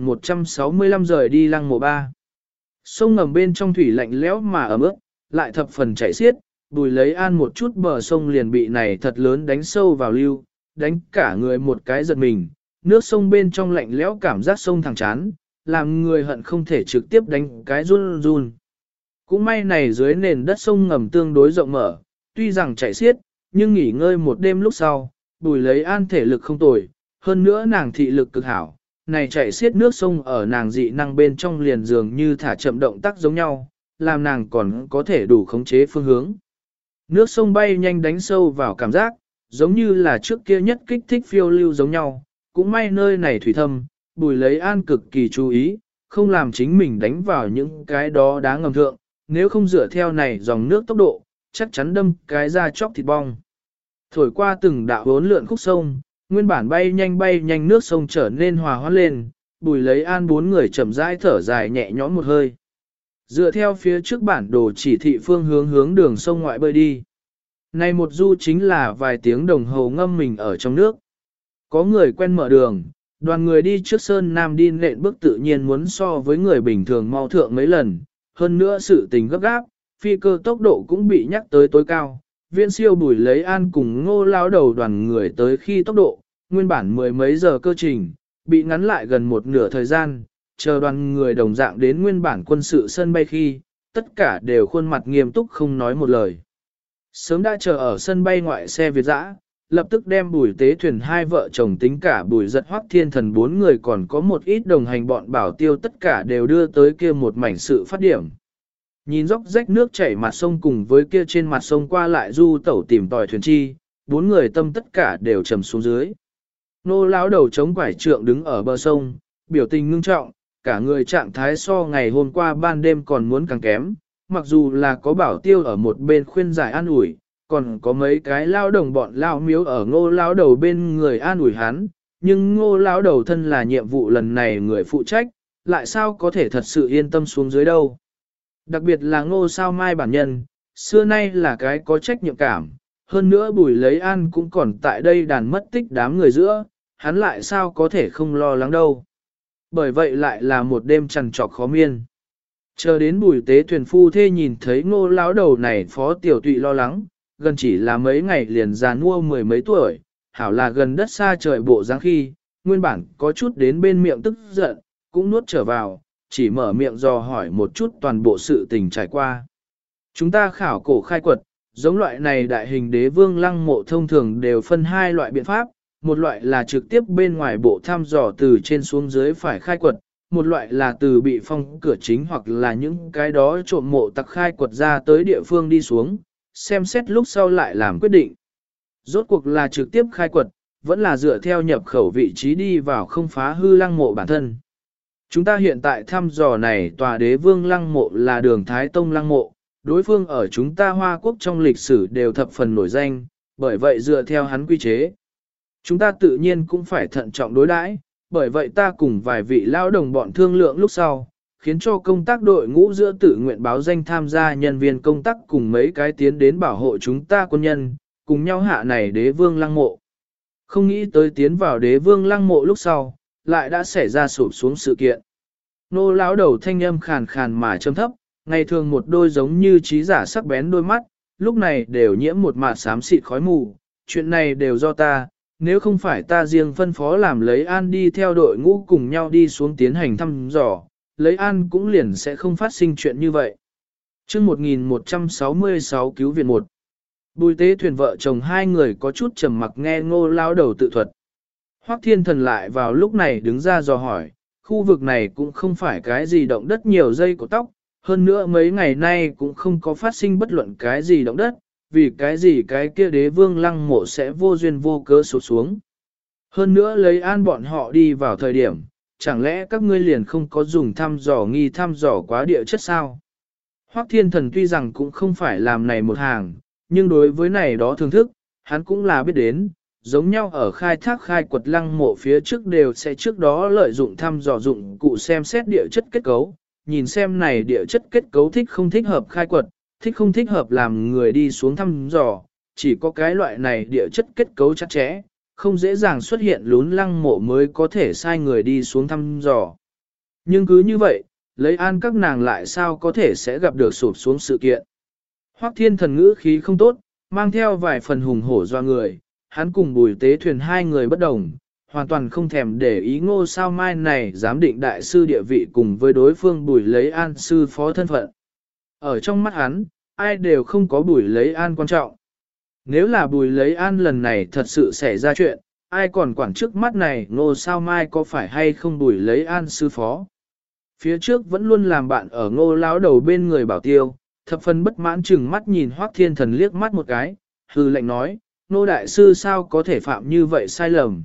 1165 rời đi Lăng Mộ 3. Sông ngầm bên trong thủy lạnh lẽo mà ấm ướt, lại thập phần chảy xiết, Bùi lấy An một chút bờ sông liền bị này thật lớn đánh sâu vào lưu, đánh cả người một cái giật mình, nước sông bên trong lạnh lẽo cảm giác sông thẳng chán, làm người hận không thể trực tiếp đánh cái run run. Cũng may này dưới nền đất sông ngầm tương đối rộng mở, tuy rằng chảy xiết, nhưng nghỉ ngơi một đêm lúc sau, Bùi lấy An thể lực không tồi, hơn nữa nàng thị lực cực hảo, này chảy xiết nước sông ở nàng dị năng bên trong liền dường như thả chậm động tác giống nhau, làm nàng còn có thể đủ khống chế phương hướng. Nước sông bay nhanh đánh sâu vào cảm giác, giống như là trước kia nhất kích thích phiêu lưu giống nhau, cũng may nơi này thủy thâm, Bùi lấy An cực kỳ chú ý, không làm chính mình đánh vào những cái đó đá ngầm thượng, nếu không dựa theo này dòng nước tốc độ, chắc chắn đâm cái ra chóc thịt bong. Thổi qua từng đạo hốn lượn khúc sông, nguyên bản bay nhanh nước sông trở nên hòa hoãn lên, Bùi lấy An 4 người chậm rãi thở dài nhẹ nhõm một hơi. Dựa theo phía trước bản đồ chỉ thị phương hướng đường sông ngoại bơi đi. Này một du chính là vài tiếng đồng hồ ngâm mình ở trong nước. Có người quen mở đường, đoàn người đi trước sơn nam đi nện bước tự nhiên muốn so với người bình thường mau thượng mấy lần, hơn nữa sự tình gấp gáp, phi cơ tốc độ cũng bị nhắc tới tối cao. Viên siêu Bùi lấy An cùng Ngô lão đầu đoàn người tới khi tốc độ, nguyên bản 10 mấy giờ cơ trình, bị ngắn lại gần một nửa thời gian, chờ đoàn người đồng dạng đến nguyên bản quân sự sân bay khi, tất cả đều khuôn mặt nghiêm túc không nói một lời. Sớm đã chờ ở sân bay ngoại xe Việt dã, lập tức đem Bùi tế thuyền hai vợ chồng tính cả Bùi giật Hoắc Thiên Thần 4 người còn có một ít đồng hành bọn bảo tiêu tất cả đều đưa tới kia một mảnh sự phát điểm. Nhìn dốc rách nước chảy mặt sông cùng với kia trên mặt sông qua lại du tẩu tìm tòi thuyền chi, 4 người tâm tất cả đều trầm xuống dưới. Nô lão đầu chống quải trượng đứng ở bờ sông, biểu tình ngưng trọng, cả người trạng thái so ngày hôm qua ban đêm còn muốn càng kém, mặc dù là có bảo tiêu ở một bên khuyên giải an ủi, còn có mấy cái lao đồng bọn lao miếu ở Ngô lão đầu bên người an ủi hắn, nhưng Ngô lão đầu thân là nhiệm vụ lần này người phụ trách, lại sao có thể thật sự yên tâm xuống dưới đâu. Đặc biệt là Ngô Sao Mai bản nhân, xưa nay là cái có trách nhiệm cảm, hơn nữa Bùi lấy An cũng còn tại đây đàn mất tích đám người giữa, hắn lại sao có thể không lo lắng đâu. Bởi vậy lại là một đêm trằn trọc khó miên. Chờ đến Bùi tế thuyền phu thê nhìn thấy Ngô lão đầu này phó tiểu tụy lo lắng, gần chỉ là mấy ngày liền già nua 10 mấy tuổi, hảo là gần đất xa trời bộ dáng khi, nguyên bản có chút đến bên miệng tức giận, cũng nuốt trở vào, chỉ mở miệng dò hỏi một chút toàn bộ sự tình trải qua. Chúng ta khảo cổ khai quật, giống loại này đại hình đế vương lăng mộ thông thường đều phân hai loại biện pháp, một loại là trực tiếp bên ngoài bộ thăm dò từ trên xuống dưới phải khai quật, một loại là từ bị phong cửa chính hoặc là những cái đó trộm mộ tặc khai quật ra tới địa phương đi xuống, xem xét lúc sau lại làm quyết định. Rốt cuộc là trực tiếp khai quật, vẫn là dựa theo nhập khẩu vị trí đi vào không phá hư lăng mộ bản thân. Chúng ta hiện tại thăm dò này tòa đế vương lăng mộ là đường Thái Tông lăng mộ, đối phương ở chúng ta Hoa Quốc trong lịch sử đều thập phần nổi danh, bởi vậy dựa theo hắn quy chế. Chúng ta tự nhiên cũng phải thận trọng đối đãi, bởi vậy ta cùng vài vị lao đồng bọn thương lượng lúc sau, khiến cho công tác đội ngũ giữa tự nguyện báo danh tham gia nhân viên công tác cùng mấy cái tiến đến bảo hộ chúng ta quân nhân, cùng nhau hạ này đế vương lăng mộ. Không nghĩ tới tiến vào đế vương lăng mộ lúc sau, lại đã xảy ra sụp xuống sự kiện. Nô lão đầu thanh âm khàn khàn mà trầm thấp, ngày thường một đôi giống như trí giả sắc bén đôi mắt, lúc này đều nhiễm một mạt xám xịt khói mù, chuyện này đều do ta, nếu không phải ta riêng phân phó làm lấy an đi theo đội ngũ cùng nhau đi xuống tiến hành thăm dò, lấy an cũng liền sẽ không phát sinh chuyện như vậy. Chương 1166 cứu viện 1. Bùi tế thuyền vợ chồng hai người có chút trầm mặc nghe ngô lao đầu tự thuật. Hoắc Thiên Thần lại vào lúc này đứng ra dò hỏi, khu vực này cũng không phải cái gì động đất nhiều dây của tóc, hơn nữa mấy ngày nay cũng không có phát sinh bất luận cái gì động đất, vì cái gì cái kia đế vương lăng mộ sẽ vô duyên vô cớ sụt xuống. Hơn nữa lấy an bọn họ đi vào thời điểm, chẳng lẽ các ngươi liền không có dùng thăm dò quá địa chất sao? Hoắc Thiên Thần tuy rằng cũng không phải làm này một hàng, nhưng đối với này đó thưởng thức, hắn cũng là biết đến, giống nhau ở khai thác khai quật lăng mộ phía trước đều sẽ trước đó lợi dụng thăm dò dụng cụ xem xét địa chất kết cấu, nhìn xem này địa chất kết cấu thích không thích hợp khai quật, thích không thích hợp làm người đi xuống thăm dò, chỉ có cái loại này địa chất kết cấu chắc chẽ, không dễ dàng xuất hiện lún lăng mộ mới có thể sai người đi xuống thăm dò. Nhưng cứ như vậy, lấy an các nàng lại sao có thể sẽ gặp được sụp xuống sự kiện. Hoắc Thiên Thần ngữ khí không tốt, mang theo vài phần hùng hổ do người, hắn cùng Bùi Tế Thuyền hai người bất đồng, hoàn toàn không thèm để ý Ngô Sao Mai này giám định đại sư địa vị cùng với đối phương Bùi Lấy An sư phó thân phận. Ở trong mắt hắn, ai đều không có Bùi Lấy An quan trọng. Nếu là Bùi Lấy An lần này thật sự xảy ra chuyện, ai còn quản trước mắt này Ngô Sao Mai có phải hay không Bùi Lấy An sư phó. Phía trước vẫn luôn làm bạn ở Ngô lão đầu bên người Bảo Tiêu, thập phần bất mãn chừng mắt nhìn Hoắc Thiên Thần liếc mắt một cái, hư lệnh nói, Ngô đại sư sao có thể phạm như vậy sai lầm.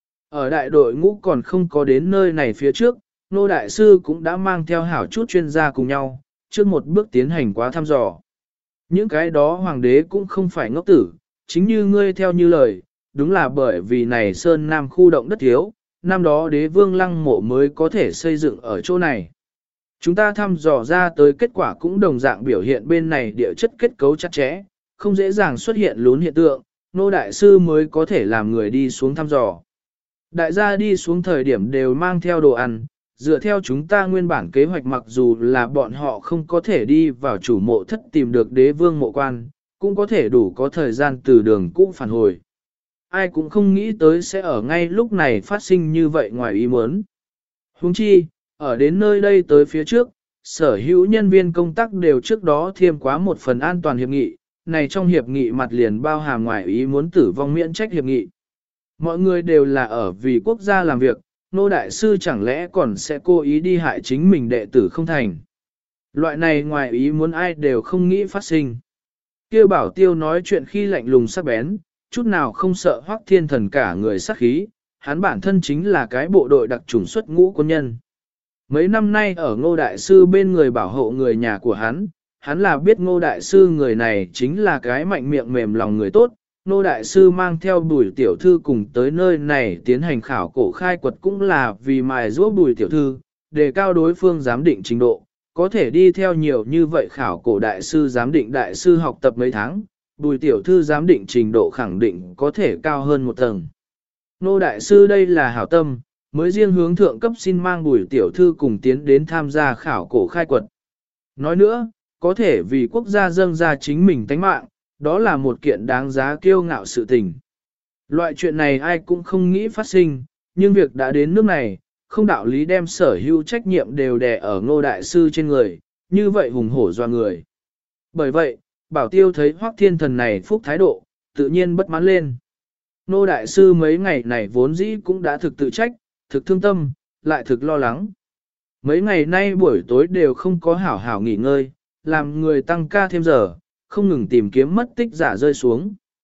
Ở đại đội ngũ còn không có đến nơi này phía trước, Ngô đại sư cũng đã mang theo hảo chút chuyên gia cùng nhau, trước một bước tiến hành quá thăm dò. Những cái đó hoàng đế cũng không phải ngốc tử, chính như ngươi theo như lời, đúng là bởi vì này Sơn Nam khu động đất thiếu, năm đó đế vương lăng mộ mới có thể xây dựng ở chỗ này. Chúng ta thăm dò ra tới kết quả cũng đồng dạng biểu hiện bên này địa chất kết cấu chặt chẽ, không dễ dàng xuất hiện lún hiện tượng, Ngô đại sư mới có thể làm người đi xuống thăm dò. Đại gia đi xuống thời điểm đều mang theo đồ ăn, dựa theo chúng ta nguyên bản kế hoạch mặc dù là bọn họ không có thể đi vào chủ mộ thất tìm được đế vương mộ quan, cũng có thể đủ có thời gian từ đường cũ phản hồi. Ai cũng không nghĩ tới sẽ ở ngay lúc này phát sinh như vậy ngoài ý muốn. Huống chi, ở đến nơi đây tới phía trước, sở hữu nhân viên công tác đều trước đó thêm quá một phần an toàn hiệp nghị, này trong hiệp nghị mặt liền bao hàm ngoài ý muốn tử vong miễn trách hiệp nghị. Mọi người đều là ở vì quốc gia làm việc, Ngô đại sư chẳng lẽ còn sẽ cố ý đi hại chính mình đệ tử không thành. Loại này ngoài ý muốn ai đều không nghĩ phát sinh. Kêu Bảo Tiêu nói chuyện khi lạnh lùng sắc bén, chút nào không sợ Hoắc Thiên Thần cả người sát khí, hắn bản thân chính là cái bộ đội đặc chủng xuất ngũ quân nhân. Mấy năm nay ở Ngô đại sư bên người bảo hộ người nhà của hắn là biết Ngô đại sư người này chính là cái mạnh miệng mềm lòng người tốt. Ngô đại sư mang theo Bùi tiểu thư cùng tới nơi này tiến hành khảo cổ khai quật cũng là vì mài giũa Bùi tiểu thư, đề cao đối phương giám định trình độ, có thể đi theo nhiều như vậy khảo cổ đại sư giám định đại sư học tập mấy tháng, Bùi tiểu thư giám định trình độ khẳng định có thể cao hơn một tầng. Ngô đại sư đây là hảo tâm, mới riêng hướng thượng cấp xin mang Bùi tiểu thư cùng tiến đến tham gia khảo cổ khai quật. Nói nữa, có thể vì quốc gia dâng ra chính mình tánh mạng, đó là một kiện đáng giá kiêu ngạo sự tình. Loại chuyện này ai cũng không nghĩ phát sinh, nhưng việc đã đến nước này, không đạo lý đem sở hữu trách nhiệm đều đè ở Ngô đại sư trên người, như vậy hùng hổ doa người. Bởi vậy, Bảo Tiêu thấy Hoắc Thiên Thần này phúc thái độ, tự nhiên bất mãn lên. Ngô đại sư mấy ngày này vốn dĩ cũng đã thực tự trách, thực thương tâm, lại thực lo lắng. Mấy ngày nay buổi tối đều không có hảo hảo nghỉ ngơi, làm người tăng ca thêm giờ, không ngừng tìm kiếm mất tích giả rơi xuống.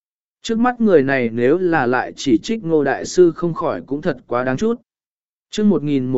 Trước mắt người này nếu là lại chỉ trích Ngô Đại Sư không khỏi cũng thật quá đáng chút. chương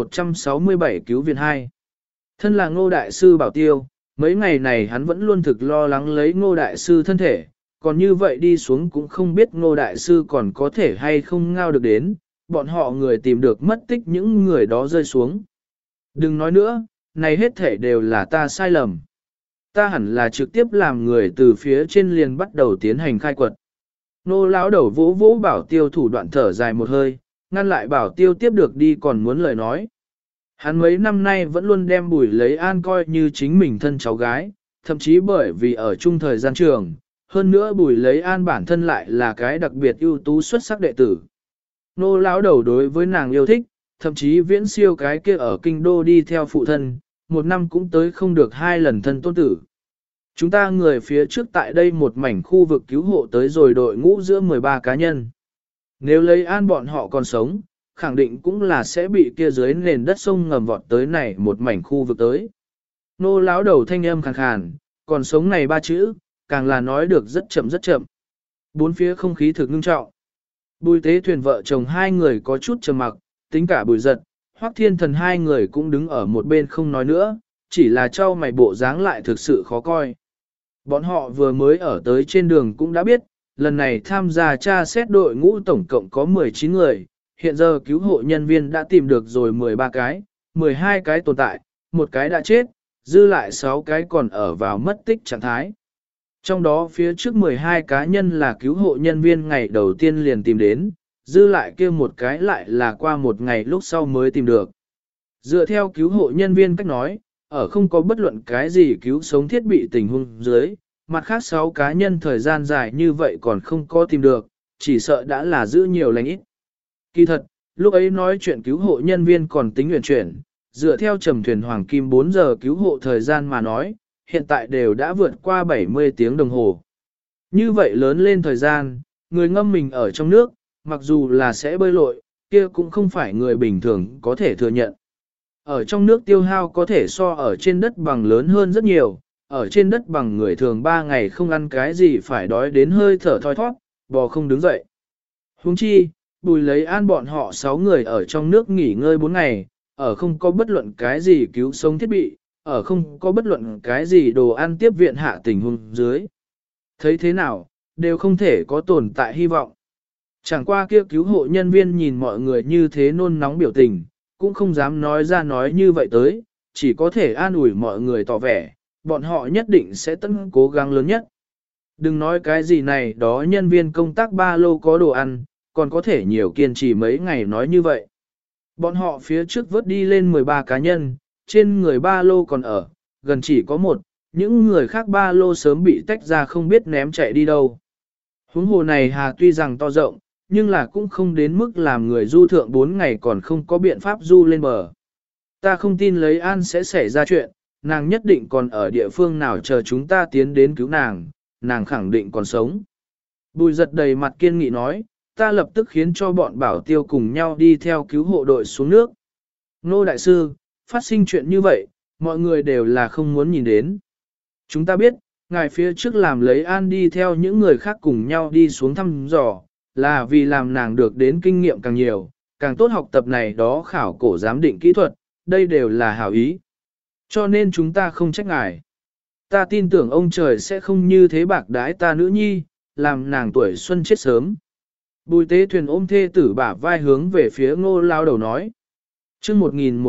1167 cứu viện 2. Thân là Ngô Đại Sư bảo tiêu, mấy ngày này hắn vẫn luôn thực lo lắng lấy Ngô Đại Sư thân thể, còn như vậy đi xuống cũng không biết Ngô Đại Sư còn có thể hay không ngao được đến, bọn họ người tìm được mất tích những người đó rơi xuống. Đừng nói nữa, này hết thể đều là ta sai lầm. Ta hẳn là trực tiếp làm người từ phía trên liền bắt đầu tiến hành khai quật. Nô lão đầu vỗ vỗ bảo tiêu thủ đoạn thở dài một hơi, ngăn lại bảo tiêu tiếp được đi còn muốn lời nói. Hắn mấy năm nay vẫn luôn đem Bùi Lấy An coi như chính mình thân cháu gái, thậm chí bởi vì ở chung thời gian trường, hơn nữa Bùi Lấy An bản thân lại là cái đặc biệt ưu tú xuất sắc đệ tử. Nô lão đầu đối với nàng yêu thích, thậm chí viễn siêu cái kia ở kinh đô đi theo phụ thân, một năm cũng tới không được 2 lần thân tôn tử. Chúng ta người phía trước tại đây một mảnh khu vực cứu hộ tới rồi đội ngũ giữa 13 cá nhân. Nếu Lấy An bọn họ còn sống, khẳng định cũng là sẽ bị kia dưới nền đất sông ngầm vọt tới này một mảnh khu vực tới. Nô lão đầu thanh âm khàn khàn, còn sống này 3 chữ, càng là nói được rất chậm rất chậm. Bốn phía không khí thực ngưng trọng. Bùi Tế Thuyền vợ chồng hai người có chút trầm mặc, tính cả Bùi Giật, Hoắc Thiên Thần hai người cũng đứng ở một bên không nói nữa, chỉ là trao mày bộ dáng lại thực sự khó coi. Bọn họ vừa mới ở tới trên đường cũng đã biết, lần này tham gia tra xét đội ngũ tổng cộng có 19 người, hiện giờ cứu hộ nhân viên đã tìm được rồi 13 cái, 12 cái tồn tại, một cái đã chết, dư lại 6 cái còn ở vào mất tích trạng thái. Trong đó phía trước 12 cá nhân là cứu hộ nhân viên ngày đầu tiên liền tìm đến, dư lại kia một cái lại là qua một ngày lúc sau mới tìm được. Dựa theo cứu hộ nhân viên cách nói, ở không có bất luận cái gì cứu sống thiết bị tình huống dưới, mặt khác 6 cá nhân thời gian dài như vậy còn không có tìm được, chỉ sợ đã là giữ nhiều lành ít. Kỳ thật, lúc ấy nói chuyện cứu hộ nhân viên còn tính nguyện chuyển, dựa theo trầm thuyền hoàng kim 4 giờ cứu hộ thời gian mà nói, hiện tại đều đã vượt qua 70 tiếng đồng hồ. Như vậy lớn lên thời gian, người ngâm mình ở trong nước, mặc dù là sẽ bơi lội, kia cũng không phải người bình thường có thể thừa nhận. Ở trong nước tiêu hao có thể so ở trên đất bằng lớn hơn rất nhiều, ở trên đất bằng người thường 3 ngày không ăn cái gì phải đói đến hơi thở thoi thoát, bò không đứng dậy. Huống chi, Bùi Lấy An bọn họ 6 người ở trong nước nghỉ ngơi 4 ngày, ở không có bất luận cái gì cứu sống thiết bị, ở không có bất luận cái gì đồ ăn tiếp viện hạ tình huống dưới. Thấy thế nào, đều không thể có tồn tại hy vọng. Chẳng qua kia cứu hộ nhân viên nhìn mọi người như thế nôn nóng biểu tình, cũng không dám nói ra nói như vậy tới, chỉ có thể an ủi mọi người tỏ vẻ, bọn họ nhất định sẽ tận cố gắng lớn nhất. Đừng nói cái gì này đó nhân viên công tác ba lô có đồ ăn, còn có thể nhiều kiên trì mấy ngày nói như vậy. Bọn họ phía trước vớt đi lên 13 cá nhân, trên người ba lô còn ở, gần chỉ có một, những người khác ba lô sớm bị tách ra không biết ném chạy đi đâu. Huống hồ này hà tuy rằng to rộng, nhưng là cũng không đến mức làm người du thượng 4 ngày còn không có biện pháp du lên bờ. Ta không tin Lấy An sẽ xảy ra chuyện, nàng nhất định còn ở địa phương nào chờ chúng ta tiến đến cứu nàng khẳng định còn sống. Bùi Giật đầy mặt kiên nghị nói, ta lập tức khiến cho bọn bảo tiêu cùng nhau đi theo cứu hộ đội xuống nước. Nô Đại Sư, phát sinh chuyện như vậy, mọi người đều là không muốn nhìn đến. Chúng ta biết, ngài phía trước làm Lấy An đi theo những người khác cùng nhau đi xuống thăm dò, là vì làm nàng được đến kinh nghiệm càng nhiều, càng tốt học tập này đó khảo cổ giám định kỹ thuật, đây đều là hảo ý. Cho nên chúng ta không trách ngài. Ta tin tưởng ông trời sẽ không như thế bạc đãi ta nữ nhi, làm nàng tuổi xuân chết sớm. Bùi Tế Thuyền ôm thê tử bả vai hướng về phía Ngô lao đầu nói. chương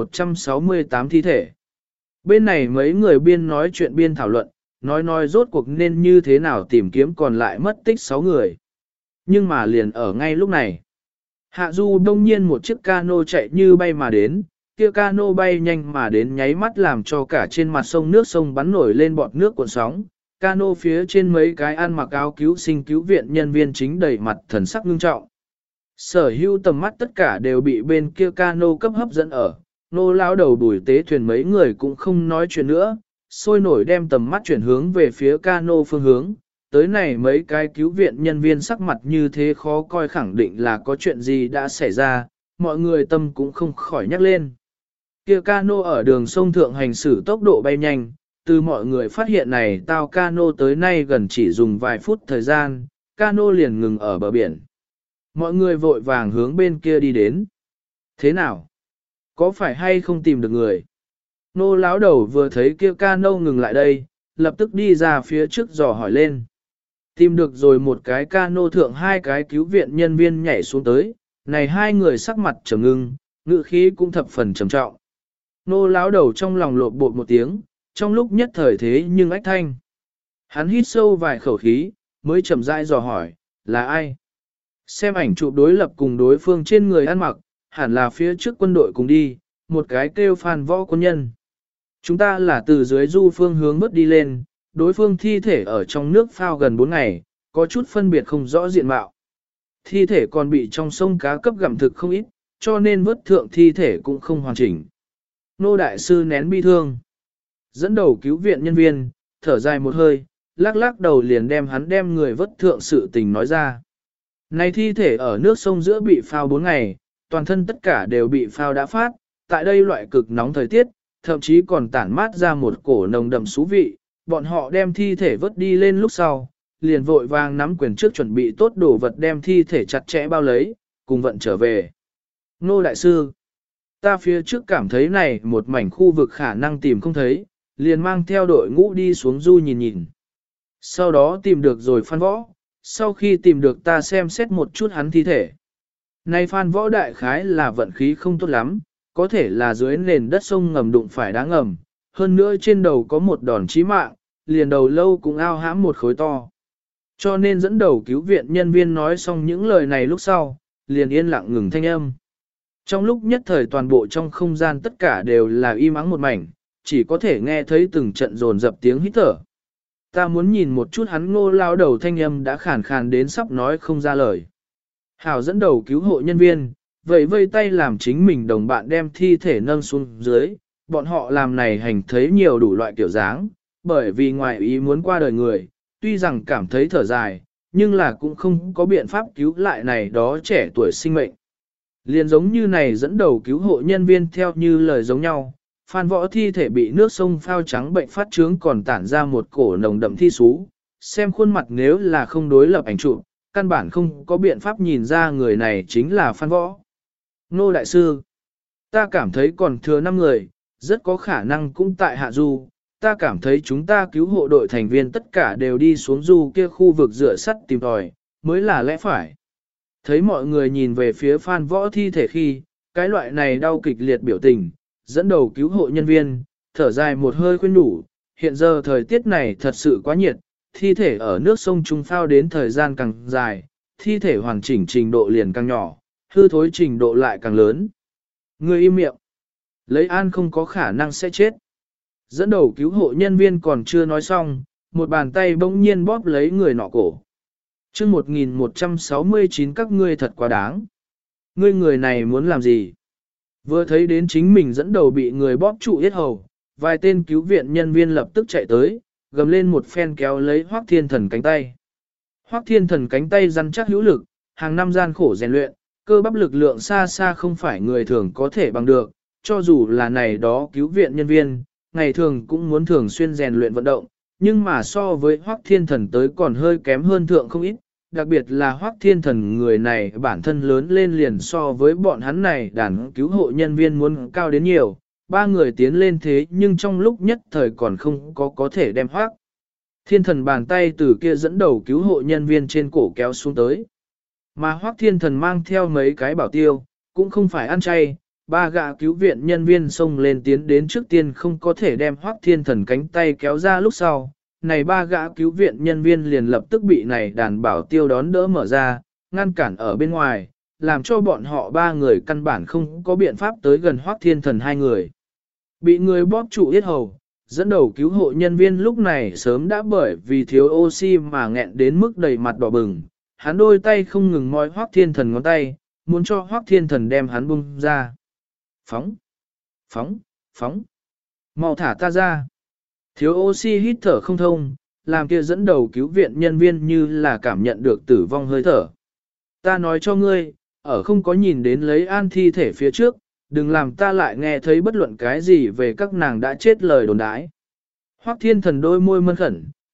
1168 thi thể. Bên này mấy người biên nói chuyện biên thảo luận, nói rốt cuộc nên như thế nào tìm kiếm còn lại mất tích 6 người. Nhưng mà liền ở ngay lúc này, hạ du đông nhiên một chiếc cano chạy như bay mà đến, kia cano bay nhanh mà đến nháy mắt làm cho cả trên mặt sông nước sông bắn nổi lên bọt nước cuộn sóng. Cano phía trên mấy cái ăn mặc áo cứu sinh cứu viện nhân viên chính đầy mặt thần sắc nghiêm trọng. Sở hữu tầm mắt tất cả đều bị bên kia cano cấp hấp dẫn ở, Nô lao đầu Bùi Tế Thuyền mấy người cũng không nói chuyện nữa, sôi nổi đem tầm mắt chuyển hướng về phía cano phương hướng. Tới này mấy cái cứu viện nhân viên sắc mặt như thế khó coi khẳng định là có chuyện gì đã xảy ra, mọi người tâm cũng không khỏi nhắc lên. Kia cano ở đường sông Thượng hành xử tốc độ bay nhanh, từ mọi người phát hiện này tàu cano tới nay gần chỉ dùng vài phút thời gian, cano liền ngừng ở bờ biển. Mọi người vội vàng hướng bên kia đi đến. Thế nào? Có phải hay không tìm được người? Nô lão đầu vừa thấy kia cano ngừng lại đây, lập tức đi ra phía trước dò hỏi lên. Tìm được rồi, một cái cano thượng hai cái cứu viện nhân viên nhảy xuống tới, này hai người sắc mặt trầm ngưng, ngữ khí cũng thập phần trầm trọng. Nô lão đầu trong lòng lộn bột một tiếng, trong lúc nhất thời thế nhưng ách thanh. Hắn hít sâu vài khẩu khí, mới chậm rãi dò hỏi, là ai? Xem ảnh chụp đối lập cùng đối phương trên người ăn mặc, hẳn là phía trước quân đội cùng đi, một cái kêu Phan Võ quân nhân. Chúng ta là từ dưới du phương hướng bước đi lên, đối phương thi thể ở trong nước phao gần 4 ngày, có chút phân biệt không rõ diện mạo. Thi thể còn bị trong sông cá cấp gặm thực không ít, cho nên vớt thượng thi thể cũng không hoàn chỉnh. Nô đại sư nén bi thương, dẫn đầu cứu viện nhân viên, thở dài một hơi, lắc lắc đầu liền đem người vớt thượng sự tình nói ra. Này thi thể ở nước sông giữa bị phao 4 ngày, toàn thân tất cả đều bị phao đã phát, tại đây loại cực nóng thời tiết, thậm chí còn tản mát ra một cổ nồng đậm xú vị, bọn họ đem thi thể vớt đi lên lúc sau, liền vội vàng nắm quyền trước chuẩn bị tốt đồ vật đem thi thể chặt chẽ bao lấy, cùng vận trở về. Nô đại sư, ta phía trước cảm thấy này một mảnh khu vực khả năng tìm không thấy, liền mang theo đội ngũ đi xuống du nhìn nhìn. Sau đó tìm được rồi Phan Võ, sau khi tìm được ta xem xét một chút hắn thi thể. Này Phan Võ đại khái là vận khí không tốt lắm, có thể là dưới nền đất sông ngầm đụng phải đá ngầm, hơn nữa trên đầu có một đòn chí mạng, liền đầu lâu cũng ao hãm một khối to. Cho nên dẫn đầu cứu viện nhân viên nói xong những lời này lúc sau, liền yên lặng ngừng thanh âm. Trong lúc nhất thời toàn bộ trong không gian tất cả đều là im ắng một mảnh, chỉ có thể nghe thấy từng trận rồn dập tiếng hít thở. Ta muốn nhìn một chút hắn. Ngô lao đầu thanh âm đã khàn khàn đến sắp nói không ra lời. Hảo dẫn đầu cứu hộ nhân viên, vậy vây tay làm chính mình đồng bạn đem thi thể nâng xuống dưới, bọn họ làm này hành thấy nhiều đủ loại kiểu dáng, bởi vì ngoài ý muốn qua đời người, tuy rằng cảm thấy thở dài, nhưng là cũng không có biện pháp cứu lại này đó trẻ tuổi sinh mệnh. Liền giống như này dẫn đầu cứu hộ nhân viên theo như lời giống nhau, Phan Võ thi thể bị nước sông phao trắng bệnh phát trướng còn tản ra một cổ nồng đậm thi sú, xem khuôn mặt nếu là không đối lập ảnh chụp, căn bản không có biện pháp nhìn ra người này chính là Phan Võ. Nô đại sư, ta cảm thấy còn thừa 5 người, rất có khả năng cũng tại hạ du, ta cảm thấy chúng ta cứu hộ đội thành viên tất cả đều đi xuống du kia khu vực rửa sắt tìm tòi, mới là lẽ phải. Thấy mọi người nhìn về phía Phan Võ thi thể khi, cái loại này đau kịch liệt biểu tình, dẫn đầu cứu hộ nhân viên, thở dài một hơi khuyên nhủ, hiện giờ thời tiết này thật sự quá nhiệt, thi thể ở nước sông Trung phao đến thời gian càng dài, thi thể hoàn chỉnh trình độ liền càng nhỏ, hư thối trình độ lại càng lớn. Người im miệng, lấy an không có khả năng sẽ chết. Dẫn đầu cứu hộ nhân viên còn chưa nói xong, một bàn tay bỗng nhiên bóp lấy người nọ cổ. Chương 1169 các ngươi thật quá đáng. Ngươi người này muốn làm gì? Vừa thấy đến chính mình dẫn đầu bị người bóp trụ yết hầu, vài tên cứu viện nhân viên lập tức chạy tới, gầm lên một phen kéo lấy Hoắc Thiên Thần cánh tay. Hoắc Thiên Thần cánh tay rắn chắc hữu lực, hàng năm gian khổ rèn luyện, cơ bắp lực lượng xa xa không phải người thường có thể bằng được, cho dù là này đó cứu viện nhân viên, ngày thường cũng muốn thường xuyên rèn luyện vận động, nhưng mà so với Hoắc Thiên Thần tới còn hơi kém hơn thượng không ít, đặc biệt là Hoắc Thiên Thần người này bản thân lớn lên liền so với bọn hắn này đàn cứu hộ nhân viên muốn cao đến nhiều, 3 người tiến lên thế nhưng trong lúc nhất thời còn không có thể đem Hoắc Thiên Thần bàn tay từ kia dẫn đầu cứu hộ nhân viên trên cổ kéo xuống tới. Mà Hoắc Thiên Thần mang theo mấy cái bảo tiêu, cũng không phải ăn chay, 3 gã cứu viện nhân viên xông lên tiến đến trước tiên không có thể đem Hoắc Thiên Thần cánh tay kéo ra lúc sau. Này 3 gã cứu viện nhân viên liền lập tức bị này đàn bảo tiêu đón đỡ mở ra, ngăn cản ở bên ngoài, làm cho bọn họ 3 người căn bản không có biện pháp tới gần Hoắc Thiên Thần 2 người. Bị người bóp trụ yết hầu, dẫn đầu cứu hộ nhân viên lúc này sớm đã bởi vì thiếu oxy mà nghẹn đến mức đầy mặt đỏ bừng, hắn đôi tay không ngừng moi Hoắc Thiên Thần ngón tay, muốn cho Hoắc Thiên Thần đem hắn bung ra. Phóng! Phóng! Phóng! Mau thả ta ra! Thiếu oxy hít thở không thông, làm kia dẫn đầu cứu viện nhân viên như là cảm nhận được tử vong hơi thở. Ta nói cho ngươi, ở không có nhìn đến lấy an thi thể phía trước, đừng làm ta lại nghe thấy bất luận cái gì về các nàng đã chết lời đồn đãi. Hoắc Thiên Thần đôi môi mân khẩn,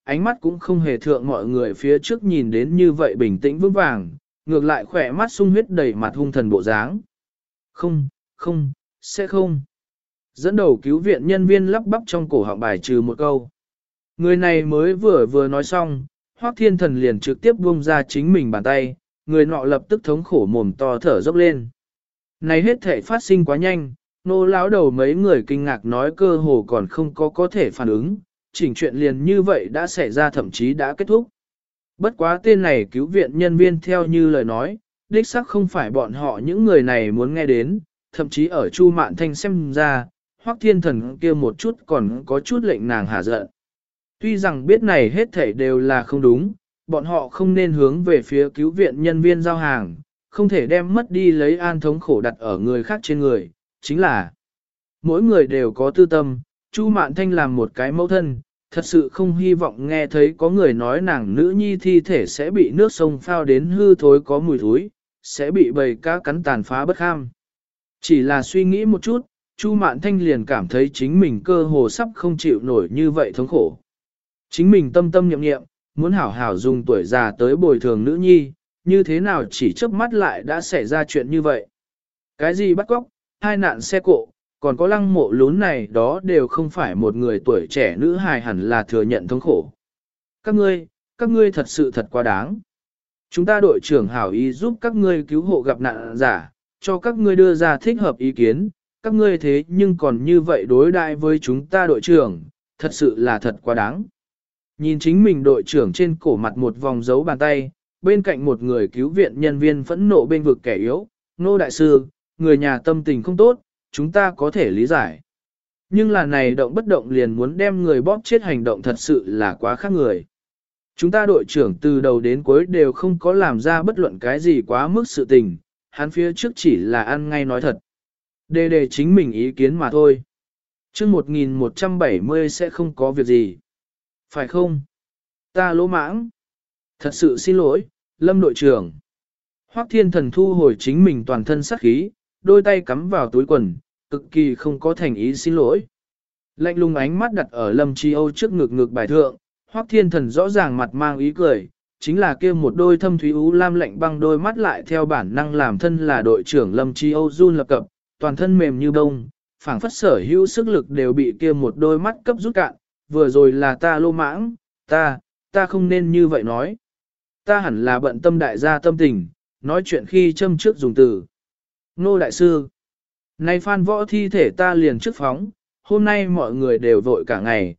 ánh mắt cũng không hề thượng mọi người phía trước nhìn đến như vậy bình tĩnh vững vàng, ngược lại khỏe mắt sung huyết đầy mặt hung thần bộ dáng. Không, không, sẽ không. Dẫn đầu cứu viện nhân viên lắp bắp trong cổ họng bài trừ một câu. Người này mới vừa nói xong, Hoắc Thiên Thần liền trực tiếp buông ra chính mình bàn tay, người nọ lập tức thống khổ mồm to thở dốc lên. Này hết thể phát sinh quá nhanh, nô lão đầu mấy người kinh ngạc nói cơ hồ còn không có thể phản ứng, chỉnh chuyện liền như vậy đã xảy ra thậm chí đã kết thúc. Bất quá tên này cứu viện nhân viên theo như lời nói, đích xác không phải bọn họ những người này muốn nghe đến, thậm chí ở Chu Mạn Thanh xem ra, Hoắc Thiên Thần kia một chút còn có chút lệnh nàng hả giận. Tuy rằng biết này hết thảy đều là không đúng, bọn họ không nên hướng về phía cứu viện nhân viên giao hàng, không thể đem mất đi lấy an thống khổ đặt ở người khác trên người, chính là mỗi người đều có tư tâm, Chu Mạn Thanh làm một cái mẫu thân, thật sự không hy vọng nghe thấy có người nói nàng nữ nhi thi thể sẽ bị nước sông phao đến hư thối có mùi thối, sẽ bị bầy cá cắn tàn phá bất kham. Chỉ là suy nghĩ một chút, Chu Mạn Thanh liền cảm thấy chính mình cơ hồ sắp không chịu nổi như vậy thống khổ. Chính mình tâm tâm nhậm nghiệm, muốn hảo hảo dùng tuổi già tới bồi thường nữ nhi, như thế nào chỉ chớp mắt lại đã xảy ra chuyện như vậy. Cái gì bắt cóc, hai nạn xe cộ, còn có lăng mộ lún này đó đều không phải một người tuổi trẻ nữ hài hẳn là thừa nhận thống khổ. Các ngươi thật sự thật quá đáng. Chúng ta đội trưởng hảo ý giúp các ngươi cứu hộ gặp nạn giả, cho các ngươi đưa ra thích hợp ý kiến, các ngươi thế nhưng còn như vậy đối đại với chúng ta đội trưởng, thật sự là thật quá đáng. Nhìn chính mình đội trưởng trên cổ mặt một vòng dấu bàn tay, bên cạnh một người cứu viện nhân viên phẫn nộ bên vực kẻ yếu, nô đại sư, người nhà tâm tình không tốt, chúng ta có thể lý giải. Nhưng là này động bất động liền muốn đem người bóp chết hành động thật sự là quá khác người. Chúng ta đội trưởng từ đầu đến cuối đều không có làm ra bất luận cái gì quá mức sự tình, hắn phía trước chỉ là ăn ngay nói thật. Đề chính mình ý kiến mà thôi. Trước 1170 sẽ không có việc gì. Phải không? Ta lỗ mãng. Thật sự xin lỗi, Lâm đội trưởng. Hoắc Thiên Thần thu hồi chính mình toàn thân sát khí, đôi tay cắm vào túi quần, cực kỳ không có thành ý xin lỗi. Lạnh lùng ánh mắt đặt ở Lâm Chi Âu trước ngực bài thượng, Hoắc Thiên Thần rõ ràng mặt mang ý cười, chính là kia một đôi thâm thúy ú lam lạnh băng đôi mắt lại theo bản năng làm thân là đội trưởng Lâm Chi Âu run lập cập, toàn thân mềm như bông, phảng phất sở hữu sức lực đều bị kia một đôi mắt cấp rút cạn, vừa rồi là ta lô mãng, ta không nên như vậy nói. Ta hẳn là bận tâm đại gia tâm tình, nói chuyện khi châm trước dùng từ. Nô đại sư, nay Phan Võ thi thể ta liền trước phóng, hôm nay mọi người đều vội cả ngày,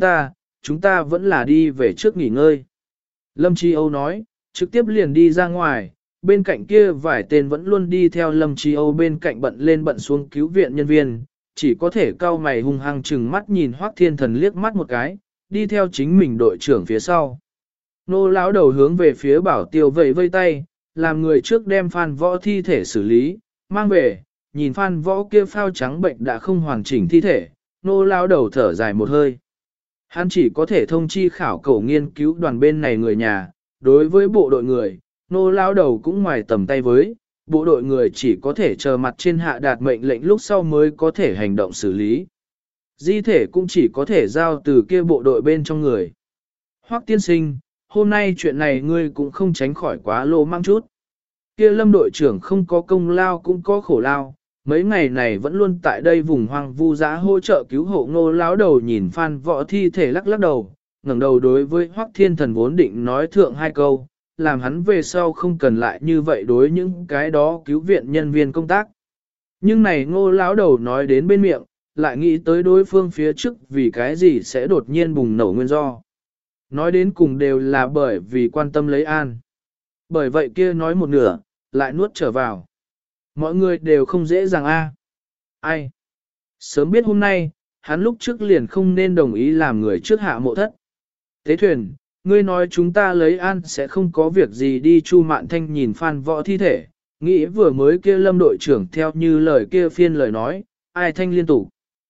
chúng ta vẫn là đi về trước nghỉ ngơi. Lâm Chi Âu nói, trực tiếp liền đi ra ngoài, bên cạnh kia vài tên vẫn luôn đi theo Lâm Chi Âu bên cạnh bận lên bận xuống cứu viện nhân viên, chỉ có thể cau mày hung hăng chừng mắt nhìn Hoắc Thiên Thần liếc mắt một cái, đi theo chính mình đội trưởng phía sau. Nô lão đầu hướng về phía Bảo Tiêu vẫy vây tay, làm người trước đem Phan Võ thi thể xử lý, mang về, nhìn Phan Võ kia phao trắng bệnh đã không hoàn chỉnh thi thể, nô lão đầu thở dài một hơi. Hắn chỉ có thể thông chi khảo cổ nghiên cứu đoàn bên này người nhà, đối với bộ đội người, nô lão đầu cũng ngoài tầm tay với, bộ đội người chỉ có thể chờ mặt trên hạ đạt mệnh lệnh lúc sau mới có thể hành động xử lý. Di thể cũng chỉ có thể giao từ kia bộ đội bên trong người. Hoắc tiên sinh, hôm nay chuyện này ngươi cũng không tránh khỏi quá lô mang chút. Kia Lâm đội trưởng không có công lao cũng có khổ lao, mấy ngày này vẫn luôn tại đây vùng hoang vu dã hỗ trợ cứu hộ Ngô lão đầu nhìn Phan Võ thi thể lắc lắc đầu, ngẩng đầu đối với Hoắc Thiên Thần vốn định nói thượng hai câu, làm hắn về sau không cần lại như vậy đối những cái đó cứu viện nhân viên công tác. Nhưng này Ngô lão đầu nói đến bên miệng, lại nghĩ tới đối phương phía trước vì cái gì sẽ đột nhiên bùng nổ nguyên do. Nói đến cùng đều là bởi vì quan tâm lấy an. Bởi vậy kia nói một nửa, lại nuốt trở vào. Mọi người đều không dễ dàng Ai? Sớm biết hôm nay, hắn lúc trước liền không nên đồng ý làm người trước hạ mộ thất. Tế thuyền, ngươi nói chúng ta lấy an sẽ không có việc gì đi. Chu Mạn Thanh nhìn Phan Võ thi thể, nghĩ vừa mới kia Lâm đội trưởng theo như lời kia phiên lời nói, ai thanh liên tục.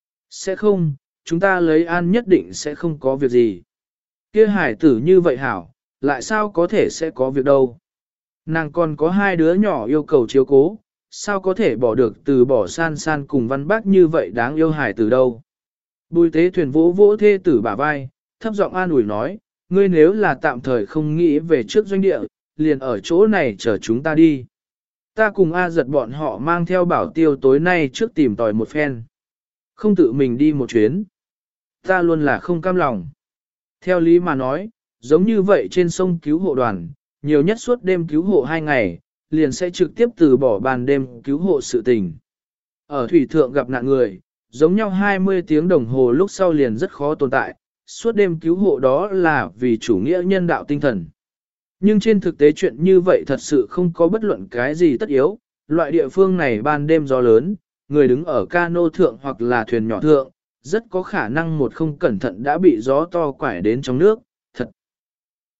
Sẽ không, chúng ta lấy an nhất định sẽ không có việc gì. Kia hải tử như vậy hảo, lại sao có thể sẽ có việc đâu. Nàng còn có hai đứa nhỏ yêu cầu chiếu cố, sao có thể bỏ được từ bỏ san san cùng văn bác như vậy đáng yêu hải tử đâu. Bùi tế thuyền vỗ vỗ thê tử bả vai, thấp giọng an ủi nói, ngươi nếu là tạm thời không nghĩ về trước doanh địa, liền ở chỗ này chờ chúng ta đi. Ta cùng A giật bọn họ mang theo bảo tiêu tối nay trước tìm tòi một phen. Không tự mình đi một chuyến. Ta luôn là không cam lòng. Theo lý mà nói, giống như vậy trên sông cứu hộ đoàn, nhiều nhất suốt đêm cứu hộ 2 ngày, liền sẽ trực tiếp từ bỏ ban đêm cứu hộ sự tình. Ở thủy thượng gặp nạn người, giống nhau 20 tiếng đồng hồ lúc sau liền rất khó tồn tại, suốt đêm cứu hộ đó là vì chủ nghĩa nhân đạo tinh thần. Nhưng trên thực tế chuyện như vậy thật sự không có bất luận cái gì tất yếu, loại địa phương này ban đêm gió lớn, người đứng ở cano thượng hoặc là thuyền nhỏ thượng, rất có khả năng một không cẩn thận đã bị gió to quải đến trong nước.